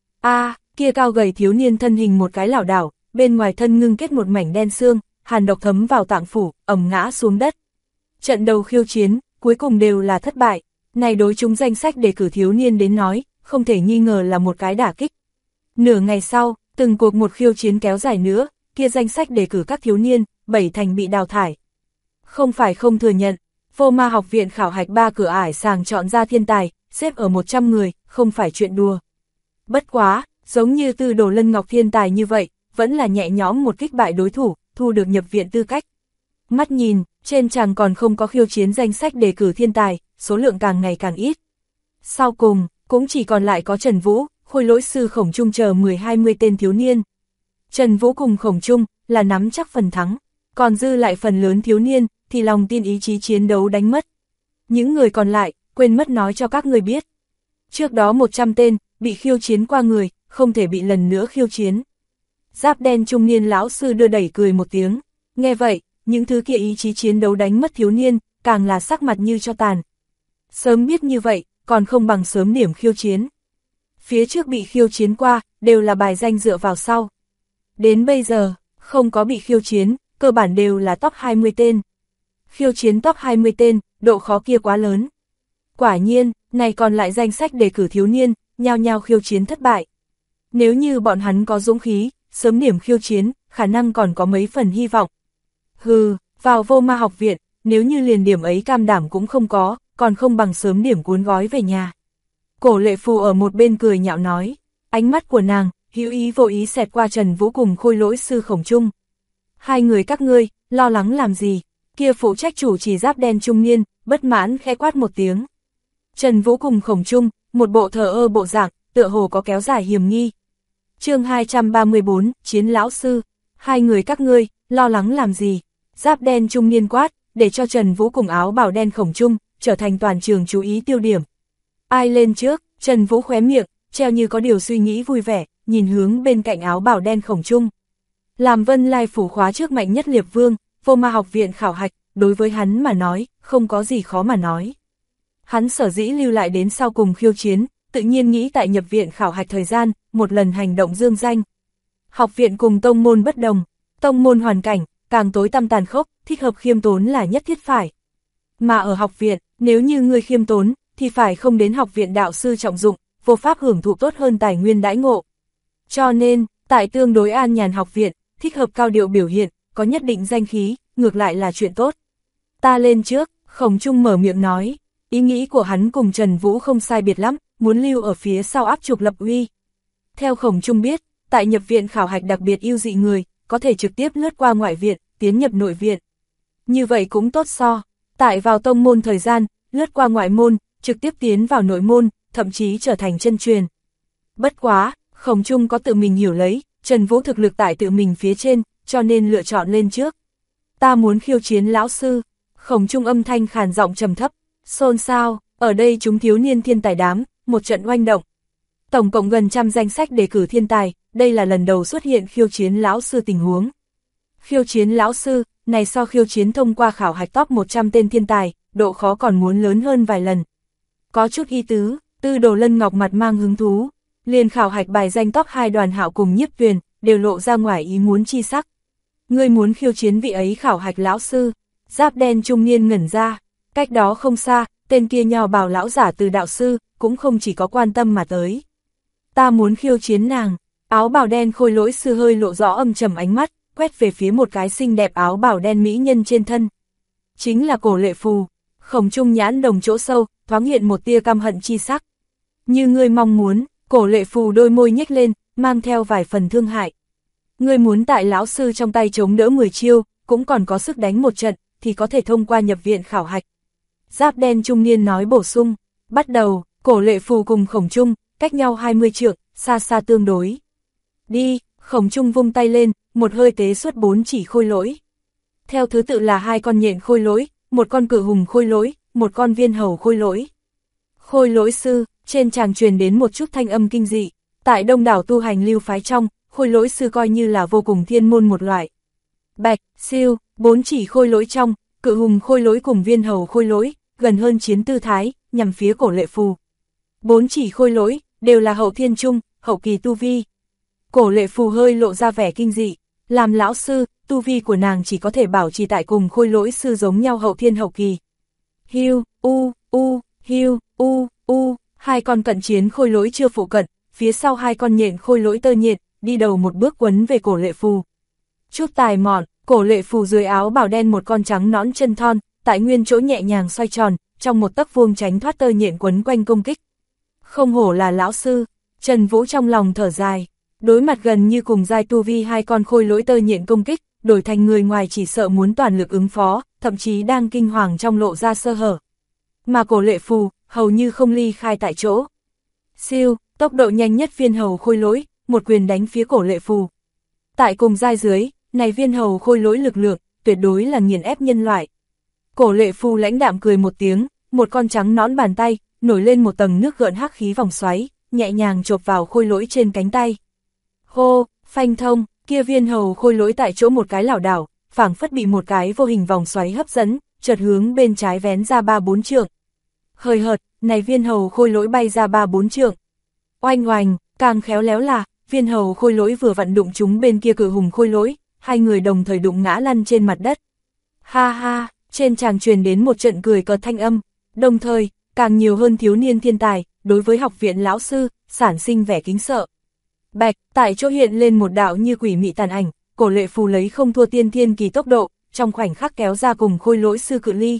Kia cao gầy thiếu niên thân hình một cái lảo đảo, bên ngoài thân ngưng kết một mảnh đen xương, hàn độc thấm vào tạng phủ, ầm ngã xuống đất. Trận đầu khiêu chiến, cuối cùng đều là thất bại, này đối chúng danh sách đề cử thiếu niên đến nói, không thể nghi ngờ là một cái đả kích. Nửa ngày sau, từng cuộc một khiêu chiến kéo dài nữa, kia danh sách đề cử các thiếu niên, 7 thành bị đào thải. Không phải không thừa nhận, Vô Ma học viện khảo hạch 3 cửa ải sàng chọn ra thiên tài, xếp ở 100 người, không phải chuyện đùa. Bất quá, giống như Tư Đồ Lân Ngọc thiên tài như vậy, vẫn là nhẹ nhõm một kích bại đối thủ, thu được nhập viện tư cách. Mắt nhìn, trên tràng còn không có khiêu chiến danh sách đề cử thiên tài, số lượng càng ngày càng ít. Sau cùng, cũng chỉ còn lại có Trần Vũ, Khôi Lỗi Sư Khổng Trung chờ 10-20 tên thiếu niên. Trần Vũ cùng Khổng Trung là nắm chắc phần thắng, còn dư lại phần lớn thiếu niên thì lòng tin ý chí chiến đấu đánh mất. Những người còn lại, quên mất nói cho các người biết. Trước đó 100 tên, bị khiêu chiến qua người, không thể bị lần nữa khiêu chiến. Giáp đen trung niên lão sư đưa đẩy cười một tiếng, nghe vậy, những thứ kia ý chí chiến đấu đánh mất thiếu niên, càng là sắc mặt như cho tàn. Sớm biết như vậy, còn không bằng sớm điểm khiêu chiến. Phía trước bị khiêu chiến qua, đều là bài danh dựa vào sau. Đến bây giờ, không có bị khiêu chiến, cơ bản đều là top 20 tên. Khiêu chiến top 20 tên, độ khó kia quá lớn. Quả nhiên, này còn lại danh sách đề cử thiếu niên, nhao nhao khiêu chiến thất bại. Nếu như bọn hắn có dũng khí, sớm điểm khiêu chiến, khả năng còn có mấy phần hy vọng. Hừ, vào Vô Ma học viện, nếu như liền điểm ấy cam đảm cũng không có, còn không bằng sớm điểm cuốn gói về nhà. Cổ Lệ Phù ở một bên cười nhạo nói, ánh mắt của nàng, hữu ý vô ý xẹt qua Trần Vũ cùng Khôi Lỗi Sư Khổng Trung. Hai người các ngươi, lo lắng làm gì? Kia phụ trách chủ trì giáp đen trung niên, bất mãn khẽ quát một tiếng. Trần Vũ cùng Khổng Trung, một bộ thờ ơ bộ dạng, tựa hồ có kéo dài hiểm nghi. Chương 234, Chiến lão sư, hai người các ngươi, lo lắng làm gì? Giáp đen trung niên quát, để cho Trần Vũ cùng áo bào đen Khổng Trung, trở thành toàn trường chú ý tiêu điểm. Ai lên trước? Trần Vũ khóe miệng, treo như có điều suy nghĩ vui vẻ, nhìn hướng bên cạnh áo bào đen Khổng Trung. Làm Vân Lai phủ khóa trước mạnh nhất Liệp Vương, Vô Ma học viện khảo hạch, đối với hắn mà nói, không có gì khó mà nói. Hắn sở dĩ lưu lại đến sau cùng khiêu chiến, tự nhiên nghĩ tại nhập viện khảo hạch thời gian, một lần hành động dương danh. Học viện cùng tông môn bất đồng, tông môn hoàn cảnh, càng tối tăm tàn khốc, thích hợp khiêm tốn là nhất thiết phải. Mà ở học viện, nếu như người khiêm tốn, thì phải không đến học viện đạo sư trọng dụng, vô pháp hưởng thụ tốt hơn tài nguyên đãi ngộ. Cho nên, tại tương đối an nhàn học viện, thích hợp cao điệu biểu hiện, có nhất định danh khí, ngược lại là chuyện tốt. Ta lên trước, Khổng Trung mở miệng nói, ý nghĩ của hắn cùng Trần Vũ không sai biệt lắm, muốn lưu ở phía sau áp trục lập uy. Theo Khổng Trung biết, tại nhập viện khảo hạch đặc biệt ưu dị người, có thể trực tiếp lướt qua ngoại viện, tiến nhập nội viện. Như vậy cũng tốt so, tại vào tông môn thời gian, lướt qua ngoại môn, trực tiếp tiến vào nội môn, thậm chí trở thành chân truyền. Bất quá, Khổng Trung có tự mình hiểu lấy, Trần Vũ thực lực tại tự mình phía trên, cho nên lựa chọn lên trước. Ta muốn khiêu chiến lão sư. Khổng Trung âm thanh khàn giọng trầm thấp, xôn xao, ở đây chúng thiếu niên thiên tài đám, một trận oanh động. Tổng cộng gần trăm danh sách đề cử thiên tài, đây là lần đầu xuất hiện khiêu chiến lão sư tình huống. Khiêu chiến lão sư, này so khiêu chiến thông qua khảo hạch top 100 tên thiên tài, độ khó còn muốn lớn hơn vài lần. Có chút ý tứ, Tư Đồ Lân Ngọc mặt mang hứng thú, liền khảo hạch bài danh top 2 Đoàn Hạo cùng Nhiếp Tuyền, đều lộ ra ngoài ý muốn chi sắc. Ngươi muốn khiêu chiến vị ấy khảo hạch lão sư? Giáp đen trung niên ngẩn ra, cách đó không xa, tên kia nho bào lão giả từ đạo sư, cũng không chỉ có quan tâm mà tới. Ta muốn khiêu chiến nàng. Áo bào đen Khôi Lỗi Sư hơi lộ rõ âm trầm ánh mắt, quét về phía một cái xinh đẹp áo bào đen mỹ nhân trên thân. Chính là Cổ Lệ Phù. Khổng Trung nhãn đồng chỗ sâu, thoáng hiện một tia căm hận chi sắc. Như ngươi mong muốn, Cổ Lệ Phù đôi môi nhếch lên, mang theo vài phần thương hại. Ngươi muốn tại lão sư trong tay chống đỡ 10 chiêu, cũng còn có sức đánh một trận, thì có thể thông qua nhập viện khảo hạch. Giáp đen trung niên nói bổ sung, bắt đầu, Cổ Lệ Phù cùng Khổng Trung, cách nhau 20 trượng, xa xa tương đối. Đi, Khổng Trung vung tay lên, một hơi tế xuất 4 chỉ khôi lỗi. Theo thứ tự là 2 con nhện khôi lỗi, một con cự hùng khôi lỗi, một con viên hầu khôi lỗi. Khôi lỗi sư, trên tràng truyền đến một chút thanh âm kinh dị. Tại đông đảo tu hành lưu phái trong, khôi lỗi sư coi như là vô cùng thiên môn một loại. Bạch, siêu, 4 chỉ khôi lỗi trong, cự hùng khôi lỗi cùng viên hầu khôi lỗi, gần hơn chiến tư thái, nhằm phía Cổ Lệ Phù. 4 chỉ khôi lỗi, đều là hậu thiên trung, hậu kỳ tu vi. Cổ Lệ Phù hơi lộ ra vẻ kinh dị, làm lão sư, tu vi của nàng chỉ có thể bảo trì tại cùng khôi lỗi sư giống nhau hậu thiên hậu kỳ. Hiu, hiu, hai con cận chiến khôi lỗi chưa phụ cận, phía sau 2 con nhện khôi lỗi tơ nhện, đi đầu một bước quấn về Cổ Lệ Phù. Chút tài mọn, Cổ Lệ Phù dưới áo bảo đen một con trắng nõn chân thon, tại nguyên chỗ nhẹ nhàng xoay tròn, trong một tấc vuông tránh thoát tơ nhện quấn quanh công kích. Không hổ là lão sư, Trần Vũ trong lòng thở dài, đối mặt gần như cùng giai tu vi 2 con khôi lỗi tơ nhện công kích, đổi thành người ngoài chỉ sợ muốn toàn lực ứng phó, thậm chí đang kinh hoàng trong lộ ra sơ hở. Mà Cổ Lệ Phù, hầu như không ly khai tại chỗ. Siêu, tốc độ nhanh nhất viên hầu khôi lỗi, một quyền đánh phía Cổ Lệ Phù. Tại cùng giai dưới, này viên hầu khôi lỗi lực lượng, tuyệt đối là nghiền ép nhân loại. Cổ Lệ Phù lãnh đạm cười một tiếng, một con trắng nõn bàn tay, nổi lên một tầng nước gợn hắc khí vòng xoáy, nhẹ nhàng chộp vào khôi lỗi trên cánh tay. Hô, phanh thông, kia viên hầu khôi lỗi tại chỗ một cái lảo đảo, phảng phất bị một cái vô hình vòng xoáy hấp dẫn, chợt hướng bên trái vén ra 3-4 trượng. Hời hợt, này viên hầu khôi lỗi bay ra 3-4 trượng. Oanh oanh, càng khéo léo là, viên hầu khôi lỗi vừa vặn đụng chúng bên kia cự hùng khôi lỗi, hai người đồng thời đụng ngã lăn trên mặt đất. Ha ha, trên tràng truyền đến một trận cười cợt thanh âm, đồng thời, càng nhiều hơn thiếu niên thiên tài, đối với học viện lão sư, sản sinh vẻ kính sợ. Bạch, tại chỗ hiện lên một đạo như quỷ mị tàn ảnh, Cổ Lệ Phù lấy không thua tiên thiên kỳ tốc độ, trong khoảnh khắc kéo ra cùng khôi lỗi sư cự ly.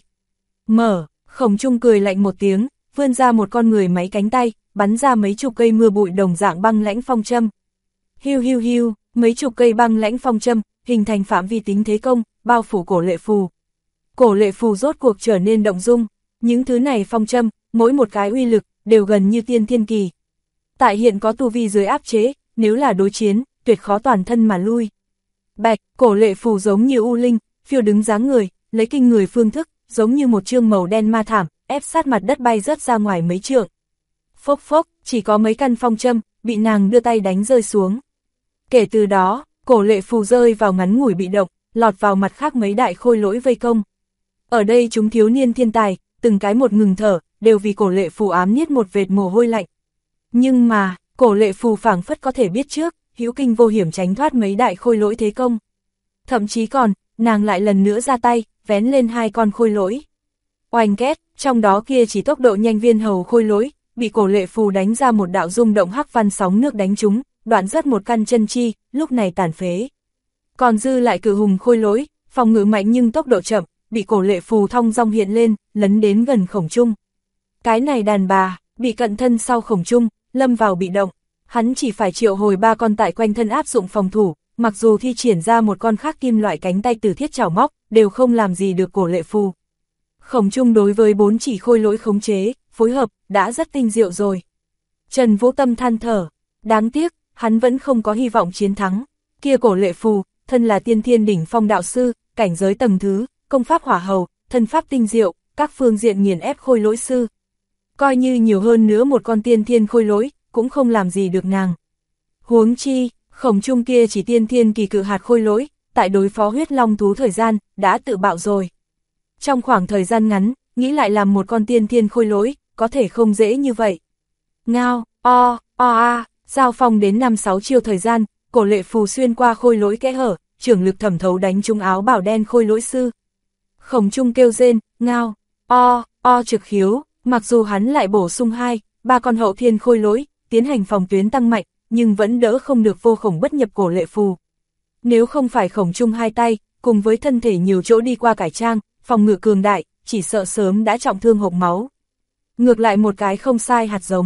Mở, Khổng Trung cười lạnh một tiếng, vươn ra một con người máy cánh tay, bắn ra mấy chục cây mưa bụi đồng dạng băng lãnh phong châm. Hiu hiu hiu, mấy chục cây băng lãnh phong châm, hình thành phạm vi tính thế công, bao phủ Cổ Lệ Phù. Cổ Lệ Phù rốt cuộc trở nên động dung, những thứ này phong châm, mỗi một cái uy lực, đều gần như tiên thiên kỳ. Tại hiện có tu vi dưới áp chế, nếu là đối chiến, tuyệt khó toàn thân mà lui. Bạch, Cổ Lệ Phù giống như u linh, phiêu đứng dáng người, lấy kinh người phương thức, giống như một chương màu đen ma thảm, ép sát mặt đất bay rớt ra ngoài mấy trượng. Phốc phốc, chỉ có mấy căn phong châm, bị nàng đưa tay đánh rơi xuống. Kể từ đó, Cổ Lệ Phù rơi vào ngắn ngủi bị động, lọt vào mặt khác mấy đại khôi lỗi vây công. Ở đây chúng thiếu niên thiên tài, từng cái một ngừng thở, đều vì Cổ Lệ Phù ám niết một vệt mồ hôi lạnh. Nhưng mà, Cổ Lệ Phù phảng phất có thể biết trước, hữu kinh vô hiểm tránh thoát mấy đại khôi lỗi thế công. Thậm chí còn, nàng lại lần nữa ra tay, vén lên 2 con khôi lỗi. Oanh két, trong đó kia chỉ tốc độ nhanh viên hầu khôi lỗi, bị Cổ Lệ Phù đánh ra một đạo rung động hắc văn sóng nước đánh trúng, đoạn rớt một căn chân chi, lúc này tàn phế. Còn dư lại cự hùng khôi lỗi, phòng ngự mạnh nhưng tốc độ chậm, bị Cổ Lệ Phù thong dong hiện lên, lấn đến gần Khổng Trung. Cái này đàn bà, bị cận thân sau Khổng Trung, lâm vào bị động, hắn chỉ phải triệu hồi 3 con tại quanh thân áp dụng phòng thủ, mặc dù thi triển ra một con khác kim loại cánh tay từ thiết chảo móc, đều không làm gì được Cổ Lệ Phù. Khổng Trung đối với 4 chỉ khôi lỗi khống chế, phối hợp, đã rất tinh diệu rồi. Trần Vũ Tâm than thở, đáng tiếc, hắn vẫn không có hy vọng chiến thắng. Kia Cổ Lệ Phù, thân là tiên thiên đỉnh phong đạo sư, cảnh giới tầng thứ, công pháp hỏa hầu, thân pháp tinh diệu, các phương diện nghiền ép khôi lỗi sư. Coi như nhiều hơn nữa một con tiên thiên khôi lỗi, cũng không làm gì được nàng. Huống chi, Khổng Trung kia chỉ tiên thiên kỳ cự hạt khôi lỗi, tại đối phó huyết long thú thời gian, đã tự bạo rồi. Trong khoảng thời gian ngắn, nghĩ lại làm một con tiên thiên khôi lỗi, có thể không dễ như vậy. Ngao, giao phong đến 5-6 chiêu thời gian, Cổ Lệ Phù xuyên qua khôi lỗi kẽ hở, trưởng lực thẩm thấu đánh trúng áo bảo đen khôi lỗi sư. Khổng Trung kêu rên, ngao, trực khiếu, mặc dù hắn lại bổ sung 2-3 con hậu thiên khôi lỗi, tiến hành phòng tuyến tăng mạnh, nhưng vẫn đỡ không được vô khổng bất nhập Cổ Lệ Phù. Nếu không phải Khổng Trung 2 tay, cùng với thân thể nhiều chỗ đi qua cải trang, phòng ngự cường đại, chỉ sợ sớm đã trọng thương hộc máu. Ngược lại một cái không sai hạt giống,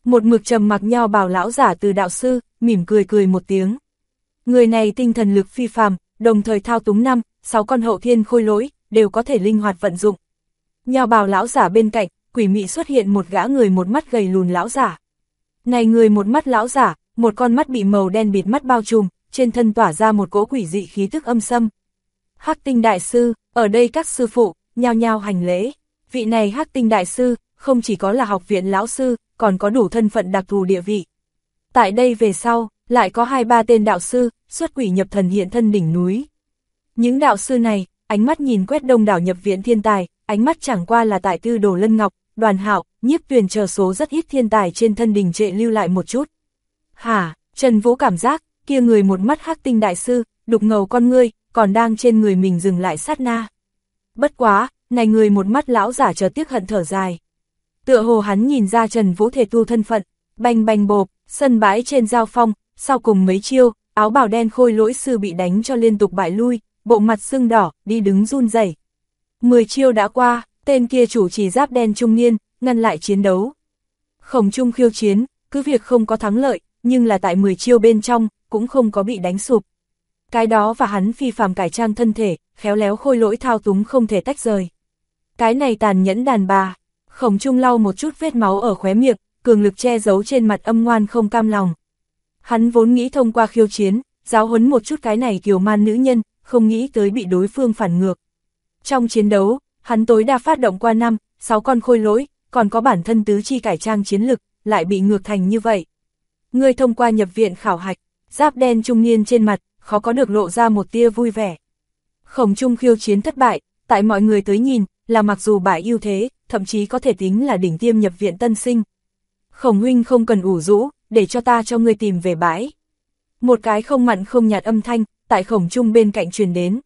Một mực trầm mặc nho bào lão giả từ đạo sư, mỉm cười cười một tiếng. Người này tinh thần lực phi phàm, đồng thời thao túng 6 con hậu thiên khôi lỗi, đều có thể linh hoạt vận dụng. Nho bào lão giả bên cạnh, quỷ mị xuất hiện một gã người một mắt gầy lùn lão giả. Này người một mắt lão giả, một con mắt bị màu đen bịt mắt bao trùm, trên thân tỏa ra một cỗ quỷ dị khí tức âm xâm. Hắc Tinh đại sư, ở đây các sư phụ nhao nhao hành lễ. Vị này Hắc Tinh đại sư, không chỉ có là học viện lão sư, còn có đủ thân phận đặc thù địa vị. Tại đây về sau, lại có 2-3 tên đạo sư, xuất quỷ nhập thần hiện thân đỉnh núi. Những đạo sư này, ánh mắt nhìn quét đông đảo nhập viện thiên tài, ánh mắt chẳng qua là tại Tư Đồ Lân Ngọc, Đoàn Hạo, Nhiếp Tuyền chờ số rất ít thiên tài trên thân đình trệ lưu lại một chút. Hả, Trần Vũ cảm giác, kia người một mắt Hắc Tinh đại sư, đục ngầu con ngươi, còn đang trên người mình dừng lại sát na. Bất quá, này người một mắt lão giả chợt tiếc hận thở dài. Tựa hồ hắn nhìn ra Trần Vũ thể tu thân phận, bành bành bộp, sân bãi trên giao phong, sau cùng mấy chiêu, áo bào đen khôi lỗi sư bị đánh cho liên tục bại lui, bộ mặt sưng đỏ, đi đứng run rẩy. 10 chiêu đã qua, tên kia chủ trì giáp đen trung niên, ngăn lại chiến đấu. Khổng Trung khiêu chiến, cứ việc không có thắng lợi, nhưng là tại 10 chiêu bên trong, cũng không có bị đánh sụp. Cái đó và hắn phi phàm cải trang thân thể, khéo léo khôi lỗi thao túng không thể tách rời. Cái này tàn nhẫn đàn bà. Khổng Trung lau một chút vết máu ở khóe miệng, cường lực che giấu trên mặt âm ngoan không cam lòng. Hắn vốn nghĩ thông qua khiêu chiến, giáo huấn một chút cái này kiều man nữ nhân, không nghĩ tới bị đối phương phản ngược. Trong chiến đấu, hắn tối đa phát động qua 5-6 con khôi lỗi, còn có bản thân tứ chi cải trang chiến lực, lại bị ngược thành như vậy. Người thông qua nhập viện khảo hạch, giáp đen trung niên trên mặt, khó có được lộ ra một tia vui vẻ. Khổng Trung khiêu chiến thất bại, tại mọi người tới nhìn, là mặc dù bại ưu thế, thậm chí có thể tính là đỉnh tiêm nhập viện tân sinh. Khổng huynh không cần ủ rũ, để cho ta cho ngươi tìm về bãi. Một cái không mặn không nhạt âm thanh, tại Khổng Trung bên cạnh truyền đến.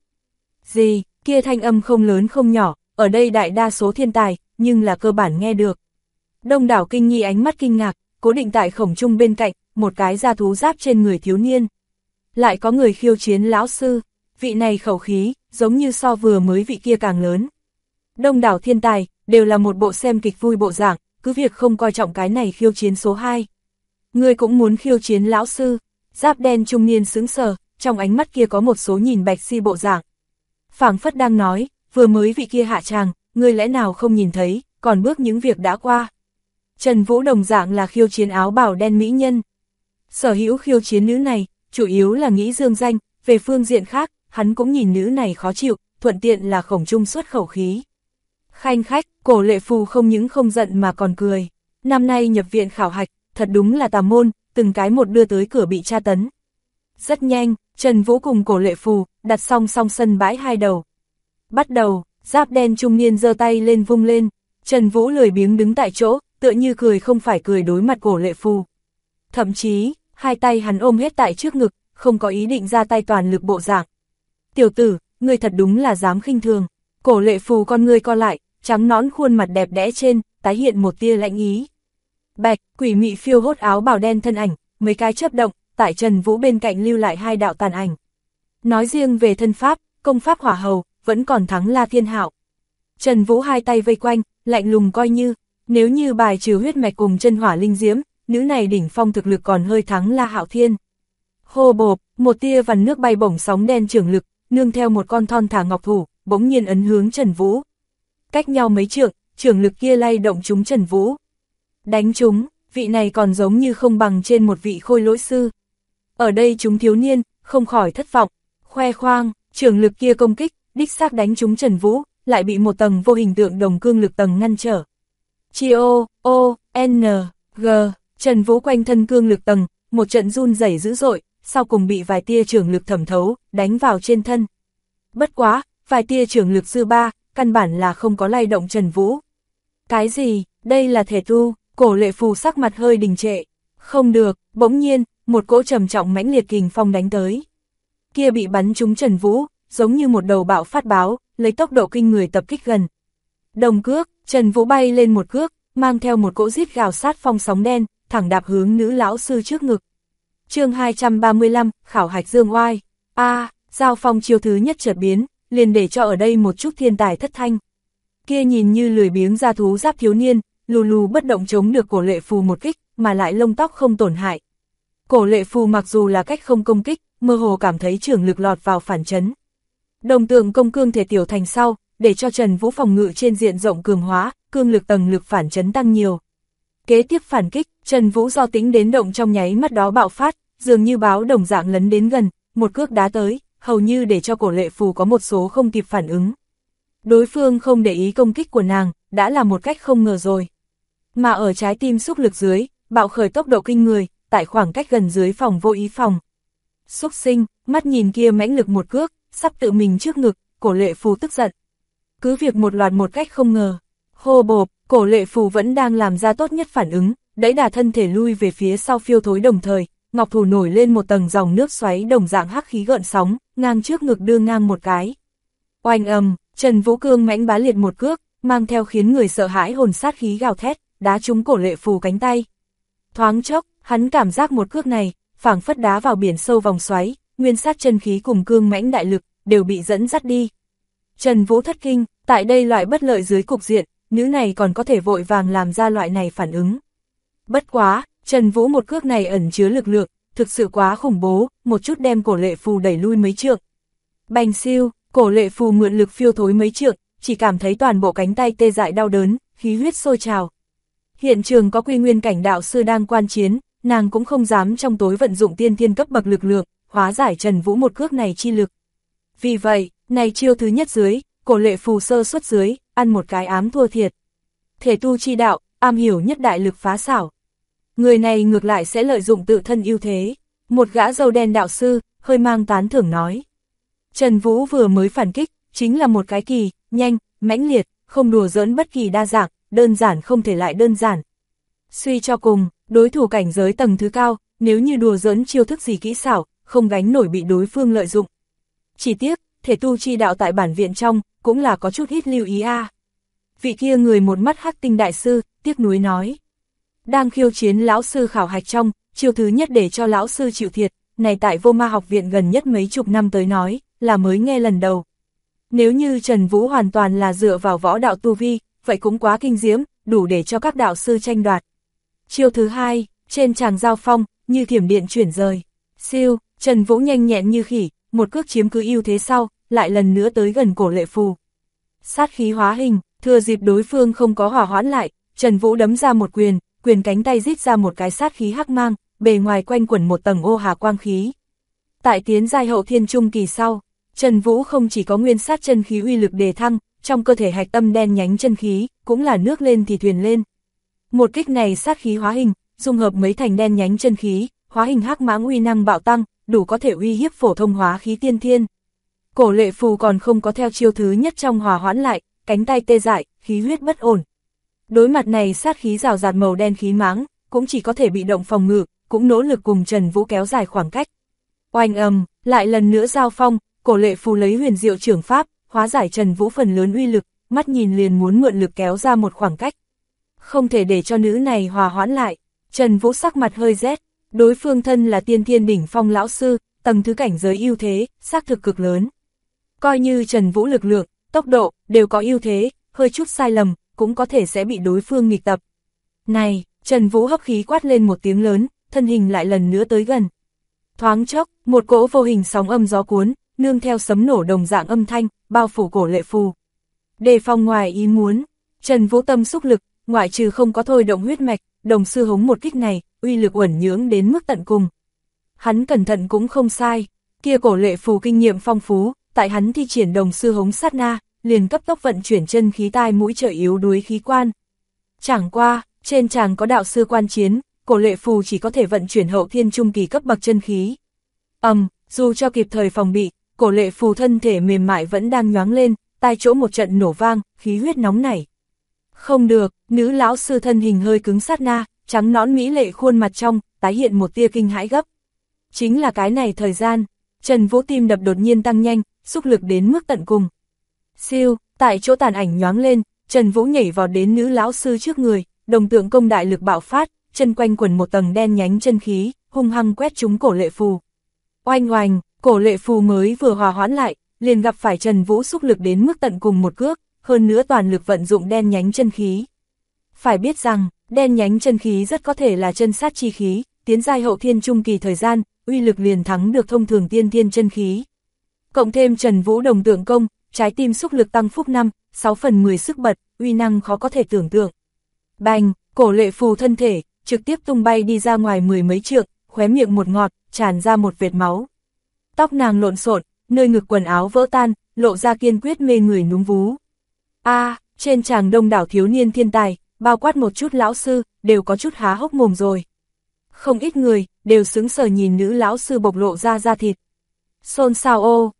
Gì, kia thanh âm không lớn không nhỏ, ở đây đại đa số thiên tài, nhưng là cơ bản nghe được. Đông đảo kinh nghi ánh mắt kinh ngạc, cố định tại Khổng Trung bên cạnh, một cái da thú giáp trên người thiếu niên. Lại có người khiêu chiến lão sư, vị này khẩu khí, giống như so vừa mới vị kia càng lớn. Đông đảo thiên tài, đều là một bộ xem kịch vui bộ dạng, cứ việc không coi trọng cái này khiêu chiến số 2. Người cũng muốn khiêu chiến lão sư, giáp đen trung niên sững sờ, trong ánh mắt kia có một số nhìn bạch si bộ dạng. Phảng phất đang nói, vừa mới vị kia hạ tràng, người lẽ nào không nhìn thấy, còn bước những việc đã qua. Trần Vũ đồng dạng là khiêu chiến áo bào đen mỹ nhân. Sở hữu khiêu chiến nữ này, chủ yếu là nghĩ dương danh, về phương diện khác, hắn cũng nhìn nữ này khó chịu, thuận tiện là Khổng Trung xuất khẩu khí. Khanh khách, Cổ Lệ Phù không những không giận mà còn cười. Năm nay nhập viện khảo hạch, thật đúng là tà môn, từng cái một đưa tới cửa bị tra tấn. Rất nhanh, Trần Vũ cùng Cổ Lệ Phù, đặt song song sân bãi hai đầu. Bắt đầu, giáp đen trung niên giơ tay lên vung lên, Trần Vũ lười biếng đứng tại chỗ, tựa như cười không phải cười đối mặt Cổ Lệ Phù. Thậm chí, hai tay hắn ôm hết tại trước ngực, không có ý định ra tay toàn lực bộ dạng. Tiểu tử, ngươi thật đúng là dám khinh thường. Cổ Lệ Phù con ngươi co lại, trắng nõn khuôn mặt đẹp đẽ trên, tái hiện một tia lạnh ý. Bạch, quỷ mị phiêu hốt áo bào đen thân ảnh, mấy cái chớp động, tại Trần Vũ bên cạnh lưu lại 2 đạo tàn ảnh. Nói riêng về thân pháp, công pháp hỏa hầu, vẫn còn thắng La Thiên Hạo. Trần Vũ hai tay vây quanh, lạnh lùng coi như, nếu như bài trừ huyết mạch cùng chân hỏa linh diễm, nữ này đỉnh phong thực lực còn hơi thắng La Hạo Thiên. Hô bộp, một tia vằn nước bay bổng sóng đen trưởng lực, nương theo một con thon thả ngọc thủ, bỗng nhiên ấn hướng Trần Vũ. Cách nhau mấy trượng, trưởng lực kia lay động chúng Trần Vũ. Đánh chúng, vị này còn giống như không bằng trên một vị khôi lỗi sư. Ở đây chúng thiếu niên, không khỏi thất vọng, khoe khoang, trưởng lực kia công kích, đích xác đánh chúng Trần Vũ, lại bị một tầng vô hình tượng đồng cương lực tầng ngăn trở. G, Trần Vũ quanh thân cương lực tầng, một trận run rẩy dữ dội, sau cùng bị vài tia trưởng lực thẩm thấu, đánh vào trên thân. Bất quá, vài tia trưởng lực dư ba, căn bản là không có lay động Trần Vũ. Cái gì, đây là thể tu? Cổ Lệ Phù sắc mặt hơi đình trệ. Không được, bỗng nhiên, một cỗ trầm trọng mãnh liệt kình phong đánh tới. Kia bị bắn trúng Trần Vũ, giống như một đầu bạo phát báo, lấy tốc độ kinh người tập kích gần. Đồng cước, Trần Vũ bay lên một cước, mang theo một cỗ rít gào sát phong sóng đen, thẳng đạp hướng nữ lão sư trước ngực. Chương 235, khảo hạch dương oai. Giao phong chiêu thứ nhất chợt biến, liền để cho ở đây một chút thiên tài thất thanh. Kia nhìn như lười biếng ra thú giáp thiếu niên, lù lù bất động chống được Cổ Lệ Phù một kích, mà lại lông tóc không tổn hại. Cổ lệ phù mặc dù là cách không công kích, mơ hồ cảm thấy trưởng lực lọt vào phản chấn. Đồng tượng công cương thể tiểu thành sau, để cho Trần Vũ phòng ngự trên diện rộng cường hóa, cương lực tầng lực phản chấn tăng nhiều. Kế tiếp phản kích, Trần Vũ do tính đến động trong nháy mắt đó bạo phát, dường như báo đồng dạng lấn đến gần, một cước đá tới, hầu như để cho cổ lệ phù có một số không kịp phản ứng. Đối phương không để ý công kích của nàng, đã là một cách không ngờ rồi. Mà ở trái tim xúc lực dưới, bạo khởi tốc độ kinh người, tại khoảng cách gần dưới phòng vô ý phòng. Xúc sinh, mắt nhìn kia mãnh lực một cước, sắp tự mình trước ngực, cổ lệ phù tức giận. Cứ việc một loạt một cách không ngờ. Hô bộp, cổ lệ phù vẫn đang làm ra tốt nhất phản ứng, đẩy đà thân thể lui về phía sau phiêu thối đồng thời, ngọc thủ nổi lên một tầng dòng nước xoáy đồng dạng hắc khí gợn sóng, ngang trước ngực đưa ngang một cái. Oanh ầm, Trần Vũ cương mãnh bá liệt một cước, mang theo khiến người sợ hãi hồn sát khí gào thét, đá trúng cổ lệ phù cánh tay. Thoáng chốc, hắn cảm giác một cước này, phảng phất đá vào biển sâu vòng xoáy, nguyên sát chân khí cùng cương mãnh đại lực, đều bị dẫn dắt đi. Trần Vũ thất kinh, tại đây loại bất lợi dưới cục diện, nữ này còn có thể vội vàng làm ra loại này phản ứng. Bất quá, Trần Vũ một cước này ẩn chứa lực lượng, thực sự quá khủng bố, một chút đem cổ lệ phù đẩy lui mấy trượng. Bành siêu, cổ lệ phù mượn lực phiêu thối mấy trượng, chỉ cảm thấy toàn bộ cánh tay tê dại đau đớn, khí huyết sôi trào. Hiện trường có quy nguyên cảnh đạo sư đang quan chiến, nàng cũng không dám trong tối vận dụng tiên thiên cấp bậc lực lượng, hóa giải Trần Vũ một cước này chi lực. Vì vậy, này chiêu thứ nhất dưới, cổ lệ phù sơ xuất dưới, ăn một cái ám thua thiệt. Thể tu chi đạo, am hiểu nhất đại lực phá xảo. Người này ngược lại sẽ lợi dụng tự thân ưu thế. Một gã râu đen đạo sư, hơi mang tán thưởng nói. Trần Vũ vừa mới phản kích, chính là một cái kỳ, nhanh, mãnh liệt, không đùa giỡn bất kỳ đa dạng, đơn giản không thể lại đơn giản. Suy cho cùng, đối thủ cảnh giới tầng thứ cao, nếu như đùa giỡn chiêu thức gì kỹ xảo, không gánh nổi bị đối phương lợi dụng. Chỉ tiếc, thể tu chi đạo tại bản viện trong, cũng là có chút ít lưu ý a. Vị kia người một mắt hắc tinh đại sư, tiếc nuối nói. Đang khiêu chiến lão sư khảo hạch trong, chiêu thứ nhất để cho lão sư chịu thiệt, này tại Vô Ma học viện gần nhất mấy chục năm tới nói, là mới nghe lần đầu. Nếu như Trần Vũ hoàn toàn là dựa vào võ đạo tu vi, vậy cũng quá kinh diễm, đủ để cho các đạo sư tranh đoạt. Chiêu thứ hai, trên tràng giao phong, như thiểm điện chuyển rời. Siêu, Trần Vũ nhanh nhẹn như khỉ, một cước chiếm cứ ưu thế sau, lại lần nữa tới gần cổ lệ phù. Sát khí hóa hình, thừa dịp đối phương không có hỏa hoãn lại, Trần Vũ đấm ra một quyền, quyền cánh tay rít ra một cái sát khí hắc mang, bề ngoài quanh quẩn một tầng ô hà quang khí. Tại tiến giai hậu thiên trung kỳ sau, Trần Vũ không chỉ có nguyên sát chân khí uy lực đề thăng, trong cơ thể hạch tâm đen nhánh chân khí, cũng là nước lên thì thuyền lên. Một kích này sát khí hóa hình, dung hợp mấy thành đen nhánh chân khí, hóa hình hắc mãng uy năng bạo tăng, đủ có thể uy hiếp phổ thông hóa khí tiên thiên. Cổ lệ phù còn không có theo chiêu thứ nhất trong hòa hoãn lại, cánh tay tê dại, khí huyết bất ổn. Đối mặt này sát khí rào rạt màu đen khí mãng, cũng chỉ có thể bị động phòng ngự, cũng nỗ lực cùng Trần Vũ kéo dài khoảng cách. Oanh ầm, lại lần nữa giao phong, cổ lệ phù lấy huyền diệu trưởng pháp, hóa giải Trần Vũ phần lớn uy lực, mắt nhìn liền muốn mượn lực kéo ra một khoảng cách. Không thể để cho nữ này hòa hoãn lại, Trần Vũ sắc mặt hơi rét, đối phương thân là tiên thiên đỉnh phong lão sư, tầng thứ cảnh giới ưu thế, xác thực cực lớn. Coi như Trần Vũ lực lượng, tốc độ, đều có ưu thế, hơi chút sai lầm, cũng có thể sẽ bị đối phương nghịch tập. Này, Trần Vũ hấp khí quát lên một tiếng lớn, thân hình lại lần nữa tới gần. Thoáng chốc, một cỗ vô hình sóng âm gió cuốn, nương theo sấm nổ đồng dạng âm thanh, bao phủ cổ lệ phù. Đề phòng ngoài ý muốn, Trần Vũ tâm xúc lực, ngoại trừ không có thôi động huyết mạch, đồng sư hống một kích này, uy lực uẩn nhưỡng đến mức tận cùng. Hắn cẩn thận cũng không sai, kia cổ lệ phù kinh nghiệm phong phú, tại hắn thi triển đồng sư hống sát na, liền cấp tốc vận chuyển chân khí tai mũi trợ yếu đuối khí quan. Chẳng qua, trên tràng có đạo sư quan chiến, cổ lệ phù chỉ có thể vận chuyển hậu thiên trung kỳ cấp bậc chân khí. Dù cho kịp thời phòng bị, cổ lệ phù thân thể mềm mại vẫn đang nhoáng lên, tai chỗ một trận nổ vang, khí huyết nóng nảy. Không được, nữ lão sư thân hình hơi cứng sát na, trắng nõn mỹ lệ khuôn mặt trong, tái hiện một tia kinh hãi gấp. Chính là cái này thời gian, Trần Vũ tim đập đột nhiên tăng nhanh, xúc lực đến mức tận cùng. Siêu, tại chỗ tàn ảnh nhoáng lên, Trần Vũ nhảy vào đến nữ lão sư trước người, đồng tượng công đại lực bạo phát, chân quanh quần một tầng đen nhánh chân khí, hung hăng quét trúng cổ lệ phù. Oanh oanh, cổ lệ phù mới vừa hòa hoãn lại, liền gặp phải Trần Vũ xúc lực đến mức tận cùng một cước, hơn nữa toàn lực vận dụng đen nhánh chân khí. Phải biết rằng, Đen nhánh chân khí rất có thể là chân sát chi khí, tiến giai hậu thiên trung kỳ thời gian, uy lực liền thắng được thông thường tiên thiên chân khí. Cộng thêm Trần Vũ đồng tượng công, trái tim xúc lực tăng phúc 5, 6/10 sức bật, uy năng khó có thể tưởng tượng. Bành, Cổ Lệ Phù thân thể, trực tiếp tung bay đi ra ngoài 10 mấy trượng, khóe miệng một ngọt, tràn ra một vệt máu. Tóc nàng lộn xộn, nơi ngực quần áo vỡ tan, lộ ra kiên quyết mê người núm vú. Trên tràng đông đảo thiếu niên thiên tài, bao quát một chút lão sư, đều có chút há hốc mồm rồi. Không ít người, đều sững sờ nhìn nữ lão sư bộc lộ ra da thịt. Xôn xao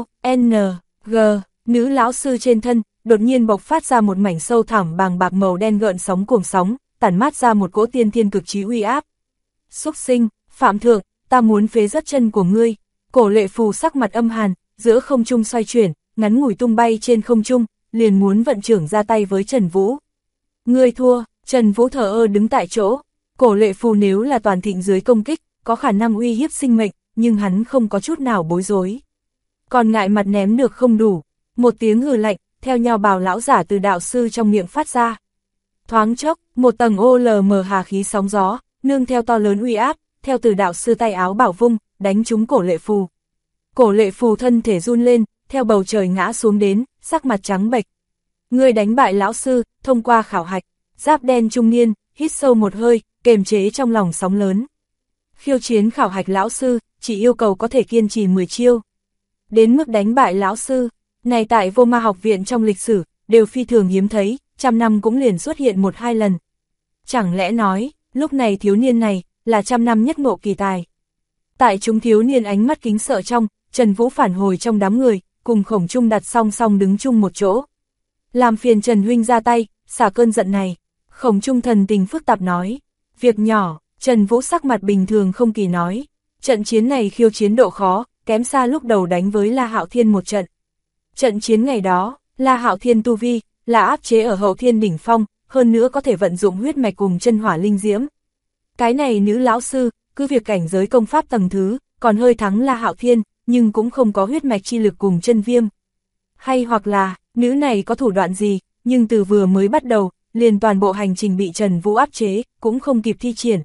G, nữ lão sư trên thân, đột nhiên bộc phát ra một mảnh sâu thẳm bàng bạc màu đen gợn sóng cuồng sóng, tản mát ra một cỗ tiên thiên cực trí uy áp. Xúc sinh, Phạm Thượng, ta muốn phế rất chân của ngươi. Cổ Lệ Phù sắc mặt âm hàn, giữa không trung xoay chuyển, ngắn ngủi tung bay trên không trung, liền muốn vận trưởng ra tay với Trần Vũ. Ngươi thua, Trần Vũ thờ ơ đứng tại chỗ. Cổ Lệ Phù nếu là toàn thịnh dưới công kích, có khả năng uy hiếp sinh mệnh, nhưng hắn không có chút nào bối rối. Còn ngại mặt ném được không đủ, một tiếng hừ lạnh, theo nhau bào lão giả từ đạo sư trong miệng phát ra. Thoáng chốc, một tầng OLM hà khí sóng gió, nương theo to lớn uy áp, theo từ đạo sư tay áo bảo vung, đánh trúng Cổ Lệ Phù. Cổ Lệ Phù thân thể run lên, theo bầu trời ngã xuống đến, sắc mặt trắng bệch. Ngươi đánh bại lão sư, thông qua khảo hạch. Giáp đen trung niên, hít sâu một hơi, kềm chế trong lòng sóng lớn. Khiêu chiến khảo hạch lão sư, chỉ yêu cầu có thể kiên trì 10 chiêu. Đến mức đánh bại lão sư, này tại Vô Ma học viện trong lịch sử, đều phi thường hiếm thấy, trăm năm cũng liền xuất hiện 1-2 lần. Chẳng lẽ nói, lúc này thiếu niên này, là trăm năm nhất ngộ kỳ tài. Tại chúng thiếu niên ánh mắt kính sợ trong, Trần Vũ phản hồi trong đám người, cùng Khổng Trung đặt song song đứng chung một chỗ. Làm phiền Trần huynh ra tay, xả cơn giận này. Khổng Trung thần tình phức tạp nói. Việc nhỏ, Trần Vũ sắc mặt bình thường không kỳ nói. Trận chiến này khiêu chiến độ khó, kém xa lúc đầu đánh với La Hạo Thiên một trận. Trận chiến ngày đó, La Hạo Thiên tu vi, là áp chế ở hậu thiên đỉnh phong, hơn nữa có thể vận dụng huyết mạch cùng chân hỏa linh diễm. Cái này nữ lão sư, cứ việc cảnh giới công pháp tầng thứ, còn hơi thắng La Hạo Thiên, nhưng cũng không có huyết mạch chi lực cùng chân viêm. Hay hoặc là, nữ này có thủ đoạn gì, nhưng từ vừa mới bắt đầu, liền toàn bộ hành trình bị Trần Vũ áp chế, cũng không kịp thi triển.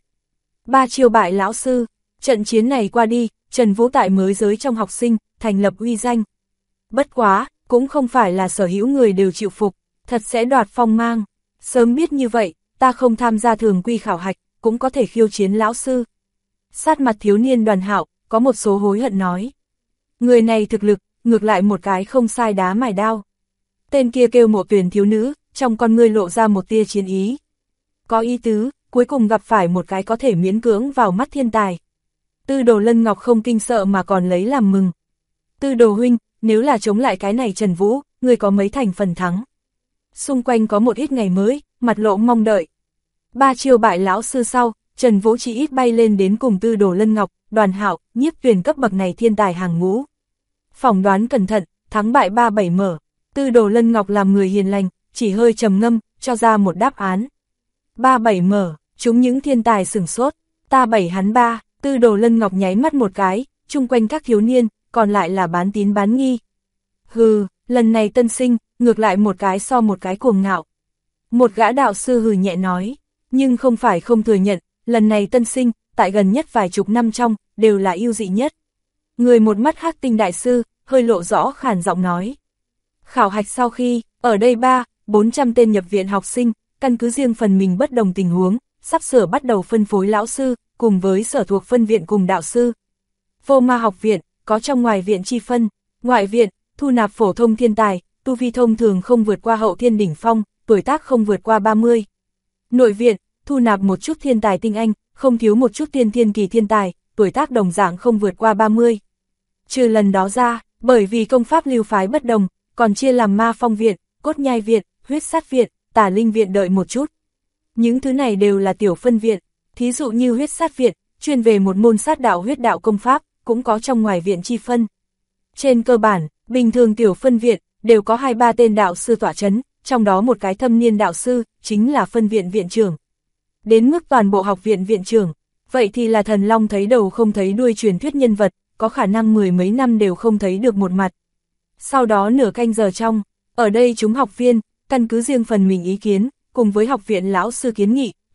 3 chiêu bại lão sư, trận chiến này qua đi, Trần Vũ tại mới giới trong học sinh, thành lập uy danh. Bất quá, cũng không phải là sở hữu người đều chịu phục, thật sẽ đoạt phong mang. Sớm biết như vậy, ta không tham gia thường quy khảo hạch, cũng có thể khiêu chiến lão sư. Sát mặt thiếu niên Đoàn Hạo, có một số hối hận nói. Người này thực lực, ngược lại một cái không sai đá mài đao. Tên kia kêu Mộ Tuyền thiếu nữ, trong con ngươi lộ ra một tia chiến ý. Có ý tứ, cuối cùng gặp phải một cái có thể miễn cưỡng vào mắt thiên tài. Tư Đồ Lân Ngọc không kinh sợ mà còn lấy làm mừng. Tư Đồ huynh, nếu là chống lại cái này Trần Vũ, người có mấy thành phần thắng. Xung quanh có một ít ngày mới, mặt lộ mong đợi. 3 chiêu bại lão sư sau, Trần Vũ chỉ ít bay lên đến cùng Tư Đồ Lân Ngọc, Đoàn Hạo, Nhiếp Tuyền cấp bậc này thiên tài hàng ngũ. Phỏng đoán cẩn thận, thắng bại 3-7 mở. Tư Đồ Lân Ngọc làm người hiền lành, chỉ hơi trầm ngâm, cho ra một đáp án. 3-7 mở, chúng những thiên tài sửng sốt, ta 7 hắn 3, Tư Đồ Lân Ngọc nháy mắt một cái, chung quanh các thiếu niên, còn lại là bán tín bán nghi. Hừ, lần này tân sinh, ngược lại một cái so một cái cuồng ngạo. Một gã đạo sư hừ nhẹ nói, nhưng không phải không thừa nhận, lần này tân sinh, tại gần nhất vài chục năm trong, đều là ưu dị nhất. Người một mắt hắc tinh đại sư, hơi lộ rõ khàn giọng nói. Khảo hạch sau khi, ở đây 300-400 tên nhập viện học sinh, căn cứ riêng phần mình bất đồng tình huống, sắp sửa bắt đầu phân phối lão sư, cùng với sở thuộc phân viện cùng đạo sư. Vô Ma học viện, có trong ngoài viện chi phân, ngoại viện, thu nạp phổ thông thiên tài, tu vi thông thường không vượt qua hậu thiên đỉnh phong, tuổi tác không vượt qua 30. Nội viện, thu nạp một chút thiên tài tinh anh, không thiếu một chút tiên thiên kỳ thiên tài, tuổi tác đồng dạng không vượt qua 30. Trừ lần đó ra, bởi vì công pháp lưu phái bất đồng, còn chia làm Ma Phong viện, Cốt Nhai viện, Huyết Sát viện, Tả Linh viện đợi một chút. Những thứ này đều là tiểu phân viện, thí dụ như Huyết Sát viện, chuyên về một môn sát đạo huyết đạo công pháp, cũng có trong ngoài viện chi phân. Trên cơ bản, bình thường tiểu phân viện, đều có 2-3 tên đạo sư tỏa chấn, trong đó một cái thâm niên đạo sư, chính là phân viện viện trưởng. Đến mức toàn bộ học viện viện trưởng, vậy thì là thần long thấy đầu không thấy đuôi truyền thuyết nhân vật, có khả năng 10 mấy năm đều không thấy được một mặt. Sau đó nửa canh giờ trong, ở đây chúng học viên, căn cứ riêng phần mình ý kiến, cùng với học viện lão sư kiến nghị,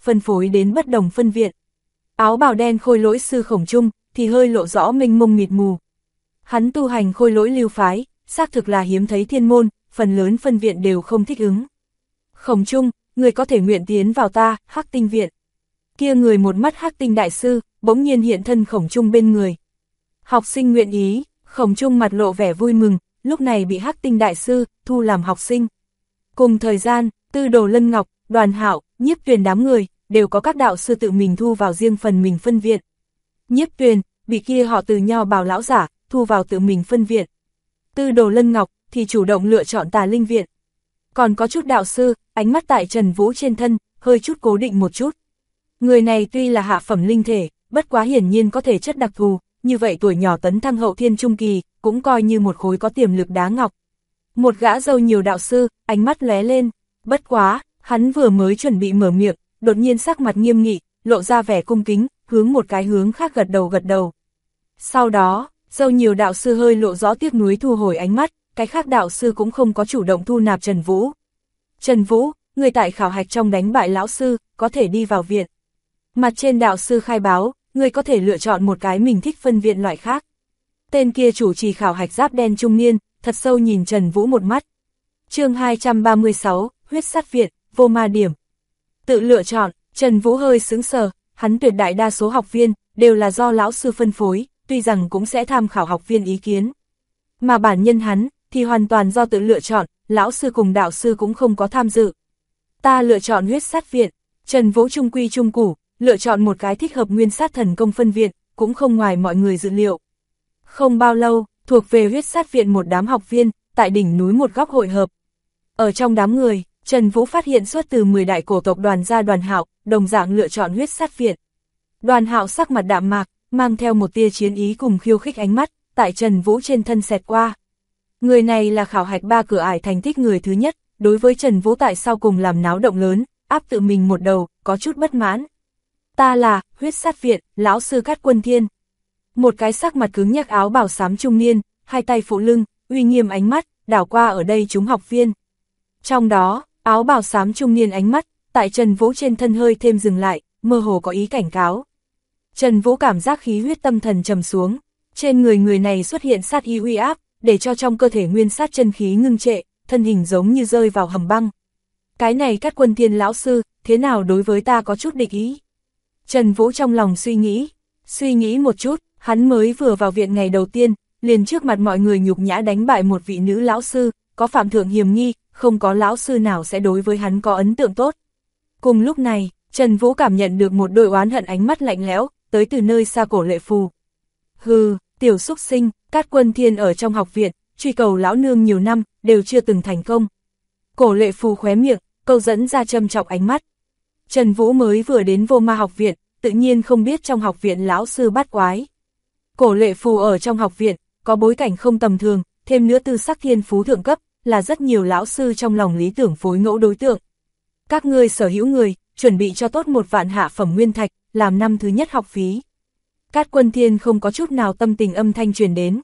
phân phối đến bất đồng phân viện. Áo bào đen khôi lỗi sư Khổng Trung thì hơi lộ rõ mênh mông mịt mù. Hắn tu hành khôi lỗi lưu phái, xác thực là hiếm thấy thiên môn, phần lớn phân viện đều không thích ứng. Khổng Trung, người có thể nguyện tiến vào ta, Hắc Tinh viện. Kia người một mắt Hắc Tinh đại sư, bỗng nhiên hiện thân Khổng Trung bên người. Học sinh nguyện ý, Khổng Trung mặt lộ vẻ vui mừng, lúc này bị Hắc Tinh đại sư thu làm học sinh. Cùng thời gian, Tư Đồ Lân Ngọc, Đoàn Hạo, Nhiếp Tuyền đám người đều có các đạo sư tự mình thu vào riêng phần mình phân viện. Nhiếp Tuyền bị kia họ Từ Nho Bào lão giả thu vào tự mình phân viện. Tư Đồ Lân Ngọc thì chủ động lựa chọn Tà Linh viện. Còn có chút đạo sư, ánh mắt tại Trần Vũ trên thân, hơi chút cố định một chút. Người này tuy là hạ phẩm linh thể, bất quá hiển nhiên có thể chất đặc thù, như vậy tuổi nhỏ tấn thăng hậu thiên trung kỳ, cũng coi như một khối có tiềm lực đá ngọc. Một gã râu nhiều đạo sư, ánh mắt lóe lên, bất quá, hắn vừa mới chuẩn bị mở miệng, đột nhiên sắc mặt nghiêm nghị, lộ ra vẻ cung kính, hướng một cái hướng khác gật đầu. Sau đó, râu nhiều đạo sư hơi lộ rõ tiếc nuối thu hồi ánh mắt, cái khác đạo sư cũng không có chủ động thu nạp Trần Vũ. Trần Vũ, người tại khảo hạch trong đánh bại lão sư, có thể đi vào viện. Mặt trên đạo sư khai báo, người có thể lựa chọn một cái mình thích phân viện loại khác. Tên kia chủ trì khảo hạch giáp đen trung niên, thật sâu nhìn Trần Vũ một mắt. Chương 236, huyết sát viện, vô ma điểm. Tự lựa chọn, Trần Vũ hơi sững sờ, hắn tuyệt đại đa số học viên đều là do lão sư phân phối, tuy rằng cũng sẽ tham khảo học viên ý kiến. Mà bản nhân hắn thì hoàn toàn do tự lựa chọn, lão sư cùng đạo sư cũng không có tham dự. Ta lựa chọn huyết sát viện. Trần Vũ trung quy trung củ, lựa chọn một cái thích hợp nguyên sát thần công phân viện, cũng không ngoài mọi người dự liệu. Không bao lâu, thuộc về huyết sát viện một đám học viên, tại đỉnh núi một góc hội hợp. Ở trong đám người, Trần Vũ phát hiện xuất từ 10 đại cổ tộc Đoàn gia Đoàn Hạo, đồng dạng lựa chọn huyết sát viện. Đoàn Hạo sắc mặt đạm mạc, mang theo một tia chiến ý cùng khiêu khích ánh mắt, tại Trần Vũ trên thân xẹt qua. Người này là khảo hạch 3 cửa ải thành tích người thứ nhất, đối với Trần Vũ tại sau cùng làm náo động lớn, áp tự mình một đầu, có chút bất mãn. Ta là huyết sát viện, lão sư Cát Quân Thiên. Một cái sắc mặt cứng nhắc áo bào xám trung niên, hai tay phụ lưng, uy nghiêm ánh mắt, đảo qua ở đây chúng học viên. Trong đó, áo bào xám trung niên ánh mắt, tại Trần Vũ trên thân hơi thêm dừng lại, mơ hồ có ý cảnh cáo. Trần Vũ cảm giác khí huyết tâm thần trầm xuống, trên người này xuất hiện sát ý uy áp, để cho trong cơ thể nguyên sát chân khí ngưng trệ, thân hình giống như rơi vào hầm băng. Cái này Cát Quân Thiên lão sư, thế nào đối với ta có chút địch ý? Trần Vũ trong lòng suy nghĩ một chút, hắn mới vừa vào viện ngày đầu tiên, liền trước mặt mọi người nhục nhã đánh bại một vị nữ lão sư, có phạm thượng hiểm nghi, không có lão sư nào sẽ đối với hắn có ấn tượng tốt. Cùng lúc này, Trần Vũ cảm nhận được một đội oán hận ánh mắt lạnh lẽo, tới từ nơi xa Cổ Lệ Phù. Hừ, tiểu xúc sinh, Cát Quân Thiên ở trong học viện, truy cầu lão nương nhiều năm, đều chưa từng thành công. Cổ Lệ Phù khóe miệng, câu dẫn ra châm chọc ánh mắt. Trần Vũ mới vừa đến Vô Ma học viện, tự nhiên không biết trong học viện lão sư bát quái. Cổ Lệ Phù ở trong học viện, có bối cảnh không tầm thường, thêm nữa tư sắc thiên phú thượng cấp, là rất nhiều lão sư trong lòng lý tưởng phối ngẫu đối tượng. Các ngươi sở hữu người, chuẩn bị cho tốt 1 vạn hạ phẩm nguyên thạch, làm năm thứ nhất học phí. Cát Quân Thiên không có chút nào tâm tình âm thanh truyền đến.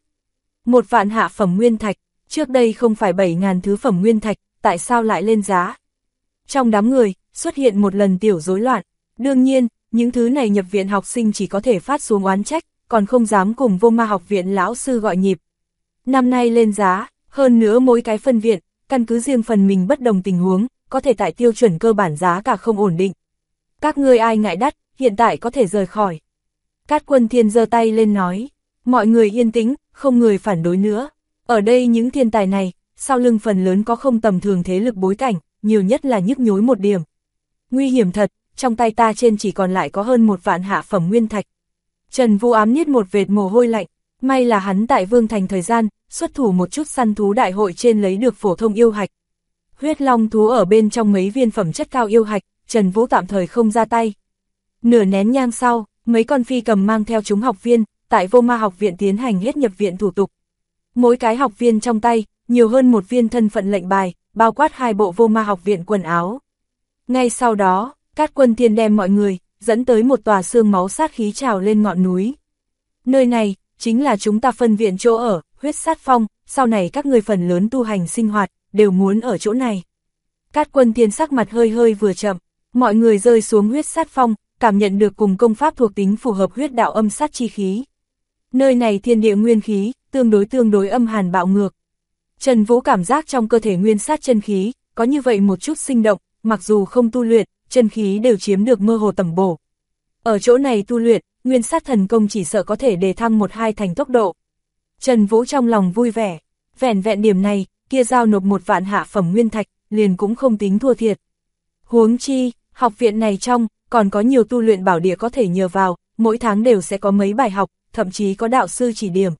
1 vạn hạ phẩm nguyên thạch, trước đây không phải 7.000 thứ phẩm nguyên thạch, tại sao lại lên giá? Trong đám người, xuất hiện một lần tiểu rối loạn. Đương nhiên, những thứ này nhập viện học sinh chỉ có thể phát xuống oán trách, còn không dám cùng Vô Ma học viện lão sư gọi nhịp. Năm nay lên giá, hơn nữa mỗi cái phân viện, căn cứ riêng phần mình bất đồng tình huống, có thể tại tiêu chuẩn cơ bản giá cả không ổn định. Các ngươi ai ngại đắt, hiện tại có thể rời khỏi. Cát Quân Thiên giơ tay lên nói, mọi người yên tĩnh, không người phản đối nữa. Ở đây những thiên tài này, sau lưng phần lớn có không tầm thường thế lực bối cảnh, nhiều nhất là nhức nhối một điểm. Nguy hiểm thật, trong tay ta trên chỉ còn lại có hơn 1 vạn hạ phẩm nguyên thạch. Trần Vũ ám niết một vệt mồ hôi lạnh, may là hắn tại Vương Thành thời gian, xuất thủ một chút săn thú đại hội trên lấy được phổ thông yêu hạch. Huyết long thú ở bên trong mấy viên phẩm chất cao yêu hạch, Trần Vũ tạm thời không ra tay. Nửa nén nhang sau, mấy con phi cầm mang theo chúng học viên, tại Vô Ma học viện tiến hành hết nhập viện thủ tục. Mỗi cái học viên trong tay, nhiều hơn 1 viên thân phận lệnh bài, bao quát 2 bộ Vô Ma học viện quần áo. Ngay sau đó, Cát Quân Thiên đem mọi người, dẫn tới một tòa xương máu sát khí trào lên ngọn núi. Nơi này, chính là chúng ta phân viện chỗ ở, huyết sát phong, sau này các người phần lớn tu hành sinh hoạt, đều muốn ở chỗ này. Cát Quân Thiên sắc mặt hơi vừa chậm, Mọi người rơi xuống huyết sát phong, cảm nhận được cùng công pháp thuộc tính phù hợp huyết đạo âm sát chi khí. Nơi này thiên địa nguyên khí, tương đối âm hàn bạo ngược. Trần Vũ cảm giác trong cơ thể nguyên sát chân khí, có như vậy một chút sinh động, mặc dù không tu luyện, chân khí đều chiếm được mơ hồ tầm bổ. Ở chỗ này tu luyện, nguyên sát thần công chỉ sợ có thể đề thăng 1-2 thành tốc độ. Trần Vũ trong lòng vui vẻ, vẻn vẹn điểm này, kia giao nộp 1 vạn hạ phẩm nguyên thạch, liền cũng không tính thua thiệt. Huống chi, học viện này trong, còn có nhiều tu luyện bảo địa có thể nhờ vào, mỗi tháng đều sẽ có mấy bài học, thậm chí có đạo sư chỉ điểm.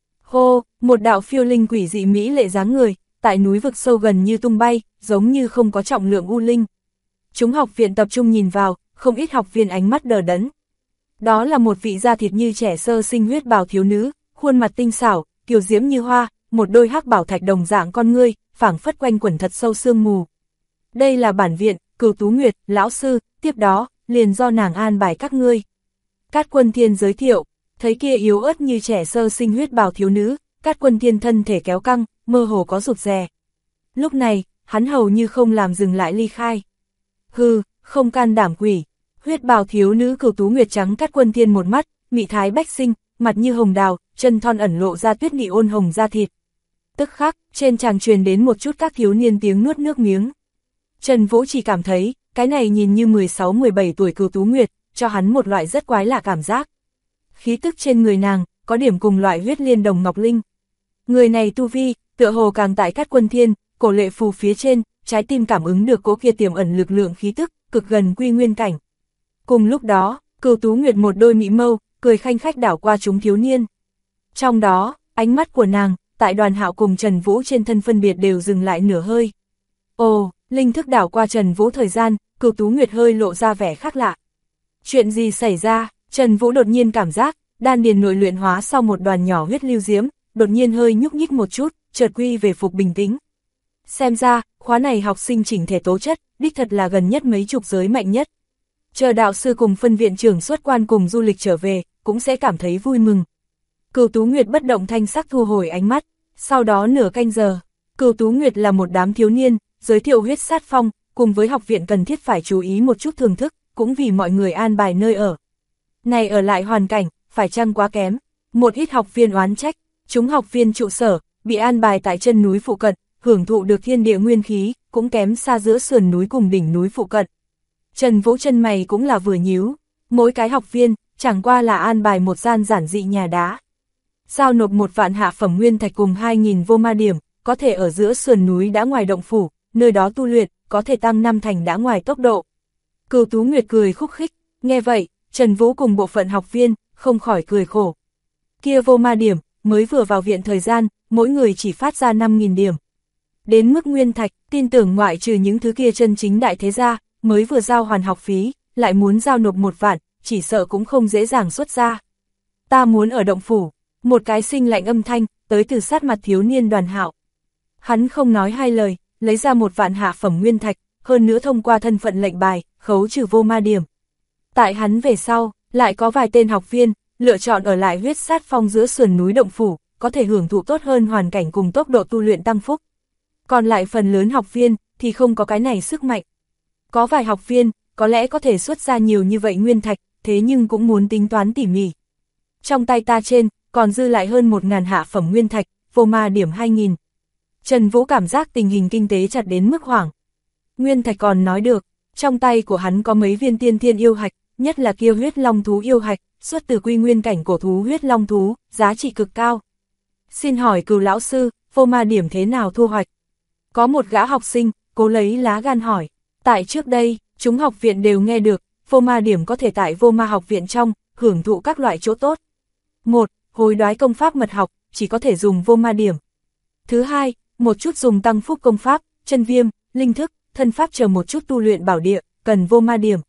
Hô, một đạo phiêu linh quỷ dị mỹ lệ dáng người, tại núi vực sâu gần như tung bay, giống như không có trọng lượng u linh. Chúng học viện tập trung nhìn vào, không ít học viên ánh mắt đờ đẫn. Đó là một vị da thịt như trẻ sơ sinh huyết bào thiếu nữ, khuôn mặt tinh xảo, kiều diễm như hoa, một đôi hắc bảo thạch đồng dạng con ngươi, phảng phất quanh quẩn thật sâu sương mù. Đây là bản viện, Cửu Tú Nguyệt, lão sư, tiếp đó, liền do nàng an bài các ngươi. Cát Quân Thiên giới thiệu, thấy kia yếu ớt như trẻ sơ sinh huyết bào thiếu nữ, Cát Quân Thiên thân thể kéo căng, mơ hồ có rụt rè. Lúc này, hắn hầu như không làm dừng lại ly khai. Hừ, không can đảm quỷ. Huyết bào thiếu nữ Cửu Tú Nguyệt trắng Cát Quân Thiên một mắt, mị thái bách sinh, mặt như hồng đào, chân thon ẩn lộ ra tuyết nị ôn hồng da thịt. Tức khắc, trên tràng truyền đến một chút các thiếu niên tiếng nuốt nước miếng. Trần Vũ chỉ cảm thấy, cái này nhìn như 16-17 tuổi Cửu Tú Nguyệt, cho hắn một loại rất quái lạ cảm giác. Khí tức trên người nàng, có điểm cùng loại huyết liên đồng ngọc linh. Người này tu vi, tựa hồ càng tại Cát Quân Thiên, cổ lệ phù phía trên, trái tim cảm ứng được cỗ kia tiềm ẩn lực lượng khí tức, cực gần quy nguyên cảnh. Cùng lúc đó, Cửu Tú Nguyệt một đôi mỹ mâu, cười khanh khách đảo qua chúng thiếu niên. Trong đó, ánh mắt của nàng, tại Đoàn Hạo cùng Trần Vũ trên thân phân biệt đều dừng lại nửa hơi. Ồ, linh thức đảo qua Trần Vũ thời gian, Cửu Tú Nguyệt hơi lộ ra vẻ khác lạ. Chuyện gì xảy ra? Trần Vũ đột nhiên cảm giác, đan điền nội luyện hóa sau một đoàn nhỏ huyết lưu diễm, đột nhiên hơi nhúc nhích một chút, chợt quy về phục bình tĩnh. Xem ra, khóa này học sinh chỉnh thể tố chất, đích thật là gần nhất mấy chục giới mạnh nhất. Chờ đạo sư cùng phân viện trưởng xuất quan cùng du lịch trở về, cũng sẽ cảm thấy vui mừng. Cửu Tú Nguyệt bất động thanh sắc thu hồi ánh mắt, sau đó nửa canh giờ, Cửu Tú Nguyệt là một đám thiếu niên, giới thiệu huyết sát phong, cùng với học viện cần thiết phải chú ý một chút thưởng thức, cũng vì mọi người an bài nơi ở. Này ở lại hoàn cảnh, phải chăng quá kém, một ít học viên oán trách, chúng học viên trụ sở, bị an bài tại chân núi phụ cận, hưởng thụ được thiên địa nguyên khí, cũng kém xa giữa sườn núi cùng đỉnh núi phụ cận. Trần Vũ chân mày cũng là vừa nhíu, mỗi cái học viên, chẳng qua là an bài một gian giản dị nhà đá. Giao nộp 1 vạn hạ phẩm nguyên thạch cùng 2.000 vô ma điểm, có thể ở giữa sườn núi đã ngoài động phủ, nơi đó tu luyện, có thể tăng 5 thành đã ngoài tốc độ. Cửu Tú Nguyệt cười khúc khích, nghe vậy, Trần Vũ cùng bộ phận học viên, không khỏi cười khổ. Kia vô ma điểm, mới vừa vào viện thời gian, mỗi người chỉ phát ra 5.000 điểm. Đến mức nguyên thạch, tin tưởng ngoại trừ những thứ kia chân chính đại thế gia, mới vừa giao hoàn học phí, lại muốn giao nộp 1 vạn, chỉ sợ cũng không dễ dàng xuất ra. Ta muốn ở động phủ, một cái sinh lạnh âm thanh, tới từ sát mặt thiếu niên Đoàn Hạo. Hắn không nói hai lời, lấy ra 1 vạn hạ phẩm nguyên thạch, hơn nữa thông qua thân phận lệnh bài, khấu trừ vô ma điểm. Tại hắn về sau, lại có vài tên học viên, lựa chọn ở lại huyết sát phong giữa sườn núi động phủ, có thể hưởng thụ tốt hơn hoàn cảnh cùng tốc độ tu luyện tăng phúc. Còn lại phần lớn học viên, thì không có cái này sức mạnh. Có vài học viên, có lẽ có thể xuất ra nhiều như vậy nguyên thạch, thế nhưng cũng muốn tính toán tỉ mỉ. Trong tay ta trên, còn dư lại hơn 1.000 hạ phẩm nguyên thạch, vô ma điểm 2.000. Trần Vũ cảm giác tình hình kinh tế chặt đến mức hoảng. Nguyên thạch còn nói được, trong tay của hắn có mấy viên tiên thiên yêu hạch, nhất là kia huyết long thú yêu hạch, xuất từ quy nguyên cảnh cổ thú huyết long thú, giá trị cực cao. Xin hỏi Cửu lão sư, vô ma điểm thế nào thu hoạch? Có một gã học sinh, cố lấy lá gan hỏi. Tại trước đây, chúng học viện đều nghe được, vô ma điểm có thể tại vô ma học viện trong, hưởng thụ các loại chỗ tốt. 1. Hối đoái công pháp mật học, chỉ có thể dùng vô ma điểm. Thứ hai, một chút dùng tăng phúc công pháp, chân viêm, linh thức, thân pháp chờ một chút tu luyện bảo địa, cần vô ma điểm.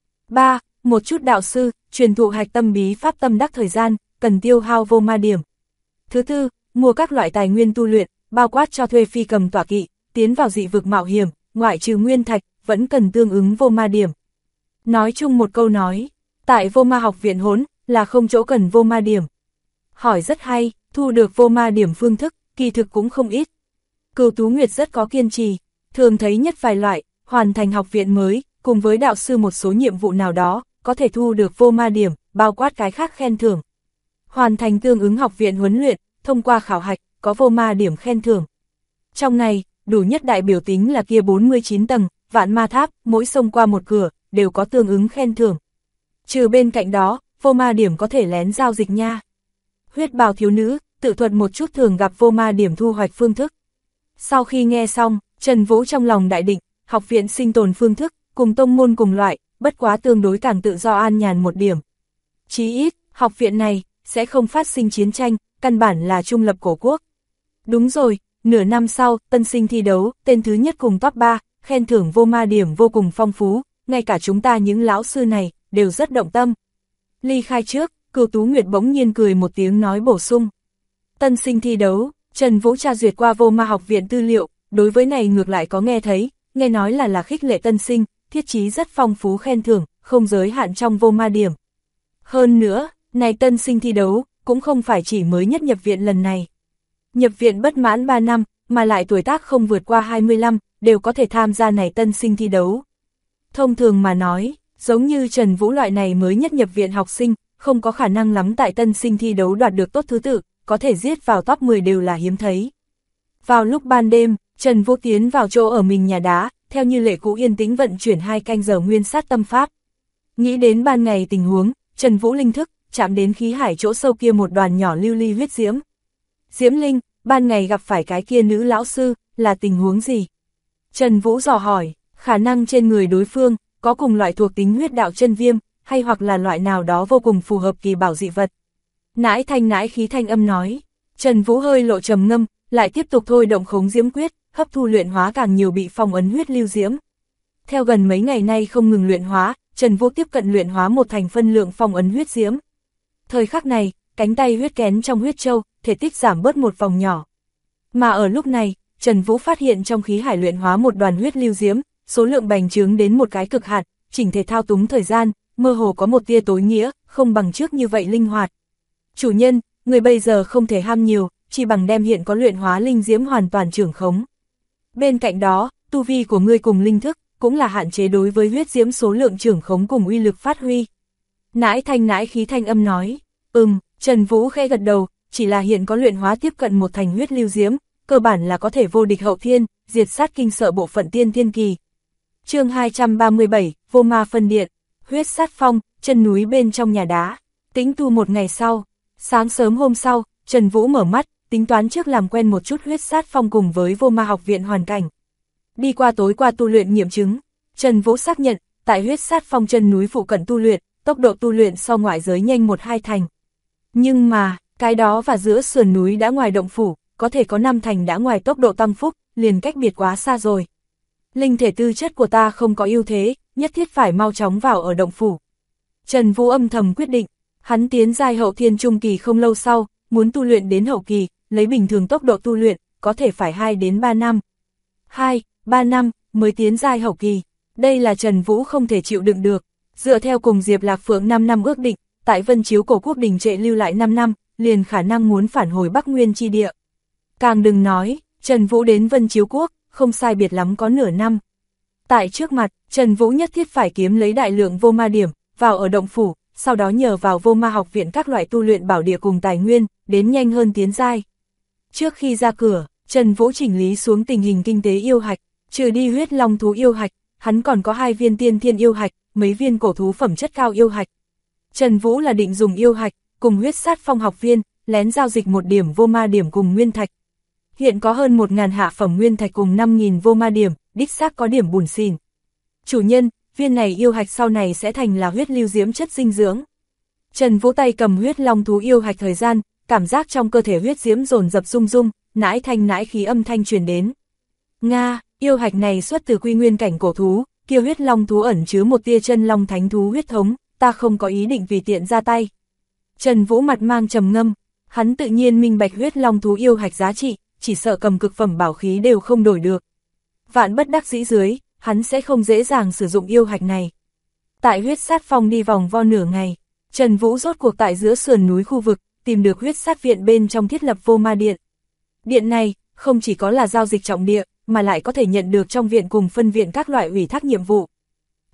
3. Một chút đạo sư, truyền thụ hạch tâm bí pháp tâm đắc thời gian, cần tiêu hao vô ma điểm. Thứ tư, mua các loại tài nguyên tu luyện, bao quát cho thuê phi cầm tọa kỵ, tiến vào dị vực mạo hiểm, ngoại trừ nguyên thạch, vẫn cần tương ứng vô ma điểm. Nói chung một câu nói, tại vô ma học viện hốn, là không chỗ cần vô ma điểm. Hỏi rất hay, thu được vô ma điểm phương thức, kỳ thực cũng không ít. Cửu Tú Nguyệt rất có kiên trì, thường thấy nhất vài loại, hoàn thành học viện mới, cùng với đạo sư một số nhiệm vụ nào đó, có thể thu được vô ma điểm, bao quát cái khác khen thưởng. Hoàn thành tương ứng học viện huấn luyện, thông qua khảo hạch, có vô ma điểm khen thưởng. Trong này, đủ nhất đại biểu tính là kia 49 tầng, vạn ma tháp, mỗi xông qua một cửa, đều có tương ứng khen thưởng. Trừ bên cạnh đó, vô ma điểm có thể lén giao dịch nha. Huyết bào thiếu nữ, tự thuật một chút thường gặp vô ma điểm thu hoạch phương thức. Sau khi nghe xong, Trần Vũ trong lòng đại định, học viện sinh tồn phương thức, cùng tông môn cùng loại, bất quá tương đối càng tự do an nhàn một điểm. Chí ít, học viện này, sẽ không phát sinh chiến tranh, căn bản là trung lập cổ quốc. Đúng rồi, nửa năm sau, tân sinh thi đấu, tên thứ nhất cùng top 3, khen thưởng vô ma điểm vô cùng phong phú, ngay cả chúng ta những lão sư này, đều rất động tâm. Ly khai trước, Cửu Tú Nguyệt bỗng nhiên cười một tiếng nói bổ sung. Tân sinh thi đấu, Trần Vũ tra duyệt qua vô ma học viện tư liệu, đối với này ngược lại có nghe thấy, nghe nói là khích lệ tân sinh, thiết chí rất phong phú khen thưởng, không giới hạn trong vô ma điểm. Hơn nữa, này tân sinh thi đấu, cũng không phải chỉ mới nhất nhập viện lần này. Nhập viện bất mãn 3 năm, mà lại tuổi tác không vượt qua 25, đều có thể tham gia này tân sinh thi đấu. Thông thường mà nói, giống như Trần Vũ loại này mới nhất nhập viện học sinh, không có khả năng lắm tại tân sinh thi đấu đoạt được tốt thứ tự, có thể giết vào top 10 đều là hiếm thấy. Vào lúc ban đêm, Trần Vũ tiến vào chỗ ở mình nhà đá, theo như lệ cũ yên tĩnh vận chuyển 2 canh giờ nguyên sát tâm pháp. Nghĩ đến ban ngày tình huống, Trần Vũ linh thức, chạm đến khí hải chỗ sâu kia một đoàn nhỏ lưu ly huyết diễm. Diễm Linh, ban ngày gặp phải cái kia nữ lão sư, là tình huống gì? Trần Vũ dò hỏi, khả năng trên người đối phương, có cùng loại thuộc tính huyết đạo chân viêm, hay hoặc là loại nào đó vô cùng phù hợp kỳ bảo dị vật. Nãi thanh nãi khí thanh âm nói, Trần Vũ hơi lộ trầm ngâm, lại tiếp tục thôi động khống diễm quyết, hấp thu luyện hóa càng nhiều bị phong ấn huyết lưu diễm. Theo gần mấy ngày nay không ngừng luyện hóa, Trần Vũ tiếp cận luyện hóa một thành phân lượng phong ấn huyết diễm. Thời khắc này, cánh tay huyết kén trong huyết châu, thể tích giảm bớt một vòng nhỏ. Mà ở lúc này, Trần Vũ phát hiện trong khí hải luyện hóa một đoàn huyết lưu diễm, số lượng bành trướng đến một cái cực hạn, chỉnh thể thao túng thời gian, mơ hồ có một tia tối nghĩa, không bằng trước như vậy linh hoạt. Chủ nhân, người bây giờ không thể ham nhiều, chỉ bằng đem hiện có luyện hóa linh diễm hoàn toàn trưởng khống. Bên cạnh đó, tu vi của ngươi cùng linh thức, cũng là hạn chế đối với huyết diễm số lượng trưởng khống cùng uy lực phát huy. Nãi thanh nãi khí thanh âm nói, Trần Vũ khẽ gật đầu, chỉ là hiện có luyện hóa tiếp cận một thành huyết lưu diễm, cơ bản là có thể vô địch hậu thiên, diệt sát kinh sợ bộ phận tiên thiên kỳ. Chương 237, Vô Ma phân điện, huyết sát phong, chân núi bên trong nhà đá. Tĩnh tu một ngày sau, sáng sớm hôm sau, Trần Vũ mở mắt, tính toán trước làm quen một chút huyết sát phong cùng với vô ma học viện hoàn cảnh. Đi qua tối qua tu luyện nghiệm chứng, Trần Vũ xác nhận, tại huyết sát phong chân núi phụ cận tu luyện, tốc độ tu luyện so ngoại giới nhanh 1-2 thành. Nhưng mà, cái đó và giữa sườn núi đã ngoài động phủ, có thể có 5 thành đã ngoài tốc độ tăng phúc, liền cách biệt quá xa rồi. Linh thể tư chất của ta không có ưu thế, nhất thiết phải mau chóng vào ở động phủ. Trần Vũ âm thầm quyết định, hắn tiến giai hậu thiên trung kỳ không lâu sau, muốn tu luyện đến hậu kỳ, lấy bình thường tốc độ tu luyện, có thể phải 2 đến 3 năm. 2-3 năm mới tiến giai hậu kỳ, đây là Trần Vũ không thể chịu đựng được. Dựa theo cùng Diệp Lạc Phượng 5 năm ước định, tại Vân Chiếu cổ quốc đình trệ lưu lại 5 năm, liền khả năng muốn phản hồi Bắc Nguyên chi địa. Càng đừng nói, Trần Vũ đến Vân Chiếu quốc, không sai biệt lắm có nửa năm. Tại trước mặt, Trần Vũ nhất thiết phải kiếm lấy đại lượng vô ma điểm, vào ở động phủ, sau đó nhờ vào vô ma học viện các loại tu luyện bảo địa cùng tài nguyên, đến nhanh hơn tiến giai. Trước khi ra cửa, Trần Vũ chỉnh lý xuống tình hình kinh tế yêu hạch, trừ đi huyết long thú yêu hạch, hắn còn có 2 viên tiên thiên yêu hạch, mấy viên cổ thú phẩm chất cao yêu hạch. Trần Vũ là định dùng yêu hạch, cùng huyết sát phong học viên, lén giao dịch 1 điểm vô ma điểm cùng nguyên thạch. Hiện có hơn 1.000 hạ phẩm nguyên thạch cùng 5.000 vô ma điểm, đích xác có điểm bùn xỉn. Chủ nhân, viên này yêu hạch sau này sẽ thành là huyết lưu diễm chất dinh dưỡng. Trần Vũ tay cầm huyết long thú yêu hạch thời gian, cảm giác trong cơ thể huyết diễm dồn dập rung rung, nãi thanh nãi khí âm thanh truyền đến. Nga, yêu hạch này xuất từ quy nguyên cảnh cổ thú, kia huyết long thú ẩn chứa một tia chân long thánh thú huyết thống, ta không có ý định vì tiện ra tay. Trần Vũ mặt mang trầm ngâm, hắn tự nhiên minh bạch huyết long thú yêu hạch giá trị, chỉ sợ cầm cực phẩm bảo khí đều không đổi được. Vạn bất đắc dĩ dưới, hắn sẽ không dễ dàng sử dụng yêu hạch này. Tại huyết sát phong đi vòng vo nửa ngày, Trần Vũ rốt cuộc tại giữa sườn núi khu vực, tìm được huyết sát viện bên trong thiết lập vô ma điện. Điện này, không chỉ có là giao dịch trọng địa, mà lại có thể nhận được trong viện cùng phân viện các loại ủy thác nhiệm vụ.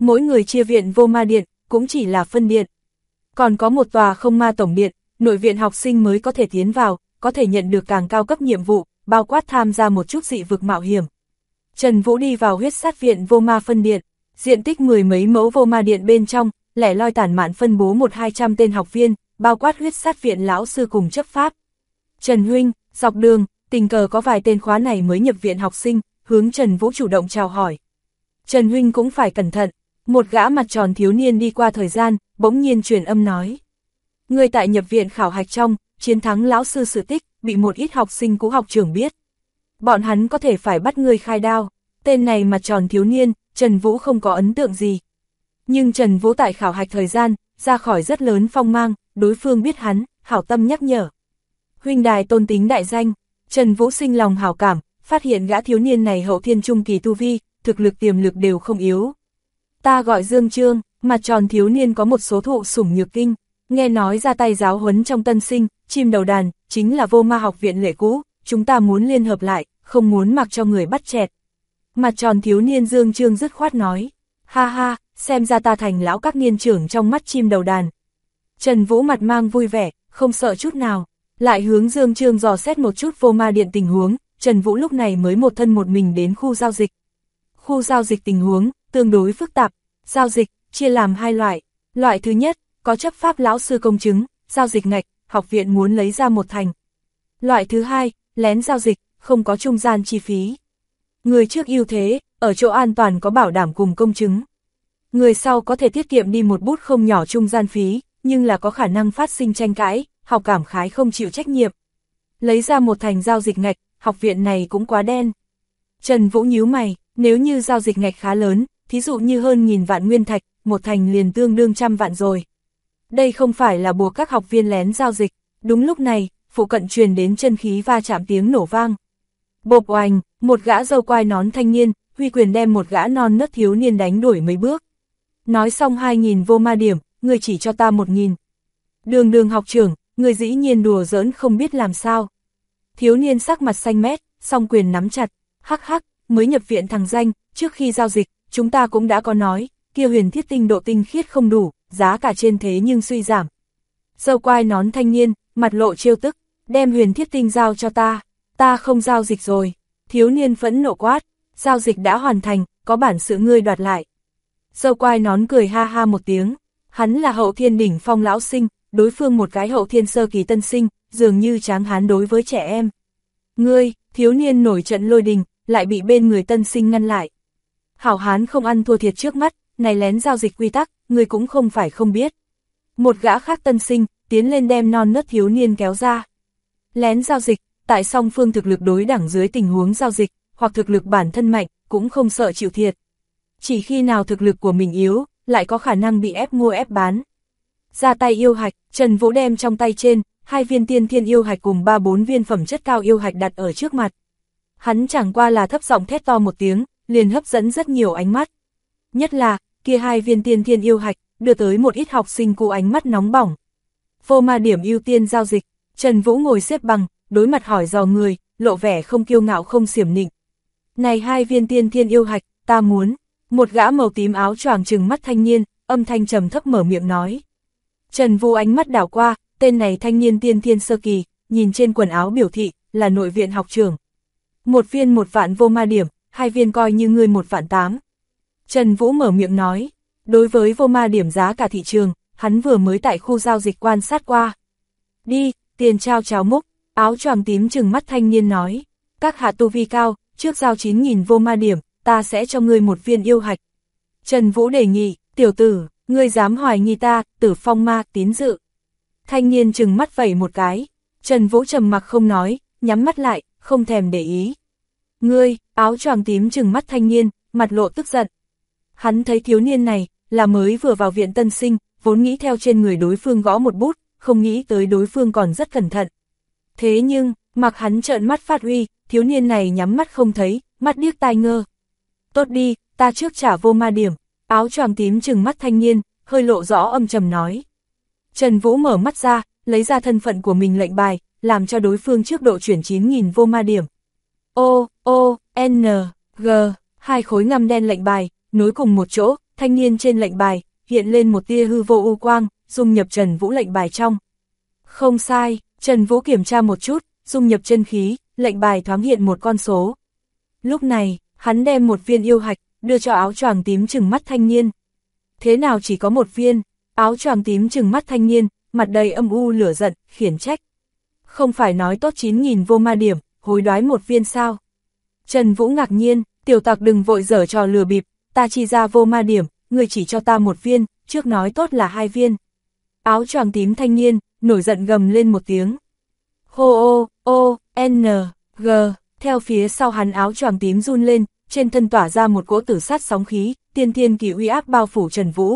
Mỗi người chia viện vô ma điện, cũng chỉ là phân điện. Còn có một tòa không ma tổng điện, nội viện học sinh mới có thể tiến vào, có thể nhận được càng cao cấp nhiệm vụ, bao quát tham gia một chút dị vực mạo hiểm. Trần Vũ đi vào huyết sát viện vô ma phân điện, diện tích 10 mấy mẫu vô ma điện bên trong, lẻ loi tản mạn phân bố 100-200 tên học viên, bao quát huyết sát viện lão sư cùng chấp pháp. Trần huynh, dọc đường, tình cờ có vài tên khóa này mới nhập viện học sinh, hướng Trần Vũ chủ động chào hỏi. Trần huynh cũng phải cẩn thận, một gã mặt tròn thiếu niên đi qua thời gian, bỗng nhiên truyền âm nói. Người tại nhập viện khảo hạch trong, chiến thắng lão sư sự tích, bị một ít học sinh cũ học trưởng biết. Bọn hắn có thể phải bắt người khai đao, tên này mặt tròn thiếu niên, Trần Vũ không có ấn tượng gì. Nhưng Trần Vũ tại khảo hạch thời gian, ra khỏi rất lớn phong mang, đối phương biết hắn, hảo tâm nhắc nhở. Huynh đài tôn tính đại danh, Trần Vũ sinh lòng hảo cảm, phát hiện gã thiếu niên này hậu thiên trung kỳ tu vi, thực lực tiềm lực đều không yếu. Ta gọi Dương Trương, mặt tròn thiếu niên có một số thụ sủng nhược kinh, nghe nói ra tay giáo huấn trong tân sinh, chim đầu đàn, chính là vô ma học viện lệ cũ, chúng ta muốn liên hợp lại, không muốn mặc cho người bắt chẹt. Mặt tròn thiếu niên Dương Trương dứt khoát nói, ha ha, xem ra ta thành lão các niên trưởng trong mắt chim đầu đàn. Trần Vũ mặt mang vui vẻ, không sợ chút nào, lại hướng Dương Trương dò xét một chút vô ma điện tình huống, Trần Vũ lúc này mới một thân một mình đến khu giao dịch. Khu giao dịch tình huống, tương đối phức tạp, giao dịch, chia làm hai loại. Loại thứ nhất, có chấp pháp lão sư công chứng, giao dịch ngạch, học viện muốn lấy ra một thành. Loại thứ hai, lén giao dịch, không có trung gian chi phí. Người trước ưu thế, ở chỗ an toàn có bảo đảm cùng công chứng. Người sau có thể tiết kiệm đi một bút không nhỏ trung gian phí, nhưng là có khả năng phát sinh tranh cãi, học cảm khái không chịu trách nhiệm. Lấy ra một thành giao dịch ngạch, học viện này cũng quá đen. Trần Vũ nhíu mày, nếu như giao dịch ngạch khá lớn, thí dụ như hơn 1000 vạn nguyên thạch, một thành liền tương đương 100 vạn rồi. Đây không phải là buộc các học viên lén giao dịch, đúng lúc này, phụ cận truyền đến chân khí va chạm tiếng nổ vang. Bộp oành, một gã râu quai nón thanh niên, huy quyền đem một gã non nớt thiếu niên đánh đuổi mấy bước. Nói xong 2000 vô ma điểm, người chỉ cho ta 1000. Đường học trưởng, người dĩ nhiên đùa giỡn không biết làm sao. Thiếu niên sắc mặt xanh mét, song quyền nắm chặt, hắc hắc, mới nhập viện thằng danh, trước khi giao dịch, chúng ta cũng đã có nói, kia huyền thiết tinh độ tinh khiết không đủ, giá cả trên thế nhưng suy giảm. Râu quai nón thanh niên, mặt lộ trêu tức, đem huyền thiết tinh giao cho ta không giao dịch rồi. Thiếu niên phẫn nộ quát, giao dịch đã hoàn thành, có bản sự ngươi đoạt lại. Râu quai nón cười ha ha một tiếng, hắn là hậu thiên đỉnh phong lão sinh, đối phương một cái hậu thiên sơ kỳ tân sinh, dường như tráng hán đối với trẻ em. Ngươi, thiếu niên nổi trận lôi đình, lại bị bên người tân sinh ngăn lại. Hảo hán không ăn thua thiệt trước mắt, này lén giao dịch quy tắc, ngươi cũng không phải không biết. Một gã khác tân sinh, tiến lên đem non nớt thiếu niên kéo ra. Lén giao dịch, tại song phương thực lực đối đẳng dưới tình huống giao dịch, hoặc thực lực bản thân mạnh, cũng không sợ chịu thiệt. Chỉ khi nào thực lực của mình yếu, lại có khả năng bị ép mua ép bán. Ra tay yêu hạch, Trần Vũ đem trong tay trên, 2 viên tiên thiên yêu hạch cùng 3-4 viên phẩm chất cao yêu hạch đặt ở trước mặt. Hắn chẳng qua là thấp giọng thét to một tiếng, liền hấp dẫn rất nhiều ánh mắt. Nhất là, kia 2 viên tiên thiên yêu hạch, đưa tới một ít học sinh cũ ánh mắt nóng bỏng. Vô ma điểm ưu tiên giao dịch, Trần Vũ ngồi xếp bằng, đối mặt hỏi dò người, lộ vẻ không kiêu ngạo không xiểm nịnh. Này 2 viên tiên thiên yêu hạch, ta muốn. Một gã màu tím áo choàng trừng mắt thanh niên, âm thanh trầm thấp mở miệng nói. Trần Vũ ánh mắt đảo qua, tên này thanh niên tiên thiên sơ kỳ, nhìn trên quần áo biểu thị, là nội viện học trưởng. 1 viên 1 vạn vô ma điểm, 2 viên coi như ngươi 1 vạn 8. Trần Vũ mở miệng nói, đối với vô ma điểm giá cả thị trường, hắn vừa mới tại khu giao dịch quan sát qua. Đi, tiền trao cháo múc, áo choàng tím trừng mắt thanh niên nói, các hạ tu vi cao, trước giao 9000 vô ma điểm, ta sẽ cho ngươi 1 viên yêu hạch. Trần Vũ đề nghị, tiểu tử, ngươi dám hoài nghi ta, Tử Phong ma, tín dự. Thanh niên trừng mắt vẩy một cái, Trần Vũ trầm mặc không nói, nhắm mắt lại, không thèm để ý. Ngươi, áo choàng tím trừng mắt thanh niên, mặt lộ tức giận. Hắn thấy thiếu niên này, là mới vừa vào viện tân sinh, vốn nghĩ theo trên người đối phương gõ một bút, không nghĩ tới đối phương còn rất cẩn thận. Thế nhưng, mặc hắn trợn mắt phát uy, thiếu niên này nhắm mắt không thấy, mắt điếc tai ngơ. Tốt đi, ta trước trả vô ma điểm, áo choàng tím trừng mắt thanh niên, hơi lộ rõ âm trầm nói. Trần Vũ mở mắt ra, lấy ra thân phận của mình lệnh bài, làm cho đối phương trước độ chuyển 9000 vô ma điểm. O, N, G, 2 khối ngăm đen lệnh bài, nối cùng một chỗ, thanh niên trên lệnh bài, hiện lên một tia hư vô u quang, dung nhập Trần Vũ lệnh bài trong. Không sai, Trần Vũ kiểm tra một chút, dung nhập chân khí, lệnh bài thoáng hiện một con số. Lúc này, hắn đem một viên yêu hạch, đưa cho áo choàng tím trừng mắt thanh niên. Thế nào chỉ có một viên? Áo choàng tím trừng mắt thanh niên, mặt đầy âm u lửa giận, khiển trách. Không phải nói tốt 9.000 vô ma điểm, hối đoái một viên sao? Trần Vũ ngạc nhiên, tiểu tặc đừng vội giở trò lừa bịp, ta chi ra vô ma điểm, người chỉ cho ta một viên, trước nói tốt là 2 viên. Áo choàng tím thanh niên, nổi giận gầm lên một tiếng. Hô ô, n, g, theo phía sau hắn áo choàng tím run lên, trên thân tỏa ra một cỗ tử sát sóng khí, tiên thiên kỳ uy áp bao phủ Trần Vũ.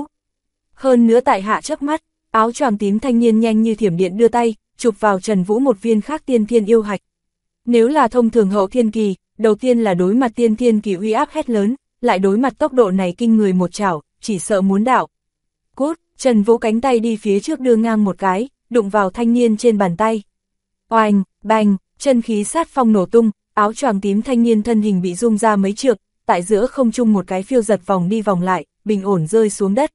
Hơn nữa tại hạ chớp mắt, áo choàng tím thanh niên nhanh như thiểm điện đưa tay, chụp vào Trần Vũ một viên khác tiên thiên yêu hạch. Nếu là thông thường hậu thiên kỳ, đầu tiên là đối mặt tiên thiên kỳ uy áp hét lớn, lại đối mặt tốc độ này kinh người một chảo, chỉ sợ muốn đảo. Cút, Trần Vũ cánh tay đi phía trước đưa ngang một cái, đụng vào thanh niên trên bàn tay. Oanh, bành, chân khí sát phong nổ tung, áo choàng tím thanh niên thân hình bị rung ra mấy trượng, tại giữa không trung một cái phiêu giật vòng đi vòng lại, bình ổn rơi xuống đất.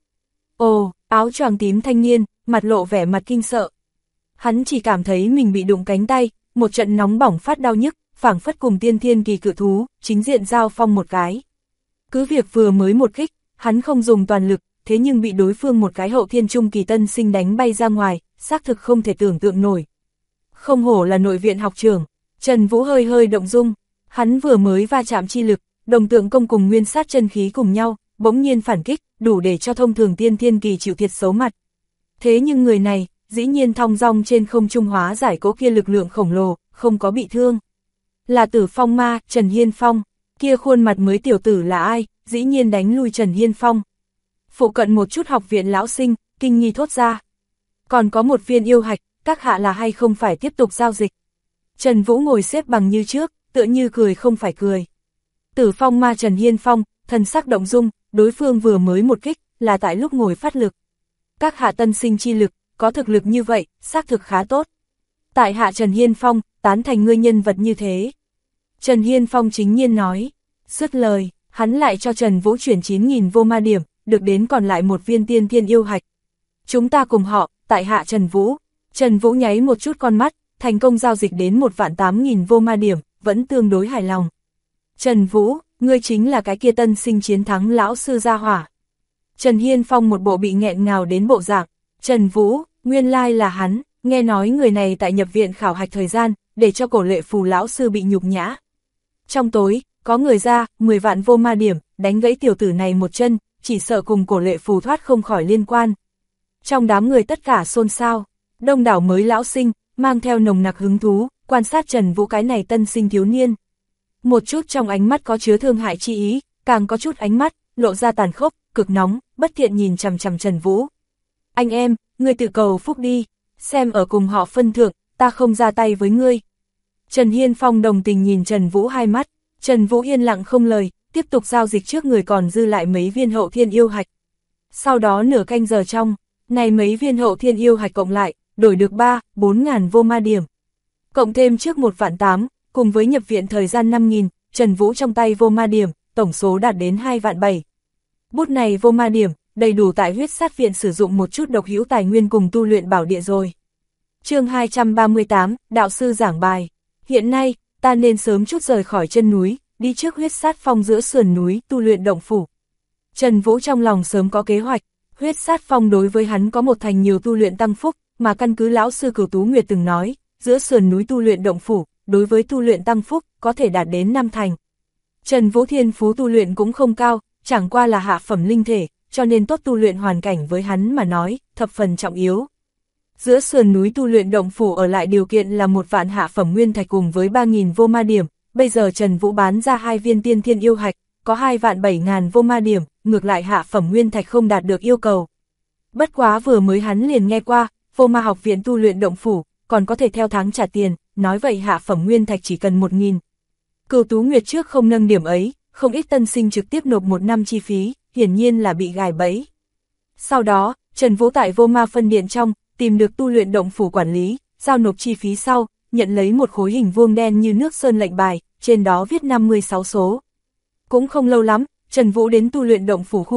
Ồ, áo choàng tím thanh niên, mặt lộ vẻ mặt kinh sợ. Hắn chỉ cảm thấy mình bị đụng cánh tay, một trận nóng bỏng phát đau nhức, phảng phất cùng tiên thiên kỳ cự thú, chính diện giao phong một cái. Cứ việc vừa mới một kích, hắn không dùng toàn lực, thế nhưng bị đối phương một cái hậu thiên trung kỳ tân sinh đánh bay ra ngoài, xác thực không thể tưởng tượng nổi. Không hổ là nội viện học trưởng, Trần Vũ hơi hơi động dung, hắn vừa mới va chạm chi lực, đồng tượng công cùng nguyên sát chân khí cùng nhau, bỗng nhiên phản kích, đủ để cho thông thường tiên thiên kỳ chịu thiệt xấu mặt. Thế nhưng người này, dĩ nhiên thong dong trên không trung hóa giải cỗ kia lực lượng khổng lồ, không có bị thương. Là Tử Phong ma, Trần Hiên Phong, kia khuôn mặt mới tiểu tử là ai, dĩ nhiên đánh lui Trần Hiên Phong. Phụ cận một chút học viện lão sinh, kinh nghi thốt ra. Còn có một viên yêu hạch, các hạ là hay không phải tiếp tục giao dịch. Trần Vũ ngồi xếp bằng như trước, tựa như cười không phải cười. Tử Phong ma Trần Hiên Phong, thần sắc động dung, đối phương vừa mới một kích, là tại lúc ngồi phát lực. Các hạ tân sinh chi lực, có thực lực như vậy, xác thực khá tốt. Tại hạ Trần Hiên Phong, tán thành ngươi nhân vật như thế. Trần Hiên Phong chính nhiên nói, dứt lời, hắn lại cho Trần Vũ chuyển 9.000 vô ma điểm, được đến còn lại một viên tiên thiên yêu hạch. Chúng ta cùng họ, tại hạ Trần Vũ. Trần Vũ nháy một chút con mắt, thành công giao dịch đến 1.800.000 vô ma điểm, vẫn tương đối hài lòng. Trần Vũ, ngươi chính là cái kia tân sinh chiến thắng lão sư gia hỏa. Trần Hiên Phong một bộ bị nghẹn ngào đến bộ dạng. Trần Vũ, nguyên lai là hắn, nghe nói người này tại nhập viện khảo hạch thời gian, để cho Cổ Lệ Phù lão sư bị nhục nhã. Trong tối, có người ra, 10 vạn vô ma điểm, đánh gãy tiểu tử này một chân, chỉ sợ cùng Cổ Lệ Phù thoát không khỏi liên quan. Trong đám người tất cả xôn xao, đông đảo mới lão sinh, mang theo nồng nặc hứng thú, quan sát Trần Vũ cái này tân sinh thiếu niên. Một chút trong ánh mắt có chứa thương hại chi ý, càng có chút ánh mắt, lộ ra tàn khốc, cực nóng, bất thiện nhìn chằm chằm Trần Vũ. Anh em, ngươi tự cầu phúc đi, xem ở cùng họ phân thượng, ta không ra tay với ngươi. Trần Hiên Phong đồng tình nhìn Trần Vũ hai mắt, Trần Vũ yên lặng không lời, tiếp tục giao dịch trước người còn dư lại mấy viên hậu thiên yêu hạch. Sau đó nửa canh giờ trong, này mấy viên hậu thiên yêu hạch cộng lại, đổi được 3-4 ngàn vô ma điểm. Cộng thêm trước 1.800.000, cùng với nhập viện thời gian 5.000, Trần Vũ trong tay vô ma điểm, tổng số đạt đến 2.700.000. Bút này vô ma điểm, đầy đủ tại huyết sát viện sử dụng một chút độc hữu tài nguyên cùng tu luyện bảo địa rồi. Chương 238, đạo sư giảng bài. Hiện nay, ta nên sớm chút rời khỏi chân núi, đi trước huyết sát phong giữa sườn núi tu luyện động phủ. Trần Vũ trong lòng sớm có kế hoạch, huyết sát phong đối với hắn có một thành nhiều tu luyện tăng phúc, mà căn cứ lão sư Cửu Tú Nguyệt từng nói, giữa sườn núi tu luyện động phủ, đối với tu luyện tăng phúc, có thể đạt đến 5 thành. Trần Vũ thiên phú tu luyện cũng không cao, chẳng qua là hạ phẩm linh thể, cho nên tốt tu luyện hoàn cảnh với hắn mà nói, thập phần trọng yếu. Giữa sườn núi tu luyện động phủ ở lại điều kiện là 1 vạn hạ phẩm nguyên thạch cùng với 3.000 vô ma điểm, bây giờ Trần Vũ bán ra 2 viên tiên thiên yêu hạch, có 2.700.000 vô ma điểm, ngược lại hạ phẩm nguyên thạch không đạt được yêu cầu. Bất quá vừa mới hắn liền nghe qua, vô ma học viện tu luyện động phủ, còn có thể theo tháng trả tiền, nói vậy hạ phẩm nguyên thạch chỉ cần 1.000. Cửu Tú Nguyệt trước không nâng điểm ấy, không ít tân sinh trực tiếp nộp 1 năm chi phí, hiển nhiên là bị gài bẫy. Sau đó, Trần Vũ tại vô ma phân điện trong, tìm được tu luyện động phủ quản lý, giao nộp chi phí sau, nhận lấy một khối hình vuông đen như nước sơn lệnh bài, trên đó viết 56 số. Cũng không lâu lắm, Trần Vũ đến tu luyện động phủ khu vực,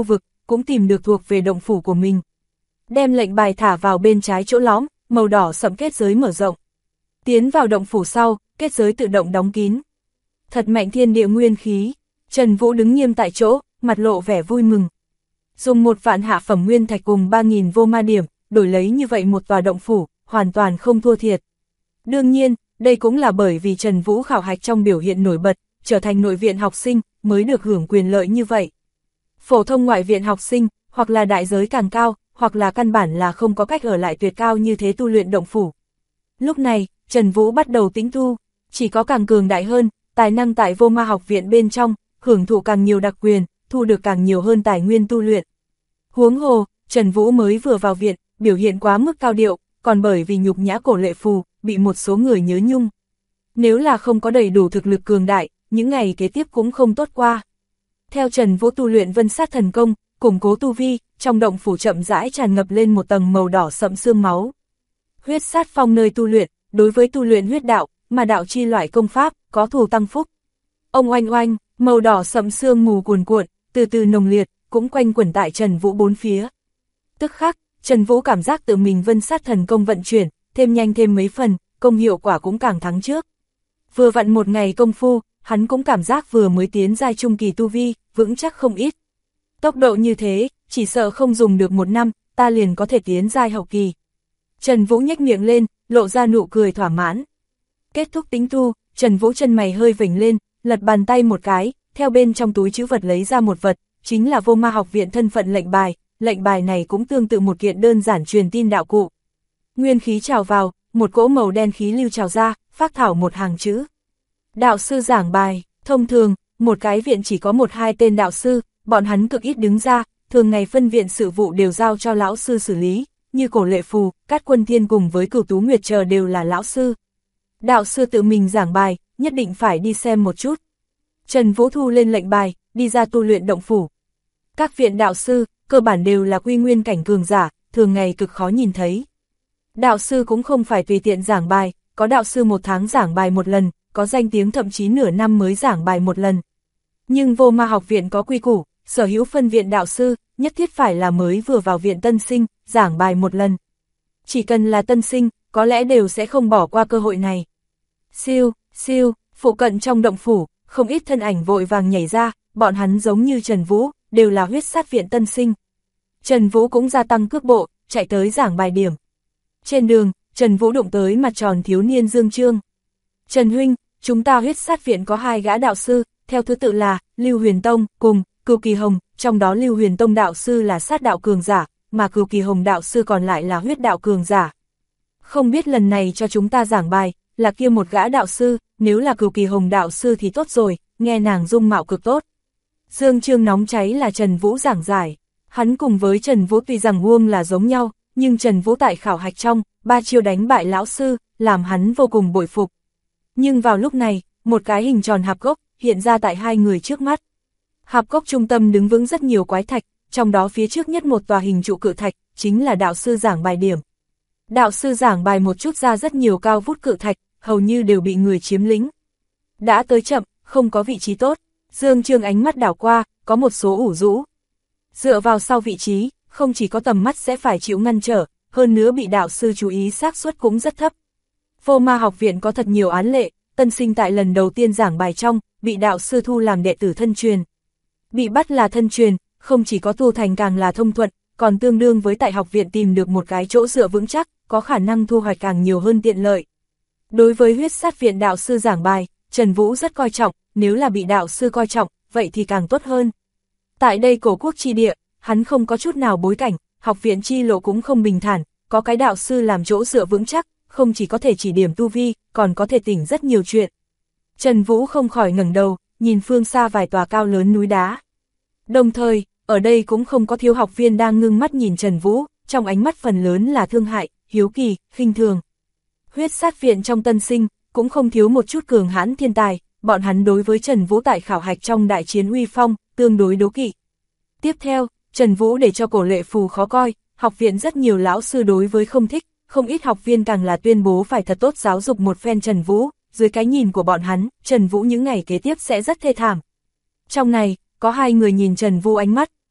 cũng tìm được thuộc về động phủ của mình. Đem lệnh bài thả vào bên trái chỗ lõm, màu đỏ sẫm kết giới mở rộng. Tiến vào động phủ sau, kết giới tự động đóng kín. Thật mạnh thiên địa nguyên khí, Trần Vũ đứng nghiêm tại chỗ, mặt lộ vẻ vui mừng. Dùng 1 vạn hạ phẩm nguyên thạch cùng 3.000 vô ma điểm, đổi lấy như vậy một tòa động phủ, hoàn toàn không thua thiệt. Đương nhiên, đây cũng là bởi vì Trần Vũ khảo hạch trong biểu hiện nổi bật, trở thành nội viện học sinh, mới được hưởng quyền lợi như vậy. Phổ thông ngoại viện học sinh, hoặc là đại giới càng cao, hoặc là căn bản là không có cách ở lại tuyệt cao như thế tu luyện động phủ. Lúc này, Trần Vũ bắt đầu tĩnh tu, chỉ có càng cường đại hơn, tài năng tại vô ma học viện bên trong, hưởng thụ càng nhiều đặc quyền, thu được càng nhiều hơn tài nguyên tu luyện. Huống hồ, Trần Vũ mới vừa vào viện, biểu hiện quá mức cao điệu, còn bởi vì nhục nhã cổ lệ phù, bị một số người nhớ nhung. Nếu là không có đầy đủ thực lực cường đại, những ngày kế tiếp cũng không tốt qua. Theo Trần Vũ tu luyện vân sát thần công, củng cố tu vi, trong động phủ chậm rãi tràn ngập lên một tầng màu đỏ sẫm sương máu. Huyết sát phong nơi tu luyện, đối với tu luyện huyết đạo, mà đạo chi loại công pháp, có thù tăng phúc. Ông oanh oanh, màu đỏ sẫm sương mù cuồn cuộn, từ từ nồng liệt, cũng quanh quẩn tại Trần Vũ bốn phía. Tức khắc, Trần Vũ cảm giác tự mình vân sát thần công vận chuyển, thêm nhanh thêm mấy phần, công hiệu quả cũng càng thắng trước. Vừa vặn một ngày công phu, hắn cũng cảm giác vừa mới tiến giai trung kỳ tu vi, vững chắc không ít. Tốc độ như thế, chỉ sợ không dùng được 1 năm, ta liền có thể tiến giai hậu kỳ. Trần Vũ nhếch miệng lên, lộ ra nụ cười thỏa mãn. Kết thúc tính tu, Trần Vũ chân mày hơi vểnh lên, lật bàn tay một cái, theo bên trong túi trữ vật lấy ra một vật, chính là vô ma học viện thân phận lệnh bài này cũng tương tự một kiện đơn giản truyền tin đạo cụ. Nguyên khí trào vào, một cỗ màu đen khí lưu trào ra, phác thảo một hàng chữ. Đạo sư giảng bài, thông thường, một cái viện chỉ có 1-2 tên đạo sư, bọn hắn cực ít đứng ra, thường ngày phân viện sự vụ đều giao cho lão sư xử lý, như cổ lệ phù, Cát Quân Thiên cùng với Cửu Tú Nguyệt chờ đều là lão sư. Đạo sư tự mình giảng bài, nhất định phải đi xem một chút. Trần Vũ thu lên lệnh bài, đi ra tu luyện động phủ. Các viện đạo sư, cơ bản đều là quy nguyên cảnh cường giả, thường ngày cực khó nhìn thấy. Đạo sư cũng không phải tùy tiện giảng bài, có đạo sư 1 tháng giảng bài 1 lần, có danh tiếng thậm chí nửa năm mới giảng bài 1 lần. Nhưng vô ma học viện có quy củ, sở hữu phân viện đạo sư, nhất thiết phải là mới vừa vào viện tân sinh, giảng bài 1 lần. Chỉ cần là tân sinh, có lẽ đều sẽ không bỏ qua cơ hội này. Siêu, siêu, phụ cận trong động phủ, không ít thân ảnh vội vàng nhảy ra, bọn hắn giống như Trần Vũ, đều là huyết sát viện tân sinh. Trần Vũ cũng gia tăng cước bộ, chạy tới giảng bài điểm. Trên đường, Trần Vũ đụng tới mặt tròn thiếu niên Dương Trương. Trần huynh, chúng ta huyết sát viện có 2 gã đạo sư, theo thứ tự là Lưu Huyền Tông cùng Cửu Kỳ Hồng, trong đó Lưu Huyền Tông đạo sư là sát đạo cường giả, mà Cửu Kỳ Hồng đạo sư còn lại là huyết đạo cường giả. Không biết lần này cho chúng ta giảng bài, là kia một gã đạo sư, nếu là Cửu Kỳ Hồng đạo sư thì tốt rồi, nghe nàng dung mạo cực tốt. Dương Trương nóng cháy là Trần Vũ giảng giải, hắn cùng với Trần Vũ tuy rằng Uông là giống nhau, nhưng Trần Vũ tại khảo hạch trong, 3 chiêu đánh bại lão sư, làm hắn vô cùng bội phục. Nhưng vào lúc này, một cái hình tròn hạp gốc hiện ra tại 2 người trước mắt. Hạp gốc trung tâm đứng vững rất nhiều quái thạch, trong đó phía trước nhất một tòa hình trụ cự thạch, chính là đạo sư giảng bài điểm. Đạo sư giảng bài một chút ra rất nhiều cao vút cự thạch, hầu như đều bị người chiếm lĩnh. Đã tới chậm, không có vị trí tốt, Dương Trương ánh mắt đảo qua, có một số ủ rũ. Dựa vào sau vị trí, không chỉ có tầm mắt sẽ phải chịu ngăn trở, hơn nữa bị đạo sư chú ý xác suất cũng rất thấp. Vô ma học viện có thật nhiều án lệ, tân sinh tại lần đầu tiên giảng bài trong, bị đạo sư thu làm đệ tử thân truyền. Bị bắt là thân truyền, không chỉ có tu thành càng là thông thuận, còn tương đương với tại học viện tìm được một cái chỗ dựa vững chắc, có khả năng thu hoạch càng nhiều hơn tiện lợi. Đối với huyết sát viện đạo sư giảng bài, Trần Vũ rất coi trọng, nếu là bị đạo sư coi trọng, vậy thì càng tốt hơn. Tại đây cổ quốc chi địa, hắn không có chút nào bối cảnh, học viện chi lộ cũng không bình thản, có cái đạo sư làm chỗ dựa vững chắc, không chỉ có thể chỉ điểm tu vi, còn có thể tỉnh rất nhiều chuyện. Trần Vũ không khỏi ngẩng đầu, nhìn phương xa vài tòa cao lớn núi đá. Đồng thời, ở đây cũng không có thiếu học viên đang ngưng mắt nhìn Trần Vũ, trong ánh mắt phần lớn là thương hại, hiếu kỳ, khinh thường. Huyết sát viện trong tân sinh, cũng không thiếu một chút cường hãn thiên tài, bọn hắn đối với Trần Vũ tại khảo hạch trong đại chiến uy phong, tương đối đố kỵ. Tiếp theo, Trần Vũ để cho cổ lệ phù khó coi, học viện rất nhiều lão sư đối với không thích, không ít học viên càng là tuyên bố phải thật tốt giáo dục một phen Trần Vũ, dưới cái nhìn của bọn hắn, Trần Vũ những ngày kế tiếp sẽ rất thê thảm. Trong này, có 2 người nhìn Trần Vũ ánh mắt,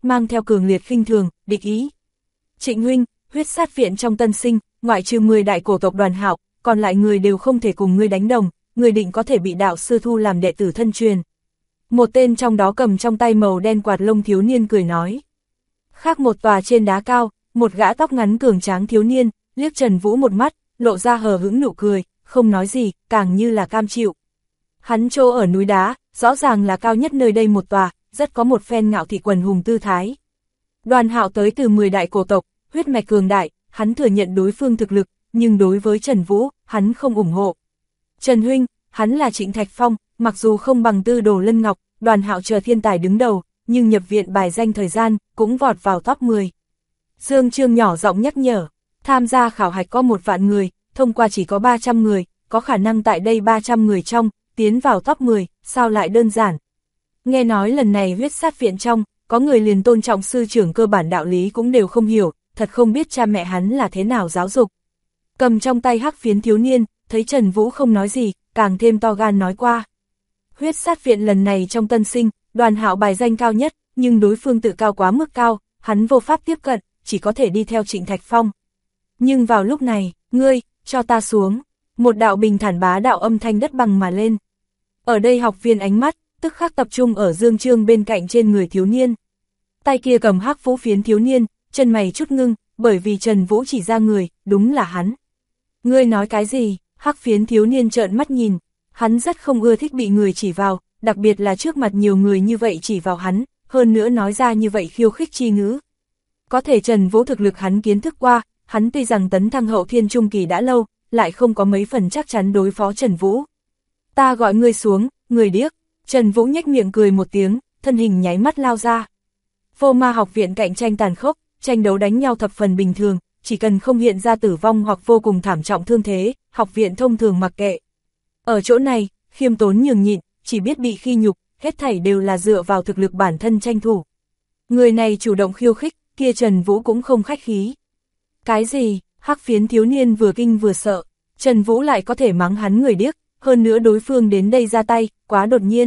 mang theo cường liệt khinh thường, địch ý. Trịnh huynh, huyết sát viện trong tân sinh, ngoại trừ 10 đại cổ tộc Đoàn Hạo, còn lại người đều không thể cùng ngươi đánh đồng, người định có thể bị đạo sư thu làm đệ tử thân truyền. Một tên trong đó cầm trong tay màu đen quạt lông thiếu niên cười nói. Khác một tòa trên đá cao, một gã tóc ngắn cường tráng thiếu niên, liếc Trần Vũ một mắt, lộ ra hờ hững nụ cười, không nói gì, càng như là cam chịu. Hắn chỗ ở núi đá, rõ ràng là cao nhất nơi đây một tòa, rất có một phen ngạo thị quần hùng tư thái. Đoàn Hạo tới từ 10 đại cổ tộc, huyết mạch cường đại, hắn thừa nhận đối phương thực lực, nhưng đối với Trần Vũ, hắn không ủng hộ. Trần huynh, hắn là Trịnh Thạch Phong, mặc dù không bằng Tư Đồ Lân Ngọc, Đoàn Hạo chờ thiên tài đứng đầu, nhưng nhập viện bài danh thời gian, cũng vọt vào top 10. Dương Trương nhỏ giọng nhắc nhở, tham gia khảo hạch có 1 vạn người, thông qua chỉ có 300 người, có khả năng tại đây 300 người trong, tiến vào top 10, sao lại đơn giản. Nghe nói lần này huyết sát viện trong, có người liền tôn trọng sư trưởng cơ bản đạo lý cũng đều không hiểu, thật không biết cha mẹ hắn là thế nào giáo dục. Cầm trong tay hắc phiến thiếu niên, thấy Trần Vũ không nói gì, càng thêm to gan nói qua. Huyết sát viện lần này trong tân sinh, Đoàn Hạo bài danh cao nhất, nhưng đối phương tự cao quá mức cao, hắn vô pháp tiếp cận, chỉ có thể đi theo Trịnh Thạch Phong. Nhưng vào lúc này, ngươi, cho ta xuống, một đạo bình thản bá đạo âm thanh đất bằng mà lên. Ở đây học viên ánh mắt, tức khắc tập trung ở Dương Trương bên cạnh trên người thiếu niên. Tay kia cầm hắc vũ phiến thiếu niên, chân mày chút ngưng, bởi vì Trần Vũ chỉ ra người, đúng là hắn. Ngươi nói cái gì? Hắc phiến thiếu niên trợn mắt nhìn, hắn rất không ưa thích bị người chỉ vào, đặc biệt là trước mặt nhiều người như vậy chỉ vào hắn, hơn nữa nói ra như vậy khiêu khích chi ngữ. Có thể Trần Vũ thực lực hắn kiến thức qua, hắn tuy rằng tấn thăng hậu thiên trung kỳ đã lâu, lại không có mấy phần chắc chắn đối phó Trần Vũ. Ta gọi ngươi xuống, người điếc. Trần Vũ nhếch miệng cười một tiếng, thân hình nháy mắt lao ra. Vô Ma học viện cạnh tranh tàn khốc, tranh đấu đánh nhau thập phần bình thường, chỉ cần không hiện ra tử vong hoặc vô cùng thảm trọng thương thế, học viện thông thường mặc kệ. Ở chỗ này, khiêm tốn nhường nhịn, chỉ biết bị khi nhục, hết thảy đều là dựa vào thực lực bản thân tranh thủ. Người này chủ động khiêu khích, kia Trần Vũ cũng không khách khí. Cái gì? Hắc phiến thiếu niên vừa kinh vừa sợ, Trần Vũ lại có thể mắng hắn người điếc, hơn nữa đối phương đến đây ra tay, quá đột nhiên.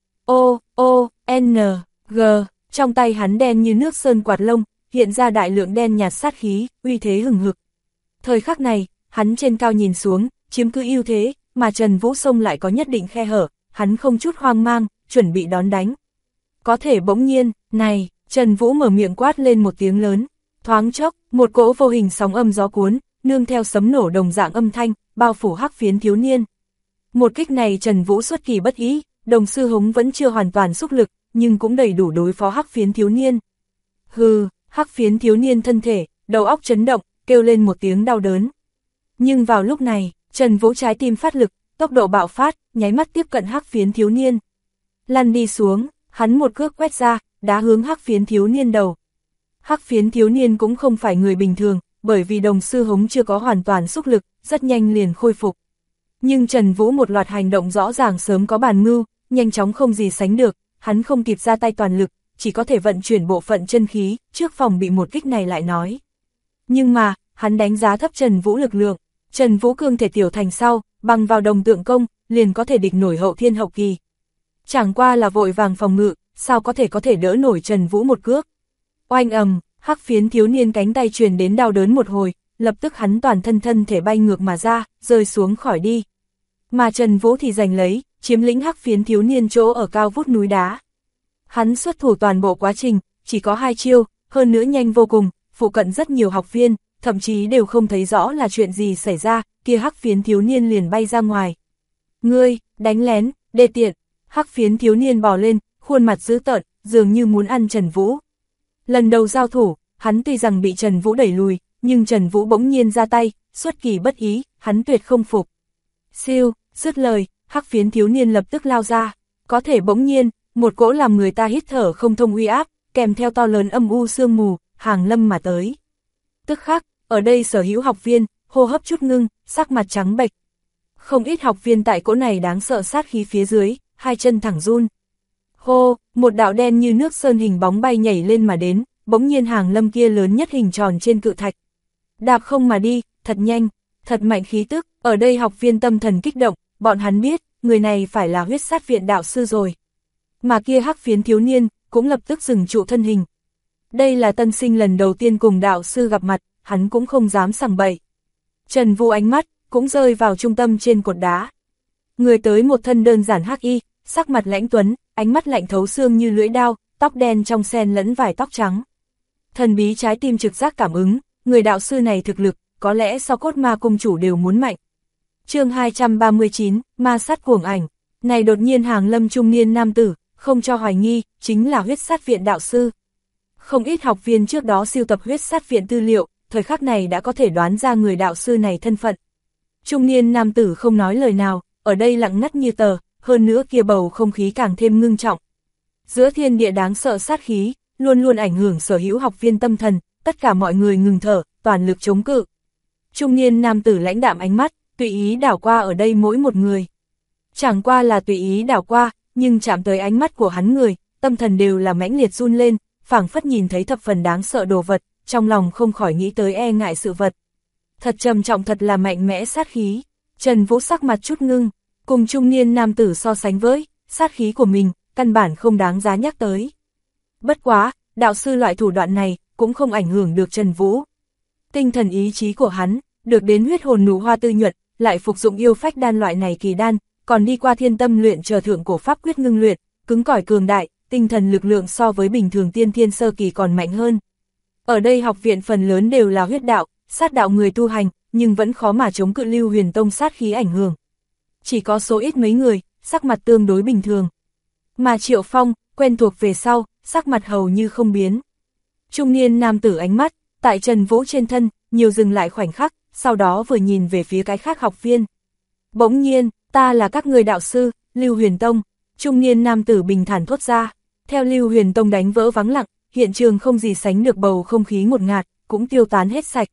N, G, trong tay hắn đen như nước sơn quạt lông, hiện ra đại lượng đen nhạt sát khí, uy thế hừng hực. Thời khắc này, hắn trên cao nhìn xuống, chiếm cứ ưu thế, mà Trần Vũ xông lại có nhất định khe hở, hắn không chút hoang mang, chuẩn bị đón đánh. Có thể bỗng nhiên, này, Trần Vũ mở miệng quát lên một tiếng lớn, thoáng chốc, một cỗ vô hình sóng âm gió cuốn, nương theo sấm nổ đồng dạng âm thanh, bao phủ hắc phiến thiếu niên. Một kích này Trần Vũ xuất kỳ bất ý, đồng sư hống vẫn chưa hoàn toàn xúc lực, nhưng cũng đầy đủ đối phó hắc phiến thiếu niên. Hừ, hắc phiến thiếu niên thân thể, đầu óc chấn động, kêu lên một tiếng đau đớn. Nhưng vào lúc này, Trần Vũ trái tim phát lực, tốc độ bạo phát, nháy mắt tiếp cận hắc phiến thiếu niên. Lăn đi xuống, hắn một cước quét ra, đá hướng hắc phiến thiếu niên đầu. Hắc phiến thiếu niên cũng không phải người bình thường, bởi vì đồng sư hống chưa có hoàn toàn xúc lực, rất nhanh liền khôi phục. Nhưng Trần Vũ một loạt hành động rõ ràng sớm có bàn mưu, nhanh chóng không gì sánh được, hắn không kịp ra tay toàn lực, chỉ có thể vận chuyển bộ phận chân khí, trước phòng bị một kích này lại nói. Nhưng mà, hắn đánh giá thấp Trần Vũ lực lượng, Trần Vũ cương thể tiểu thành sau, bằng vào đồng tượng công, liền có thể địch nổi hậu thiên hậu kỳ. Chẳng qua là vội vàng phòng ngự, sao có thể đỡ nổi Trần Vũ một cước. Oanh ầm, hắc phiến thiếu niên cánh tay truyền đến đau đớn một hồi, lập tức hắn toàn thân thể bay ngược mà ra, rơi xuống khỏi đi. Mà Trần Vũ thì giành lấy, chiếm lĩnh hắc phiến thiếu niên chỗ ở cao vút núi đá. Hắn xuất thủ toàn bộ quá trình, chỉ có 2 chiêu, hơn nữa nhanh vô cùng, phụ cận rất nhiều học viên, thậm chí đều không thấy rõ là chuyện gì xảy ra, kia hắc phiến thiếu niên liền bay ra ngoài. Ngươi, đánh lén, đê tiện, hắc phiến thiếu niên bò lên, khuôn mặt dữ tợn, dường như muốn ăn Trần Vũ. Lần đầu giao thủ, hắn tuy rằng bị Trần Vũ đẩy lùi, nhưng Trần Vũ bỗng nhiên ra tay, xuất kỳ bất ý, hắn tuyệt không phục. Siêu, dứt lời, hắc phiến thiếu niên lập tức lao ra, có thể bỗng nhiên, một cỗ làm người ta hít thở không thông uy áp, kèm theo to lớn âm u sương mù, hàng lâm mà tới. Tức khắc, ở đây sở hữu học viên, hô hấp chút ngưng, sắc mặt trắng bệch. Không ít học viên tại cỗ này đáng sợ sát khí phía dưới, hai chân thẳng run. Hô, một đạo đen như nước sơn hình bóng bay nhảy lên mà đến, bỗng nhiên hàng lâm kia lớn nhất hình tròn trên cự thạch. Đạp không mà đi, thật nhanh, thật mạnh khí tức, ở đây học viên tâm thần kích động, bọn hắn biết, người này phải là huyết sát viện đạo sư rồi. Mà kia hắc phiến thiếu niên, cũng lập tức dừng trụ thân hình. Đây là tân sinh lần đầu tiên cùng đạo sư gặp mặt, hắn cũng không dám sằng bậy. Trần Vũ ánh mắt cũng rơi vào trung tâm trên cột đá. Người tới một thân đơn giản hắc y, sắc mặt lãnh tuấn, ánh mắt lạnh thấu xương như lưỡi đao, tóc đen trong xen lẫn vài tóc trắng. Thần bí trái tim trực giác cảm ứng, người đạo sư này thực lực, có lẽ so cốt ma cung chủ đều muốn mạnh. Chương 239, ma sát cuồng ảnh. Này đột nhiên hàng lâm trung niên nam tử, không cho hoài nghi, chính là huyết sát viện đạo sư. Không ít học viên trước đó siêu tập huyết sát viện tư liệu, thời khắc này đã có thể đoán ra người đạo sư này thân phận. Trung niên nam tử không nói lời nào, ở đây lặng ngắt như tờ, hơn nữa kia bầu không khí càng thêm ngưng trọng. Giữa thiên địa đáng sợ sát khí, luôn luôn ảnh hưởng sở hữu học viên tâm thần, tất cả mọi người ngừng thở, toàn lực chống cự. Trung niên nam tử lãnh đạm ánh mắt, tùy ý đảo qua ở đây mỗi một người. Chẳng qua là tùy ý đảo qua, nhưng chạm tới ánh mắt của hắn người, tâm thần đều là mãnh liệt run lên, phảng phất nhìn thấy thập phần đáng sợ đồ vật, trong lòng không khỏi nghĩ tới e ngại sự vật. Thật trầm trọng, thật là mạnh mẽ sát khí. Trần Vũ sắc mặt chút ngưng, cùng trung niên nam tử so sánh với, sát khí của mình, căn bản không đáng giá nhắc tới. Bất quá, đạo sư loại thủ đoạn này, cũng không ảnh hưởng được Trần Vũ. Tinh thần ý chí của hắn, được đến huyết hồn nụ hoa tư nhuận, lại phục dụng yêu phách đan loại này kỳ đan, còn đi qua thiên tâm luyện chờ thượng cổ pháp quyết ngưng luyện, cứng cỏi cường đại, tinh thần lực lượng so với bình thường tiên thiên sơ kỳ còn mạnh hơn. Ở đây học viện phần lớn đều là huyết đạo, sát đạo người tu hành, nhưng vẫn khó mà chống cự Lưu Huyền Tông sát khí ảnh hưởng. Chỉ có số ít mấy người, sắc mặt tương đối bình thường. Mà Triệu Phong, quen thuộc về sau, sắc mặt hầu như không biến. Trung niên nam tử ánh mắt, tại Trần Vũ trên thân, nhiều dừng lại khoảnh khắc, sau đó vừa nhìn về phía cái khác học viên. Bỗng nhiên, ta là các người đạo sư, Lưu Huyền Tông, trung niên nam tử bình thản thốt ra. Theo Lưu Huyền Tông đánh vỡ vắng lặng, hiện trường không gì sánh được bầu không khí ngột ngạt, cũng tiêu tán hết sạch.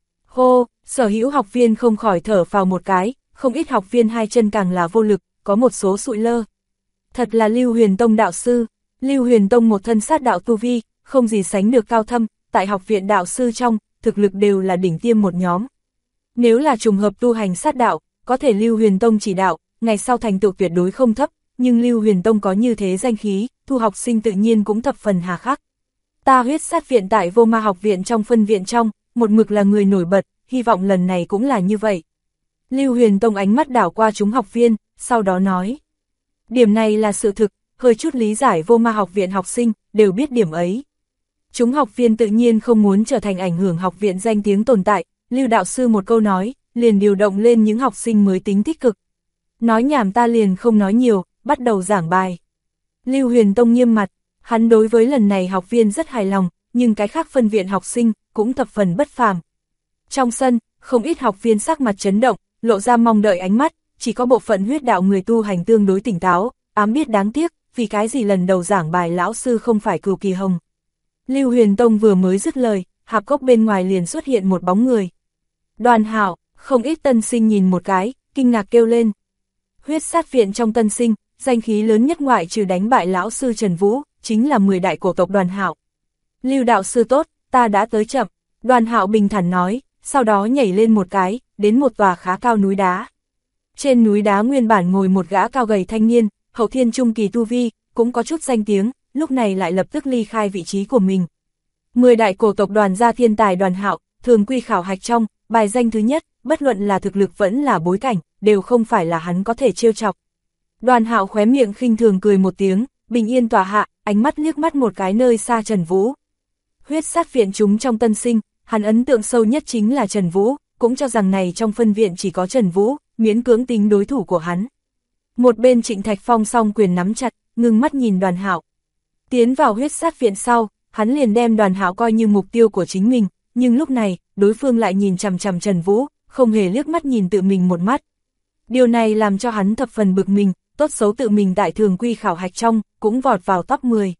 Hô, sở hữu học viên không khỏi thở phào một cái, không ít học viên hai chân càng là vô lực, có một số sụi lơ. Thật là Lưu Huyền Tông đạo sư, Lưu Huyền Tông một thân sát đạo tu vi, không gì sánh được cao thâm, tại học viện đạo sư trong, thực lực đều là đỉnh tiêm một nhóm. Nếu là trùng hợp tu hành sát đạo, có thể Lưu Huyền Tông chỉ đạo, ngày sau thành tựu tuyệt đối không thấp, nhưng Lưu Huyền Tông có như thế danh khí, thu học sinh tự nhiên cũng thập phần hà khắc. Ta huyết sát viện tại Vô Ma học viện trong phân viện trong, một mực là người nổi bật, hy vọng lần này cũng là như vậy. Lưu Huyền Tông ánh mắt đảo qua chúng học viên, sau đó nói. Điểm này là sự thực, hơi chút lý giải Vô Ma học viện học sinh, đều biết điểm ấy. Chúng học viên tự nhiên không muốn trở thành ảnh hưởng học viện danh tiếng tồn tại, Lưu đạo sư một câu nói, liền điều động lên những học sinh mới tính tích cực. Nói nhảm ta liền không nói nhiều, bắt đầu giảng bài. Lưu Huyền Tông nghiêm mặt, hắn đối với lần này học viên rất hài lòng, nhưng cái khác phân viện học sinh cũng thập phần bất phàm. Trong sân, không ít học viên sắc mặt chấn động, lộ ra mong đợi ánh mắt, chỉ có bộ phận huyết đạo người tu hành tương đối tỉnh táo, ám biết đáng tiếc, vì cái gì lần đầu giảng bài lão sư không phải Cửu Kỳ Hồng. Lưu Huyền Tông vừa mới dứt lời, hạp cốc bên ngoài liền xuất hiện một bóng người. Đoàn Hạo, không ít tân sinh nhìn một cái, kinh ngạc kêu lên. Huyết sát viện trong tân sinh, danh khí lớn nhất ngoại trừ đánh bại lão sư Trần Vũ, chính là 10 đại cổ tộc Đoàn Hạo. Lưu đạo sư tốt, ta đã tới chậm, Đoàn Hạo bình thản nói, sau đó nhảy lên một cái, đến một tòa khá cao núi đá. Trên núi đá nguyên bản ngồi một gã cao gầy thanh niên, hậu thiên trung kỳ tu vi, cũng có chút danh tiếng, lúc này lại lập tức ly khai vị trí của mình. 10 đại cổ tộc Đoàn gia thiên tài Đoàn Hạo, thường quy khảo hạch trong, bài danh thứ nhất, bất luận là thực lực vẫn là bối cảnh, đều không phải là hắn có thể trêu chọc. Đoàn Hạo khóe miệng khinh thường cười một tiếng, bình yên tỏa hạ, ánh mắt liếc mắt một cái nơi xa Trần Vũ. Huyết sát viện chúng trong tân sinh, hắn ấn tượng sâu nhất chính là Trần Vũ, cũng cho rằng này trong phân viện chỉ có Trần Vũ, miễn cưỡng tính đối thủ của hắn. Một bên Trịnh Thạch Phong song quyền nắm chặt, ngưng mắt nhìn Đoàn Hạo. Tiến vào huyết sát viện sau, hắn liền đem Đoàn Hạo coi như mục tiêu của chính mình, nhưng lúc này, đối phương lại nhìn chằm chằm Trần Vũ, không hề liếc mắt nhìn tự mình một mắt. Điều này làm cho hắn thập phần bực mình, tốt xấu tự mình tại thường quy khảo hạch trong, cũng vọt vào top 10.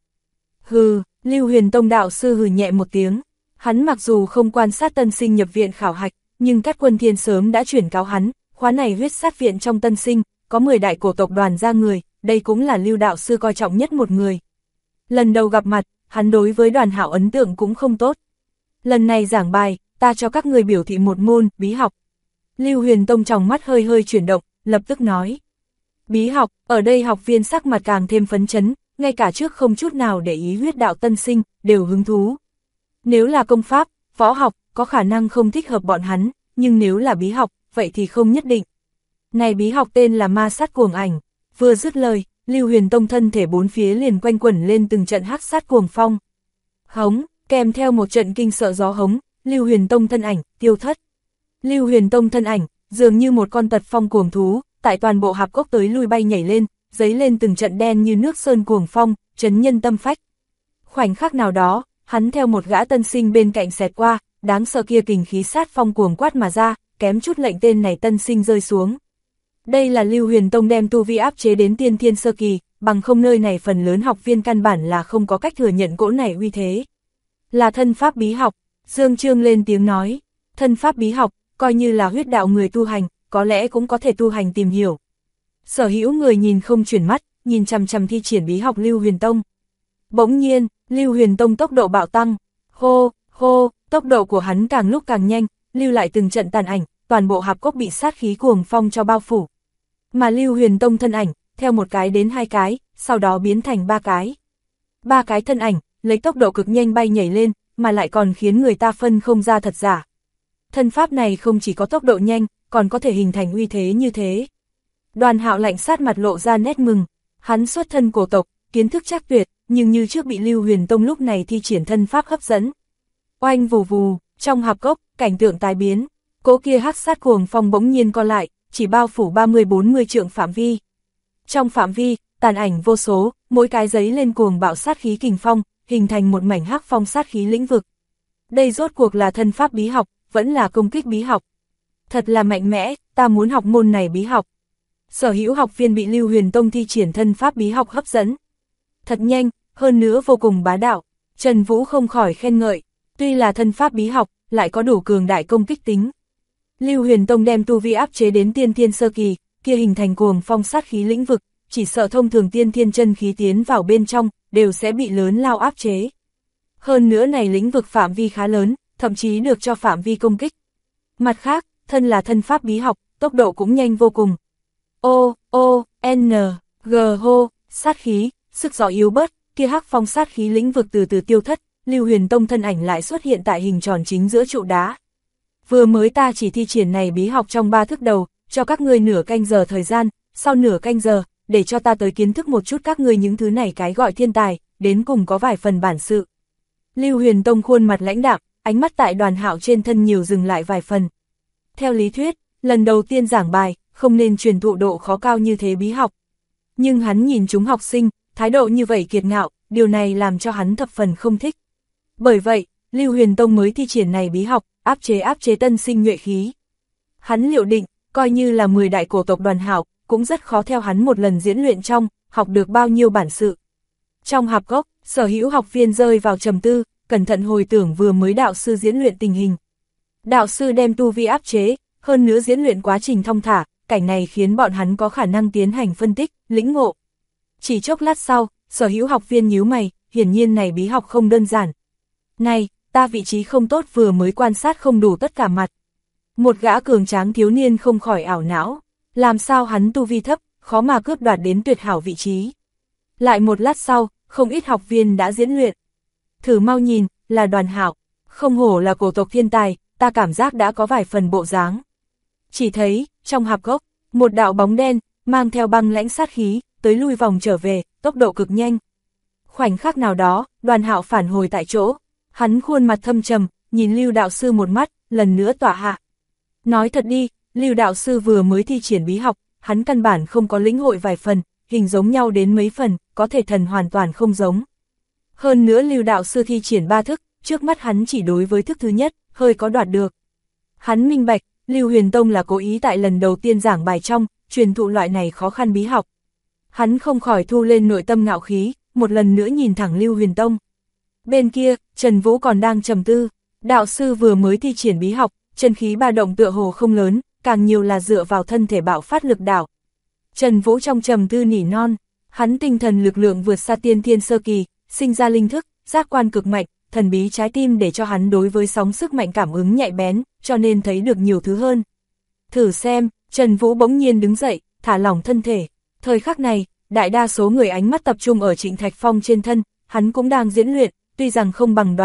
Hừ, Lưu Huyền Tông đạo sư hừ nhẹ một tiếng, hắn mặc dù không quan sát tân sinh nhập viện khảo hạch, nhưng các quân thiên sớm đã chuyển cáo hắn, khóa này huyết sát viện trong tân sinh, có 10 đại cổ tộc Đoàn gia người, đây cũng là Lưu đạo sư coi trọng nhất một người. Lần đầu gặp mặt, hắn đối với Đoàn Hạo ấn tượng cũng không tốt. Lần này giảng bài, ta cho các người biểu thị một môn, bí học. Lưu Huyền Tông trong mắt hơi hơi chuyển động, lập tức nói. Bí học, ở đây học viên sắc mặt càng thêm phấn chấn, ngay cả trước không chút nào để ý huyết đạo tân sinh, đều hứng thú. Nếu là công pháp, võ học, có khả năng không thích hợp bọn hắn, nhưng nếu là bí học, vậy thì không nhất định. Này bí học tên là ma sát cuồng ảnh, vừa dứt lời, Lưu Huyền Tông thân thể bốn phía liền quanh quẩn lên từng trận hắc sát cuồng phong. Hống, kèm theo một trận kinh sợ gió hống, Lưu Huyền Tông thân ảnh, tiêu thất. Lưu Huyền Tông thân ảnh, dường như một con tật phong cuồng thú, tại toàn bộ hạp cốc tới lui bay nhảy lên, dấy lên từng trận đen như nước sơn cuồng phong, chấn nhân tâm phách. Khoảnh khắc nào đó, hắn theo một gã tân sinh bên cạnh xẹt qua, đáng sợ kia kình khí sát phong cuồng quát mà ra, kém chút lệnh tên này tân sinh rơi xuống. Đây là Lưu Huyền Tông đem tu vi áp chế đến tiên thiên sơ kỳ, bằng không nơi này phần lớn học viên căn bản là không có cách thừa nhận cỗ này uy thế. Là thân pháp bí học, Dương Trương lên tiếng nói, thân pháp bí học, coi như là huyết đạo người tu hành, có lẽ cũng có thể tu hành tìm hiểu. Sở hữu người nhìn không chuyển mắt, nhìn chằm chằm thi triển bí học Lưu Huyền Tông. Bỗng nhiên, Lưu Huyền Tông tốc độ bạo tăng, hô, hô, tốc độ của hắn càng lúc càng nhanh, lưu lại từng trận tàn ảnh, toàn bộ hạp cốc bị sát khí cuồng phong cho bao phủ. Mà Lưu Huyền Tông thân ảnh, theo một cái đến hai cái, sau đó biến thành ba cái. Ba cái thân ảnh, lấy tốc độ cực nhanh bay nhảy lên, mà lại còn khiến người ta phân không ra thật giả. Thân pháp này không chỉ có tốc độ nhanh, còn có thể hình thành uy thế như thế. Đoàn Hạo lạnh sát mặt lộ ra nét mừng, hắn xuất thân cổ tộc, kiến thức chắc tuyệt, nhưng như trước bị Lưu Huyền Tông lúc này thi triển thân pháp hấp dẫn. Oanh vù vù, trong hạp cốc, cảnh tượng tai biến, cỗ kia hắc sát cuồng phong bỗng nhiên co lại, chỉ bao phủ 30-40 trượng phạm vi. Trong phạm vi, tàn ảnh vô số, mỗi cái giấy lên cuồng bạo sát khí kình phong, hình thành một mảnh hắc phong sát khí lĩnh vực. Đây rốt cuộc là thân pháp bí học, vẫn là công kích bí học. Thật là mạnh mẽ, ta muốn học môn này bí học. Sở hữu học viên bị Lưu Huyền Tông thi triển thân pháp bí học hấp dẫn. Thật nhanh, hơn nữa vô cùng bá đạo, Trần Vũ không khỏi khen ngợi, tuy là thân pháp bí học, lại có đủ cường đại công kích tính. Lưu Huyền Tông đem tu vi áp chế đến tiên thiên sơ kỳ, kia hình thành cuồng phong sát khí lĩnh vực, chỉ sợ thông thường tiên thiên chân khí tiến vào bên trong, đều sẽ bị lớn lao áp chế. Hơn nữa này lĩnh vực phạm vi khá lớn, thậm chí được cho phạm vi công kích. Mặt khác, thân là thân pháp bí học, tốc độ cũng nhanh vô cùng. G hô, sát khí, sức gió yếu bớt, kia hắc phong sát khí lĩnh vực từ từ tiêu thất, Lưu Huyền Tông thân ảnh lại xuất hiện tại hình tròn chính giữa trụ đá. Vừa mới ta chỉ thi triển này bí học trong 3 thức đầu, cho các ngươi nửa canh giờ thời gian, sau nửa canh giờ, để cho ta tới kiến thức một chút các ngươi những thứ này cái gọi thiên tài, đến cùng có vài phần bản sự. Lưu Huyền Tông khuôn mặt lãnh đạm, ánh mắt tại Đoàn Hạo trên thân nhiều dừng lại vài phần. Theo lý thuyết, lần đầu tiên giảng bài, không nên truyền thụ độ khó cao như thế bí học. Nhưng hắn nhìn chúng học sinh, thái độ như vậy kiệt ngạo, điều này làm cho hắn thập phần không thích. Bởi vậy, Lưu Huyền Tông mới thi triển này bí học, áp chế tân sinh nhuệ khí. Hắn liệu định, coi như là 10 đại cổ tộc Đoàn Hạo, cũng rất khó theo hắn một lần diễn luyện trong, học được bao nhiêu bản sự. Trong hạp cốc, sở hữu học viên rơi vào trầm tư, cẩn thận hồi tưởng vừa mới đạo sư diễn luyện tình hình. Đạo sư đem tu vi áp chế, hơn nữa diễn luyện quá trình thong thả, cảnh này khiến bọn hắn có khả năng tiến hành phân tích, lĩnh ngộ. Chỉ chốc lát sau, sở hữu học viên nhíu mày, hiển nhiên này bí học không đơn giản. Này, ta vị trí không tốt vừa mới quan sát không đủ tất cả mặt. Một gã cường tráng thiếu niên không khỏi ảo não, làm sao hắn tu vi thấp, khó mà cướp đoạt đến tuyệt hảo vị trí. Lại một lát sau, không ít học viên đã diễn luyện. Thử mau nhìn, là Đoàn Hạo, không hổ là cổ tộc thiên tài, ta cảm giác đã có vài phần bộ dáng. Chỉ thấy, trong hạp cốc, một đạo bóng đen, mang theo băng lãnh sát khí, tới lui vòng trở về, tốc độ cực nhanh. Khoảnh khắc nào đó, Đoàn Hạo phản hồi tại chỗ, hắn khuôn mặt thâm trầm, nhìn Lưu đạo sư một mắt, lần nữa tỏa hạ. Nói thật đi, Lưu đạo sư vừa mới thi triển bí học, hắn căn bản không có lĩnh hội vài phần, hình giống nhau đến mấy phần, có thể thần hoàn toàn không giống. Hơn nữa Lưu đạo sư thi triển 3 thức, trước mắt hắn chỉ đối với thức thứ nhất, hơi có đoạt được. Hắn minh bạch, Lưu Huyền Tông là cố ý tại lần đầu tiên giảng bài trong, truyền thụ loại này khó khăn bí học. Hắn không khỏi thu lên nội tâm ngạo khí, một lần nữa nhìn thẳng Lưu Huyền Tông. Bên kia, Trần Vũ còn đang trầm tư, đạo sư vừa mới thi triển bí học, chân khí ba động tựa hồ không lớn, càng nhiều là dựa vào thân thể bạo phát lực đạo. Trần Vũ trong trầm tư nỉ non, hắn tinh thần lực lượng vượt xa tiên thiên sơ kỳ, sinh ra linh thức, giác quan cực mạnh, thần bí trái tim để cho hắn đối với sóng sức mạnh cảm ứng nhạy bén, cho nên thấy được nhiều thứ hơn. Thử xem, Trần Vũ bỗng nhiên đứng dậy, thả lỏng thân thể. Thời khắc này, đại đa số người ánh mắt tập trung ở Trịnh Thạch Phong trên thân, hắn cũng đang diễn luyện, tuy rằng không bằng Đoàn Hạo,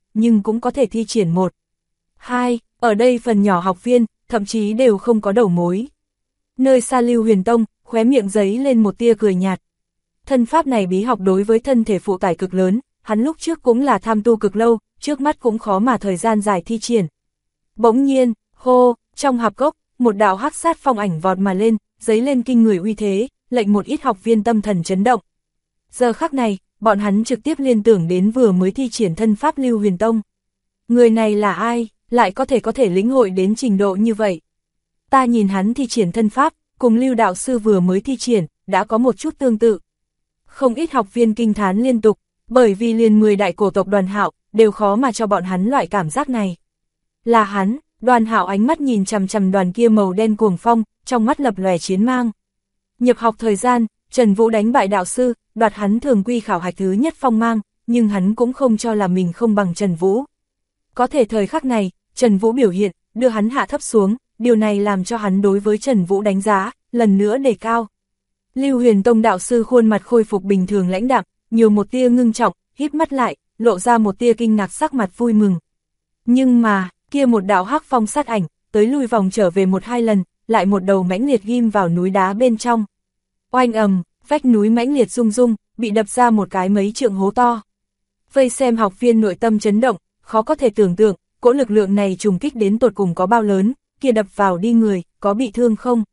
nhưng cũng có thể thi triển 1, 2, ở đây phần nhỏ học viên, thậm chí đều không có đầu mối. Nơi xa Lưu Huyền Tông, khóe miệng giấy lên một tia cười nhạt. Thân pháp này bí học đối với thân thể phụ tải cực lớn, hắn lúc trước cũng là tham tu cực lâu, trước mắt cũng khó mà thời gian dài thi triển. Bỗng nhiên, hô, trong hạp cốc, một đạo hắc sát phong ảnh vọt mà lên, giấy lên kinh người uy thế, lệnh một ít học viên tâm thần chấn động. Giờ khắc này, bọn hắn trực tiếp liên tưởng đến vừa mới thi triển thân pháp Lưu Huyền Tông. Người này là ai, lại có thể lĩnh hội đến trình độ như vậy? Ta nhìn hắn thi triển thân pháp, cùng Lưu đạo sư vừa mới thi triển, đã có một chút tương tự. Không ít học viên kinh thán liên tục, bởi vì liền 10 đại cổ tộc Đoàn Hạo, đều khó mà cho bọn hắn loại cảm giác này. Là hắn, Đoàn Hạo ánh mắt nhìn chằm chằm đoàn kia màu đen cuồng phong, trong mắt lập lòe chiến mang. Nhập học thời gian, Trần Vũ đánh bại đạo sư, đoạt hắn thường quy khảo hạch thứ nhất phong mang, nhưng hắn cũng không cho là mình không bằng Trần Vũ. Có thể thời khắc này, Trần Vũ biểu hiện, đưa hắn hạ thấp xuống, điều này làm cho hắn đối với Trần Vũ đánh giá, lần nữa đề cao. Lưu Huyền Tông đạo sư khuôn mặt khôi phục bình thường lãnh đạm, nhiều một tia ngưng trọng, híp mắt lại, lộ ra một tia kinh ngạc sắc mặt vui mừng. Nhưng mà, kia một đạo hắc phong sát ảnh, tới lui vòng trở về 1-2 lần, lại một đầu mãnh liệt ghim vào núi đá bên trong. Oanh ầm, vách núi mãnh liệt rung rung, bị đập ra một cái mấy trượng hố to. Vây xem học viên nội tâm chấn động, khó có thể tưởng tượng, cỗ lực lượng này trùng kích đến tột cùng có bao lớn, kia đập vào đi người, có bị thương không?